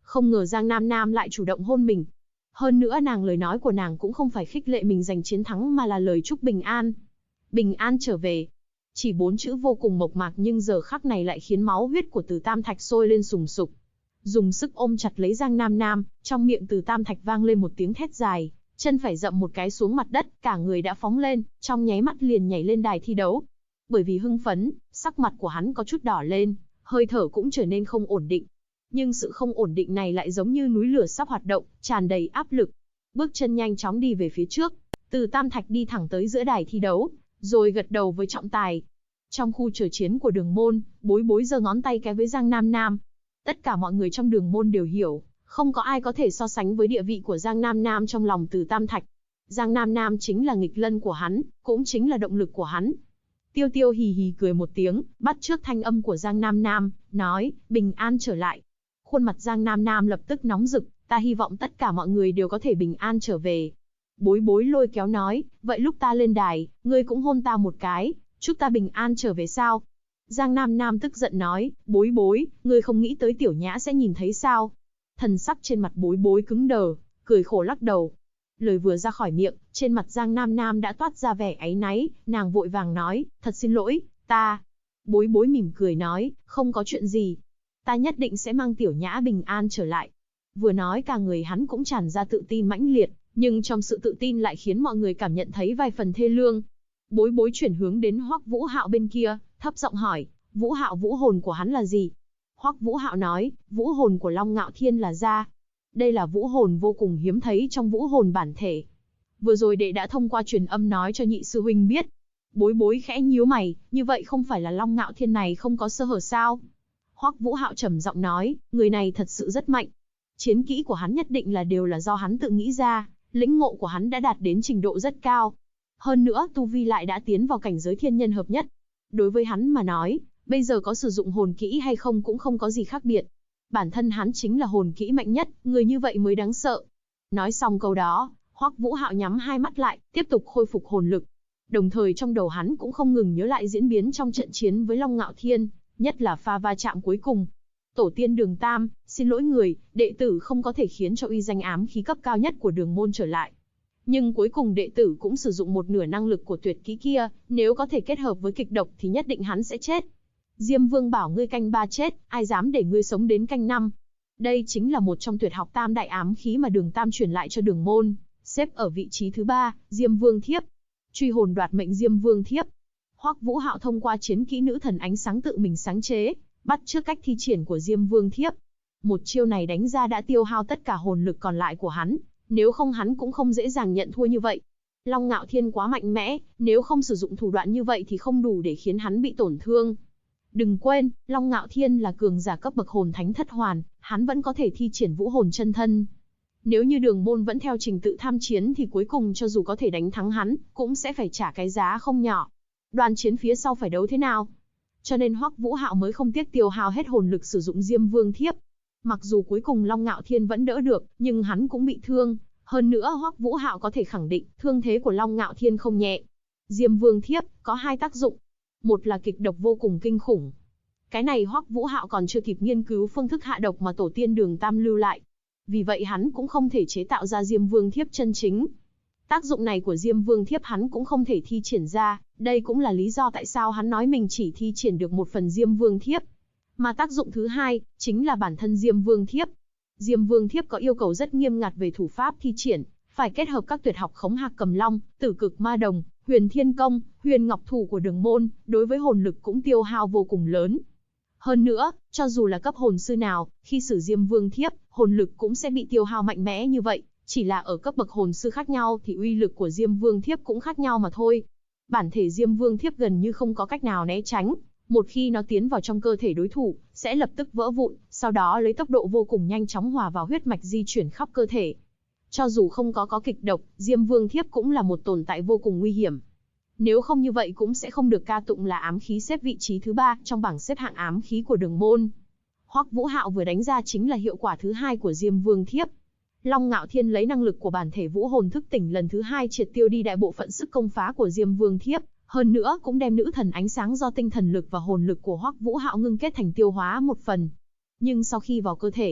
Speaker 1: Không ngờ Giang Nam Nam lại chủ động hôn mình. Hơn nữa lời nói của nàng cũng không phải khích lệ mình giành chiến thắng mà là lời chúc bình an. Bình an trở về. Chỉ 4 chữ vô cùng mộc mạc nhưng giờ khắc này lại khiến máu huyết của Từ Tam Thạch sôi lên sùng sục. Dùng sức ôm chặt lấy Giang Nam Nam, trong miệng Từ Tam Thạch vang lên một tiếng thét dài, chân phải dậm một cái xuống mặt đất, cả người đã phóng lên, trong nháy mắt liền nhảy lên đài thi đấu. Bởi vì hưng phấn, sắc mặt của hắn có chút đỏ lên, hơi thở cũng trở nên không ổn định. Nhưng sự không ổn định này lại giống như núi lửa sắp hoạt động, tràn đầy áp lực. Bước chân nhanh chóng đi về phía trước, Từ Tam Thạch đi thẳng tới giữa đài thi đấu, rồi gật đầu với trọng tài. Trong khu chờ chiến của Đường Môn, Bối Bối giơ ngón tay cái với Giang Nam Nam. Tất cả mọi người trong Đường Môn đều hiểu, không có ai có thể so sánh với địa vị của Giang Nam Nam trong lòng Từ Tam Thạch. Giang Nam Nam chính là nghịch lân của hắn, cũng chính là động lực của hắn. Tiêu Tiêu hì hì cười một tiếng, bắt chước thanh âm của Giang Nam Nam, nói, bình an trở lại. Khuôn mặt Giang Nam Nam lập tức nóng rực, ta hy vọng tất cả mọi người đều có thể bình an trở về. Bối Bối lôi kéo nói, vậy lúc ta lên đài, ngươi cũng hôn ta một cái, chúc ta bình an trở về sao? Giang Nam Nam tức giận nói, Bối Bối, ngươi không nghĩ tới Tiểu Nhã sẽ nhìn thấy sao? Thần sắc trên mặt Bối Bối cứng đờ, cười khổ lắc đầu. Lời vừa ra khỏi miệng, trên mặt Giang Nam Nam đã toát ra vẻ áy náy, nàng vội vàng nói, thật xin lỗi, ta. Bối Bối mỉm cười nói, không có chuyện gì. Ta nhất định sẽ mang Tiểu Nhã bình an trở lại. Vừa nói cả người hắn cũng tràn ra tự tin mãnh liệt, nhưng trong sự tự tin lại khiến mọi người cảm nhận thấy vài phần thê lương. Bối Bối chuyển hướng đến Hoắc Vũ Hạo bên kia, thấp giọng hỏi, Vũ Hạo vũ hồn của hắn là gì? Hoắc Vũ Hạo nói, vũ hồn của Long Ngạo Thiên là da. Đây là vũ hồn vô cùng hiếm thấy trong vũ hồn bản thể. Vừa rồi đệ đã thông qua truyền âm nói cho nhị sư huynh biết. Bối Bối khẽ nhíu mày, như vậy không phải là Long Ngạo Thiên này không có sơ hở sao? Hoắc Vũ Hạo trầm giọng nói, người này thật sự rất mạnh. Chiến kỹ của hắn nhất định đều là do hắn tự nghĩ ra, lĩnh ngộ của hắn đã đạt đến trình độ rất cao. Hơn nữa tu vi lại đã tiến vào cảnh giới thiên nhân hợp nhất. Đối với hắn mà nói, bây giờ có sử dụng hồn kỹ hay không cũng không có gì khác biệt. Bản thân hắn chính là hồn kỹ mạnh nhất, người như vậy mới đáng sợ. Nói xong câu đó, Hoắc Vũ Hạo nhắm hai mắt lại, tiếp tục khôi phục hồn lực. Đồng thời trong đầu hắn cũng không ngừng nhớ lại diễn biến trong trận chiến với Long Ngạo Thiên, nhất là pha va chạm cuối cùng. Tổ tiên Đường Tam, xin lỗi người, đệ tử không có thể khiến cho uy danh ám khí cấp cao nhất của Đường môn trở lại. Nhưng cuối cùng đệ tử cũng sử dụng một nửa năng lực của tuyệt kỹ kia, nếu có thể kết hợp với kịch độc thì nhất định hắn sẽ chết. Diêm Vương bảo ngươi canh 3 chết, ai dám để ngươi sống đến canh 5. Đây chính là một trong tuyệt học tam đại ám khí mà Đường Tam truyền lại cho Đường môn, xếp ở vị trí thứ 3, Diêm Vương Thiếp. Truy hồn đoạt mệnh Diêm Vương Thiếp. Hoắc Vũ Hạo thông qua chiến kỹ nữ thần ánh sáng tự mình sáng chế, bắt chước cách thi triển của Diêm Vương Thiếp. Một chiêu này đánh ra đã tiêu hao tất cả hồn lực còn lại của hắn, nếu không hắn cũng không dễ dàng nhận thua như vậy. Long Ngạo Thiên quá mạnh mẽ, nếu không sử dụng thủ đoạn như vậy thì không đủ để khiến hắn bị tổn thương. Đừng quên, Long Ngạo Thiên là cường giả cấp bậc hồn thánh thất hoàn, hắn vẫn có thể thi triển vũ hồn chân thân. Nếu như Đường môn vẫn theo trình tự tham chiến thì cuối cùng cho dù có thể đánh thắng hắn, cũng sẽ phải trả cái giá không nhỏ. Đoàn chiến phía sau phải đấu thế nào? Cho nên Hoắc Vũ Hạo mới không tiếc tiêu hao hết hồn lực sử dụng Diêm Vương Thiếp. Mặc dù cuối cùng Long Ngạo Thiên vẫn đỡ được, nhưng hắn cũng bị thương. Hơn nữa Hoắc Vũ Hạo có thể khẳng định, thương thế của Long Ngạo Thiên không nhẹ. Diêm Vương Thiếp có hai tác dụng. Một là kịch độc vô cùng kinh khủng. Cái này Hoắc Vũ Hạo còn chưa kịp nghiên cứu phương thức hạ độc mà tổ tiên Đường Tam lưu lại. Vì vậy hắn cũng không thể chế tạo ra Diêm Vương Thiếp chân chính. Tác dụng này của Diêm Vương Thiếp hắn cũng không thể thi triển ra, đây cũng là lý do tại sao hắn nói mình chỉ thi triển được một phần Diêm Vương Thiếp. Mà tác dụng thứ hai, chính là bản thân Diêm Vương Thiếp. Diêm Vương Thiếp có yêu cầu rất nghiêm ngặt về thủ pháp thi triển, phải kết hợp các tuyệt học Khống Hạc Cầm Long, Tử Cực Ma Đồng, Huyền Thiên Công, Huyền Ngọc Thủ của Đường môn, đối với hồn lực cũng tiêu hao vô cùng lớn. Hơn nữa, cho dù là cấp hồn sư nào, khi sử Diêm Vương Thiếp, hồn lực cũng sẽ bị tiêu hao mạnh mẽ như vậy, chỉ là ở cấp bậc hồn sư khác nhau thì uy lực của Diêm Vương Thiếp cũng khác nhau mà thôi. Bản thể Diêm Vương Thiếp gần như không có cách nào né tránh, một khi nó tiến vào trong cơ thể đối thủ, sẽ lập tức vỡ vụn, sau đó lấy tốc độ vô cùng nhanh chóng hòa vào huyết mạch di chuyển khắp cơ thể. Cho dù không có kịch độc, Diêm Vương Thiếp cũng là một tồn tại vô cùng nguy hiểm. Nếu không như vậy cũng sẽ không được ca tụng là ám khí xếp vị trí thứ 3 trong bảng xếp hạng ám khí của Đường môn. Hoắc Vũ Hạo vừa đánh ra chính là hiệu quả thứ 2 của Diêm Vương Thiếp. Long Ngạo Thiên lấy năng lực của bản thể vũ hồn thức tỉnh lần thứ 2 triệt tiêu đi đại bộ phận sức công phá của Diêm Vương Thiếp, hơn nữa cũng đem nữ thần ánh sáng do tinh thần lực và hồn lực của Hoắc Vũ Hạo ngưng kết thành tiêu hóa một phần. Nhưng sau khi vào cơ thể,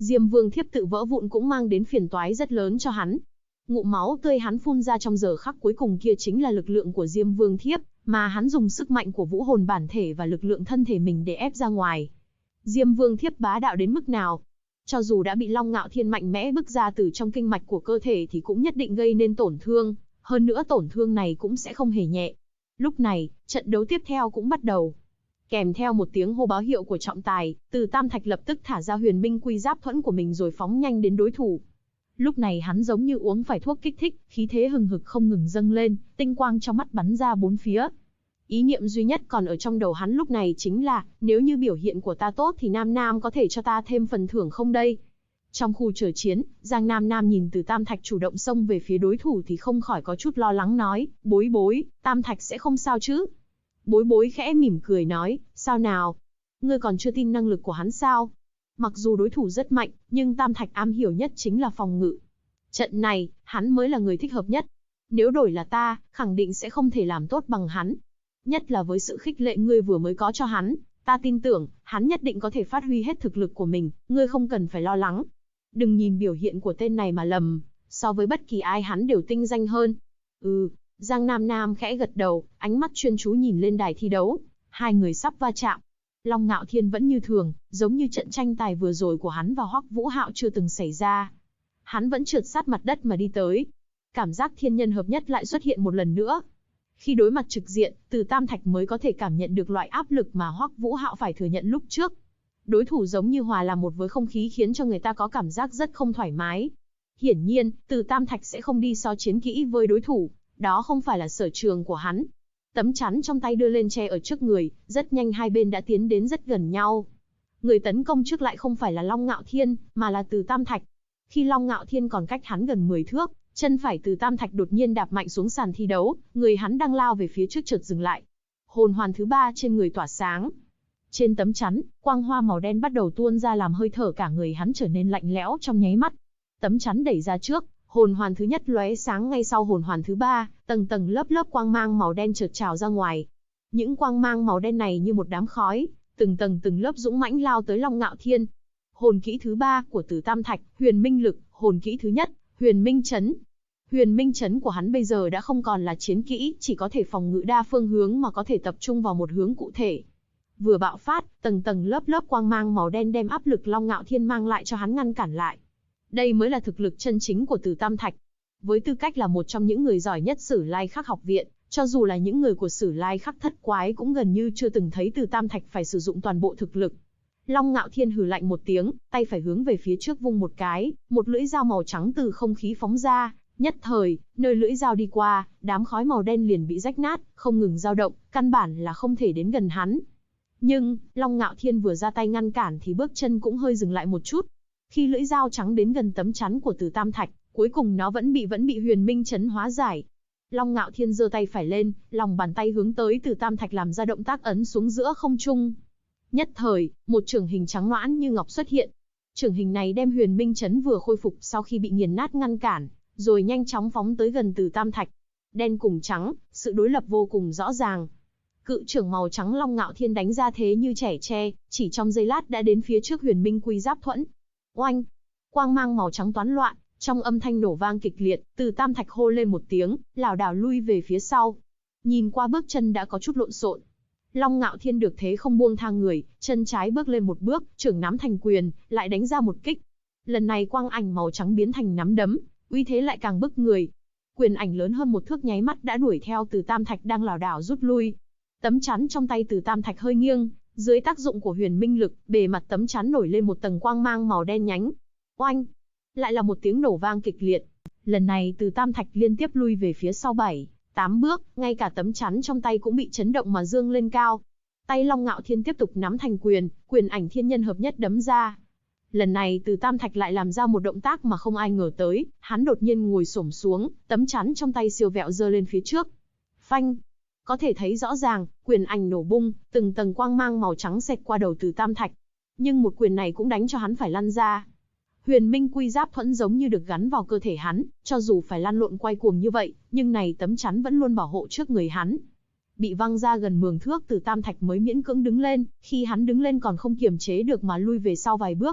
Speaker 1: Diêm Vương thiếp tự vỡ vụn cũng mang đến phiền toái rất lớn cho hắn. Ngụm máu tươi hắn phun ra trong giờ khắc cuối cùng kia chính là lực lượng của Diêm Vương thiếp, mà hắn dùng sức mạnh của vũ hồn bản thể và lực lượng thân thể mình để ép ra ngoài. Diêm Vương thiếp bá đạo đến mức nào? Cho dù đã bị Long Ngạo Thiên mạnh mẽ bức ra từ trong kinh mạch của cơ thể thì cũng nhất định gây nên tổn thương, hơn nữa tổn thương này cũng sẽ không hề nhẹ. Lúc này, trận đấu tiếp theo cũng bắt đầu. Kèm theo một tiếng hô báo hiệu của trọng tài, Từ Tam Thạch lập tức thả ra huyền minh quy giáp thuẫn của mình rồi phóng nhanh đến đối thủ. Lúc này hắn giống như uống phải thuốc kích thích, khí thế hừng hực không ngừng dâng lên, tinh quang trong mắt bắn ra bốn phía. Ý niệm duy nhất còn ở trong đầu hắn lúc này chính là, nếu như biểu hiện của ta tốt thì Nam Nam có thể cho ta thêm phần thưởng không đây? Trong khu chờ chiến, Giang Nam Nam nhìn Từ Tam Thạch chủ động xông về phía đối thủ thì không khỏi có chút lo lắng nói, bối bối, Tam Thạch sẽ không sao chứ? Bối bối khẽ mỉm cười nói, sao nào? Ngươi còn chưa tin năng lực của hắn sao? Mặc dù đối thủ rất mạnh, nhưng Tam Thạch am hiểu nhất chính là phòng ngự. Trận này, hắn mới là người thích hợp nhất. Nếu đổi là ta, khẳng định sẽ không thể làm tốt bằng hắn. Nhất là với sự khích lệ ngươi vừa mới có cho hắn, ta tin tưởng, hắn nhất định có thể phát huy hết thực lực của mình, ngươi không cần phải lo lắng. Đừng nhìn biểu hiện của tên này mà lầm, so với bất kỳ ai hắn đều tinh danh hơn. Giang Nam Nam khẽ gật đầu, ánh mắt chuyên chú nhìn lên đài thi đấu. Hai người sắp va chạm. Long Ngạo Thiên vẫn như thường, giống như trận tranh tài vừa rồi của hắn và Hoắc Vũ Hạo chưa từng xảy ra. Hắn vẫn trượt sát mặt đất mà đi tới. Cảm giác thiên nhân hợp nhất lại xuất hiện một lần nữa. Khi đối mặt trực diện, Từ Tam Thạch mới có thể cảm nhận được loại áp lực mà Hoắc Vũ Hạo phải thừa nhận lúc trước. Đối thủ giống như hòa làm một với không khí khiến cho người ta có cảm giác rất không thoải mái. Hiển nhiên, Từ Tam Thạch sẽ không đi so chiến kỹ với đối thủ, đó không phải là sở trường của hắn. Tấm chắn trong tay đưa lên che ở trước người, rất nhanh hai bên đã tiến đến rất gần nhau. Người tấn công trước lại không phải là Long Ngạo Thiên, mà là Từ Tam Thạch. Khi Long Ngạo Thiên còn cách hắn gần 10 thước, chân phải Từ Tam Thạch đột nhiên đạp mạnh xuống sàn thi đấu, người hắn đang lao về phía trước chợt dừng lại. Hồn hoàn thứ 3 trên người tỏa sáng. Trên tấm chắn, quang hoa màu đen bắt đầu tuôn ra làm hơi thở cả người hắn trở nên lạnh lẽo trong nháy mắt. Tấm chắn đẩy ra trước, hồn hoàn thứ nhất lóe sáng ngay sau hồn hoàn thứ 3, tầng tầng lớp lớp quang mang màu đen chợt trào ra ngoài. Những quang mang màu đen này như một đám khói, từng tầng từng lớp dũng mãnh lao tới Long Ngạo Thiên. Hồn kỹ thứ 3 của Từ Tam Thạch, Huyền Minh Lực, hồn kỹ thứ nhất, Huyền Minh Chấn. Huyền Minh Chấn của hắn bây giờ đã không còn là chiến kỹ, chỉ có thể phòng ngự đa phương hướng mà có thể tập trung vào một hướng cụ thể. Vừa bạo phát, tầng tầng lớp lớp quang mang màu đen đem áp lực Long Ngạo Thiên mang lại cho hắn ngăn cản lại. Đây mới là thực lực chân chính của Từ Tam Thạch. Với tư cách là một trong những người giỏi nhất Sử Lai Khắc học viện, cho dù là những người của Sử Lai Khắc thất quái cũng gần như chưa từng thấy Từ Tam Thạch phải sử dụng toàn bộ thực lực. Long Ngạo Thiên hừ lạnh một tiếng, tay phải hướng về phía trước vung một cái, một lưỡi dao màu trắng từ không khí phóng ra, nhất thời, nơi lưỡi dao đi qua, đám khói màu đen liền bị rách nát, không ngừng dao động, căn bản là không thể đến gần hắn. Nhưng, Long Ngạo Thiên vừa ra tay ngăn cản thì bước chân cũng hơi dừng lại một chút. Khi lưỡi dao trắng đến gần tấm chắn của Từ Tam Thạch, cuối cùng nó vẫn bị Huyền Minh Chấn hóa giải. Long Ngạo Thiên giơ tay phải lên, lòng bàn tay hướng tới Từ Tam Thạch làm ra động tác ấn xuống giữa không trung. Nhất thời, một chưởng hình trắng loãng như ngọc xuất hiện. Chưởng hình này đem Huyền Minh Chấn vừa khôi phục sau khi bị nghiền nát ngăn cản, rồi nhanh chóng phóng tới gần Từ Tam Thạch. Đen cùng trắng, sự đối lập vô cùng rõ ràng. Cự chưởng màu trắng Long Ngạo Thiên đánh ra thế như trẻ tre, chỉ trong giây lát đã đến phía trước Huyền Minh Quy Giáp Thuẫn. Oanh! Quang mang màu trắng toán loạn, trong âm thanh nổ vang kịch liệt, Từ Tam Thạch hô lên một tiếng, lảo đảo lui về phía sau. Nhìn qua bước chân đã có chút lộn xộn. Long Ngạo Thiên được thế không buông tha người, chân trái bước lên một bước, chưởng nắm thành quyền, lại đánh ra một kích. Lần này quang ảnh màu trắng biến thành nắm đấm, uy thế lại càng bức người. Quyền ảnh lớn hơn một thước nháy mắt đã đuổi theo Từ Tam Thạch đang lảo đảo rút lui. Tấm chắn trong tay Từ Tam Thạch hơi nghiêng, dưới tác dụng của Huyền Minh Lực, bề mặt tấm chắn nổi lên một tầng quang mang màu đen nhánh. Oanh! Lại là một tiếng nổ vang kịch liệt. Lần này Từ Tam Thạch liên tiếp lui về phía sau 7, 8 bước, ngay cả tấm chắn trong tay cũng bị chấn động mà dương lên cao. Tay Long Ngạo Thiên tiếp tục nắm thành quyền, quyền ảnh thiên nhân hợp nhất đấm ra. Lần này Từ Tam Thạch lại làm ra một động tác mà không ai ngờ tới, hắn đột nhiên ngồi xổm xuống, tấm chắn trong tay siêu vẹo giơ lên phía trước. Phanh! Có thể thấy rõ ràng, quyền ảnh nổ bung, từng tầng quang mang màu trắng xẹt qua đầu Từ Tam Thạch. Nhưng một quyền này cũng đánh cho hắn phải lăn ra. Huyền Minh Quy Giáp Thuẫn giống như được gắn vào cơ thể hắn, cho dù phải lăn lộn quay cuồng như vậy, nhưng này tấm chắn vẫn luôn bảo hộ trước người hắn. Bị văng ra gần 10 thước Từ Tam Thạch mới miễn cưỡng đứng lên, khi hắn đứng lên còn không kiềm chế được mà lui về sau vài bước.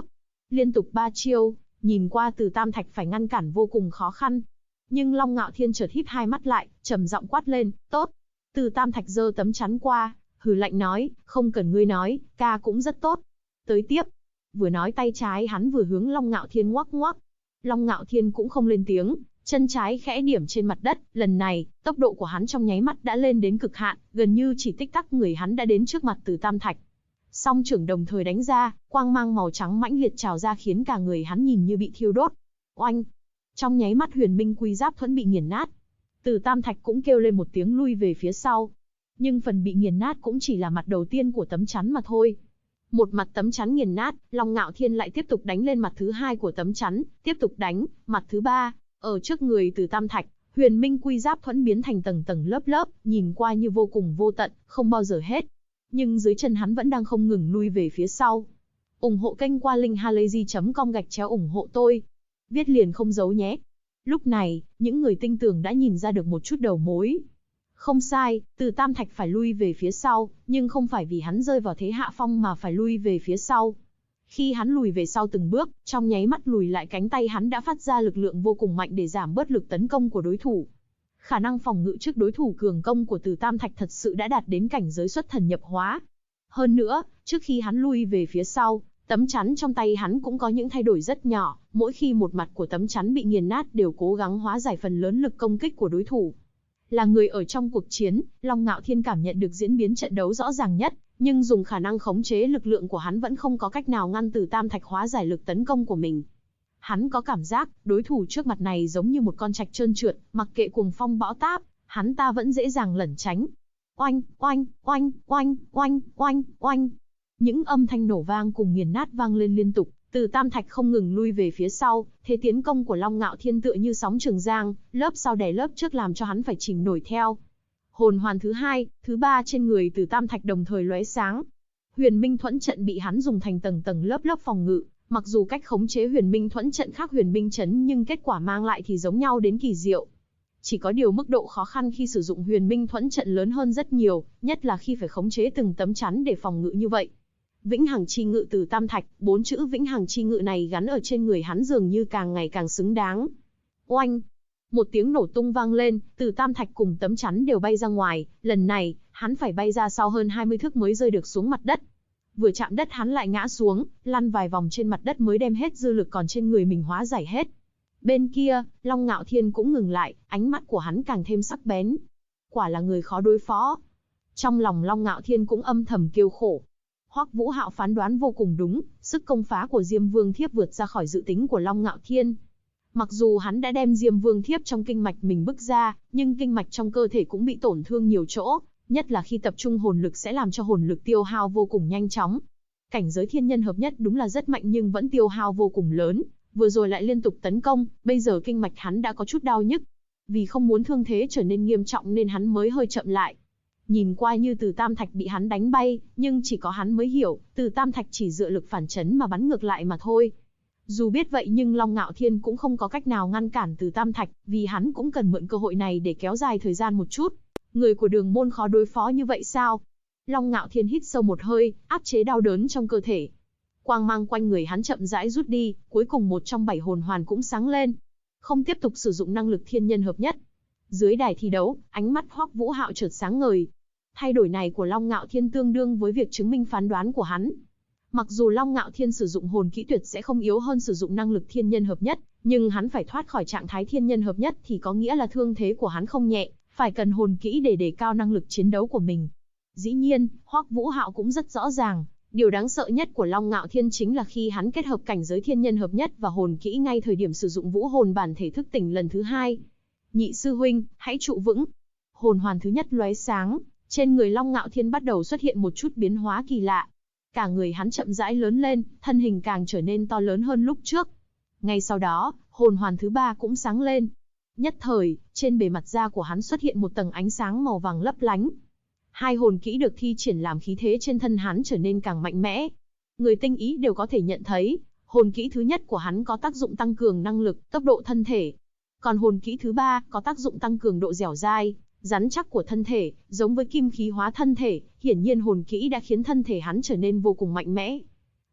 Speaker 1: Liên tục 3 chiêu, nhìn qua Từ Tam Thạch phải ngăn cản vô cùng khó khăn. Nhưng Long Ngạo Thiên chợt híp hai mắt lại, trầm giọng quát lên, tốt. Từ Tam Thạch giơ tấm chắn qua, hừ lạnh nói, không cần ngươi nói, ca cũng rất tốt. Tới tiếp. Vừa nói tay trái hắn vừa hướng Long Ngạo Thiên ngoắc ngoắc. Long Ngạo Thiên cũng không lên tiếng, chân trái khẽ điểm trên mặt đất, lần này, tốc độ của hắn trong nháy mắt đã lên đến cực hạn, gần như chỉ tích tắc người hắn đã đến trước mặt Từ Tam Thạch. Song trưởng đồng thời đánh ra, quang mang màu trắng mãnh liệt trào ra khiến cả người hắn nhìn như bị thiêu đốt. Oanh! Trong nháy mắt Huyền Minh Quy Giáp thuẫn bị nghiền nát. Từ Tam Thạch cũng kêu lên một tiếng lui về phía sau. Nhưng phần bị nghiền nát cũng chỉ là mặt đầu tiên của tấm chắn mà thôi. Một mặt tấm chắn nghiền nát, Long Ngạo Thiên lại tiếp tục đánh lên mặt thứ hai của tấm chắn, tiếp tục đánh, mặt thứ ba. Ở trước người Từ Tam Thạch, Huyền Minh Quy Giáp thuẫn biến thành tầng tầng lớp lớp, nhìn qua như vô cùng vô tận, không bao giờ hết. Nhưng dưới chân hắn vẫn đang không ngừng lui về phía sau. Ủng hộ kênh qua linkhalazy.com/ủng hộ tôi. Viết liền không giấu nhé. Lúc này, những người tinh tường đã nhìn ra được một chút đầu mối. Không sai, Từ Tam Thạch phải lui về phía sau, nhưng không phải vì hắn rơi vào thế hạ phong mà phải lui về phía sau. Khi hắn lùi về sau từng bước, trong nháy mắt lùi lại cánh tay hắn đã phát ra lực lượng vô cùng mạnh để giảm bớt lực tấn công của đối thủ. Khả năng phòng ngự trước đối thủ cường công của Từ Tam Thạch thật sự đã đạt đến cảnh giới xuất thần nhập hóa. Hơn nữa, trước khi hắn lui về phía sau, tấm chắn trong tay hắn cũng có những thay đổi rất nhỏ, mỗi khi một mặt của tấm chắn bị nghiền nát đều cố gắng hóa giải phần lớn lực công kích của đối thủ. Là người ở trong cuộc chiến, Long Ngạo Thiên cảm nhận được diễn biến trận đấu rõ ràng nhất, nhưng dùng khả năng khống chế lực lượng của hắn vẫn không có cách nào ngăn Từ Tam Thạch hóa giải lực tấn công của mình. Hắn có cảm giác, đối thủ trước mặt này giống như một con trạch trơn trượt, mặc kệ cuồng phong bão táp, hắn ta vẫn dễ dàng lẩn tránh. Oanh, oanh, oanh, oanh, oanh, oanh, oanh. Những âm thanh nổ vang cùng nghiền nát vang lên liên tục, Từ Tam Thạch không ngừng lui về phía sau, thế tiến công của Long Ngạo Thiên tựa như sóng Trường Giang, lớp sau đè lớp trước làm cho hắn phải chìm nổi theo. Hồn hoàn thứ hai, thứ ba trên người Từ Tam Thạch đồng thời lóe sáng. Huyền Minh Thuẫn trận bị hắn dùng thành tầng tầng lớp lớp phòng ngự, mặc dù cách khống chế Huyền Minh Thuẫn trận khác Huyền Minh Chấn nhưng kết quả mang lại thì giống nhau đến kỳ diệu. Chỉ có điều mức độ khó khăn khi sử dụng Huyền Minh Thuẫn trận lớn hơn rất nhiều, nhất là khi phải khống chế từng tấm chắn để phòng ngự như vậy. Vĩnh Hằng Chi Ngự Từ Tam Thạch, 4 chữ Vĩnh Hằng Chi Ngự này gắn ở trên người hắn dường như càng ngày càng xứng đáng. Oanh! Một tiếng nổ tung vang lên, Từ Tam Thạch cùng tấm chắn đều bay ra ngoài, lần này, hắn phải bay ra sau hơn 20 thước mới rơi được xuống mặt đất. Vừa chạm đất hắn lại ngã xuống, lăn vài vòng trên mặt đất mới đem hết dư lực còn trên người mình hóa giải hết. Bên kia, Long Ngạo Thiên cũng ngừng lại, ánh mắt của hắn càng thêm sắc bén. Quả là người khó đối phó. Trong lòng Long Ngạo Thiên cũng âm thầm kêu khổ. Hoắc Vũ Hạo phán đoán vô cùng đúng, sức công phá của Diêm Vương Thiếp vượt ra khỏi dự tính của Long Ngạo Thiên. Mặc dù hắn đã đem Diêm Vương Thiếp trong kinh mạch mình bức ra, nhưng kinh mạch trong cơ thể cũng bị tổn thương nhiều chỗ, nhất là khi tập trung hồn lực sẽ làm cho hồn lực tiêu hao vô cùng nhanh chóng. Cảnh giới thiên nhân hợp nhất đúng là rất mạnh nhưng vẫn tiêu hao vô cùng lớn, vừa rồi lại liên tục tấn công, bây giờ kinh mạch hắn đã có chút đau nhức. Vì không muốn thương thế trở nên nghiêm trọng nên hắn mới hơi chậm lại. Nhìn qua như Từ Tam Thạch bị hắn đánh bay, nhưng chỉ có hắn mới hiểu, Từ Tam Thạch chỉ dựa lực phản chấn mà bắn ngược lại mà thôi. Dù biết vậy nhưng Long Ngạo Thiên cũng không có cách nào ngăn cản Từ Tam Thạch, vì hắn cũng cần mượn cơ hội này để kéo dài thời gian một chút. Người của Đường Môn khó đối phó như vậy sao? Long Ngạo Thiên hít sâu một hơi, áp chế đau đớn trong cơ thể. Quang mang quanh người hắn chậm rãi rút đi, cuối cùng một trong 7 hồn hoàn cũng sáng lên. Không tiếp tục sử dụng năng lực thiên nhân hợp nhất. Dưới đài thi đấu, ánh mắt Hoắc Vũ Hạo chợt sáng ngời. Thay đổi này của Long Ngạo Thiên tương đương với việc chứng minh phán đoán của hắn. Mặc dù Long Ngạo Thiên sử dụng hồn kỹ tuyệt sẽ không yếu hơn sử dụng năng lực thiên nhân hợp nhất, nhưng hắn phải thoát khỏi trạng thái thiên nhân hợp nhất thì có nghĩa là thương thế của hắn không nhẹ, phải cần hồn kỹ để đề cao năng lực chiến đấu của mình. Dĩ nhiên, Hoắc Vũ Hạo cũng rất rõ ràng, điều đáng sợ nhất của Long Ngạo Thiên chính là khi hắn kết hợp cảnh giới thiên nhân hợp nhất và hồn kỹ ngay thời điểm sử dụng vũ hồn bản thể thức tỉnh lần thứ hai. Nhị sư huynh, hãy trụ vững. Hồn hoàn thứ nhất lóe sáng, trên người Long Ngạo Thiên bắt đầu xuất hiện một chút biến hóa kỳ lạ. Cả người hắn chậm rãi lớn lên, thân hình càng trở nên to lớn hơn lúc trước. Ngay sau đó, hồn hoàn thứ ba cũng sáng lên. Nhất thời, trên bề mặt da của hắn xuất hiện một tầng ánh sáng màu vàng lấp lánh. Hai hồn kỹ được thi triển làm khí thế trên thân hắn trở nên càng mạnh mẽ. Người tinh ý đều có thể nhận thấy, hồn kỹ thứ nhất của hắn có tác dụng tăng cường năng lực, tốc độ thân thể. Còn hồn kỹ thứ ba có tác dụng tăng cường độ dẻo dai, rắn chắc của thân thể, giống với kim khí hóa thân thể, hiển nhiên hồn kỹ đã khiến thân thể hắn trở nên vô cùng mạnh mẽ.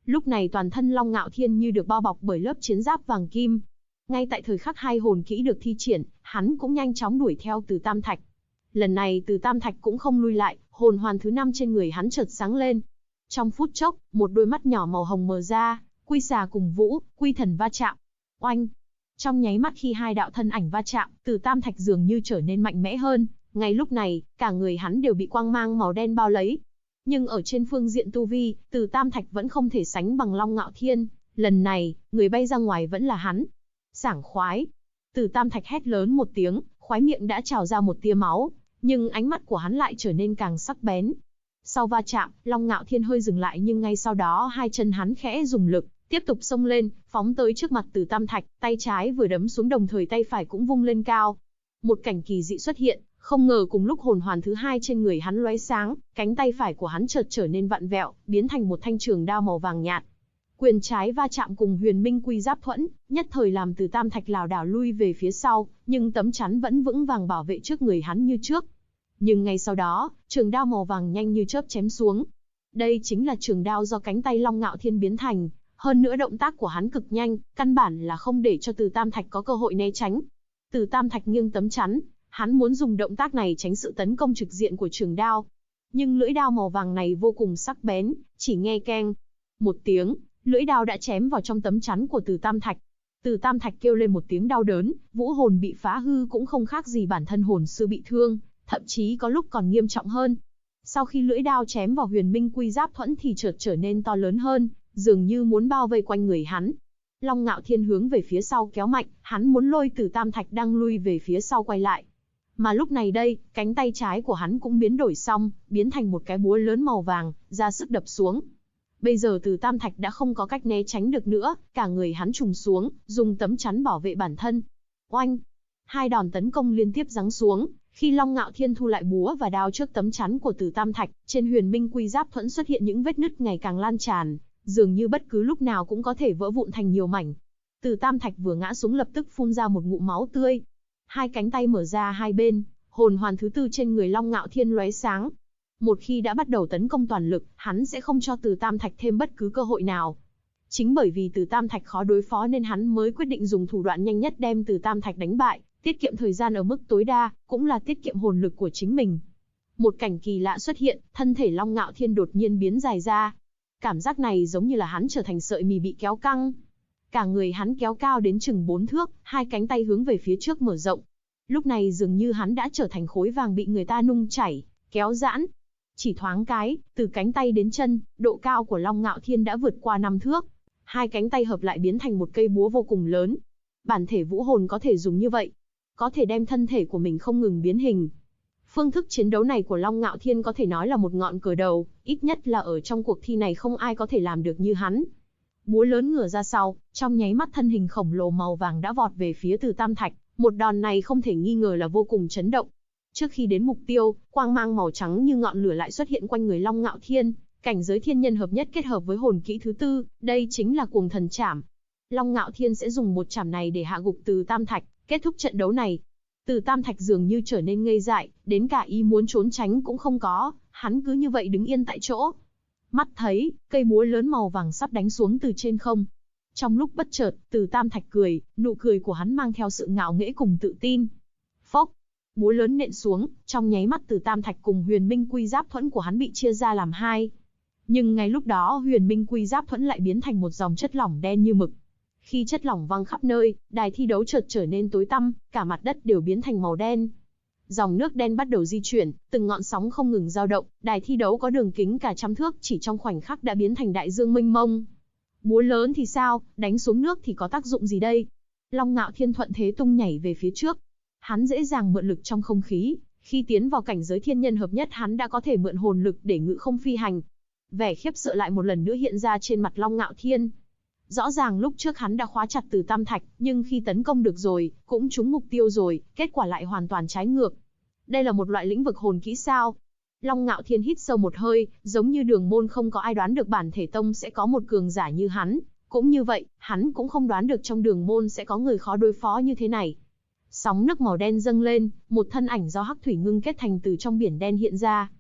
Speaker 1: Lúc này toàn thân Long Ngạo Thiên như được bao bọc bởi lớp chiến giáp vàng kim. Ngay tại thời khắc hai hồn kỹ được thi triển, hắn cũng nhanh chóng đuổi theo Từ Tam Thạch. Lần này Từ Tam Thạch cũng không lui lại, hồn hoàn thứ 5 trên người hắn chợt sáng lên. Trong phút chốc, một đôi mắt nhỏ màu hồng mở ra, Quy Xà cùng Vũ, Quy Thần va chạm. Oanh! Trong nháy mắt khi hai đạo thân ảnh va chạm, Từ Tam Thạch dường như trở nên mạnh mẽ hơn. Ngay lúc này, cả người hắn đều bị quang mang màu đen bao lấy. Nhưng ở trên phương diện tu vi, Từ Tam Thạch vẫn không thể sánh bằng Long Ngạo Thiên. Lần này, người bay ra ngoài vẫn là hắn. Sảng khoái! Từ Tam Thạch hét lớn một tiếng, khóe miệng đã trào ra một tia máu, nhưng ánh mắt của hắn lại trở nên càng sắc bén. Sau va chạm, Long Ngạo Thiên hơi dừng lại nhưng ngay sau đó hai chân hắn khẽ dùng lực, tiếp tục xông lên, phóng tới trước mặt Từ Tam Thạch, tay trái vừa đấm xuống đồng thời tay phải cũng vung lên cao. Một cảnh kỳ dị xuất hiện, không ngờ cùng lúc hồn hoàn thứ 2 trên người hắn lóe sáng, cánh tay phải của hắn chợt trở nên vặn vẹo, biến thành một thanh trường đao màu vàng nhạt. Quyền trái va chạm cùng Huyền Minh Quy Giáp Thuẫn, nhất thời làm Từ Tam Thạch lảo đảo lui về phía sau, nhưng tấm chắn vẫn vững vàng bảo vệ trước người hắn như trước. Nhưng ngay sau đó, trường đao màu vàng nhanh như chớp chém xuống. Đây chính là trường đao do cánh tay Long Ngạo Thiên biến thành, hơn nữa động tác của hắn cực nhanh, căn bản là không để cho Từ Tam Thạch có cơ hội né tránh. Từ Tam Thạch nghiêng tấm chắn, hắn muốn dùng động tác này tránh sự tấn công trực diện của trường đao. Nhưng lưỡi đao màu vàng này vô cùng sắc bén, chỉ nghe keng một tiếng, lưỡi đao đã chém vào trong tấm chắn của Từ Tam Thạch. Từ Tam Thạch kêu lên một tiếng đau đớn, vũ hồn bị phá hư cũng không khác gì bản thân hồn sư bị thương, thậm chí có lúc còn nghiêm trọng hơn. Sau khi lưỡi đao chém vào Huyền Minh Quy Giáp Thuẫn thì chợt trở nên to lớn hơn, dường như muốn bao vây quanh người hắn. Long Ngạo Thiên hướng về phía sau kéo mạnh, hắn muốn lôi Từ Tam Thạch đang lui về phía sau quay lại. Mà lúc này đây, cánh tay trái của hắn cũng biến đổi xong, biến thành một cái búa lớn màu vàng, ra sức đập xuống. Bây giờ Từ Tam Thạch đã không có cách né tránh được nữa, cả người hắn trùng xuống, dùng tấm chắn bảo vệ bản thân. Oanh! Hai đòn tấn công liên tiếp giáng xuống, khi Long Ngạo Thiên thu lại búa và đao trước tấm chắn của Từ Tam Thạch, trên Huyền Minh Quy Giáp Thuẫn xuất hiện những vết nứt ngày càng lan tràn, dường như bất cứ lúc nào cũng có thể vỡ vụn thành nhiều mảnh. Từ Tam Thạch vừa ngã xuống lập tức phun ra một ngụm máu tươi. Hai cánh tay mở ra hai bên, hồn hoàn thứ 4 trên người Long Ngạo Thiên lóe sáng. Một khi đã bắt đầu tấn công toàn lực, hắn sẽ không cho Từ Tam Thạch thêm bất cứ cơ hội nào. Chính bởi vì Từ Tam Thạch khó đối phó nên hắn mới quyết định dùng thủ đoạn nhanh nhất đem Từ Tam Thạch đánh bại, tiết kiệm thời gian ở mức tối đa, cũng là tiết kiệm hồn lực của chính mình. Một cảnh kỳ lạ xuất hiện, thân thể Long Ngạo Thiên đột nhiên biến dài ra. Cảm giác này giống như là hắn trở thành sợi mì bị kéo căng. Cả người hắn kéo cao đến chừng 4 thước, hai cánh tay hướng về phía trước mở rộng. Lúc này dường như hắn đã trở thành khối vàng bị người ta nung chảy, kéo giãn. Chỉ thoáng cái, từ cánh tay đến chân, độ cao của Long Ngạo Thiên đã vượt qua 5 thước. Hai cánh tay hợp lại biến thành một cây búa vô cùng lớn. Bản thể vũ hồn có thể dùng như vậy, có thể đem thân thể của mình không ngừng biến hình. Phương thức chiến đấu này của Long Ngạo Thiên có thể nói là một ngọn cờ đầu, ít nhất là ở trong cuộc thi này không ai có thể làm được như hắn. Búa lớn ngửa ra sau, trong nháy mắt thân hình khổng lồ màu vàng đã vọt về phía Từ Tam Thạch, một đòn này không thể nghi ngờ là vô cùng chấn động. Trước khi đến mục tiêu, quang mang màu trắng như ngọn lửa lại xuất hiện quanh người Long Ngạo Thiên, cảnh giới thiên nhân hợp nhất kết hợp với hồn kỹ thứ 4, đây chính là Cuồng Thần Trảm. Long Ngạo Thiên sẽ dùng một chảm này để hạ gục Từ Tam Thạch, kết thúc trận đấu này. Từ Tam Thạch dường như trở nên ngây dại, đến cả ý muốn trốn tránh cũng không có, hắn cứ như vậy đứng yên tại chỗ. Mắt thấy, cây búa lớn màu vàng sắp đánh xuống từ trên không. Trong lúc bất chợt, Từ Tam Thạch cười, nụ cười của hắn mang theo sự ngạo nghễ cùng tự tin. Phốc! Búa lớn nện xuống, trong nháy mắt Từ Tam Thạch cùng Huyền Minh Quy Giáp Thuẫn của hắn bị chia ra làm hai. Nhưng ngay lúc đó Huyền Minh Quy Giáp Thuẫn lại biến thành một dòng chất lỏng đen như mực. Khi chất lỏng văng khắp nơi, đài thi đấu chợt trở nên tối tăm, cả mặt đất đều biến thành màu đen. Dòng nước đen bắt đầu di chuyển, từng ngọn sóng không ngừng dao động, đài thi đấu có đường kính cả 100 thước chỉ trong khoảnh khắc đã biến thành đại dương mênh mông. Búa lớn thì sao, đánh xuống nước thì có tác dụng gì đây? Long Ngạo Thiên thuận thế tung nhảy về phía trước. Hắn dễ dàng mượn lực trong không khí, khi tiến vào cảnh giới thiên nhân hợp nhất hắn đã có thể mượn hồn lực để ngự không phi hành. Vẻ khiếp sợ lại một lần nữa hiện ra trên mặt Long Ngạo Thiên. Rõ ràng lúc trước hắn đã khóa chặt Từ Tam Thạch, nhưng khi tấn công được rồi, cũng trúng mục tiêu rồi, kết quả lại hoàn toàn trái ngược. Đây là một loại lĩnh vực hồn kỹ sao? Long Ngạo Thiên hít sâu một hơi, giống như Đường Môn không có ai đoán được bản thể tông sẽ có một cường giả như hắn. Cũng như vậy, hắn cũng không đoán được trong Đường Môn sẽ có người khó đối phó như thế này. Sóng nước màu đen dâng lên, một thân ảnh do hắc thủy ngưng kết thành từ trong biển đen hiện ra.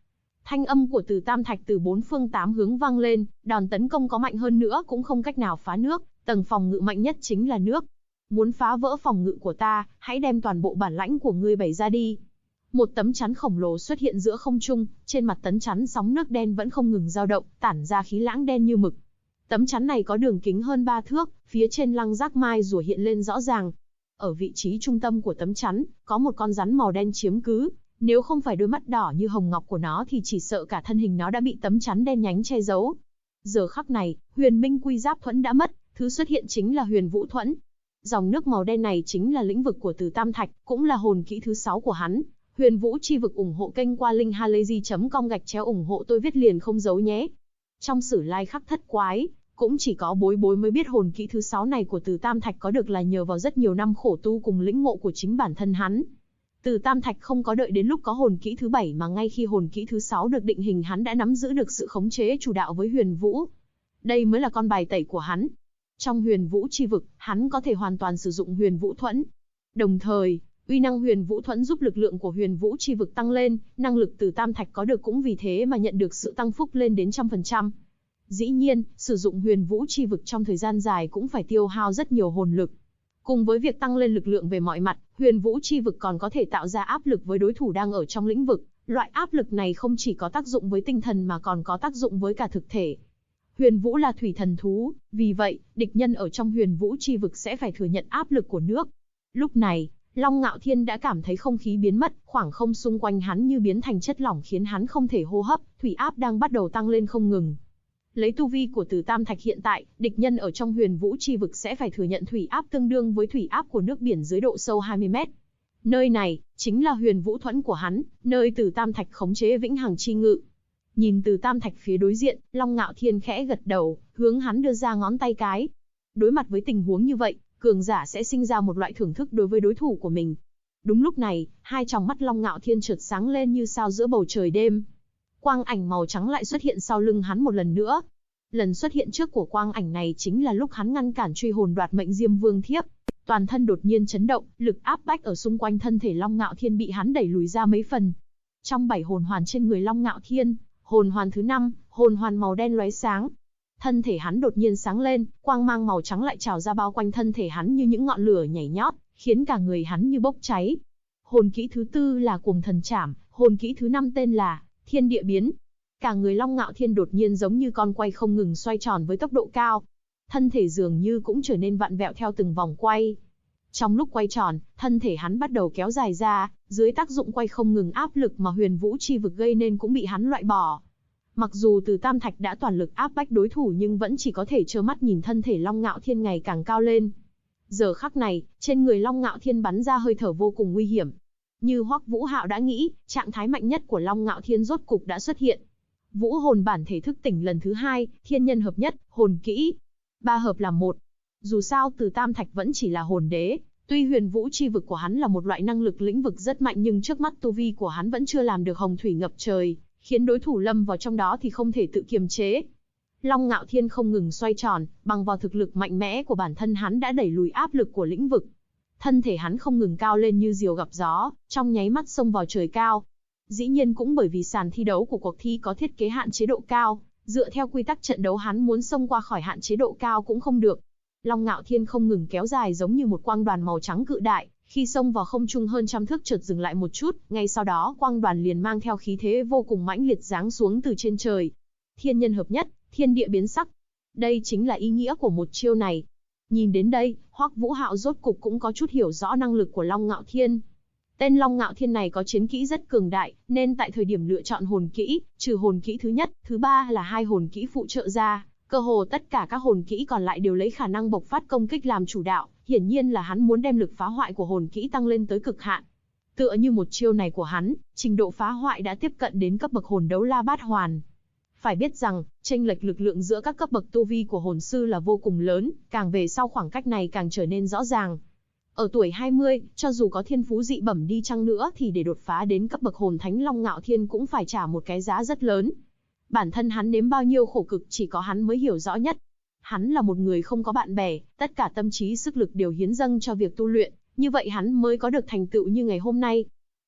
Speaker 1: Thanh âm của Từ Tam Thạch từ bốn phương tám hướng vang lên, đòn tấn công có mạnh hơn nữa cũng không cách nào phá nước, tầng phòng ngự mạnh nhất chính là nước. Muốn phá vỡ phòng ngự của ta, hãy đem toàn bộ bản lãnh của ngươi bày ra đi. Một tấm chắn khổng lồ xuất hiện giữa không trung, trên mặt tấm chắn sóng nước đen vẫn không ngừng dao động, tản ra khí lãng đen như mực. Tấm chắn này có đường kính hơn 3 thước, phía trên lăng giác mai rùa hiện lên rõ ràng. Ở vị trí trung tâm của tấm chắn, có một con rắn màu đen chiếm cứ. Nếu không phải đôi mắt đỏ như hồng ngọc của nó thì chỉ sợ cả thân hình nó đã bị tấm chắn đen nhánh che giấu. Giờ khắc này, Huyền Minh Quy Giáp Thuẫn đã mất, thứ xuất hiện chính là Huyền Vũ Thuẫn. Dòng nước màu đen này chính là lĩnh vực của Từ Tam Thạch, cũng là hồn kỹ thứ 6 của hắn. Huyền Vũ chi vực ủng hộ kênh qua linkhalazy.com ủng hộ tôi viết liền không giấu nhé. Trong sử lai khắc thất quái, cũng chỉ có bối bối mới biết hồn kỹ thứ 6 này của Từ Tam Thạch có được là nhờ vào rất nhiều năm khổ tu cùng lĩnh ngộ của chính bản thân hắn. Từ Tam Thạch không có đợi đến lúc có hồn kỹ thứ 7 mà ngay khi hồn kỹ thứ 6 được định hình hắn đã nắm giữ được sự khống chế chủ đạo với Huyền Vũ. Đây mới là con bài tẩy của hắn. Trong Huyền Vũ chi vực, hắn có thể hoàn toàn sử dụng Huyền Vũ Thuẫn. Đồng thời, uy năng Huyền Vũ Thuẫn giúp lực lượng của Huyền Vũ chi vực tăng lên, năng lực Từ Tam Thạch có được cũng vì thế mà nhận được sự tăng phúc lên đến 100%. Dĩ nhiên, sử dụng Huyền Vũ chi vực trong thời gian dài cũng phải tiêu hao rất nhiều hồn lực. Cùng với việc tăng lên lực lượng về mọi mặt, Huyền Vũ chi vực còn có thể tạo ra áp lực với đối thủ đang ở trong lĩnh vực. Loại áp lực này không chỉ có tác dụng với tinh thần mà còn có tác dụng với cả thực thể. Huyền Vũ là thủy thần thú, vì vậy, địch nhân ở trong Huyền Vũ chi vực sẽ phải thừa nhận áp lực của nước. Lúc này, Long Ngạo Thiên đã cảm thấy không khí biến mất, khoảng không xung quanh hắn như biến thành chất lỏng khiến hắn không thể hô hấp, thủy áp đang bắt đầu tăng lên không ngừng. Lấy tu vi của Từ Tam Thạch hiện tại, địch nhân ở trong Huyền Vũ chi vực sẽ phải thừa nhận thủy áp tương đương với thủy áp của nước biển dưới độ sâu 20 mét. Nơi này, chính là Huyền Vũ Thuẫn của hắn, nơi Từ Tam Thạch khống chế vĩnh hằng chi ngự. Nhìn Từ Tam Thạch phía đối diện, Long Ngạo Thiên khẽ gật đầu, hướng hắn đưa ra ngón tay cái. Đối mặt với tình huống như vậy, cường giả sẽ sinh ra một loại thưởng thức đối với đối thủ của mình. Đúng lúc này, hai tròng mắt Long Ngạo Thiên chợt sáng lên như sao giữa bầu trời đêm. Quang ảnh màu trắng lại xuất hiện sau lưng hắn một lần nữa. Lần xuất hiện trước của quang ảnh này chính là lúc hắn ngăn cản truy hồn đoạt mệnh Diêm Vương Thiếp. Toàn thân đột nhiên chấn động, lực áp bách ở xung quanh thân thể Long Ngạo Thiên bị hắn đẩy lùi ra mấy phần. Trong 7 hồn hoàn trên người Long Ngạo Thiên, hồn hoàn thứ 5, hồn hoàn màu đen lóe sáng. Thân thể hắn đột nhiên sáng lên, quang mang màu trắng lại trào ra bao quanh thân thể hắn như những ngọn lửa nhảy nhót, khiến cả người hắn như bốc cháy. Hồn kỹ thứ 4 là Cuồng Thần Trảm, hồn kỹ thứ 5 tên là Thiên Địa Biến. Cả người Long Ngạo Thiên đột nhiên giống như con quay không ngừng xoay tròn với tốc độ cao. Thân thể dường như cũng trở nên vặn vẹo theo từng vòng quay. Trong lúc quay tròn, thân thể hắn bắt đầu kéo dài ra, dưới tác dụng quay không ngừng áp lực mà Huyền Vũ chi vực gây nên cũng bị hắn loại bỏ. Mặc dù Từ Tam Thạch đã toàn lực áp bách đối thủ nhưng vẫn chỉ có thể trơ mắt nhìn thân thể Long Ngạo Thiên ngày càng cao lên. Giờ khắc này, trên người Long Ngạo Thiên bắn ra hơi thở vô cùng nguy hiểm. Như Hoắc Vũ Hạo đã nghĩ, trạng thái mạnh nhất của Long Ngạo Thiên rốt cục đã xuất hiện. Vũ hồn bản thể thức tỉnh lần thứ 2, thiên nhân hợp nhất, hồn kỹ. 3 hợp làm một. Dù sao Từ Tam Thạch vẫn chỉ là hồn đế, tuy Huyền Vũ chi vực của hắn là một loại năng lực lĩnh vực rất mạnh nhưng trước mắt tu vi của hắn vẫn chưa làm được hồng thủy ngập trời, khiến đối thủ lâm vào trong đó thì không thể tự kiềm chế. Long Ngạo Thiên không ngừng xoay tròn, bằng vào thực lực mạnh mẽ của bản thân hắn đã đẩy lùi áp lực của lĩnh vực. Thân thể hắn không ngừng cao lên như diều gặp gió, trong nháy mắt xông vào trời cao. Dĩ nhiên cũng bởi vì sàn thi đấu của cuộc thi có thiết kế hạn chế độ cao, dựa theo quy tắc trận đấu hắn muốn xông qua khỏi hạn chế độ cao cũng không được. Long Ngạo Thiên không ngừng kéo dài giống như một quang đoàn màu trắng cự đại, khi xông vào không trung hơn trăm thước chợt dừng lại một chút, ngay sau đó quang đoàn liền mang theo khí thế vô cùng mãnh liệt giáng xuống từ trên trời. Thiên nhân hợp nhất, thiên địa biến sắc. Đây chính là ý nghĩa của một chiêu này. Nhìn đến đây, Hoắc Vũ Hạo rốt cục cũng có chút hiểu rõ năng lực của Long Ngạo Thiên. Tên Long Ngạo Thiên này có chiến kỹ rất cường đại, nên tại thời điểm lựa chọn hồn kỹ, trừ hồn kỹ thứ nhất, thứ ba là 2 hồn kỹ phụ trợ ra, cơ hồ tất cả các hồn kỹ còn lại đều lấy khả năng bộc phát công kích làm chủ đạo, hiển nhiên là hắn muốn đem lực phá hoại của hồn kỹ tăng lên tới cực hạn. Tựa như một chiêu này của hắn, trình độ phá hoại đã tiếp cận đến cấp bậc hồn đấu la bát hoàn. Phải biết rằng, chênh lệch lực lượng giữa các cấp bậc tu vi của hồn sư là vô cùng lớn, càng về sau khoảng cách này càng trở nên rõ ràng. Ở tuổi 20, cho dù có thiên phú dị bẩm đi chăng nữa thì để đột phá đến cấp bậc hồn thánh Long Ngạo Thiên cũng phải trả một cái giá rất lớn. Bản thân hắn nếm bao nhiêu khổ cực chỉ có hắn mới hiểu rõ nhất. Hắn là một người không có bạn bè, tất cả tâm trí sức lực đều hiến dâng cho việc tu luyện, như vậy hắn mới có được thành tựu như ngày hôm nay.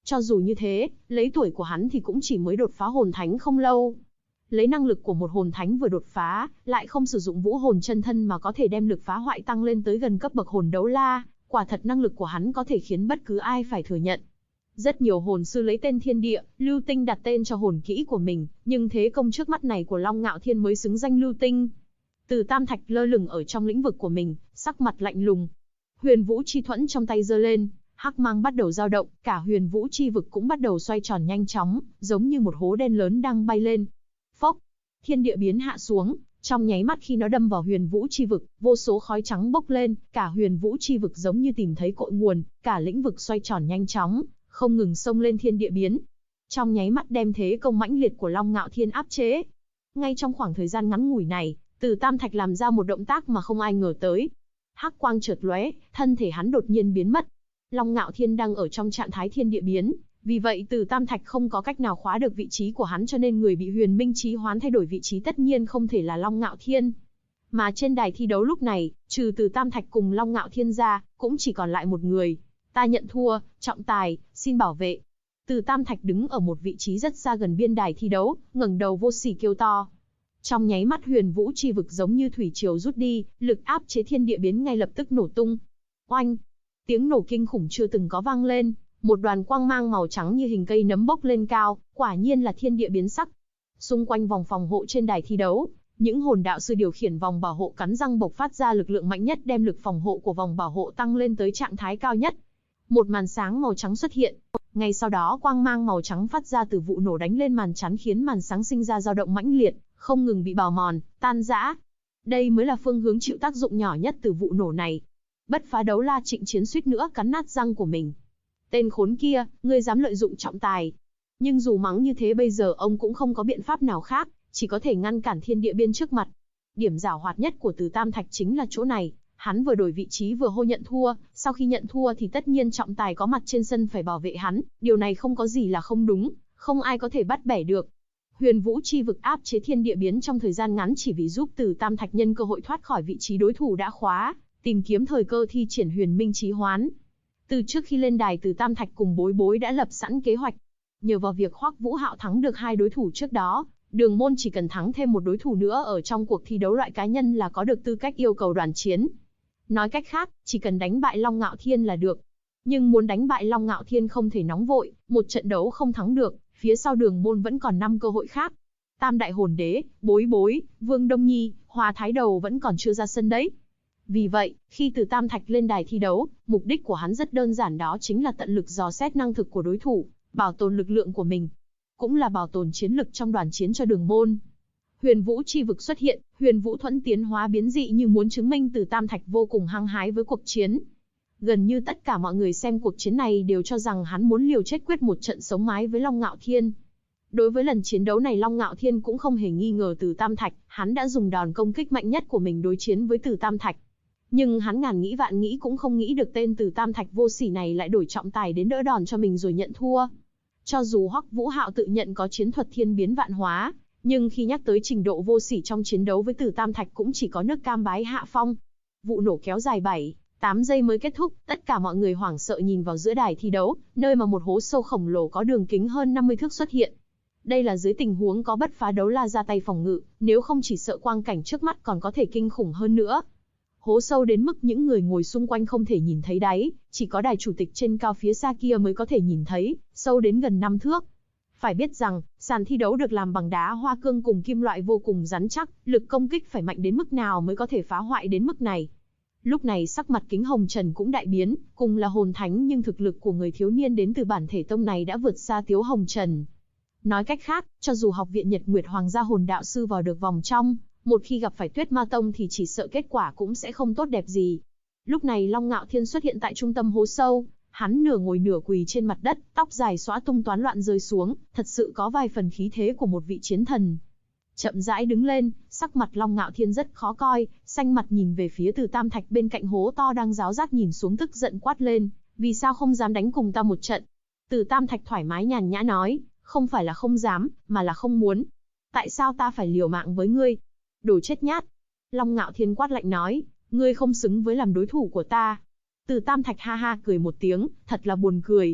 Speaker 1: Cho dù như thế, lấy tuổi của hắn thì cũng chỉ mới đột phá hồn thánh không lâu. Lấy năng lực của một hồn thánh vừa đột phá, lại không sử dụng vũ hồn chân thân mà có thể đem lực phá hoại tăng lên tới gần cấp bậc hồn đấu la, quả thật năng lực của hắn có thể khiến bất cứ ai phải thừa nhận. Rất nhiều hồn sư lấy tên Thiên Địa, Lưu Tinh đặt tên cho hồn kỹ của mình, nhưng thế công trước mắt này của Long Ngạo Thiên mới xứng danh Lưu Tinh. Từ Tam Thạch lơ lửng ở trong lĩnh vực của mình, sắc mặt lạnh lùng. Huyền Vũ Chi Thuẫn trong tay giơ lên, hắc mang bắt đầu dao động, cả Huyền Vũ Chi vực cũng bắt đầu xoay tròn nhanh chóng, giống như một hố đen lớn đang bay lên. Phốc, thiên địa biến hạ xuống, trong nháy mắt khi nó đâm vào Huyền Vũ Chi vực, vô số khói trắng bốc lên, cả Huyền Vũ Chi vực giống như tìm thấy cội nguồn, cả lĩnh vực xoay tròn nhanh chóng, không ngừng xông lên thiên địa biến. Trong nháy mắt đem thế công mãnh liệt của Long Ngạo Thiên áp chế. Ngay trong khoảng thời gian ngắn ngủi này, Từ Tam Thạch làm ra một động tác mà không ai ngờ tới. Hắc quang chợt lóe, thân thể hắn đột nhiên biến mất. Long Ngạo Thiên đang ở trong trạng thái thiên địa biến, vì vậy Từ Tam Thạch không có cách nào khóa được vị trí của hắn, cho nên người bị Huyền Minh Chí Hoán thay đổi vị trí tất nhiên không thể là Long Ngạo Thiên. Mà trên đài thi đấu lúc này, trừ Từ Tam Thạch cùng Long Ngạo Thiên ra, cũng chỉ còn lại một người. Ta nhận thua, trọng tài, xin bảo vệ. Từ Tam Thạch đứng ở một vị trí rất xa gần biên đài thi đấu, ngẩng đầu vô sỉ kêu to. Trong nháy mắt Huyền Vũ Chi vực giống như thủy triều rút đi, lực áp chế thiên địa biến ngay lập tức nổ tung. Oanh! Tiếng nổ kinh khủng chưa từng có vang lên, một đoàn quang mang màu trắng như hình cây nấm bốc lên cao, quả nhiên là thiên địa biến sắc. Xung quanh vòng phòng hộ trên đài thi đấu, những hồn đạo sư điều khiển vòng bảo hộ cắn răng bộc phát ra lực lượng mạnh nhất, đem lực phòng hộ của vòng bảo hộ tăng lên tới trạng thái cao nhất. Một màn sáng màu trắng xuất hiện. Ngay sau đó quang mang màu trắng phát ra từ vụ nổ đánh lên màn chắn, khiến màn sáng sinh ra dao động mãnh liệt, không ngừng bị bào mòn, tan rã. Đây mới là phương hướng chịu tác dụng nhỏ nhất từ vụ nổ này. Bất phá đấu la Trịnh Chiến suýt nữa cắn nát răng của mình. Tên khốn kia, ngươi dám lợi dụng trọng tài. Nhưng dù mắng như thế bây giờ ông cũng không có biện pháp nào khác, chỉ có thể ngăn cản thiên địa biên trước mặt. Điểm giảo hoạt nhất của Từ Tam Thạch chính là chỗ này. Hắn vừa đổi vị trí vừa hô nhận thua, sau khi nhận thua thì tất nhiên trọng tài có mặt trên sân phải bảo vệ hắn, điều này không có gì là không đúng, không ai có thể bắt bẻ được. Huyền Vũ Chi vực áp chế thiên địa biến trong thời gian ngắn chỉ vì giúp Từ Tam Thạch nhân cơ hội thoát khỏi vị trí đối thủ đã khóa, tìm kiếm thời cơ thi triển Huyền Minh Chí Hoán. Từ trước khi lên đài, Từ Tam Thạch cùng Bối Bối đã lập sẵn kế hoạch. Nhờ vào việc Hoắc Vũ Hạo thắng được 2 đối thủ trước đó, Đường Môn chỉ cần thắng thêm một đối thủ nữa ở trong cuộc thi đấu loại cá nhân là có được tư cách yêu cầu đoàn chiến. Nói cách khác, chỉ cần đánh bại Long Ngạo Thiên là được. Nhưng muốn đánh bại Long Ngạo Thiên không thể nóng vội, một trận đấu không thắng được, phía sau Đường Môn vẫn còn 5 cơ hội khác. Tam đại hồn đế, Bối Bối, Vương Đông Nhi, Hoa Thái Đầu vẫn còn chưa ra sân đấy. Vì vậy, khi Từ Tam Thạch lên đài thi đấu, mục đích của hắn rất đơn giản, đó chính là tận lực dò xét năng lực của đối thủ, bảo tồn lực lượng của mình, cũng là bảo tồn chiến lực trong đoàn chiến cho Đường Môn. Huyền Vũ Chi vực xuất hiện, Huyền Vũ Thuẫn tiến hóa biến dị như muốn chứng minh Từ Tam Thạch vô cùng hăng hái với cuộc chiến. Gần như tất cả mọi người xem cuộc chiến này đều cho rằng hắn muốn liều chết quyết một trận sống mái với Long Ngạo Thiên. Đối với lần chiến đấu này, Long Ngạo Thiên cũng không hề nghi ngờ Từ Tam Thạch, hắn đã dùng đòn công kích mạnh nhất của mình đối chiến với Từ Tam Thạch. Nhưng hắn ngàn nghĩ vạn nghĩ cũng không nghĩ được tên Từ Tam Thạch vô sỉ này lại đổi trọng tài đến đỡ đòn cho mình rồi nhận thua. Cho dù Hoắc Vũ Hạo tự nhận có chiến thuật thiên biến vạn hóa, nhưng khi nhắc tới trình độ vô sỉ trong chiến đấu với Từ Tam Thạch cũng chỉ có nước cam bái hạ phong. Vụ nổ kéo dài 7-8 giây mới kết thúc, tất cả mọi người hoảng sợ nhìn vào giữa đài thi đấu, nơi mà một hố sâu khổng lồ có đường kính hơn 50 thước xuất hiện. Đây là dưới tình huống có bất phá đấu la ra tay phòng ngự, nếu không chỉ sợ quang cảnh trước mắt còn có thể kinh khủng hơn nữa. Hố sâu đến mức những người ngồi xung quanh không thể nhìn thấy đáy, chỉ có đài chủ tịch trên cao phía xa kia mới có thể nhìn thấy, sâu đến gần 5 thước. Phải biết rằng, sàn thi đấu được làm bằng đá hoa cương cùng kim loại vô cùng rắn chắc, lực công kích phải mạnh đến mức nào mới có thể phá hoại đến mức này. Lúc này sắc mặt Kính Hồng Trần cũng đại biến, cùng là hồn thánh nhưng thực lực của người thiếu niên đến từ bản thể tông này đã vượt xa Tiếu Hồng Trần. Nói cách khác, cho dù học viện Nhật Nguyệt Hoàng gia hồn đạo sư vào được vòng trong, một khi gặp phải Tuyết Ma Tông thì chỉ sợ kết quả cũng sẽ không tốt đẹp gì. Lúc này Long Ngạo Thiên xuất hiện tại trung tâm hố sâu, hắn nửa ngồi nửa quỳ trên mặt đất, tóc dài xõa tung toán loạn rơi xuống, thật sự có vài phần khí thế của một vị chiến thần. Chậm rãi đứng lên, sắc mặt Long Ngạo Thiên rất khó coi, xanh mặt nhìn về phía Từ Tam Thạch bên cạnh hố to đang ráo rác nhìn xuống, tức giận quát lên, vì sao không dám đánh cùng ta một trận? Từ Tam Thạch thoải mái nhàn nhã nói, không phải là không dám, mà là không muốn. Tại sao ta phải liều mạng với ngươi? Đồ chết nhát! Long Ngạo Thiên quát lạnh nói, ngươi không xứng với làm đối thủ của ta. Từ Tam Thạch ha ha cười một tiếng, thật là buồn cười.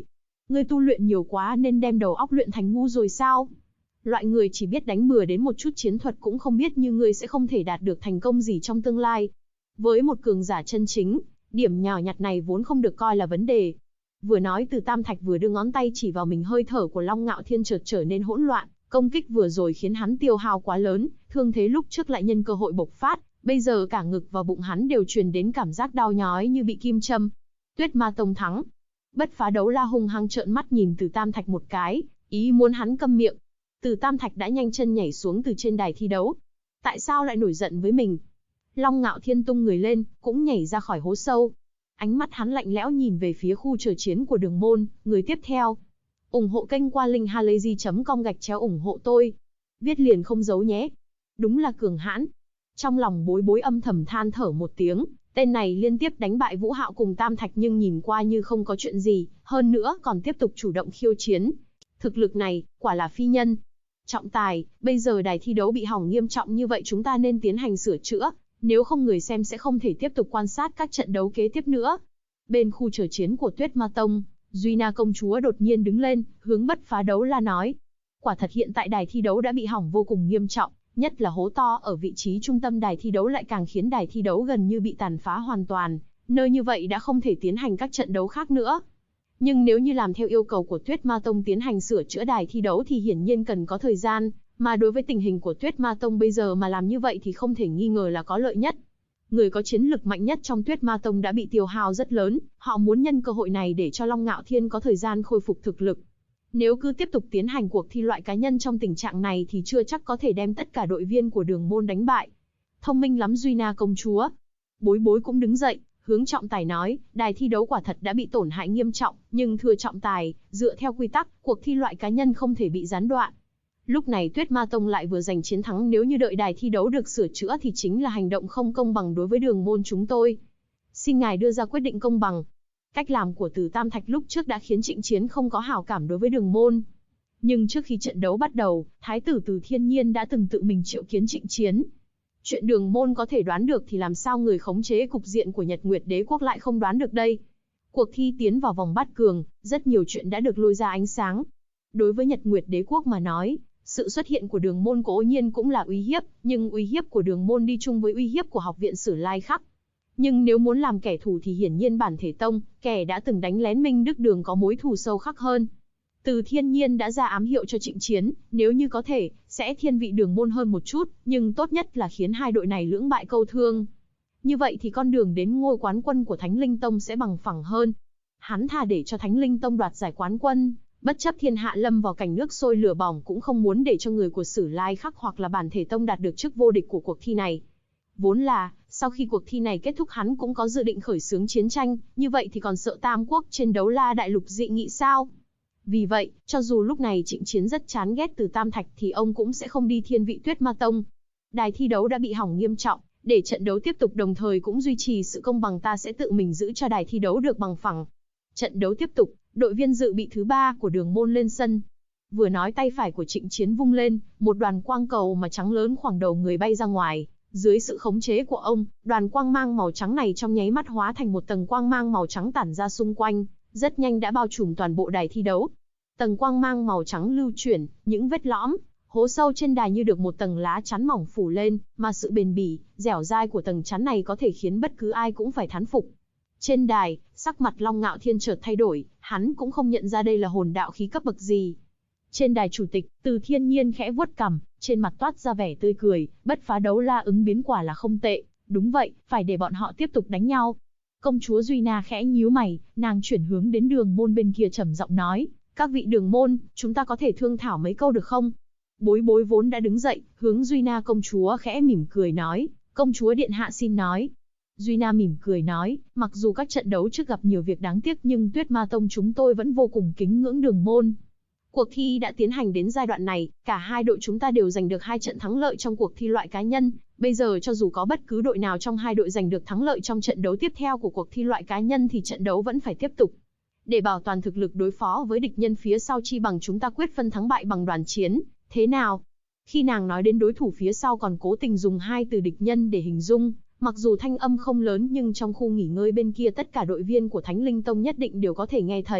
Speaker 1: Ngươi tu luyện nhiều quá nên đem đầu óc luyện thành ngu rồi sao? Loại người chỉ biết đánh bừa đến một chút chiến thuật cũng không biết như ngươi sẽ không thể đạt được thành công gì trong tương lai. Với một cường giả chân chính, điểm nhỏ nhặt này vốn không được coi là vấn đề. Vừa nói Từ Tam Thạch vừa đưa ngón tay chỉ vào mình, hơi thở của Long Ngạo Thiên chợt trở nên hỗn loạn, công kích vừa rồi khiến hắn tiêu hao quá lớn, thương thế lúc trước lại nhân cơ hội bộc phát, bây giờ cả ngực và bụng hắn đều truyền đến cảm giác đau nhói như bị kim châm. Tuyết Ma Tông thắng. Bất Phá Đấu La hung hăng trợn mắt nhìn Từ Tam Thạch một cái, ý muốn hắn câm miệng. Từ Tam Thạch đã nhanh chân nhảy xuống từ trên đài thi đấu. Tại sao lại nổi giận với mình? Long Ngạo Thiên tung người lên, cũng nhảy ra khỏi hố sâu. Ánh mắt hắn lạnh lẽo nhìn về phía khu chờ chiến của Đường Môn, người tiếp theo. Ủng hộ kênh qua linkhalazy.com/ủng hộ tôi. Viết liền không giấu nhé. Đúng là cường hãn. Trong lòng Bối Bối âm thầm than thở một tiếng, tên này liên tiếp đánh bại Vũ Hạo cùng Tam Thạch nhưng nhìn qua như không có chuyện gì, hơn nữa còn tiếp tục chủ động khiêu chiến. Thực lực này, quả là phi nhân. Trọng tài, bây giờ đài thi đấu bị hỏng nghiêm trọng như vậy chúng ta nên tiến hành sửa chữa, nếu không người xem sẽ không thể tiếp tục quan sát các trận đấu kế tiếp nữa. Bên khu chờ chiến của Tuyết Ma Tông, Duy Na công chúa đột nhiên đứng lên, hướng Bất Phá Đấu La nói. Quả thật hiện tại đài thi đấu đã bị hỏng vô cùng nghiêm trọng, nhất là hố to ở vị trí trung tâm đài thi đấu lại càng khiến đài thi đấu gần như bị tàn phá hoàn toàn, nơi như vậy đã không thể tiến hành các trận đấu khác nữa. Nhưng nếu như làm theo yêu cầu của Tuyết Ma Tông tiến hành sửa chữa đài thi đấu thì hiển nhiên cần có thời gian, mà đối với tình hình của Tuyết Ma Tông bây giờ mà làm như vậy thì không thể nghi ngờ là có lợi nhất. Người có chiến lực mạnh nhất trong Tuyết Ma Tông đã bị tiêu hao rất lớn, họ muốn nhân cơ hội này để cho Long Ngạo Thiên có thời gian khôi phục thực lực. Nếu cứ tiếp tục tiến hành cuộc thi loại cá nhân trong tình trạng này thì chưa chắc có thể đem tất cả đội viên của Đường Môn đánh bại. Thông minh lắm Duy Na công chúa. Bối Bối cũng đứng dậy, hướng trọng tài nói, đài thi đấu quả thật đã bị tổn hại nghiêm trọng, nhưng thưa trọng tài, dựa theo quy tắc, cuộc thi loại cá nhân không thể bị gián đoạn. Lúc này Tuyết Ma Tông lại vừa giành chiến thắng, nếu như đợi đài thi đấu được sửa chữa thì chính là hành động không công bằng đối với Đường Môn chúng tôi. Xin ngài đưa ra quyết định công bằng. Cách làm của Từ Tam Thạch lúc trước đã khiến Trịnh Chiến không có hảo cảm đối với Đường Môn. Nhưng trước khi trận đấu bắt đầu, Thái tử Từ Thiên Nhiên đã từng tự mình triệu kiến Trịnh Chiến. Chuyện Đường Môn có thể đoán được thì làm sao người khống chế cục diện của Nhật Nguyệt Đế Quốc lại không đoán được đây. Cuộc thi tiến vào vòng bát cường, rất nhiều chuyện đã được lôi ra ánh sáng. Đối với Nhật Nguyệt Đế Quốc mà nói, sự xuất hiện của Đường Môn cố nhiên cũng là uy hiếp, nhưng uy hiếp của Đường Môn đi chung với uy hiếp của Học viện Sử Lai Khắc. Nhưng nếu muốn làm kẻ thù thì hiển nhiên Bản Thể Tông, kẻ đã từng đánh lén Minh Đức Đường có mối thù sâu khắc hơn. Từ Thiên Nhiên đã ra ám hiệu cho Trịnh Chiến, nếu như có thể, sẽ thiên vị Đường Môn hơn một chút, nhưng tốt nhất là khiến hai đội này lưỡng bại câu thương. Như vậy thì con đường đến ngôi quán quân của Thánh Linh Tông sẽ bằng phẳng hơn. Hắn thà để cho Thánh Linh Tông đoạt giải quán quân, bất chấp thiên hạ lâm vào cảnh nước sôi lửa bỏng cũng không muốn để cho người của Sử Lai Khắc hoặc là Bản Thể Tông đạt được chức vô địch của cuộc thi này. Vốn là, sau khi cuộc thi này kết thúc hắn cũng có dự định khởi xướng chiến tranh, như vậy thì còn sợ Tam Quốc trên Đấu La Đại Lục dị nghị sao? Vì vậy, cho dù lúc này Trịnh Chiến rất chán ghét Từ Tam Thạch thì ông cũng sẽ không đi thiên vị Tuyết Ma Tông. Đài thi đấu đã bị hỏng nghiêm trọng, để trận đấu tiếp tục đồng thời cũng duy trì sự công bằng ta sẽ tự mình giữ cho đài thi đấu được bằng phẳng. Trận đấu tiếp tục, đội viên dự bị thứ 3 của Đường Môn lên sân. Vừa nói tay phải của Trịnh Chiến vung lên, một đoàn quang cầu mà trắng lớn khoảng đầu người bay ra ngoài. Dưới sự khống chế của ông, đoàn quang mang màu trắng này trong nháy mắt hóa thành một tầng quang mang màu trắng tản ra xung quanh, rất nhanh đã bao trùm toàn bộ đài thi đấu. Tầng quang mang màu trắng lưu chuyển, những vết lõm, hố sâu trên đài như được một tầng lá chắn mỏng phủ lên, mà sự bền bỉ, dẻo dai của tầng chắn này có thể khiến bất cứ ai cũng phải thán phục. Trên đài, sắc mặt Long Ngạo Thiên chợt thay đổi, hắn cũng không nhận ra đây là hồn đạo khí cấp bậc gì. Trên đài chủ tịch, Từ Thiên Nhiên khẽ vuốt cằm, trên mặt toát ra vẻ tươi cười, Bất Phá Đấu La ứng biến quả là không tệ, đúng vậy, phải để bọn họ tiếp tục đánh nhau. Công chúa Duy Na khẽ nhíu mày, nàng chuyển hướng đến Đường Môn bên kia trầm giọng nói, các vị Đường Môn, chúng ta có thể thương thảo mấy câu được không? Bối Bối vốn đã đứng dậy, hướng Duy Na công chúa khẽ mỉm cười nói, công chúa điện hạ xin nói. Duy Na mỉm cười nói, mặc dù các trận đấu trước gặp nhiều việc đáng tiếc nhưng Tuyết Ma Tông chúng tôi vẫn vô cùng kính ngưỡng Đường Môn. Cuộc thi đã tiến hành đến giai đoạn này, cả hai đội chúng ta đều giành được 2 trận thắng lợi trong cuộc thi loại cá nhân. Bây giờ cho dù có bất cứ đội nào trong hai đội giành được thắng lợi trong trận đấu tiếp theo của cuộc thi loại cá nhân thì trận đấu vẫn phải tiếp tục. Để bảo toàn thực lực đối phó với địch nhân phía sau chi bằng chúng ta quyết phân thắng bại bằng đoàn chiến, thế nào? Khi nàng nói đến đối thủ phía sau còn cố tình dùng 2 từ địch nhân để hình dung, mặc dù thanh âm không lớn nhưng trong khu nghỉ ngơi bên kia tất cả đội viên của Thánh Linh Tông nhất định đều có thể nghe thấy.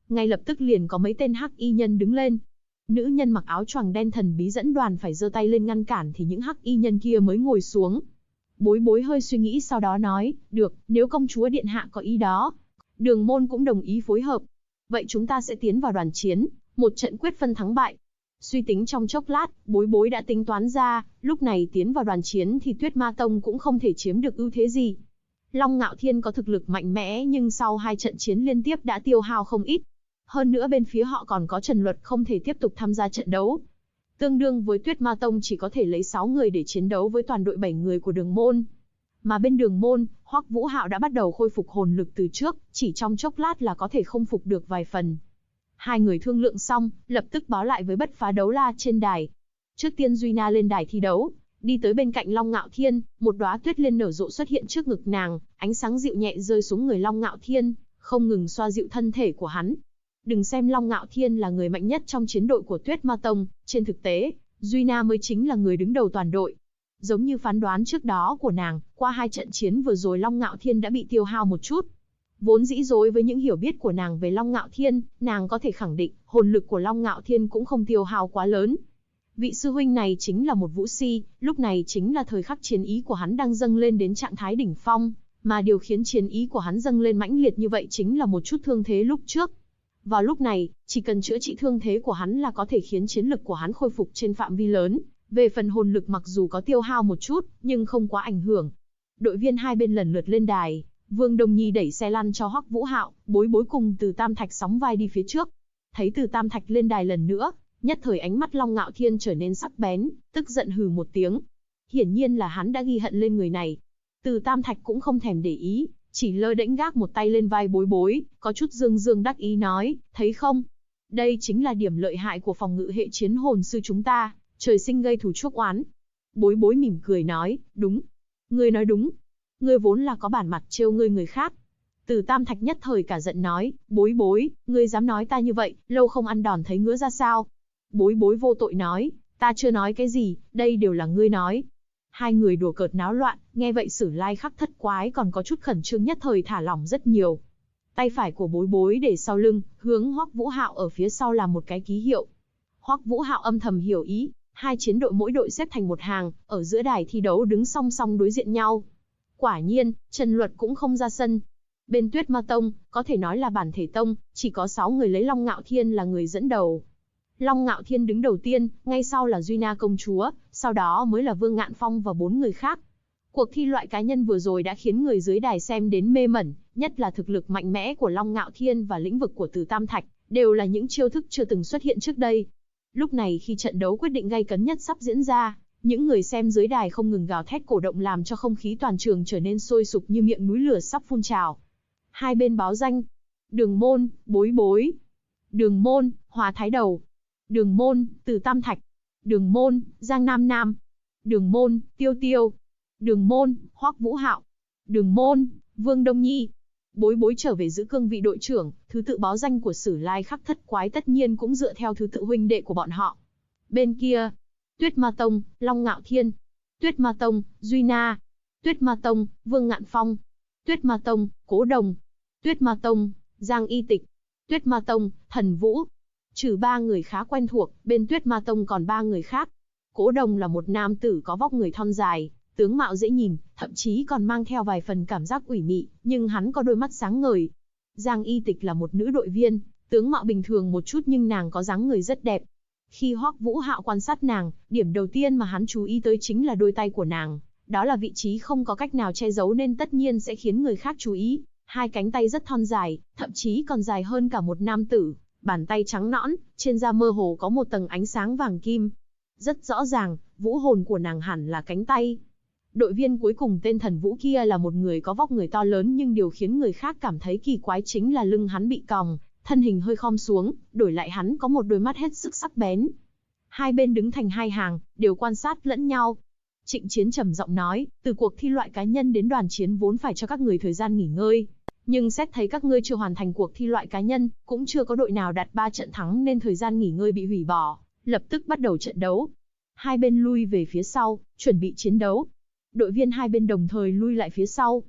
Speaker 1: Ngay lập tức liền có mấy tên hắc y nhân đứng lên. Nữ nhân mặc áo choàng đen thần bí dẫn đoàn phải giơ tay lên ngăn cản thì những hắc y nhân kia mới ngồi xuống. Bối bối hơi suy nghĩ sau đó nói, được, nếu công chúa điện hạ có ý đó. Đường môn cũng đồng ý phối hợp. Vậy chúng ta sẽ tiến vào đoàn chiến, một trận quyết phân thắng bại. Suy tính trong chốc lát, bối bối đã tính toán ra, lúc này tiến vào đoàn chiến thì Tuyết Ma Tông cũng không thể chiếm được ưu thế gì. Long Ngạo Thiên có thực lực mạnh mẽ nhưng sau 2 trận chiến liên tiếp đã tiêu hao không ít. Hơn nữa bên phía họ còn có Trần Luật không thể tiếp tục tham gia trận đấu. Tương đương với Tuyết Ma Tông chỉ có thể lấy 6 người để chiến đấu với toàn đội 7 người của Đường Môn. Mà bên Đường Môn, Hoắc Vũ Hạo đã bắt đầu khôi phục hồn lực từ trước, chỉ trong chốc lát là có thể không phục được vài phần. Hai người thương lượng xong, lập tức báo lại với Bất Phá Đấu La trên đài. Trước tiên Duy Na lên đài thi đấu, đi tới bên cạnh Long Ngạo Thiên, một đóa tuyết liên nở rộ xuất hiện trước ngực nàng, ánh sáng dịu nhẹ rơi xuống người Long Ngạo Thiên, không ngừng xoa dịu thân thể của hắn. Đừng xem Long Ngạo Thiên là người mạnh nhất trong chiến đội của Tuyết Ma Tông, trên thực tế, Duy Na mới chính là người đứng đầu toàn đội. Giống như phán đoán trước đó của nàng, qua 2 trận chiến vừa rồi Long Ngạo Thiên đã bị tiêu hao một chút. Vốn dĩ dối với những hiểu biết của nàng về Long Ngạo Thiên, nàng có thể khẳng định, hồn lực của Long Ngạo Thiên cũng không tiêu hao quá lớn. Vị sư huynh này chính là một vũ si, lúc này chính là thời khắc chiến ý của hắn đang dâng lên đến trạng thái đỉnh phong, mà điều khiến chiến ý của hắn dâng lên mãnh liệt như vậy chính là một chút thương thế lúc trước. Vào lúc này, chỉ cần chữa trị thương thế của hắn là có thể khiến chiến lực của hắn khôi phục trên phạm vi lớn. Về phần hồn lực mặc dù có tiêu hao một chút, nhưng không quá ảnh hưởng. Đội viên hai bên lần lượt lên đài, Vương Đông Nhi đẩy xe lăn cho Hoắc Vũ Hạo, bối bối cùng Từ Tam Thạch sóng vai đi phía trước. Thấy Từ Tam Thạch lên đài lần nữa, nhất thời ánh mắt Long Ngạo Thiên trở nên sắc bén, tức giận hừ một tiếng. Hiển nhiên là hắn đã ghi hận lên người này. Từ Tam Thạch cũng không thèm để ý, chỉ lơ đễnh gác một tay lên vai bối bối, có chút dương dương đắc ý nói, thấy không? Đây chính là điểm lợi hại của phòng ngự hệ chiến hồn sư chúng ta, trời sinh gây thù chuốc oán. Bối bối mỉm cười nói, đúng. Ngươi nói đúng. Ngươi vốn là có bản mặt trêu ngươi người khác. Từ Tam Thạch nhất thời cả giận nói, bối bối, ngươi dám nói ta như vậy, lâu không ăn đòn thấy ngứa ra sao? Bối bối vô tội nói, ta chưa nói cái gì, đây đều là ngươi nói. Hai người đùa cợt náo loạn, nghe vậy Sử Lai Khắc Thất Quái còn có chút khẩn trương nhất thời thả lỏng rất nhiều. Tay phải của bối bối để sau lưng, hướng Hoắc Vũ Hạo ở phía sau làm một cái ký hiệu. Hoắc Vũ Hạo âm thầm hiểu ý, hai chiến đội mỗi đội xếp thành một hàng, ở giữa đài thi đấu đứng song song đối diện nhau. Quả nhiên, Trần Luật cũng không ra sân. Bên Tuyết Ma Tông, có thể nói là bản thể tông, chỉ có 6 người lấy Long Ngạo Thiên là người dẫn đầu. Long Ngạo Thiên đứng đầu tiên, ngay sau là Duy Na công chúa, sau đó mới là Vương Ngạn Phong và 4 người khác. Cuộc thi loại cá nhân vừa rồi đã khiến người dưới đài xem đến mê mẩn, nhất là thực lực mạnh mẽ của Long Ngạo Thiên và lĩnh vực của Từ Tam Thạch, đều là những chiêu thức chưa từng xuất hiện trước đây. Lúc này khi trận đấu quyết định gay cấn nhất sắp diễn ra, những người xem dưới đài không ngừng gào thét cổ động làm cho không khí toàn trường trở nên sôi sục như miệng núi lửa sắp phun trào. Hai bên báo danh: Đường Môn, Bối Bối; Đường Môn, Hòa Thái Đầu; Đường Môn, Từ Tam Thạch; Đường Môn, Giang Nam Nam; Đường Môn, Tiêu Tiêu; Đường Môn, Hoắc Vũ Hạo; Đường Môn, Vương Đông Nhi. Bối Bối trở về giữ cương vị đội trưởng, thứ tự báo danh của Sử Lai Khắc Thất Quái tất nhiên cũng dựa theo thứ tự huynh đệ của bọn họ. Bên kia, Tuyết Ma Tông, Long Ngạo Thiên; Tuyết Ma Tông, Duy Na; Tuyết Ma Tông, Vương Ngạn Phong; Tuyết Ma Tông, Cố Đồng; Tuyết Ma Tông, Giang Y Tịch; Tuyết Ma Tông, Thần Vũ. Trừ 3 người khá quen thuộc, bên Tuyết Ma Tông còn 3 người khác. Cố Đồng là một nam tử có vóc người thon dài, tướng mạo dễ nhìn, thậm chí còn mang theo vài phần cảm giác ủy mị, nhưng hắn có đôi mắt sáng ngời. Giang Y Tịch là một nữ đội viên, tướng mạo bình thường một chút nhưng nàng có dáng người rất đẹp. Khi Hoắc Vũ Hạo quan sát nàng, điểm đầu tiên mà hắn chú ý tới chính là đôi tay của nàng. Đó là vị trí không có cách nào che giấu nên tất nhiên sẽ khiến người khác chú ý. Hai cánh tay rất thon dài, thậm chí còn dài hơn cả một nam tử. Bàn tay trắng nõn, trên da mơ hồ có một tầng ánh sáng vàng kim. Rất rõ ràng, vũ hồn của nàng hẳn là cánh tay. Đội viên cuối cùng tên Thần Vũ kia là một người có vóc người to lớn nhưng điều khiến người khác cảm thấy kỳ quái chính là lưng hắn bị còng, thân hình hơi khom xuống, đổi lại hắn có một đôi mắt hết sức sắc bén. Hai bên đứng thành hai hàng, đều quan sát lẫn nhau. Trịnh Chiến trầm giọng nói, từ cuộc thi loại cá nhân đến đoàn chiến vốn phải cho các người thời gian nghỉ ngơi. Nhưng xét thấy các ngươi chưa hoàn thành cuộc thi loại cá nhân, cũng chưa có đội nào đạt 3 trận thắng nên thời gian nghỉ ngơi bị hủy bỏ, lập tức bắt đầu trận đấu. Hai bên lui về phía sau, chuẩn bị chiến đấu. Đội viên hai bên đồng thời lui lại phía sau.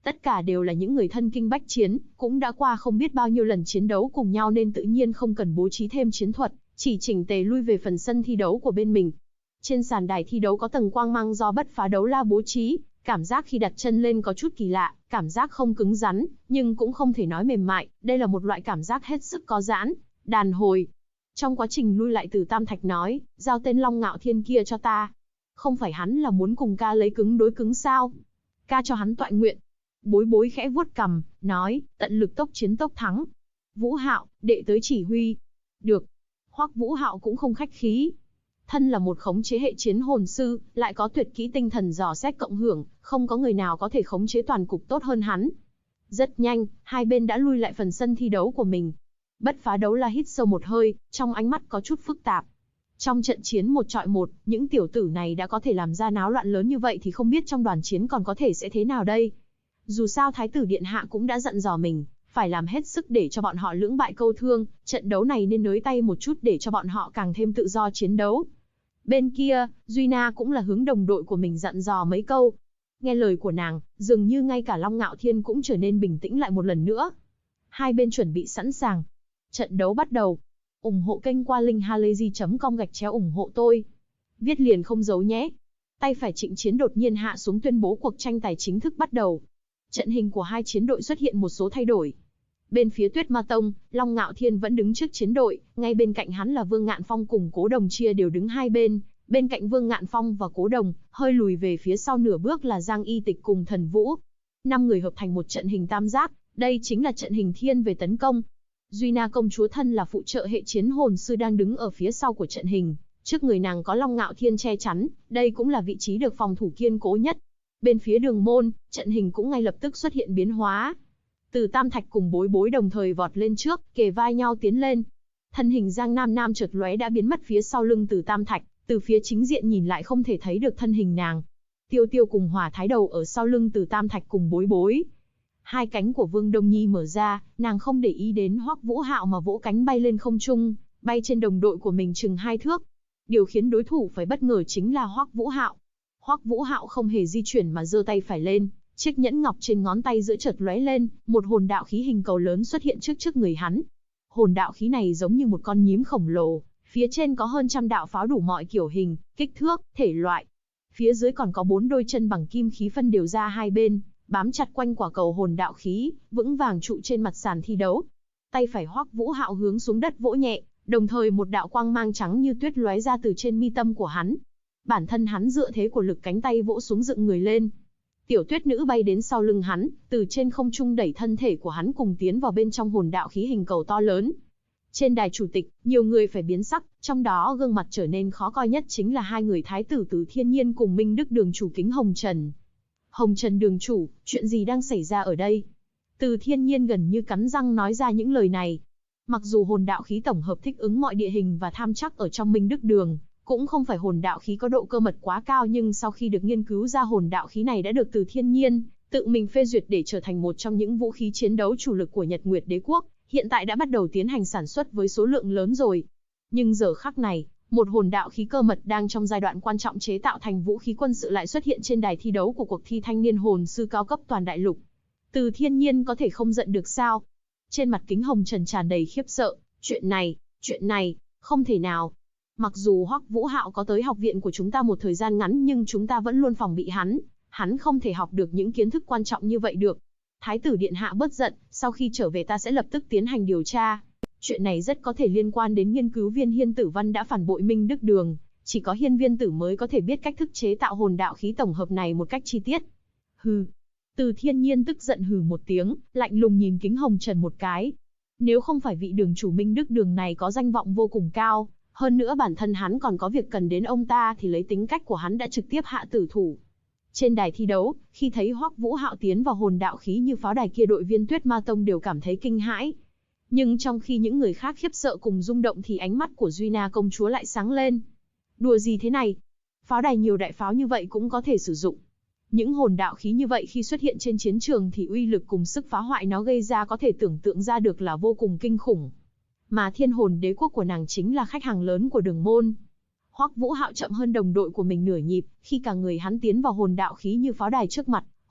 Speaker 1: Tất cả đều là những người thân kinh bách chiến, cũng đã qua không biết bao nhiêu lần chiến đấu cùng nhau nên tự nhiên không cần bố trí thêm chiến thuật, chỉ chỉnh tề lui về phần sân thi đấu của bên mình. Trên sàn đài thi đấu có tầng quang mang do Bất Phá Đấu La bố trí, cảm giác khi đặt chân lên có chút kỳ lạ, cảm giác không cứng rắn, nhưng cũng không thể nói mềm mại, đây là một loại cảm giác hết sức có giãn, đàn hồi. Trong quá trình lui lại Từ Tam Thạch nói, giao tên Long Ngạo Thiên kia cho ta. Không phải hắn là muốn cùng ca lấy cứng đối cứng sao? Ca cho hắn tọa nguyện. Bối Bối khẽ vuốt cằm, nói, tận lực tốc chiến tốc thắng. Vũ Hạo, đệ tới chỉ huy. Được. Hoắc Vũ Hạo cũng không khách khí. Thân là một khống chế hệ chiến hồn sư, lại có tuyệt kỹ tinh thần dò xét cộng hưởng, không có người nào có thể khống chế toàn cục tốt hơn hắn. Rất nhanh, hai bên đã lui lại phần sân thi đấu của mình. Bất Phá Đấu La hít sâu một hơi, trong ánh mắt có chút phức tạp. Trong trận chiến một chọi một, những tiểu tử này đã có thể làm ra náo loạn lớn như vậy thì không biết trong đoàn chiến còn có thể sẽ thế nào đây. Dù sao Thái tử Điện Hạ cũng đã dặn dò mình, phải làm hết sức để cho bọn họ lưỡng bại câu thương, trận đấu này nên nới tay một chút để cho bọn họ càng thêm tự do chiến đấu. Bên kia, Duy Na cũng là hướng đồng đội của mình dặn dò mấy câu. Nghe lời của nàng, dường như ngay cả Long Ngạo Thiên cũng trở nên bình tĩnh lại một lần nữa. Hai bên chuẩn bị sẵn sàng. Trận đấu bắt đầu. Ủng hộ kênh qua linkhalazy.com ủng hộ tôi. Viết liền không giấu nhé. Tay phải Trịnh Chiến đột nhiên hạ xuống tuyên bố cuộc tranh tài chính thức bắt đầu. Trận hình của hai chiến đội xuất hiện một số thay đổi. Bên phía Tuyết Ma Tông, Long Ngạo Thiên vẫn đứng trước chiến đội, ngay bên cạnh hắn là Vương Ngạn Phong cùng Cố Đồng chia đều đứng hai bên. Bên cạnh Vương Ngạn Phong và Cố Đồng, hơi lùi về phía sau nửa bước là Giang Y Tịch cùng Thần Vũ. 5 người hợp thành một trận hình tam giác, đây chính là trận hình thiên về tấn công. Duy Na công chúa thân là phụ trợ hệ chiến hồn sư đang đứng ở phía sau của trận hình, trước người nàng có Long Ngạo Thiên che chắn, đây cũng là vị trí được phòng thủ kiên cố nhất. Bên phía Đường Môn, trận hình cũng ngay lập tức xuất hiện biến hóa. Từ Tam Thạch cùng Bối Bối đồng thời vọt lên trước, kề vai nhau tiến lên. Thân hình Giang Nam Nam chợt lóe đã biến mất phía sau lưng Từ Tam Thạch, từ phía chính diện nhìn lại không thể thấy được thân hình nàng. Tiêu Tiêu cùng Hỏa Thái Đầu ở sau lưng Từ Tam Thạch cùng Bối Bối. Hai cánh của Vương Đông Nhi mở ra, nàng không để ý đến Hoắc Vũ Hạo mà vỗ cánh bay lên không trung, bay trên đồng đội của mình chừng 2 thước. Điều khiến đối thủ phải bất ngờ chính là Hoắc Vũ Hạo. Hoắc Vũ Hạo không hề di chuyển mà giơ tay phải lên, chiếc nhẫn ngọc trên ngón tay giữa chợt lóe lên, một hồn đạo khí hình cầu lớn xuất hiện trước người hắn. Hồn đạo khí này giống như một con nhím khổng lồ, phía trên có hơn trăm đạo pháo đủ mọi kiểu hình, kích thước, thể loại. Phía dưới còn có 4 đôi chân bằng kim khí phân đều ra hai bên, bám chặt quanh quả cầu hồn đạo khí, vững vàng trụ trên mặt sàn thi đấu. Tay phải Hoắc Vũ Hạo hướng xuống đất vỗ nhẹ, đồng thời một đạo quang mang trắng như tuyết lóe ra từ trên mi tâm của hắn. Bản thân hắn dựa thế của lực cánh tay vỗ xuống dựng người lên. Tiểu Tuyết Nữ bay đến sau lưng hắn, từ trên không trung đẩy thân thể của hắn cùng tiến vào bên trong hồn đạo khí hình cầu to lớn. Trên đài chủ tịch, nhiều người phải biến sắc, trong đó gương mặt trở nên khó coi nhất chính là hai người thái tử Từ Thiên Nhiên cùng Minh Đức Đường chủ Kính Hồng Trần. Hồng Trần đường chủ, chuyện gì đang xảy ra ở đây? Từ Thiên Nhiên gần như cắn răng nói ra những lời này. Mặc dù hồn đạo khí tổng hợp thích ứng mọi địa hình và tham chắc ở trong Minh Đức Đường, cũng không phải hồn đạo khí có độ cơ mật quá cao, nhưng sau khi được nghiên cứu ra hồn đạo khí này đã được Từ Thiên Nhiên tự mình phê duyệt để trở thành một trong những vũ khí chiến đấu chủ lực của Nhật Nguyệt Đế quốc, hiện tại đã bắt đầu tiến hành sản xuất với số lượng lớn rồi. Nhưng giờ khắc này, một hồn đạo khí cơ mật đang trong giai đoạn quan trọng chế tạo thành vũ khí quân sự lại xuất hiện trên đài thi đấu của cuộc thi thanh niên hồn sư cao cấp toàn đại lục. Từ Thiên Nhiên có thể không giận được sao? Trên mặt Kính Hồng Trần tràn đầy khiếp sợ, chuyện này, không thể nào. Mặc dù Hoắc Vũ Hạo có tới học viện của chúng ta một thời gian ngắn nhưng chúng ta vẫn luôn phòng bị hắn không thể học được những kiến thức quan trọng như vậy được. Thái tử Điện Hạ bớt giận, sau khi trở về ta sẽ lập tức tiến hành điều tra. Chuyện này rất có thể liên quan đến nghiên cứu viên Hiên Tử Văn đã phản bội Minh Đức Đường, chỉ có Hiên Viên Tử mới có thể biết cách thức chế tạo hồn đạo khí tổng hợp này một cách chi tiết. Hừ. Từ Thiên Nhiên tức giận hừ một tiếng, lạnh lùng nhìn Kính Hồng Trần một cái. Nếu không phải vị đường chủ Minh Đức Đường này có danh vọng vô cùng cao, hơn nữa bản thân hắn còn có việc cần đến ông ta thì lấy tính cách của hắn đã trực tiếp hạ tử thủ. Trên đài thi đấu, khi thấy Hoắc Vũ Hạo tiến vào hồn đạo khí như pháo đài kia, đội viên Tuyết Ma Tông đều cảm thấy kinh hãi. Nhưng trong khi những người khác khiếp sợ cùng rung động thì ánh mắt của Duy Na công chúa lại sáng lên. Đùa gì thế này? Pháo đài nhiều đại pháo như vậy cũng có thể sử dụng. Những hồn đạo khí như vậy khi xuất hiện trên chiến trường thì uy lực cùng sức phá hoại nó gây ra có thể tưởng tượng ra được là vô cùng kinh khủng. Mà Thiên Hồn Đế quốc của nàng chính là khách hàng lớn của Đường Môn. Hoắc Vũ Hạo chậm hơn đồng đội của mình nửa nhịp, khi cả người hắn tiến vào hồn đạo khí như pháo đài trước mặt,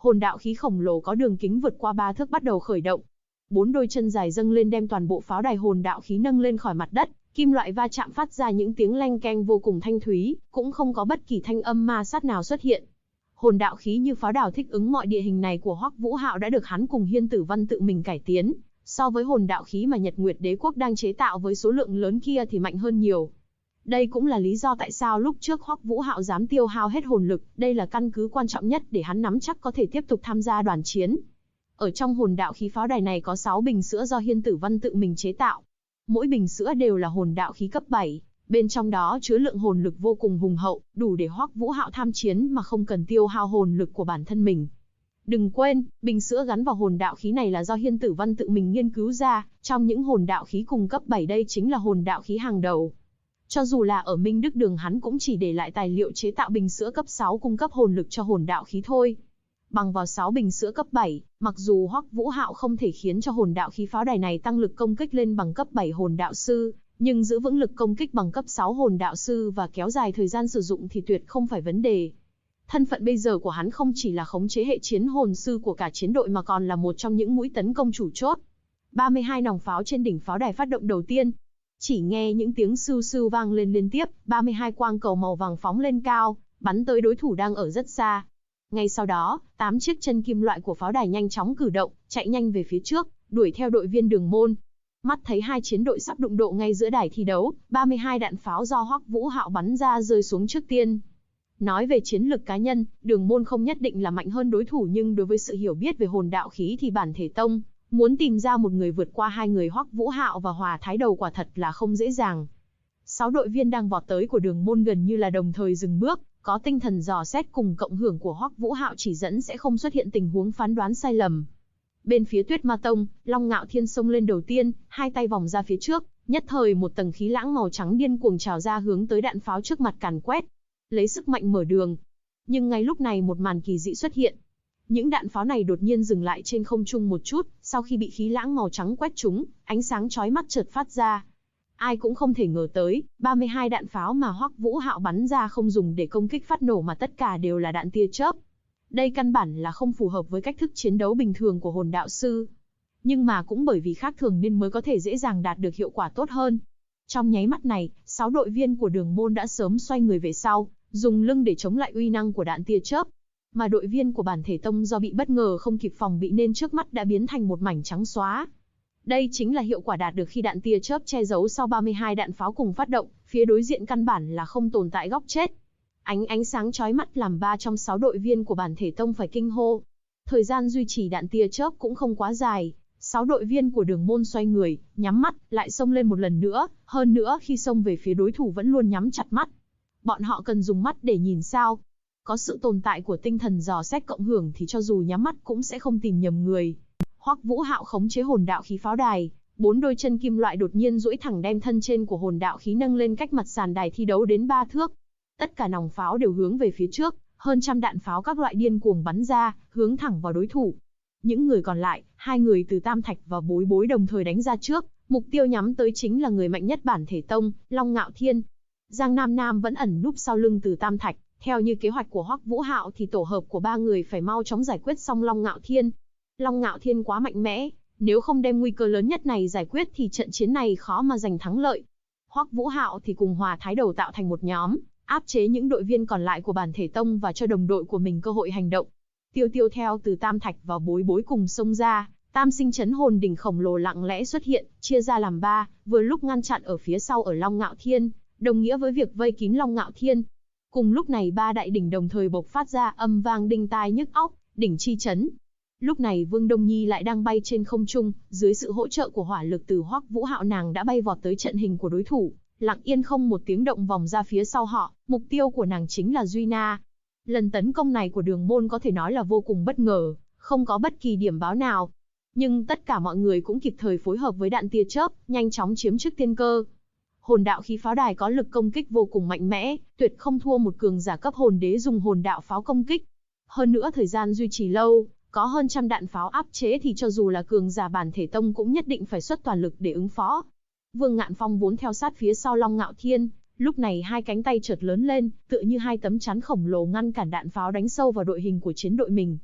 Speaker 1: Hồn đạo khí khổng lồ có đường kính vượt qua 3 thước bắt đầu khởi động. 4 đôi chân dài dâng lên đem toàn bộ pháo đài hồn đạo khí nâng lên khỏi mặt đất, kim loại va chạm phát ra những tiếng leng keng vô cùng thanh thúy, cũng không có bất kỳ thanh âm ma sát nào xuất hiện. Hồn đạo khí như pháo đài thích ứng mọi địa hình này của Hoắc Vũ Hạo đã được hắn cùng Hiên Tử Văn tự mình cải tiến, so với hồn đạo khí mà Nhật Nguyệt Đế quốc đang chế tạo với số lượng lớn kia thì mạnh hơn nhiều. Đây cũng là lý do tại sao lúc trước Hoắc Vũ Hạo dám tiêu hao hết hồn lực, đây là căn cứ quan trọng nhất để hắn nắm chắc có thể tiếp tục tham gia đoàn chiến. Ở trong hồn đạo khí pháo đài này có 6 bình sữa do Hiên Tử Văn tự mình chế tạo. Mỗi bình sữa đều là hồn đạo khí cấp 7, bên trong đó chứa lượng hồn lực vô cùng hùng hậu, đủ để Hoắc Vũ Hạo tham chiến mà không cần tiêu hao hồn lực của bản thân mình. Đừng quên, bình sữa gắn vào hồn đạo khí này là do Hiên Tử Văn tự mình nghiên cứu ra, trong những hồn đạo khí cùng cấp 7 đây chính là hồn đạo khí hàng đầu. Cho dù là ở Minh Đức Đường hắn cũng chỉ để lại tài liệu chế tạo bình sữa cấp 6 cung cấp hồn lực cho hồn đạo khí thôi. Bằng vào 6 bình sữa cấp 7, mặc dù Hoắc Vũ Hạo không thể khiến cho hồn đạo khí pháo đài này tăng lực công kích lên bằng cấp 7 hồn đạo sư, nhưng giữ vững lực công kích bằng cấp 6 hồn đạo sư và kéo dài thời gian sử dụng thì tuyệt không phải vấn đề. Thân phận bây giờ của hắn không chỉ là khống chế hệ chiến hồn sư của cả chiến đội mà còn là một trong những mũi tấn công chủ chốt. 32 nòng pháo trên đỉnh pháo đài phát động đầu tiên. Chỉ nghe những tiếng sưu sưu vang lên liên tiếp, 32 quang cầu màu vàng phóng lên cao, bắn tới đối thủ đang ở rất xa. Ngay sau đó, 8 chiếc chân kim loại của pháo đài nhanh chóng cử động, chạy nhanh về phía trước, đuổi theo đội viên Đường Môn. Mắt thấy hai chiến đội sắp đụng độ ngay giữa đài thi đấu, 32 đạn pháo do Hoắc Vũ Hạo bắn ra rơi xuống trước tiên. Nói về chiến lực cá nhân, Đường Môn không nhất định là mạnh hơn đối thủ nhưng đối với sự hiểu biết về hồn đạo khí thì Bản Thể Tông muốn tìm ra một người vượt qua hai người Hoắc Vũ Hạo và Hòa Thái Đầu quả thật là không dễ dàng. 6 đội viên đang vọt tới của Đường Môn gần như là đồng thời dừng bước, có tinh thần dò xét cùng cộng hưởng của Hoắc Vũ Hạo chỉ dẫn sẽ không xuất hiện tình huống phán đoán sai lầm. Bên phía Tuyết Ma Tông, Long Ngạo Thiên xông lên đầu tiên, hai tay vòng ra phía trước, nhất thời một tầng khí lãng màu trắng điên cuồng trào ra hướng tới đạn pháo trước mặt càn quét, lấy sức mạnh mở đường. Nhưng ngay lúc này một màn kỳ dị xuất hiện. Những đạn pháo này đột nhiên dừng lại trên không trung một chút, sau khi bị khí lãng màu trắng quét trúng, ánh sáng chói mắt chợt phát ra. Ai cũng không thể ngờ tới, 32 đạn pháo mà Hoắc Vũ Hạo bắn ra không dùng để công kích phát nổ mà tất cả đều là đạn tia chớp. Đây căn bản là không phù hợp với cách thức chiến đấu bình thường của hồn đạo sư. Nhưng mà cũng bởi vì khác thường nên mới có thể dễ dàng đạt được hiệu quả tốt hơn. Trong nháy mắt này, 6 đội viên của Đường Môn đã sớm xoay người về sau, dùng lưng để chống lại uy năng của đạn tia chớp. Mà đội viên của Bản Thể Tông do bị bất ngờ không kịp phòng bị nên trước mắt đã biến thành một mảnh trắng xóa. Đây chính là hiệu quả đạt được khi đạn tia chớp che giấu sau 32 đạn pháo cùng phát động, phía đối diện căn bản là không tồn tại góc chết. Ánh sáng chói mắt làm 3 trong 6 đội viên của Bản Thể Tông phải kinh hô. Thời gian duy trì đạn tia chớp cũng không quá dài, 6 đội viên của Đường Môn xoay người, nhắm mắt, lại xông lên một lần nữa, hơn nữa khi xông về phía đối thủ vẫn luôn nhắm chặt mắt. Bọn họ cần dùng mắt để nhìn sao? Có sự tồn tại của tinh thần dò xét cộng hưởng thì cho dù nhắm mắt cũng sẽ không tìm nhầm người. Hoắc Vũ Hạo khống chế hồn đạo khí pháo đài, 4 đôi chân kim loại đột nhiên duỗi thẳng đem thân trên của hồn đạo khí nâng lên cách mặt sàn đài thi đấu đến 3 thước. Tất cả nòng pháo đều hướng về phía trước, hơn trăm đạn pháo các loại điên cuồng bắn ra, hướng thẳng vào đối thủ. Những người còn lại, 2 người từ Tam Thạch và Bối Bối đồng thời đánh ra trước, mục tiêu nhắm tới chính là người mạnh nhất Bản Thể Tông, Long Ngạo Thiên. Giang Nam Nam vẫn ẩn núp sau lưng từ Tam Thạch, theo như kế hoạch của Hoắc Vũ Hạo thì tổ hợp của 3 người phải mau chóng giải quyết xong Long Ngạo Thiên. Long Ngạo Thiên quá mạnh mẽ, nếu không đem nguy cơ lớn nhất này giải quyết thì trận chiến này khó mà giành thắng lợi. Hoắc Vũ Hạo thì cùng Hòa Thái Đầu tạo thành một nhóm, áp chế những đội viên còn lại của Bản Thể Tông và cho đồng đội của mình cơ hội hành động. Tiêu Tiêu theo từ Tam Thạch và Bối Bối cùng xông ra, Tam Sinh Chấn Hồn đỉnh khổng lồ lặng lẽ xuất hiện, chia ra làm 3, vừa lúc ngăn chặn ở phía sau ở Long Ngạo Thiên, đồng nghĩa với việc vây kín Long Ngạo Thiên. Cùng lúc này 3 đại đỉnh đồng thời bộc phát ra âm vang đinh tai nhức óc, đỉnh chi chấn. Lúc này Vương Đông Nhi lại đang bay trên không trung, dưới sự hỗ trợ của hỏa lực từ Hoắc Vũ Hạo nàng đã bay vọt tới trận hình của đối thủ, lặng yên không một tiếng động vòng ra phía sau họ, mục tiêu của nàng chính là Duy Na. Lần tấn công này của Đường Môn có thể nói là vô cùng bất ngờ, không có bất kỳ điểm báo nào. Nhưng tất cả mọi người cũng kịp thời phối hợp với đạn tia chớp, nhanh chóng chiếm trước tiên cơ. Hồn đạo khí pháo đài có lực công kích vô cùng mạnh mẽ, tuyệt không thua một cường giả cấp hồn đế dùng hồn đạo pháo công kích. Hơn nữa thời gian duy trì lâu, có hơn trăm đạn pháo áp chế thì cho dù là cường giả Bản Thể Tông cũng nhất định phải xuất toàn lực để ứng phó. Vương Ngạn Phong vốn theo sát phía sau Long Ngạo Thiên, lúc này hai cánh tay chợt lớn lên, tựa như hai tấm chắn khổng lồ ngăn cản đạn pháo đánh sâu vào đội hình của chiến đội mình.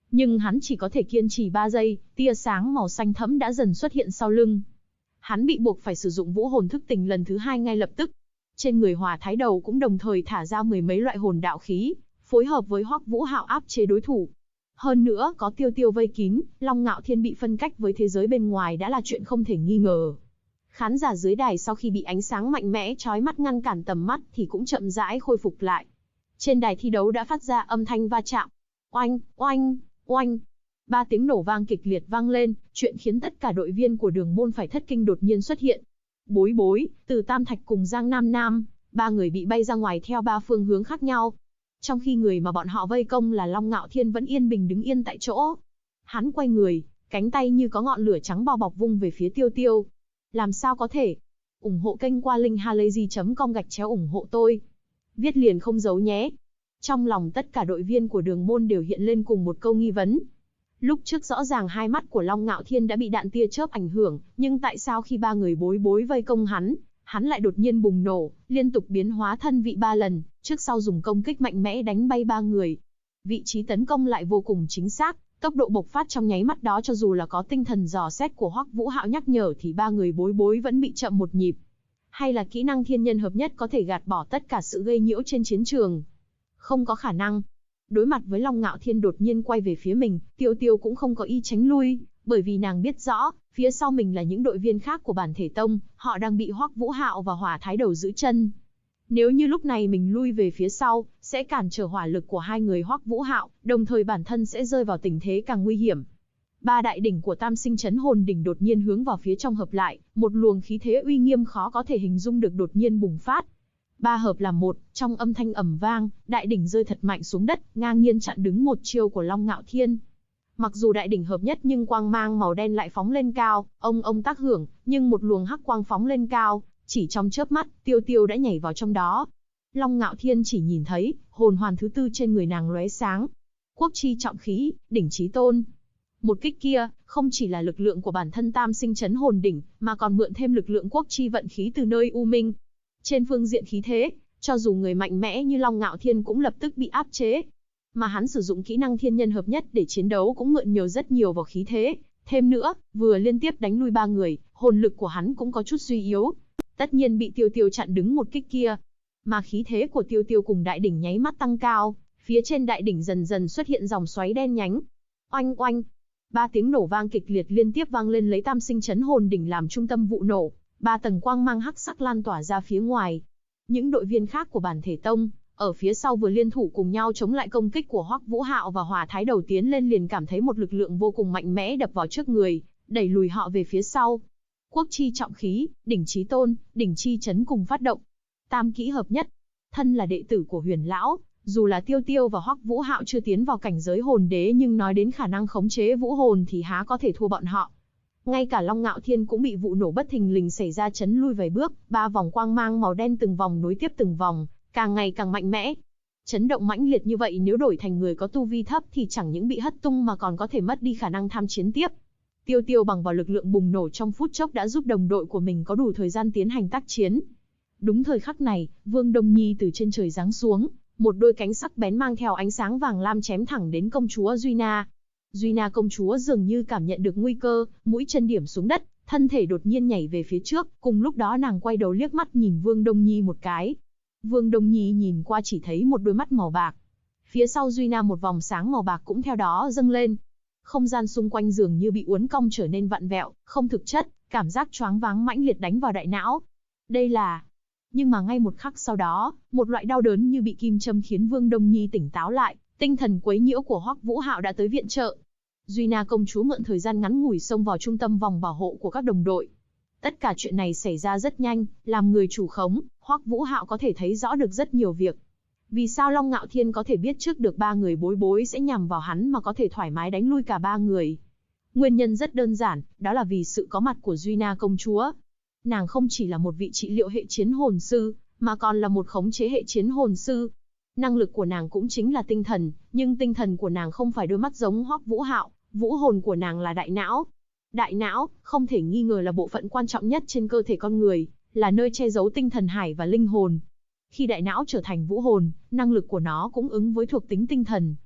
Speaker 1: Nhưng hắn chỉ có thể kiên trì 3 giây, tia sáng màu xanh thẫm đã dần xuất hiện sau lưng. Hắn bị buộc phải sử dụng vũ hồn thức tỉnh lần thứ 2 ngay lập tức. Trên người Hỏa Thái Đầu cũng đồng thời thả ra mười mấy loại hồn đạo khí, phối hợp với Hoắc Vũ Hạo áp chế đối thủ. Hơn nữa có Tiêu Tiêu vây kín, Long Ngạo Thiên bị phân cách với thế giới bên ngoài đã là chuyện không thể nghi ngờ. Khán giả dưới đài sau khi bị ánh sáng mạnh mẽ chói mắt ngăn cản tầm mắt thì cũng chậm rãi khôi phục lại. Trên đài thi đấu đã phát ra âm thanh va chạm. Oanh, oanh, oanh. 3 tiếng nổ vang kịch liệt vang lên, chuyện khiến tất cả đội viên của Đường Môn phải thất kinh đột nhiên xuất hiện. Bối Bối, Từ Tam Thạch cùng Giang Nam Nam, 3 người bị bay ra ngoài theo 3 phương hướng khác nhau. Trong khi người mà bọn họ vây công là Long Ngạo Thiên vẫn yên bình đứng yên tại chỗ. Hắn quay người, cánh tay như có ngọn lửa trắng bao bọc vung về phía Tiêu Tiêu. Làm sao có thể? Ủng hộ kênh qua link halayzi.com ủng hộ tôi. Viết liền không giấu nhé. Trong lòng tất cả đội viên của Đường Môn đều hiện lên cùng một câu nghi vấn. Lúc trước rõ ràng hai mắt của Long Ngạo Thiên đã bị đạn tia chớp ảnh hưởng, nhưng tại sao khi 3 người Bối Bối vây công hắn lại đột nhiên bùng nổ, liên tục biến hóa thân vị 3 lần, trước sau dùng công kích mạnh mẽ đánh bay 3 người. Vị trí tấn công lại vô cùng chính xác, tốc độ bộc phát trong nháy mắt đó cho dù là có tinh thần dò xét của Hoắc Vũ Hạo nhắc nhở thì 3 người Bối Bối vẫn bị chậm một nhịp. Hay là kỹ năng thiên nhân hợp nhất có thể gạt bỏ tất cả sự gây nhiễu trên chiến trường? Không có khả năng. Đối mặt với Long Ngạo Thiên đột nhiên quay về phía mình, Tiêu Tiêu cũng không có ý tránh lui, bởi vì nàng biết rõ, phía sau mình là những đội viên khác của bản thể tông, họ đang bị Hoắc Vũ Hạo và Hỏa Thái Đầu giữ chân. Nếu như lúc này mình lui về phía sau, sẽ cản trở hỏa lực của hai người Hoắc Vũ Hạo, đồng thời bản thân sẽ rơi vào tình thế càng nguy hiểm. 3 đại đỉnh của Tam Sinh Chấn Hồn đỉnh đột nhiên hướng vào phía trong hợp lại, một luồng khí thế uy nghiêm khó có thể hình dung được đột nhiên bùng phát. 3 hợp làm một, trong âm thanh ầm vang, đại đỉnh rơi thật mạnh xuống đất, ngang nhiên chặn đứng một chiêu của Long Ngạo Thiên. Mặc dù đại đỉnh hợp nhất nhưng quang mang màu đen lại phóng lên cao, ông tác hưởng, nhưng một luồng hắc quang phóng lên cao, chỉ trong chớp mắt, Tiêu Tiêu đã nhảy vào trong đó. Long Ngạo Thiên chỉ nhìn thấy, hồn hoàn thứ 4 trên người nàng lóe sáng. Quốc chi trọng khí, đỉnh chí tôn. Một kích kia, không chỉ là lực lượng của bản thân Tam Sinh Chấn Hồn đỉnh, mà còn mượn thêm lực lượng quốc chi vận khí từ nơi U Minh. Trên phương diện khí thế, cho dù người mạnh mẽ như Long Ngạo Thiên cũng lập tức bị áp chế. Mà hắn sử dụng kỹ năng thiên nhân hợp nhất để chiến đấu cũng mượn rất nhiều vào khí thế. Thêm nữa, vừa liên tiếp đánh lui 3 người, hồn lực của hắn cũng có chút suy yếu. Tất nhiên bị Tiêu Tiêu chặn đứng một kích kia. Mà khí thế của Tiêu Tiêu cùng đại đỉnh nháy mắt tăng cao, phía trên đại đỉnh dần dần xuất hiện dòng xoáy đen nhánh. Oanh oanh, 3 tiếng nổ vang kịch liệt liên tiếp vang lên lấy Tam Sinh Chấn Hồn đỉnh làm trung tâm vụ nổ, 3 tầng quang mang hắc sắc lan tỏa ra phía ngoài. Những đội viên khác của bản thể tông, ở phía sau vừa liên thủ cùng nhau chống lại công kích của Hoắc Vũ Hạo và Hỏa Thái Đầu tiến lên liền cảm thấy một lực lượng vô cùng mạnh mẽ đập vào trước người, đẩy lùi họ về phía sau. Quốc chi trọng khí, đỉnh chí tôn, đỉnh chi chấn cùng phát động. Tam kỹ hợp nhất. Thân là đệ tử của Huyền lão, dù là Tiêu Tiêu và Hoắc Vũ Hạo chưa tiến vào cảnh giới hồn đế nhưng nói đến khả năng khống chế vũ hồn thì há có thể thua bọn họ. Ngay cả Long Ngạo Thiên cũng bị vụ nổ bất thình lình xảy ra chấn lui vài bước, 3 vòng quang mang màu đen từng vòng nối tiếp từng vòng, càng ngày càng mạnh mẽ. Chấn động mãnh liệt như vậy nếu đổi thành người có tu vi thấp thì chẳng những bị hất tung mà còn có thể mất đi khả năng tham chiến tiếp. Tiêu Tiêu bằng vào lực lượng bùng nổ trong phút chốc đã giúp đồng đội của mình có đủ thời gian tiến hành tác chiến. Đúng thời khắc này, Vương Đông Nhi từ trên trời giáng xuống, một đôi cánh sắc bén mang theo ánh sáng vàng lam chém thẳng đến công chúa Duy Na. Duy Na công chúa dường như cảm nhận được nguy cơ, mũi chân điểm xuống đất, thân thể đột nhiên nhảy về phía trước, cùng lúc đó nàng quay đầu liếc mắt nhìn Vương Đông Nhi một cái. Vương Đông Nhi nhìn qua chỉ thấy một đôi mắt màu bạc. Phía sau Duy Na một vòng sáng màu bạc cũng theo đó dâng lên. Không gian xung quanh dường như bị uốn cong trở nên vặn vẹo, không thực chất, cảm giác choáng váng mãnh liệt đánh vào đại não. Đây là... Nhưng mà ngay một khắc sau đó, một loại đau đớn như bị kim châm khiến Vương Đông Nhi tỉnh táo lại, tinh thần quấy nhiễu của Hoắc Vũ Hạo đã tới viện trợ. Duy Na công chúa mượn thời gian ngắn ngủi xông vào trung tâm vòng bảo hộ của các đồng đội. Tất cả chuyện này xảy ra rất nhanh, làm người chủ khống, Hoắc Vũ Hạo có thể thấy rõ được rất nhiều việc. Vì sao Long Ngạo Thiên có thể biết trước được 3 người Bối Bối sẽ nhằm vào hắn mà có thể thoải mái đánh lui cả 3 người? Nguyên nhân rất đơn giản, đó là vì sự có mặt của Duy Na công chúa. Nàng không chỉ là một vị trị liệu hệ chiến hồn sư, mà còn là một khống chế hệ chiến hồn sư. Năng lực của nàng cũng chính là tinh thần, nhưng tinh thần của nàng không phải đôi mắt giống Hoắc Vũ Hạo, vũ hồn của nàng là đại não. Đại não, không thể nghi ngờ là bộ phận quan trọng nhất trên cơ thể con người, là nơi che giấu tinh thần hải và linh hồn. Khi đại não trở thành vũ hồn, năng lực của nó cũng ứng với thuộc tính tinh thần.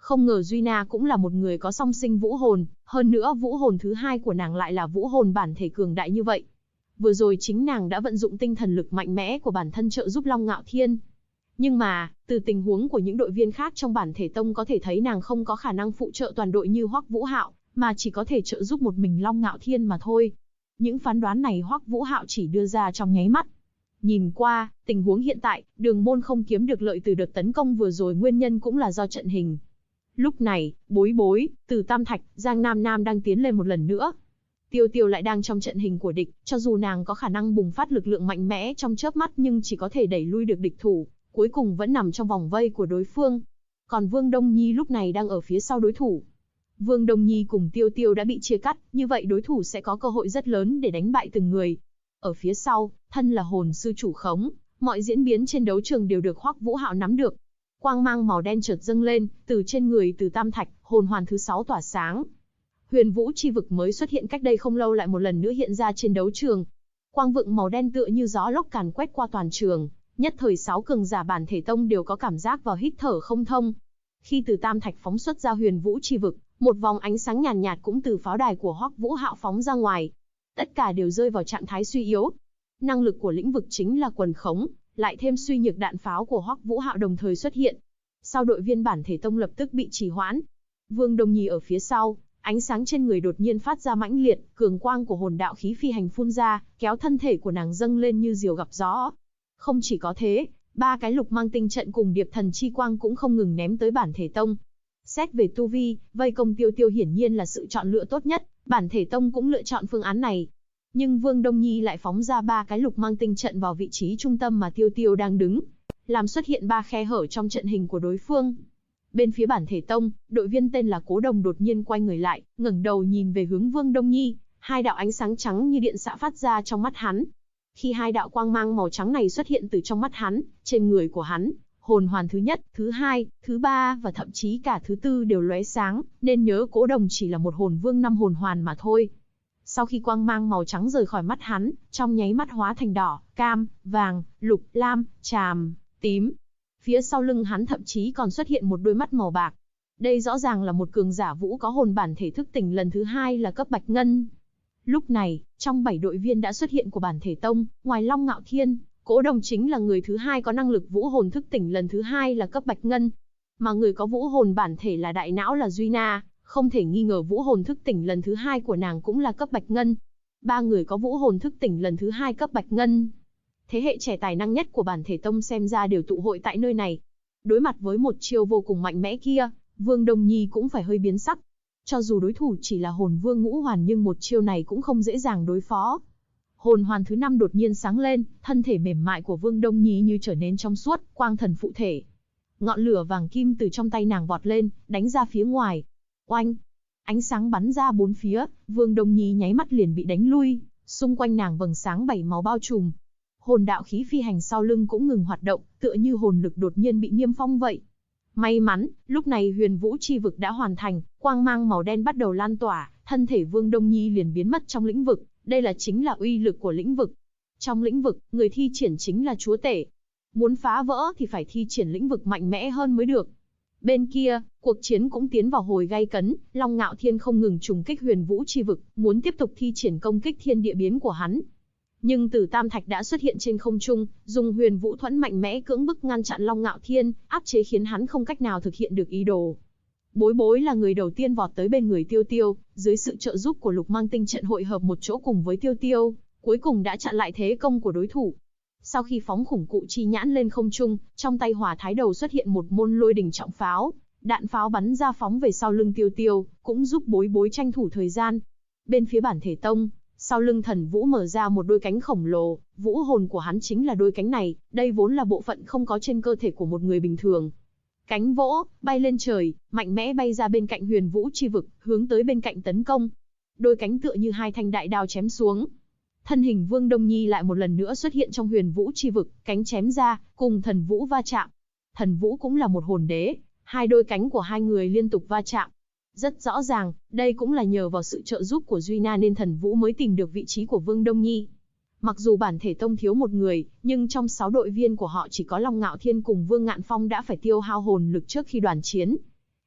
Speaker 1: Không ngờ Duy Na cũng là một người có song sinh vũ hồn, hơn nữa vũ hồn thứ hai của nàng lại là vũ hồn bản thể cường đại như vậy. Vừa rồi chính nàng đã vận dụng tinh thần lực mạnh mẽ của bản thân trợ giúp Long Ngạo Thiên. Nhưng mà, từ tình huống của những đội viên khác trong bản thể tông có thể thấy nàng không có khả năng phụ trợ toàn đội như Hoắc Vũ Hạo, mà chỉ có thể trợ giúp một mình Long Ngạo Thiên mà thôi. Những phán đoán này Hoắc Vũ Hạo chỉ đưa ra trong nháy mắt. Nhìn qua, tình huống hiện tại, Đường Môn không kiếm được lợi từ đợt tấn công vừa rồi nguyên nhân cũng là do trận hình. Lúc này, Bối Bối, Từ Tam Thạch, Giang Nam Nam đang tiến lên một lần nữa. Tiêu Tiêu lại đang trong trận hình của địch, cho dù nàng có khả năng bùng phát lực lượng mạnh mẽ trong chớp mắt nhưng chỉ có thể đẩy lui được địch thủ, cuối cùng vẫn nằm trong vòng vây của đối phương. Còn Vương Đông Nhi lúc này đang ở phía sau đối thủ. Vương Đông Nhi cùng Tiêu Tiêu đã bị chia cắt, như vậy đối thủ sẽ có cơ hội rất lớn để đánh bại từng người. Ở phía sau, thân là hồn sư chủ khống, mọi diễn biến trên đấu trường đều được Hoắc Vũ Hạo nắm được. Quang mang màu đen chợt dâng lên, từ trên người Từ Tam Thạch, hồn hoàn thứ 6 tỏa sáng. Huyền Vũ chi vực mới xuất hiện cách đây không lâu lại một lần nữa hiện ra trên đấu trường. Quang vựng màu đen tựa như gió lốc càn quét qua toàn trường, nhất thời 6 cường giả bản thể tông đều có cảm giác vào hít thở không thông. Khi Từ Tam Thạch phóng xuất ra Huyền Vũ chi vực, một vòng ánh sáng nhàn nhạt cũng từ pháo đài của Hoắc Vũ Hạo phóng ra ngoài. Tất cả đều rơi vào trạng thái suy yếu. Năng lực của lĩnh vực chính là quần khống, lại thêm suy nhược đạn pháo của Hoắc Vũ Hạo đồng thời xuất hiện. Sau đội viên bản thể tông lập tức bị trì hoãn. Vương Đông Nhi ở phía sau, ánh sáng trên người đột nhiên phát ra mãnh liệt, cường quang của hồn đạo khí phi hành phun ra, kéo thân thể của nàng dâng lên như diều gặp gió. Không chỉ có thế, 3 cái lục mang tinh trận cùng điệp thần chi quang cũng không ngừng ném tới bản thể tông. Xét về tu vi, vây công Tiêu Tiêu hiển nhiên là sự chọn lựa tốt nhất, bản thể tông cũng lựa chọn phương án này. Nhưng Vương Đông Nhi lại phóng ra 3 cái lục mang tinh trận vào vị trí trung tâm mà Tiêu Tiêu đang đứng, làm xuất hiện 3 khe hở trong trận hình của đối phương. Bên phía bản thể tông, đội viên tên là Cố Đồng đột nhiên quay người lại, ngẩng đầu nhìn về hướng Vương Đông Nhi, 2 đạo ánh sáng trắng như điện xạ phát ra trong mắt hắn. Khi 2 đạo quang mang màu trắng này xuất hiện từ trong mắt hắn, trên người của hắn, hồn hoàn thứ nhất, thứ hai, thứ ba và thậm chí cả thứ tư đều lóe sáng, nên nhớ Cố Đồng chỉ là một hồn vương 5 hồn hoàn mà thôi. Sau khi quang mang màu trắng rời khỏi mắt hắn, trong nháy mắt hóa thành đỏ, cam, vàng, lục, lam, tràm, tím. Phía sau lưng hắn thậm chí còn xuất hiện một đôi mắt màu bạc. Đây rõ ràng là một cường giả vũ có hồn bản thể thức tỉnh lần thứ 2 là cấp Bạch Ngân. Lúc này, trong 7 đội viên đã xuất hiện của bản thể tông, ngoài Long Ngạo Thiên, Cố Đồng chính là người thứ 2 có năng lực vũ hồn thức tỉnh lần thứ 2 là cấp Bạch Ngân. Mà người có vũ hồn bản thể là đại não là Duy Na, không thể nghi ngờ vũ hồn thức tỉnh lần thứ 2 của nàng cũng là cấp Bạch Ngân. 3 người có vũ hồn thức tỉnh lần thứ 2 cấp Bạch Ngân. Thế hệ trẻ tài năng nhất của bản thể tông xem ra đều tụ hội tại nơi này. Đối mặt với một chiêu vô cùng mạnh mẽ kia, Vương Đông Nhi cũng phải hơi biến sắc. Cho dù đối thủ chỉ là hồn vương ngũ hoàn nhưng một chiêu này cũng không dễ dàng đối phó. Hồn hoàn thứ 5 đột nhiên sáng lên, thân thể mềm mại của Vương Đông Nhi như trở nên trong suốt, quang thần phụ thể. Ngọn lửa vàng kim từ trong tay nàng vọt lên, đánh ra phía ngoài. Oanh! Ánh sáng bắn ra bốn phía, Vương Đông Nhi nháy mắt liền bị đánh lui, xung quanh nàng vầng sáng 7 màu bao trùm. Hồn đạo khí phi hành sau lưng cũng ngừng hoạt động, tựa như hồn lực đột nhiên bị niêm phong vậy. May mắn, lúc này Huyền Vũ chi vực đã hoàn thành, quang mang màu đen bắt đầu lan tỏa, thân thể Vương Đông Nhi liền biến mất trong lĩnh vực, đây là chính là uy lực của lĩnh vực. Trong lĩnh vực, người thi triển chính là chúa tể. Muốn phá vỡ thì phải thi triển lĩnh vực mạnh mẽ hơn mới được. Bên kia, cuộc chiến cũng tiến vào hồi gay cấn, Long Ngạo Thiên không ngừng trùng kích Huyền Vũ chi vực, muốn tiếp tục thi triển công kích thiên địa biến của hắn. Nhưng Từ Tam Thạch đã xuất hiện trên không trung, dùng Huyền Vũ thuẫn mạnh mẽ cưỡng bức ngăn chặn Long Ngạo Thiên, áp chế khiến hắn không cách nào thực hiện được ý đồ. Bối Bối là người đầu tiên vọt tới bên người Tiêu Tiêu, dưới sự trợ giúp của lục mang tinh trận hội hợp một chỗ cùng với Tiêu Tiêu, cuối cùng đã chặn lại thế công của đối thủ. Sau khi phóng khủng cụ chi nhãn lên không trung, trong tay Hỏa Thái Đầu xuất hiện một môn lôi đỉnh trọng pháo, đạn pháo bắn ra phóng về sau lưng Tiêu Tiêu, cũng giúp Bối Bối tranh thủ thời gian. Bên phía bản thể tông, sau lưng Thần Vũ mở ra một đôi cánh khổng lồ, vũ hồn của hắn chính là đôi cánh này, đây vốn là bộ phận không có trên cơ thể của một người bình thường. Cánh vỗ, bay lên trời, mạnh mẽ bay ra bên cạnh Huyền Vũ chi vực, hướng tới bên cạnh tấn công. Đôi cánh tựa như 2 thanh đại đao chém xuống. Thân hình Vương Đông Nhi lại một lần nữa xuất hiện trong Huyền Vũ chi vực, cánh chém ra, cùng Thần Vũ va chạm. Thần Vũ cũng là một hồn đế, 2 đôi cánh của 2 người liên tục va chạm. Rất rõ ràng, đây cũng là nhờ vào sự trợ giúp của Duy Na nên Thần Vũ mới tìm được vị trí của Vương Đông Nhi. Mặc dù bản thể tông thiếu một người, nhưng trong 6 đội viên của họ chỉ có Long Ngạo Thiên cùng Vương Ngạn Phong đã phải tiêu hao hồn lực trước khi đoàn chiến.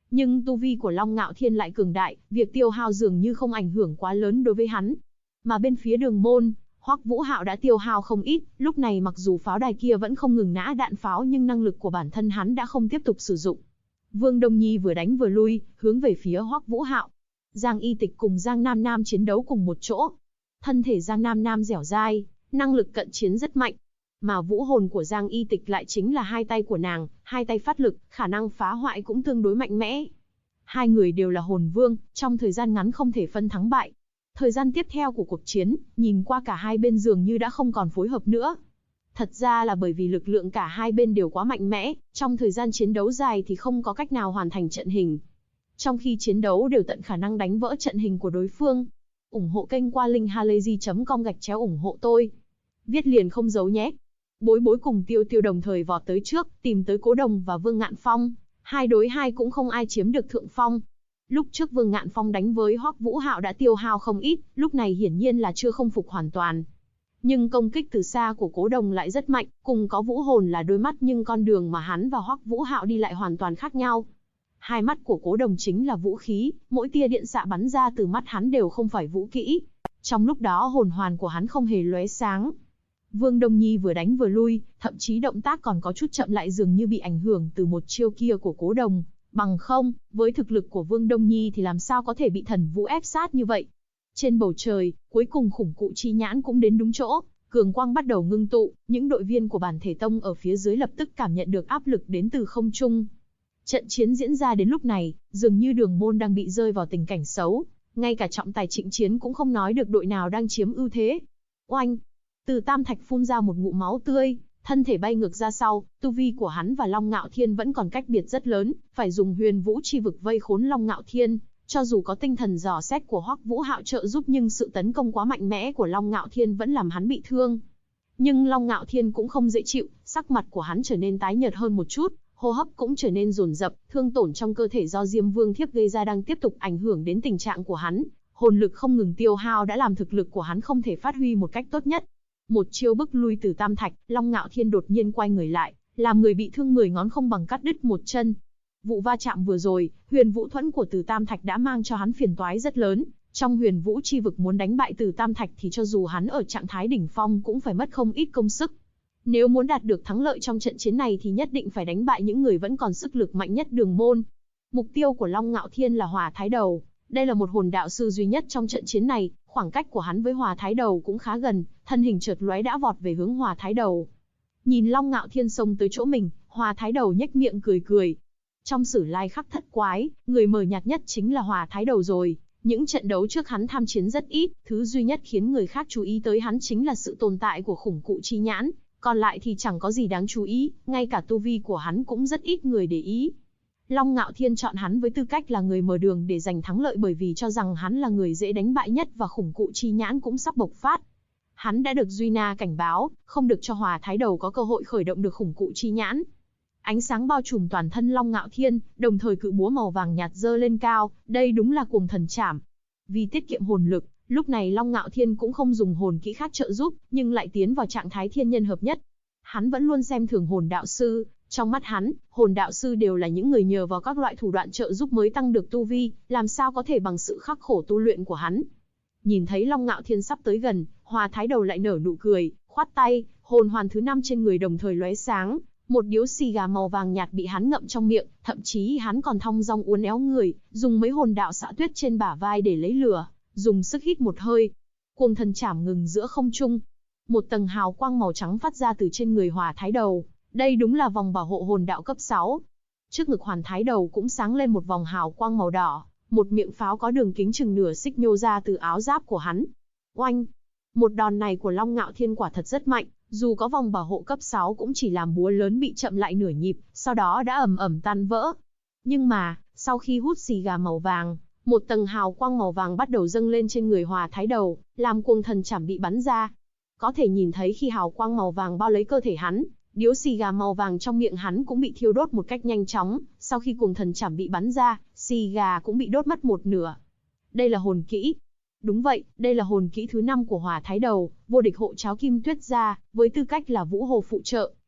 Speaker 1: Nhưng tu vi của Long Ngạo Thiên lại cường đại, việc tiêu hao dường như không ảnh hưởng quá lớn đối với hắn. Mà bên phía Đường Môn, Hoắc Vũ Hạo đã tiêu hao không ít, lúc này mặc dù pháo đài kia vẫn không ngừng nã đạn pháo nhưng năng lực của bản thân hắn đã không tiếp tục sử dụng. Vương Đông Nhi vừa đánh vừa lui, hướng về phía Hoắc Vũ Hạo. Giang Y Tịch cùng Giang Nam Nam chiến đấu cùng một chỗ. Thân thể Giang Nam Nam dẻo dai, năng lực cận chiến rất mạnh. Mà vũ hồn của Giang Y Tịch lại chính là hai tay của nàng, hai tay phát lực, khả năng phá hoại cũng tương đối mạnh mẽ. Hai người đều là hồn vương, trong thời gian ngắn không thể phân thắng bại. Thời gian tiếp theo của cuộc chiến, nhìn qua cả hai bên dường như đã không còn phối hợp nữa. Thật ra là bởi vì lực lượng cả hai bên đều quá mạnh mẽ, trong thời gian chiến đấu dài thì không có cách nào hoàn thành trận hình. Trong khi chiến đấu đều tận khả năng đánh vỡ trận hình của đối phương. Ủng hộ kênh qua linkhalazy.com/ủng hộ tôi. Viết liền không giấu nhé. Bối Bối cùng Tiêu Tiêu đồng thời vọt tới trước, tìm tới Cố Đồng và Vương Ngạn Phong. 2 đối 2 cũng không ai chiếm được thượng phong. Lúc trước Vương Ngạn Phong đánh với Hoắc Vũ Hạo đã tiêu hao không ít, lúc này hiển nhiên là chưa không phục hoàn toàn. Nhưng công kích từ xa của Cố Đồng lại rất mạnh, cùng có vũ hồn là đôi mắt nhưng con đường mà hắn và Hoắc Vũ Hạo đi lại hoàn toàn khác nhau. Hai mắt của Cố Đồng chính là vũ khí, mỗi tia điện xạ bắn ra từ mắt hắn đều không phải vũ kỹ. Trong lúc đó hồn hoàn của hắn không hề lóe sáng. Vương Đông Nhi vừa đánh vừa lui, thậm chí động tác còn có chút chậm lại dường như bị ảnh hưởng từ một chiêu kia của Cố Đồng. Bằng không, với thực lực của Vương Đông Nhi thì làm sao có thể bị thần vũ ép sát như vậy. Trên bầu trời, cuối cùng khủng cụ chi nhãn cũng đến đúng chỗ, cường quang bắt đầu ngưng tụ, những đội viên của bản thể tông ở phía dưới lập tức cảm nhận được áp lực đến từ không trung. Trận chiến diễn ra đến lúc này, dường như Đường Môn đang bị rơi vào tình cảnh xấu, ngay cả trọng tài Trịnh Chiến cũng không nói được đội nào đang chiếm ưu thế. Oanh! Từ Tam Thạch phun ra một ngụm máu tươi, thân thể bay ngược ra sau, tu vi của hắn và Long Ngạo Thiên vẫn còn cách biệt rất lớn, phải dùng huyền vũ chi vực vây khốn Long Ngạo Thiên. Cho dù có tinh thần dò xét của Hoắc Vũ Hạo trợ giúp nhưng sự tấn công quá mạnh mẽ của Long Ngạo Thiên vẫn làm hắn bị thương. Nhưng Long Ngạo Thiên cũng không dễ chịu, sắc mặt của hắn trở nên tái nhợt hơn một chút, hô hấp cũng trở nên dồn dập, thương tổn trong cơ thể do Diêm Vương Thiếp gây ra đang tiếp tục ảnh hưởng đến tình trạng của hắn. Hồn lực không ngừng tiêu hao đã làm thực lực của hắn không thể phát huy một cách tốt nhất. Một chiêu bức lui từ Tam Thạch, Long Ngạo Thiên đột nhiên quay người lại, làm người bị thương 10 ngón không bằng cắt đứt một chân. Vụ va chạm vừa rồi, huyền vũ thuẫn của Từ Tam Thạch đã mang cho hắn phiền toái rất lớn. Trong huyền vũ chi vực muốn đánh bại Từ Tam Thạch thì cho dù hắn ở trạng thái đỉnh phong cũng phải mất không ít công sức. Nếu muốn đạt được thắng lợi trong trận chiến này thì nhất định phải đánh bại những người vẫn còn sức lực mạnh nhất Đường Môn. Mục tiêu của Long Ngạo Thiên là Hỏa Thái Đầu. Đây là một hồn đạo sư duy nhất trong trận chiến này, khoảng cách của hắn với Hỏa Thái Đầu cũng khá gần, thân hình chợt lóe đã vọt về hướng Hỏa Thái Đầu. Nhìn Long Ngạo Thiên xông tới chỗ mình, Hỏa Thái Đầu nhếch miệng cười cười. Trong Sử Lai Khắc Thất Quái, người mờ nhạt nhất chính là Hỏa Thái Đầu rồi. Những trận đấu trước hắn tham chiến rất ít, thứ duy nhất khiến người khác chú ý tới hắn chính là sự tồn tại của khủng cụ chi nhãn, còn lại thì chẳng có gì đáng chú ý, ngay cả tu vi của hắn cũng rất ít người để ý. Long Ngạo Thiên chọn hắn với tư cách là người mở đường để giành thắng lợi bởi vì cho rằng hắn là người dễ đánh bại nhất và khủng cụ chi nhãn cũng sắp bộc phát. Hắn đã được Duy Na cảnh báo, không được cho Hỏa Thái Đầu có cơ hội khởi động được khủng cụ chi nhãn. Ánh sáng bao trùm toàn thân Long Ngạo Thiên, đồng thời cự búa màu vàng nhạt giơ lên cao, đây đúng là Cuồng Thần Trảm. Vì tiết kiệm hồn lực, lúc này Long Ngạo Thiên cũng không dùng hồn kỹ khác trợ giúp, nhưng lại tiến vào trạng thái thiên nhân hợp nhất. Hắn vẫn luôn xem thường hồn đạo sư, trong mắt hắn, hồn đạo sư đều là những người nhờ vào các loại thủ đoạn trợ giúp mới tăng được tu vi, làm sao có thể bằng sự khắc khổ tu luyện của hắn. Nhìn thấy Long Ngạo Thiên sắp tới gần, Hỏa Thái Đầu lại nở nụ cười, khoát tay, hồn hoàn thứ 5 trên người đồng thời lóe sáng. Một điếu xì gà màu vàng nhạt bị hắn ngậm trong miệng, thậm chí hắn còn thong dong uốn éo người, dùng mấy hồn đạo xạ tuyết trên bả vai để lấy lửa, dùng sức hít một hơi. Cuồng Thần Trảm ngừng giữa không trung. Một tầng hào quang màu trắng phát ra từ trên người Hỏa Thái Đầu, đây đúng là vòng bảo hộ hồn đạo cấp 6. Trước ngực Hỏa Thái Đầu cũng sáng lên một vòng hào quang màu đỏ, một miệng pháo có đường kính chừng nửa xích nhô ra từ áo giáp của hắn. Oanh! Một đòn này của Long Ngạo Thiên quả thật rất mạnh. Dù có vòng bảo hộ cấp 6 cũng chỉ làm búa lớn bị chậm lại nửa nhịp, sau đó đã ầm ầm tan vỡ. Nhưng mà, sau khi hút xì gà màu vàng, một tầng hào quang màu vàng bắt đầu dâng lên trên người Hỏa Thái Đầu, làm Cuồng Thần Trảm bị bắn ra. Có thể nhìn thấy khi hào quang màu vàng bao lấy cơ thể hắn, điếu xì gà màu vàng trong miệng hắn cũng bị thiêu đốt một cách nhanh chóng, sau khi Cuồng Thần Trảm bị bắn ra, xì gà cũng bị đốt mất một nửa. Đây là hồn kỹ. Đúng vậy, đây là hồn kỹ thứ 5 của Hỏa Thái Đầu, vô địch hộ cháo Kim Tuyết gia, với tư cách là vũ hồ phụ trợ,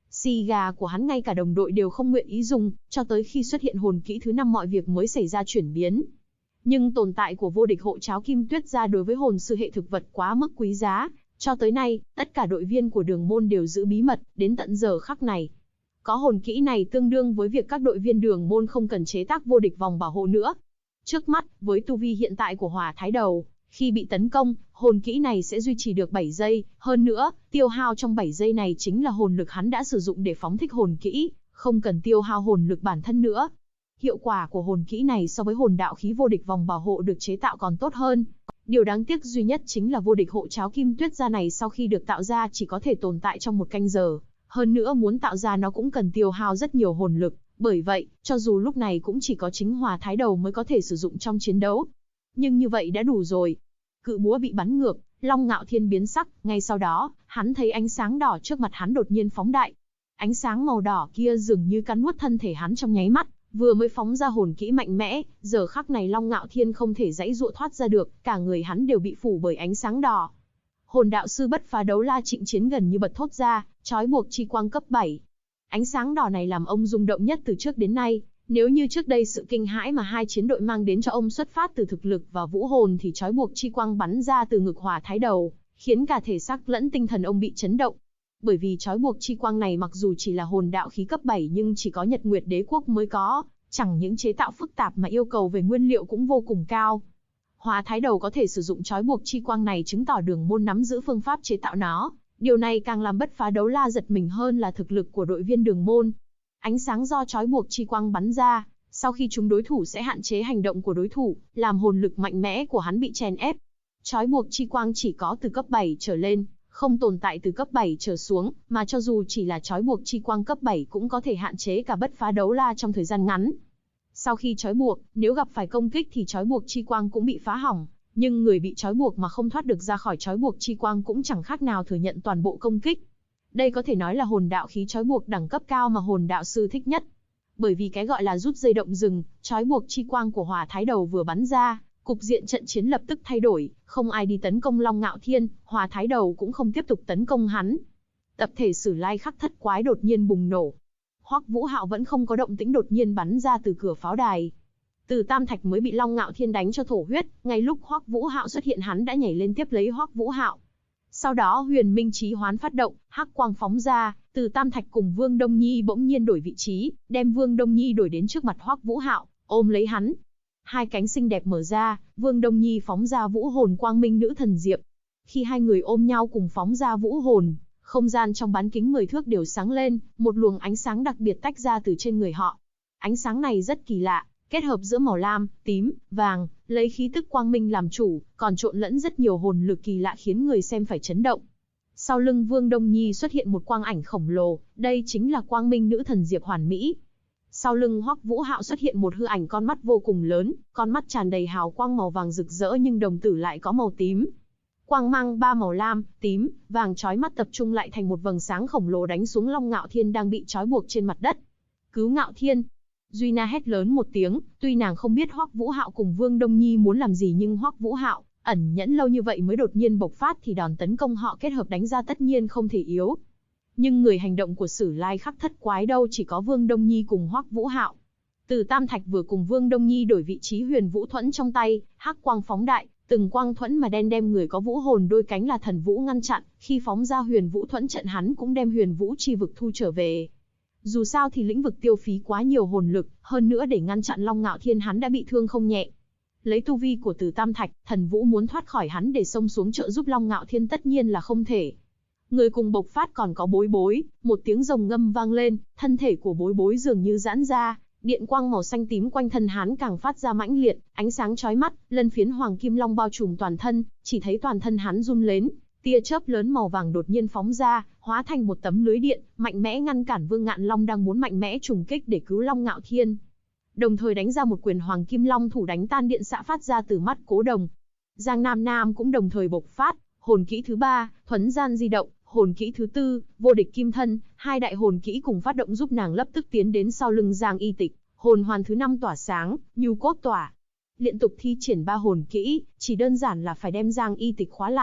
Speaker 1: Xì gà của hắn ngay cả đồng đội đều không nguyện ý dùng, cho tới khi xuất hiện hồn kỹ thứ 5 mọi việc mới xảy ra chuyển biến. Nhưng tồn tại của vô địch hộ cháo Kim Tuyết gia đối với hồn sư hệ thực vật quá mức quý giá, cho tới nay, tất cả đội viên của Đường môn đều giữ bí mật, đến tận giờ khắc này. Có hồn kỹ này tương đương với việc các đội viên Đường môn không cần chế tác vô địch vòng bảo hộ nữa. Trước mắt, với tu vi hiện tại của Hỏa Thái Đầu, khi bị tấn công, hồn kỹ này sẽ duy trì được 7 giây, hơn nữa, tiêu hao trong 7 giây này chính là hồn lực hắn đã sử dụng để phóng thích hồn kỹ, không cần tiêu hao hồn lực bản thân nữa. Hiệu quả của hồn kỹ này so với hồn đạo khí vô địch vòng bảo hộ được chế tạo còn tốt hơn. Điều đáng tiếc duy nhất chính là vô địch hộ cháo Kim Tuyết gia này sau khi được tạo ra chỉ có thể tồn tại trong 1 canh giờ. Hơn nữa muốn tạo ra nó cũng cần tiêu hao rất nhiều hồn lực, bởi vậy, cho dù lúc này cũng chỉ có chính Hỏa Thái Đầu mới có thể sử dụng trong chiến đấu. Nhưng như vậy đã đủ rồi. Cự búa bị bắn ngược, Long Ngạo Thiên biến sắc, ngay sau đó, hắn thấy ánh sáng đỏ trước mặt hắn đột nhiên phóng đại. Ánh sáng màu đỏ kia dường như cắn nuốt thân thể hắn trong nháy mắt, vừa mới phóng ra hồn kỹ mạnh mẽ, giờ khắc này Long Ngạo Thiên không thể giãy giụa thoát ra được, cả người hắn đều bị phủ bởi ánh sáng đỏ. Hồn đạo sư Bất Phá Đấu La Trịnh Chiến gần như bật thốt ra, trói buộc chi quang cấp 7. Ánh sáng đỏ này làm ông rung động nhất từ trước đến nay. Nếu như trước đây sự kinh hãi mà hai chiến đội mang đến cho ông xuất phát từ thực lực và vũ hồn thì trói buộc chi quang bắn ra từ ngực Hỏa Thái Đầu, khiến cả thể xác lẫn tinh thần ông bị chấn động. Bởi vì trói buộc chi quang này mặc dù chỉ là hồn đạo khí cấp 7 nhưng chỉ có Nhật Nguyệt Đế Quốc mới có, chẳng những chế tạo phức tạp mà yêu cầu về nguyên liệu cũng vô cùng cao. Hỏa Thái Đầu có thể sử dụng trói buộc chi quang này chứng tỏ Đường môn nắm giữ phương pháp chế tạo nó. Điều này càng làm Bất Phá Đấu La giật mình hơn là thực lực của đội viên Đường môn. Ánh sáng do trói buộc chi quang bắn ra, sau khi chúng đối thủ sẽ hạn chế hành động của đối thủ, làm hồn lực mạnh mẽ của hắn bị chèn ép. Trói buộc chi quang chỉ có từ cấp 7 trở lên, không tồn tại từ cấp 7 trở xuống, mà cho dù chỉ là trói buộc chi quang cấp 7 cũng có thể hạn chế cả Bất Phá Đấu La trong thời gian ngắn. Sau khi trói buộc, nếu gặp phải công kích thì trói buộc chi quang cũng bị phá hỏng, nhưng người bị trói buộc mà không thoát được ra khỏi trói buộc chi quang cũng chẳng khác nào thừa nhận toàn bộ công kích. Đây có thể nói là hồn đạo khí trói buộc đẳng cấp cao mà hồn đạo sư thích nhất. Bởi vì cái gọi là rút dây động rừng, trói buộc chi quang của Hỏa Thái Đầu vừa bắn ra, cục diện trận chiến lập tức thay đổi, không ai đi tấn công Long Ngạo Thiên, Hỏa Thái Đầu cũng không tiếp tục tấn công hắn. Tập thể Sử Lai Khắc Thất Quái đột nhiên bùng nổ. Hoắc Vũ Hạo vẫn không có động tĩnh đột nhiên bắn ra từ cửa pháo đài. Từ Tam Thạch mới bị Long Ngạo Thiên đánh cho thổ huyết, ngay lúc Hoắc Vũ Hạo xuất hiện hắn đã nhảy lên tiếp lấy Hoắc Vũ Hạo. Sau đó Huyền Minh Chí Hoán phát động, hắc quang phóng ra, Từ Tam Thạch cùng Vương Đông Nhi bỗng nhiên đổi vị trí, đem Vương Đông Nhi đổi đến trước mặt Hoắc Vũ Hạo, ôm lấy hắn. Hai cánh xinh đẹp mở ra, Vương Đông Nhi phóng ra vũ hồn quang minh nữ thần diệp. Khi hai người ôm nhau cùng phóng ra vũ hồn, không gian trong bán kính 10 thước đều sáng lên, một luồng ánh sáng đặc biệt tách ra từ trên người họ. Ánh sáng này rất kỳ lạ, kết hợp giữa màu lam, tím, vàng, lấy khí tức quang minh làm chủ, còn trộn lẫn rất nhiều hồn lực kỳ lạ khiến người xem phải chấn động. Sau lưng Vương Đông Nhi xuất hiện một quang ảnh khổng lồ, đây chính là quang minh nữ thần Diệp Hoàn Mỹ. Sau lưng Hoắc Vũ Hạo xuất hiện một hư ảnh con mắt vô cùng lớn, con mắt tràn đầy hào quang màu vàng rực rỡ nhưng đồng tử lại có màu tím. Quang mang ba màu lam, tím, vàng chói mắt tập trung lại thành một vầng sáng khổng lồ đánh xuống Long Ngạo Thiên đang bị trói buộc trên mặt đất. Cứu Ngạo Thiên! Duy Na hét lớn một tiếng, tuy nàng không biết Hoắc Vũ Hạo cùng Vương Đông Nhi muốn làm gì nhưng Hoắc Vũ Hạo ẩn nhẫn lâu như vậy mới đột nhiên bộc phát thì đòn tấn công họ kết hợp đánh ra tất nhiên không thể yếu. Nhưng người hành động của Sử Lai Khắc Thất Quái đâu chỉ có Vương Đông Nhi cùng Hoắc Vũ Hạo. Từ Tam Thạch vừa cùng Vương Đông Nhi đổi vị trí Huyền Vũ Thuẫn trong tay, hắc quang phóng đại, từng quang thuẫn mà đen đem người có vũ hồn đôi cánh là Thần Vũ ngăn chặn, khi phóng ra Huyền Vũ Thuẫn trận hắn cũng đem Huyền Vũ chi vực thu trở về. Dù sao thì lĩnh vực tiêu phí quá nhiều hồn lực, hơn nữa để ngăn chặn Long Ngạo Thiên hắn đã bị thương không nhẹ. Lấy tu vi của Từ Tam Thạch, Thần Vũ muốn thoát khỏi hắn để xông xuống trợ giúp Long Ngạo Thiên tất nhiên là không thể. Người cùng bộc phát còn có Bối Bối, một tiếng rồng ngâm vang lên, thân thể của Bối Bối dường như giãn ra, điện quang màu xanh tím quanh thân hắn càng phát ra mãnh liệt, ánh sáng chói mắt, lân phiến hoàng kim long bao trùm toàn thân, chỉ thấy toàn thân hắn run lên, tia chớp lớn màu vàng đột nhiên phóng ra, hóa thành một tấm lưới điện, mạnh mẽ ngăn cản Vương Ngạn Long đang muốn mạnh mẽ trùng kích để cứu Long Ngạo Thiên. Đồng thời đánh ra một quyền hoàng kim long thủ đánh tan điện xạ phát ra từ mắt Cố Đồng. Giang Nam Nam cũng đồng thời bộc phát, hồn kỹ thứ 3, thuấn gian di động, hồn kỹ thứ 4, vô địch kim thân, hai đại hồn kỹ cùng phát động giúp nàng lập tức tiến đến sau lưng Giang Y Tịch, hồn hoàn thứ 5 tỏa sáng, nhu cốt tỏa. Liên tục thi triển 3 hồn kỹ, chỉ đơn giản là phải đem Giang Y Tịch khóa lại.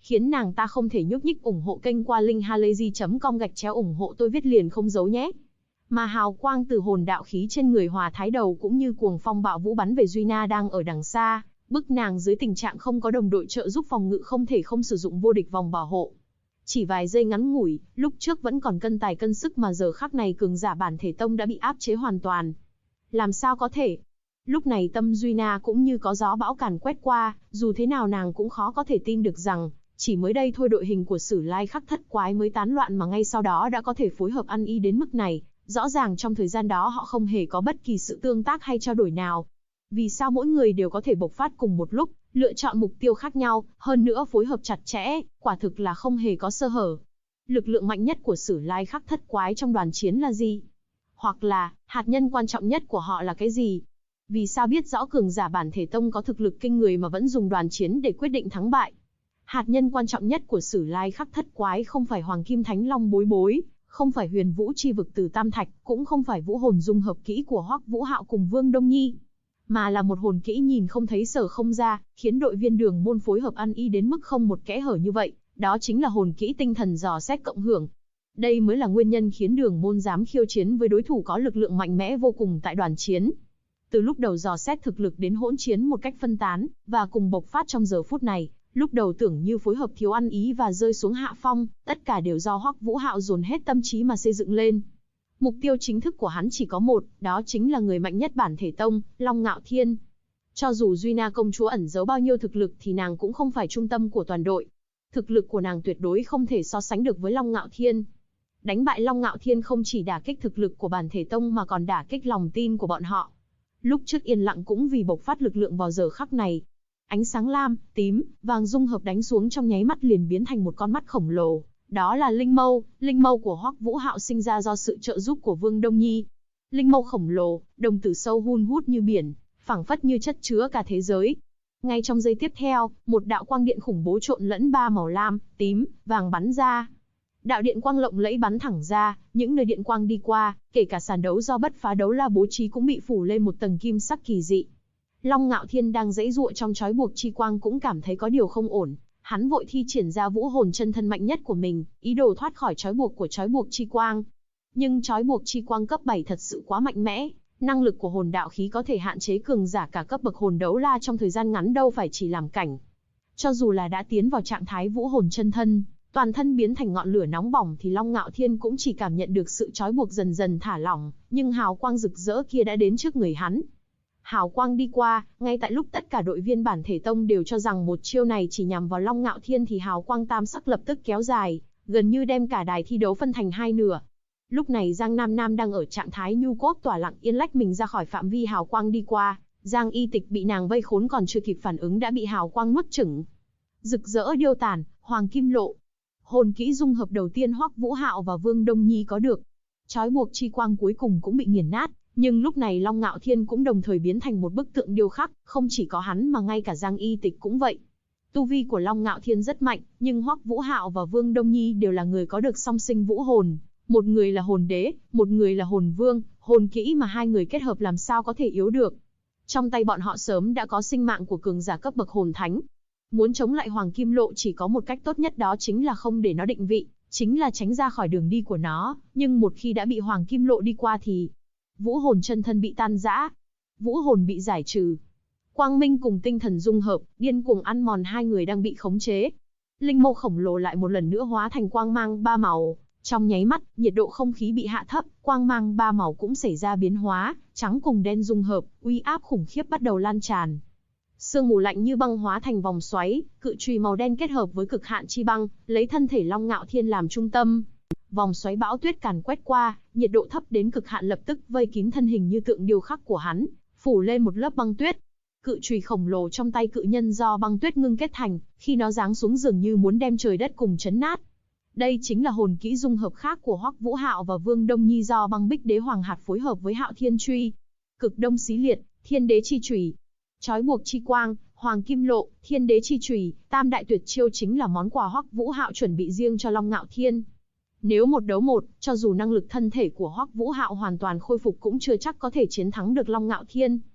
Speaker 1: khiến nàng ta không thể nhúc nhích. Ủng hộ kênh qua link halayzi.com/ủng hộ tôi viết liền không giấu nhé. Mà hào quang từ hồn đạo khí trên người Hòa Thái Đầu cũng như cuồng phong bạo vũ bắn về Duy Na đang ở đằng xa, bức nàng dưới tình trạng không có đồng đội trợ giúp phòng ngự không thể không sử dụng vô địch vòng bảo hộ. Chỉ vài giây ngắn ngủi, lúc trước vẫn còn cân tài cân sức mà giờ khắc này cường giả bản thể tông đã bị áp chế hoàn toàn. Làm sao có thể? Lúc này tâm Duy Na cũng như có gió bão càn quét qua, dù thế nào nàng cũng khó có thể tin được rằng, chỉ mới đây thôi đội hình của Sử Lai Khắc Thất Quái mới tán loạn mà ngay sau đó đã có thể phối hợp ăn ý đến mức này. Rõ ràng trong thời gian đó họ không hề có bất kỳ sự tương tác hay trao đổi nào. Vì sao mỗi người đều có thể bộc phát cùng một lúc, lựa chọn mục tiêu khác nhau, hơn nữa phối hợp chặt chẽ, quả thực là không hề có sơ hở. Lực lượng mạnh nhất của Sử Lai Khắc Thất Quái trong đoàn chiến là gì? Hoặc là, hạt nhân quan trọng nhất của họ là cái gì? Vì sao biết rõ cường giả bản thể tông có thực lực kinh người mà vẫn dùng đoàn chiến để quyết định thắng bại? Hạt nhân quan trọng nhất của Sử Lai Khắc Thất Quái không phải Hoàng Kim Thánh Long Bối Bối, không phải Huyền Vũ Chi Vực từ Tam Thạch, cũng không phải vũ hồn dung hợp kỹ của Hoắc Vũ Hạo cùng Vương Đông Nhi, mà là một hồn kỹ nhìn không thấy sở không ra, khiến đội viên Đường môn phối hợp ăn ý đến mức không một kẽ hở như vậy, đó chính là hồn kỹ tinh thần dò xét cộng hưởng. Đây mới là nguyên nhân khiến Đường môn dám khiêu chiến với đối thủ có lực lượng mạnh mẽ vô cùng tại đoàn chiến. Từ lúc đầu dò xét thực lực đến hỗn chiến một cách phân tán, và cùng bộc phát trong giờ phút này, lúc đầu tưởng như phối hợp thiếu ăn ý và rơi xuống hạ phong, tất cả đều do Hoắc Vũ Hạo dồn hết tâm trí mà xây dựng lên. Mục tiêu chính thức của hắn chỉ có một, đó chính là người mạnh nhất bản thể tông, Long Ngạo Thiên. Cho dù Duy Na công chúa ẩn giấu bao nhiêu thực lực thì nàng cũng không phải trung tâm của toàn đội. Thực lực của nàng tuyệt đối không thể so sánh được với Long Ngạo Thiên. Đánh bại Long Ngạo Thiên không chỉ đả kích thực lực của bản thể tông mà còn đả kích lòng tin của bọn họ. Lúc trước yên lặng cũng vì bộc phát lực lượng vào giờ khắc này. Ánh sáng lam, tím, vàng dung hợp đánh xuống trong nháy mắt liền biến thành một con mắt khổng lồ. Đó là linh mâu của Hoắc Vũ Hạo sinh ra do sự trợ giúp của Vương Đông Nhi. Linh mâu khổng lồ, đồng tử sâu hun hút như biển, phảng phất như chất chứa cả thế giới. Ngay trong giây tiếp theo, một đạo quang điện khủng bố trộn lẫn ba màu lam, tím, vàng bắn ra. Đạo điện quang lộng lẫy bắn thẳng ra, những nơi điện quang đi qua, kể cả sàn đấu do Bất Phá Đấu La bố trí cũng bị phủ lên một tầng kim sắc kỳ dị. Long Ngạo Thiên đang giãy giụa trong trói buộc chi quang cũng cảm thấy có điều không ổn, hắn vội thi triển ra vũ hồn chân thân mạnh nhất của mình, ý đồ thoát khỏi trói buộc của trói buộc chi quang. Nhưng trói buộc chi quang cấp 7 thật sự quá mạnh mẽ, năng lực của hồn đạo khí có thể hạn chế cường giả cả cấp bậc hồn đấu la trong thời gian ngắn đâu phải chỉ làm cảnh. Cho dù là đã tiến vào trạng thái vũ hồn chân thân, toàn thân biến thành ngọn lửa nóng bỏng thì Long Ngạo Thiên cũng chỉ cảm nhận được sự trói buộc dần dần thả lỏng, nhưng hào quang rực rỡ kia đã đến trước người hắn. Hào quang đi qua, ngay tại lúc tất cả đội viên bản thể tông đều cho rằng một chiêu này chỉ nhằm vào Long Ngạo Thiên thì hào quang tam sắc lập tức kéo dài, gần như đem cả đài thi đấu phân thành hai nửa. Lúc này Giang Nam Nam đang ở trạng thái nhu cốt tỏa lặng yên lách mình ra khỏi phạm vi hào quang đi qua, Giang Y Tịch bị nàng vây khốn còn chưa kịp phản ứng đã bị hào quang nuốt chửng. Rực rỡ điêu tàn, Hoàng Kim Lộ. Hồn kỹ dung hợp đầu tiên Hoắc Vũ Hạo và Vương Đông Nhi có được. Trói buộc chi quang cuối cùng cũng bị nghiền nát. Nhưng lúc này Long Ngạo Thiên cũng đồng thời biến thành một bức tượng điêu khắc, không chỉ có hắn mà ngay cả Giang Y Tịch cũng vậy. Tu vi của Long Ngạo Thiên rất mạnh, nhưng Hoắc Vũ Hạo và Vương Đông Nhi đều là người có được song sinh vũ hồn. Một người là hồn đế, một người là hồn vương, hồn kỹ mà hai người kết hợp làm sao có thể yếu được. Trong tay bọn họ sớm đã có sinh mạng của cường giả cấp bậc hồn thánh. Muốn chống lại Hoàng Kim Lộ chỉ có một cách tốt nhất đó chính là không để nó định vị, chính là tránh ra khỏi đường đi của nó, nhưng một khi đã bị Hoàng Kim Lộ đi qua thì vũ hồn chân thân bị tan rã, vũ hồn bị giải trừ. Quang minh cùng tinh thần dung hợp, điên cuồng ăn mòn hai người đang bị khống chế. Linh mâu khổng lồ lại một lần nữa hóa thành quang mang ba màu. Trong nháy mắt, nhiệt độ không khí bị hạ thấp, quang mang ba màu cũng xảy ra biến hóa, trắng cùng đen dung hợp, uy áp khủng khiếp bắt đầu lan tràn. Sương mù lạnh như băng hóa thành vòng xoáy, cự chùy màu đen kết hợp với cực hạn chi băng, lấy thân thể Long Ngạo Thiên làm trung tâm. Vòng xoáy bão tuyết càn quét qua, nhiệt độ thấp đến cực hạn lập tức vây kín thân hình như tượng điêu khắc của hắn, phủ lên một lớp băng tuyết. Cự chùy khổng lồ trong tay cự nhân do băng tuyết ngưng kết thành, khi nó giáng xuống dường như muốn đem trời đất cùng chấn nát. Đây chính là hồn kỹ dung hợp khác của Hoắc Vũ Hạo và Vương Đông Nhi do băng bích đế hoàng hạt phối hợp với Hạo Thiên Truy. Cực đông xí liệt, Thiên đế chi chùy, trói buộc chi quang, Hoàng Kim Lộ, Thiên đế chi chùy, tam đại tuyệt chiêu chính là món quà Hoắc Vũ Hạo chuẩn bị riêng cho Long Ngạo Thiên. Nếu một đấu một, cho dù năng lực thân thể của Hoắc Vũ Hạo hoàn toàn khôi phục cũng chưa chắc có thể chiến thắng được Long Ngạo Thiên.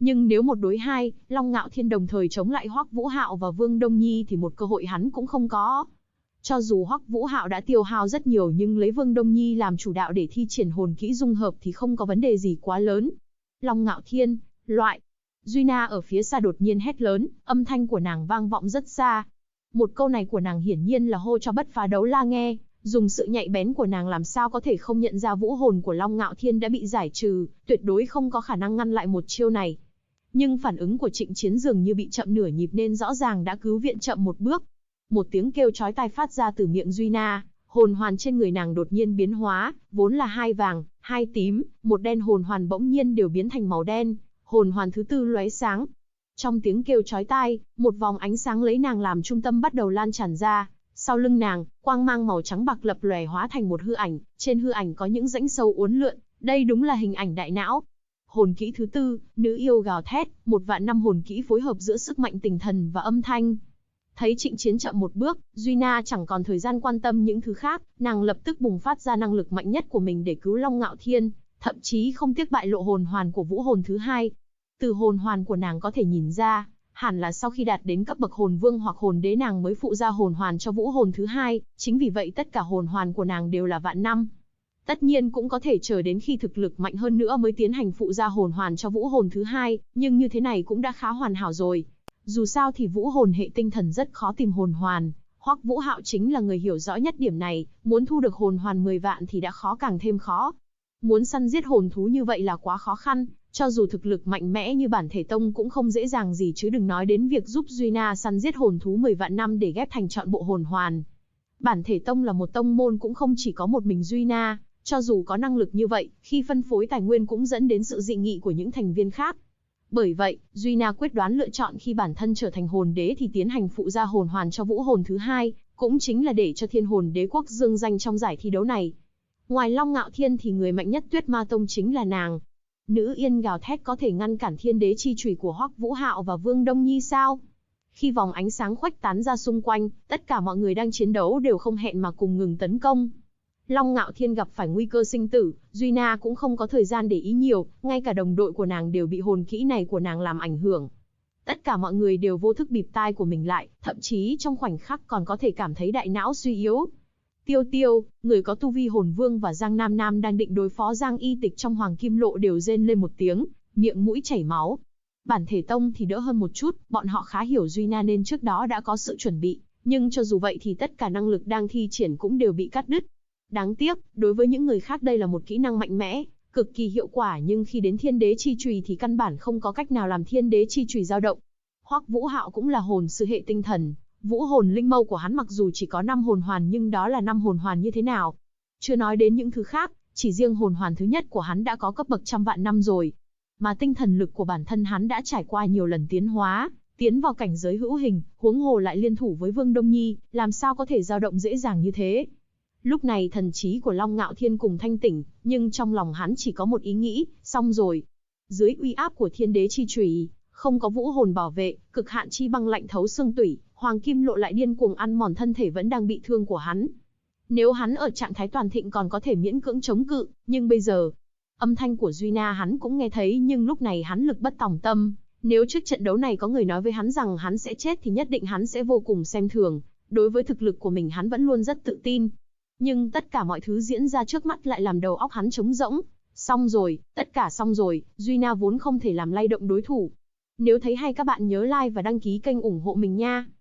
Speaker 1: Nhưng nếu một đối hai, Long Ngạo Thiên đồng thời chống lại Hoắc Vũ Hạo và Vương Đông Nhi thì một cơ hội hắn cũng không có. Cho dù Hoắc Vũ Hạo đã tiêu hao rất nhiều nhưng lấy Vương Đông Nhi làm chủ đạo để thi triển hồn kỹ dung hợp thì không có vấn đề gì quá lớn. Long Ngạo Thiên, loại. Duy Na ở phía xa đột nhiên hét lớn, âm thanh của nàng vang vọng rất xa. Một câu này của nàng hiển nhiên là hô cho Bất Phá Đấu La nghe, dùng sự nhạy bén của nàng làm sao có thể không nhận ra vũ hồn của Long Ngạo Thiên đã bị giải trừ, tuyệt đối không có khả năng ngăn lại một chiêu này. Nhưng phản ứng của Trịnh Chiến dường như bị chậm nửa nhịp nên rõ ràng đã cứu viện chậm một bước. Một tiếng kêu chói tai phát ra từ miệng Duy Na, hồn hoàn trên người nàng đột nhiên biến hóa, vốn là hai vàng, hai tím, một đen hồn hoàn bỗng nhiên đều biến thành màu đen, hồn hoàn thứ tư lóe sáng. Trong tiếng kêu chói tai, một vòng ánh sáng lấy nàng làm trung tâm bắt đầu lan tràn ra, sau lưng nàng, quang mang màu trắng bạc lập lòe hóa thành một hư ảnh, trên hư ảnh có những rãnh sâu uốn lượn, đây đúng là hình ảnh đại não. Hồn kỹ thứ tư, nữ yêu gào thét, 1.000 năm hồn kỹ phối hợp giữa sức mạnh tinh thần và âm thanh. Thấy Trịnh Chiến chậm một bước, Duy Na chẳng còn thời gian quan tâm những thứ khác, nàng lập tức bùng phát ra năng lực mạnh nhất của mình để cứu Long Ngạo Thiên, thậm chí không tiếc bại lộ hồn hoàn của vũ hồn thứ hai. Từ hồn hoàn của nàng có thể nhìn ra, hẳn là sau khi đạt đến cấp bậc hồn vương hoặc hồn đế nàng mới phụ ra hồn hoàn cho vũ hồn thứ hai, chính vì vậy tất cả hồn hoàn của nàng đều là vạn năm. Tất nhiên cũng có thể chờ đến khi thực lực mạnh hơn nữa mới tiến hành phụ ra hồn hoàn cho vũ hồn thứ hai, nhưng như thế này cũng đã khá hoàn hảo rồi. Dù sao thì vũ hồn hệ tinh thần rất khó tìm hồn hoàn, Hoắc Vũ Hạo chính là người hiểu rõ nhất điểm này, muốn thu được hồn hoàn 10 vạn thì đã khó càng thêm khó. Muốn săn giết hồn thú như vậy là quá khó khăn, cho dù thực lực mạnh mẽ như Bản Thể Tông cũng không dễ dàng gì chứ đừng nói đến việc giúp Duy Na săn giết hồn thú 10 vạn năm để ghép thành trọn bộ hồn hoàn. Bản Thể Tông là một tông môn cũng không chỉ có một mình Duy Na, cho dù có năng lực như vậy, khi phân phối tài nguyên cũng dẫn đến sự dị nghị của những thành viên khác. Bởi vậy, Duy Na quyết đoán lựa chọn khi bản thân trở thành hồn đế thì tiến hành phụ ra hồn hoàn cho vũ hồn thứ hai, cũng chính là để cho Thiên Hồn Đế quốc dương danh trong giải thi đấu này. Ngoài Long Ngạo Thiên thì người mạnh nhất Tuyết Ma Tông chính là nàng. Nữ yên gào thét có thể ngăn cản Thiên Đế chi chùy của Hoắc Vũ Hạo và Vương Đông Nhi sao? Khi vòng ánh sáng khuếch tán ra xung quanh, tất cả mọi người đang chiến đấu đều không hẹn mà cùng ngừng tấn công. Long Ngạo Thiên gặp phải nguy cơ sinh tử, Duy Na cũng không có thời gian để ý nhiều, ngay cả đồng đội của nàng đều bị hồn kỹ này của nàng làm ảnh hưởng. Tất cả mọi người đều vô thức bịt tai của mình lại, thậm chí trong khoảnh khắc còn có thể cảm thấy đại não suy yếu. Tiêu Tiêu, người có tu vi hồn vương và Giang Nam Nam đang định đối phó Giang Y Tịch trong Hoàng Kim Lộ đều rên lên một tiếng, miệng mũi chảy máu. Bản Thể Tông thì đỡ hơn một chút, bọn họ khá hiểu Duy Na nên trước đó đã có sự chuẩn bị, nhưng cho dù vậy thì tất cả năng lực đang thi triển cũng đều bị cắt đứt. Đáng tiếc, đối với những người khác đây là một kỹ năng mạnh mẽ, cực kỳ hiệu quả nhưng khi đến Thiên Đế chi chùy thì căn bản không có cách nào làm Thiên Đế chi chùy dao động. Hoắc Vũ Hạo cũng là hồn sư hệ tinh thần, vũ hồn linh mâu của hắn mặc dù chỉ có 5 hồn hoàn nhưng đó là 5 hồn hoàn như thế nào? Chưa nói đến những thứ khác, chỉ riêng hồn hoàn thứ nhất của hắn đã có cấp bậc trăm vạn năm rồi. Mà tinh thần lực của bản thân hắn đã trải qua nhiều lần tiến hóa, tiến vào cảnh giới hữu hình, huống hồ lại liên thủ với Vương Đông Nhi, làm sao có thể dao động dễ dàng như thế? Lúc này thần trí của Long Ngạo Thiên cùng thanh tỉnh, nhưng trong lòng hắn chỉ có một ý nghĩ, xong rồi. Dưới uy áp của Thiên Đế chi chùy, không có vũ hồn bảo vệ, cực hạn chi băng lạnh thấu xương tủy, Hoàng Kim Lộ lại điên cuồng ăn mòn thân thể vẫn đang bị thương của hắn. Nếu hắn ở trạng thái toàn thịnh còn có thể miễn cưỡng chống cự, nhưng bây giờ, âm thanh của Duy Na hắn cũng nghe thấy nhưng lúc này hắn lực bất tòng tâm. Nếu trước trận đấu này có người nói với hắn rằng hắn sẽ chết thì nhất định hắn sẽ vô cùng xem thường. Đối với thực lực của mình hắn vẫn luôn rất tự tin. Nhưng tất cả mọi thứ diễn ra trước mắt lại làm đầu óc hắn trống rỗng. Xong rồi, tất cả xong rồi, Duy Na vốn không thể làm lay động đối thủ. Nếu thấy hay các bạn nhớ like và đăng ký kênh ủng hộ mình nha.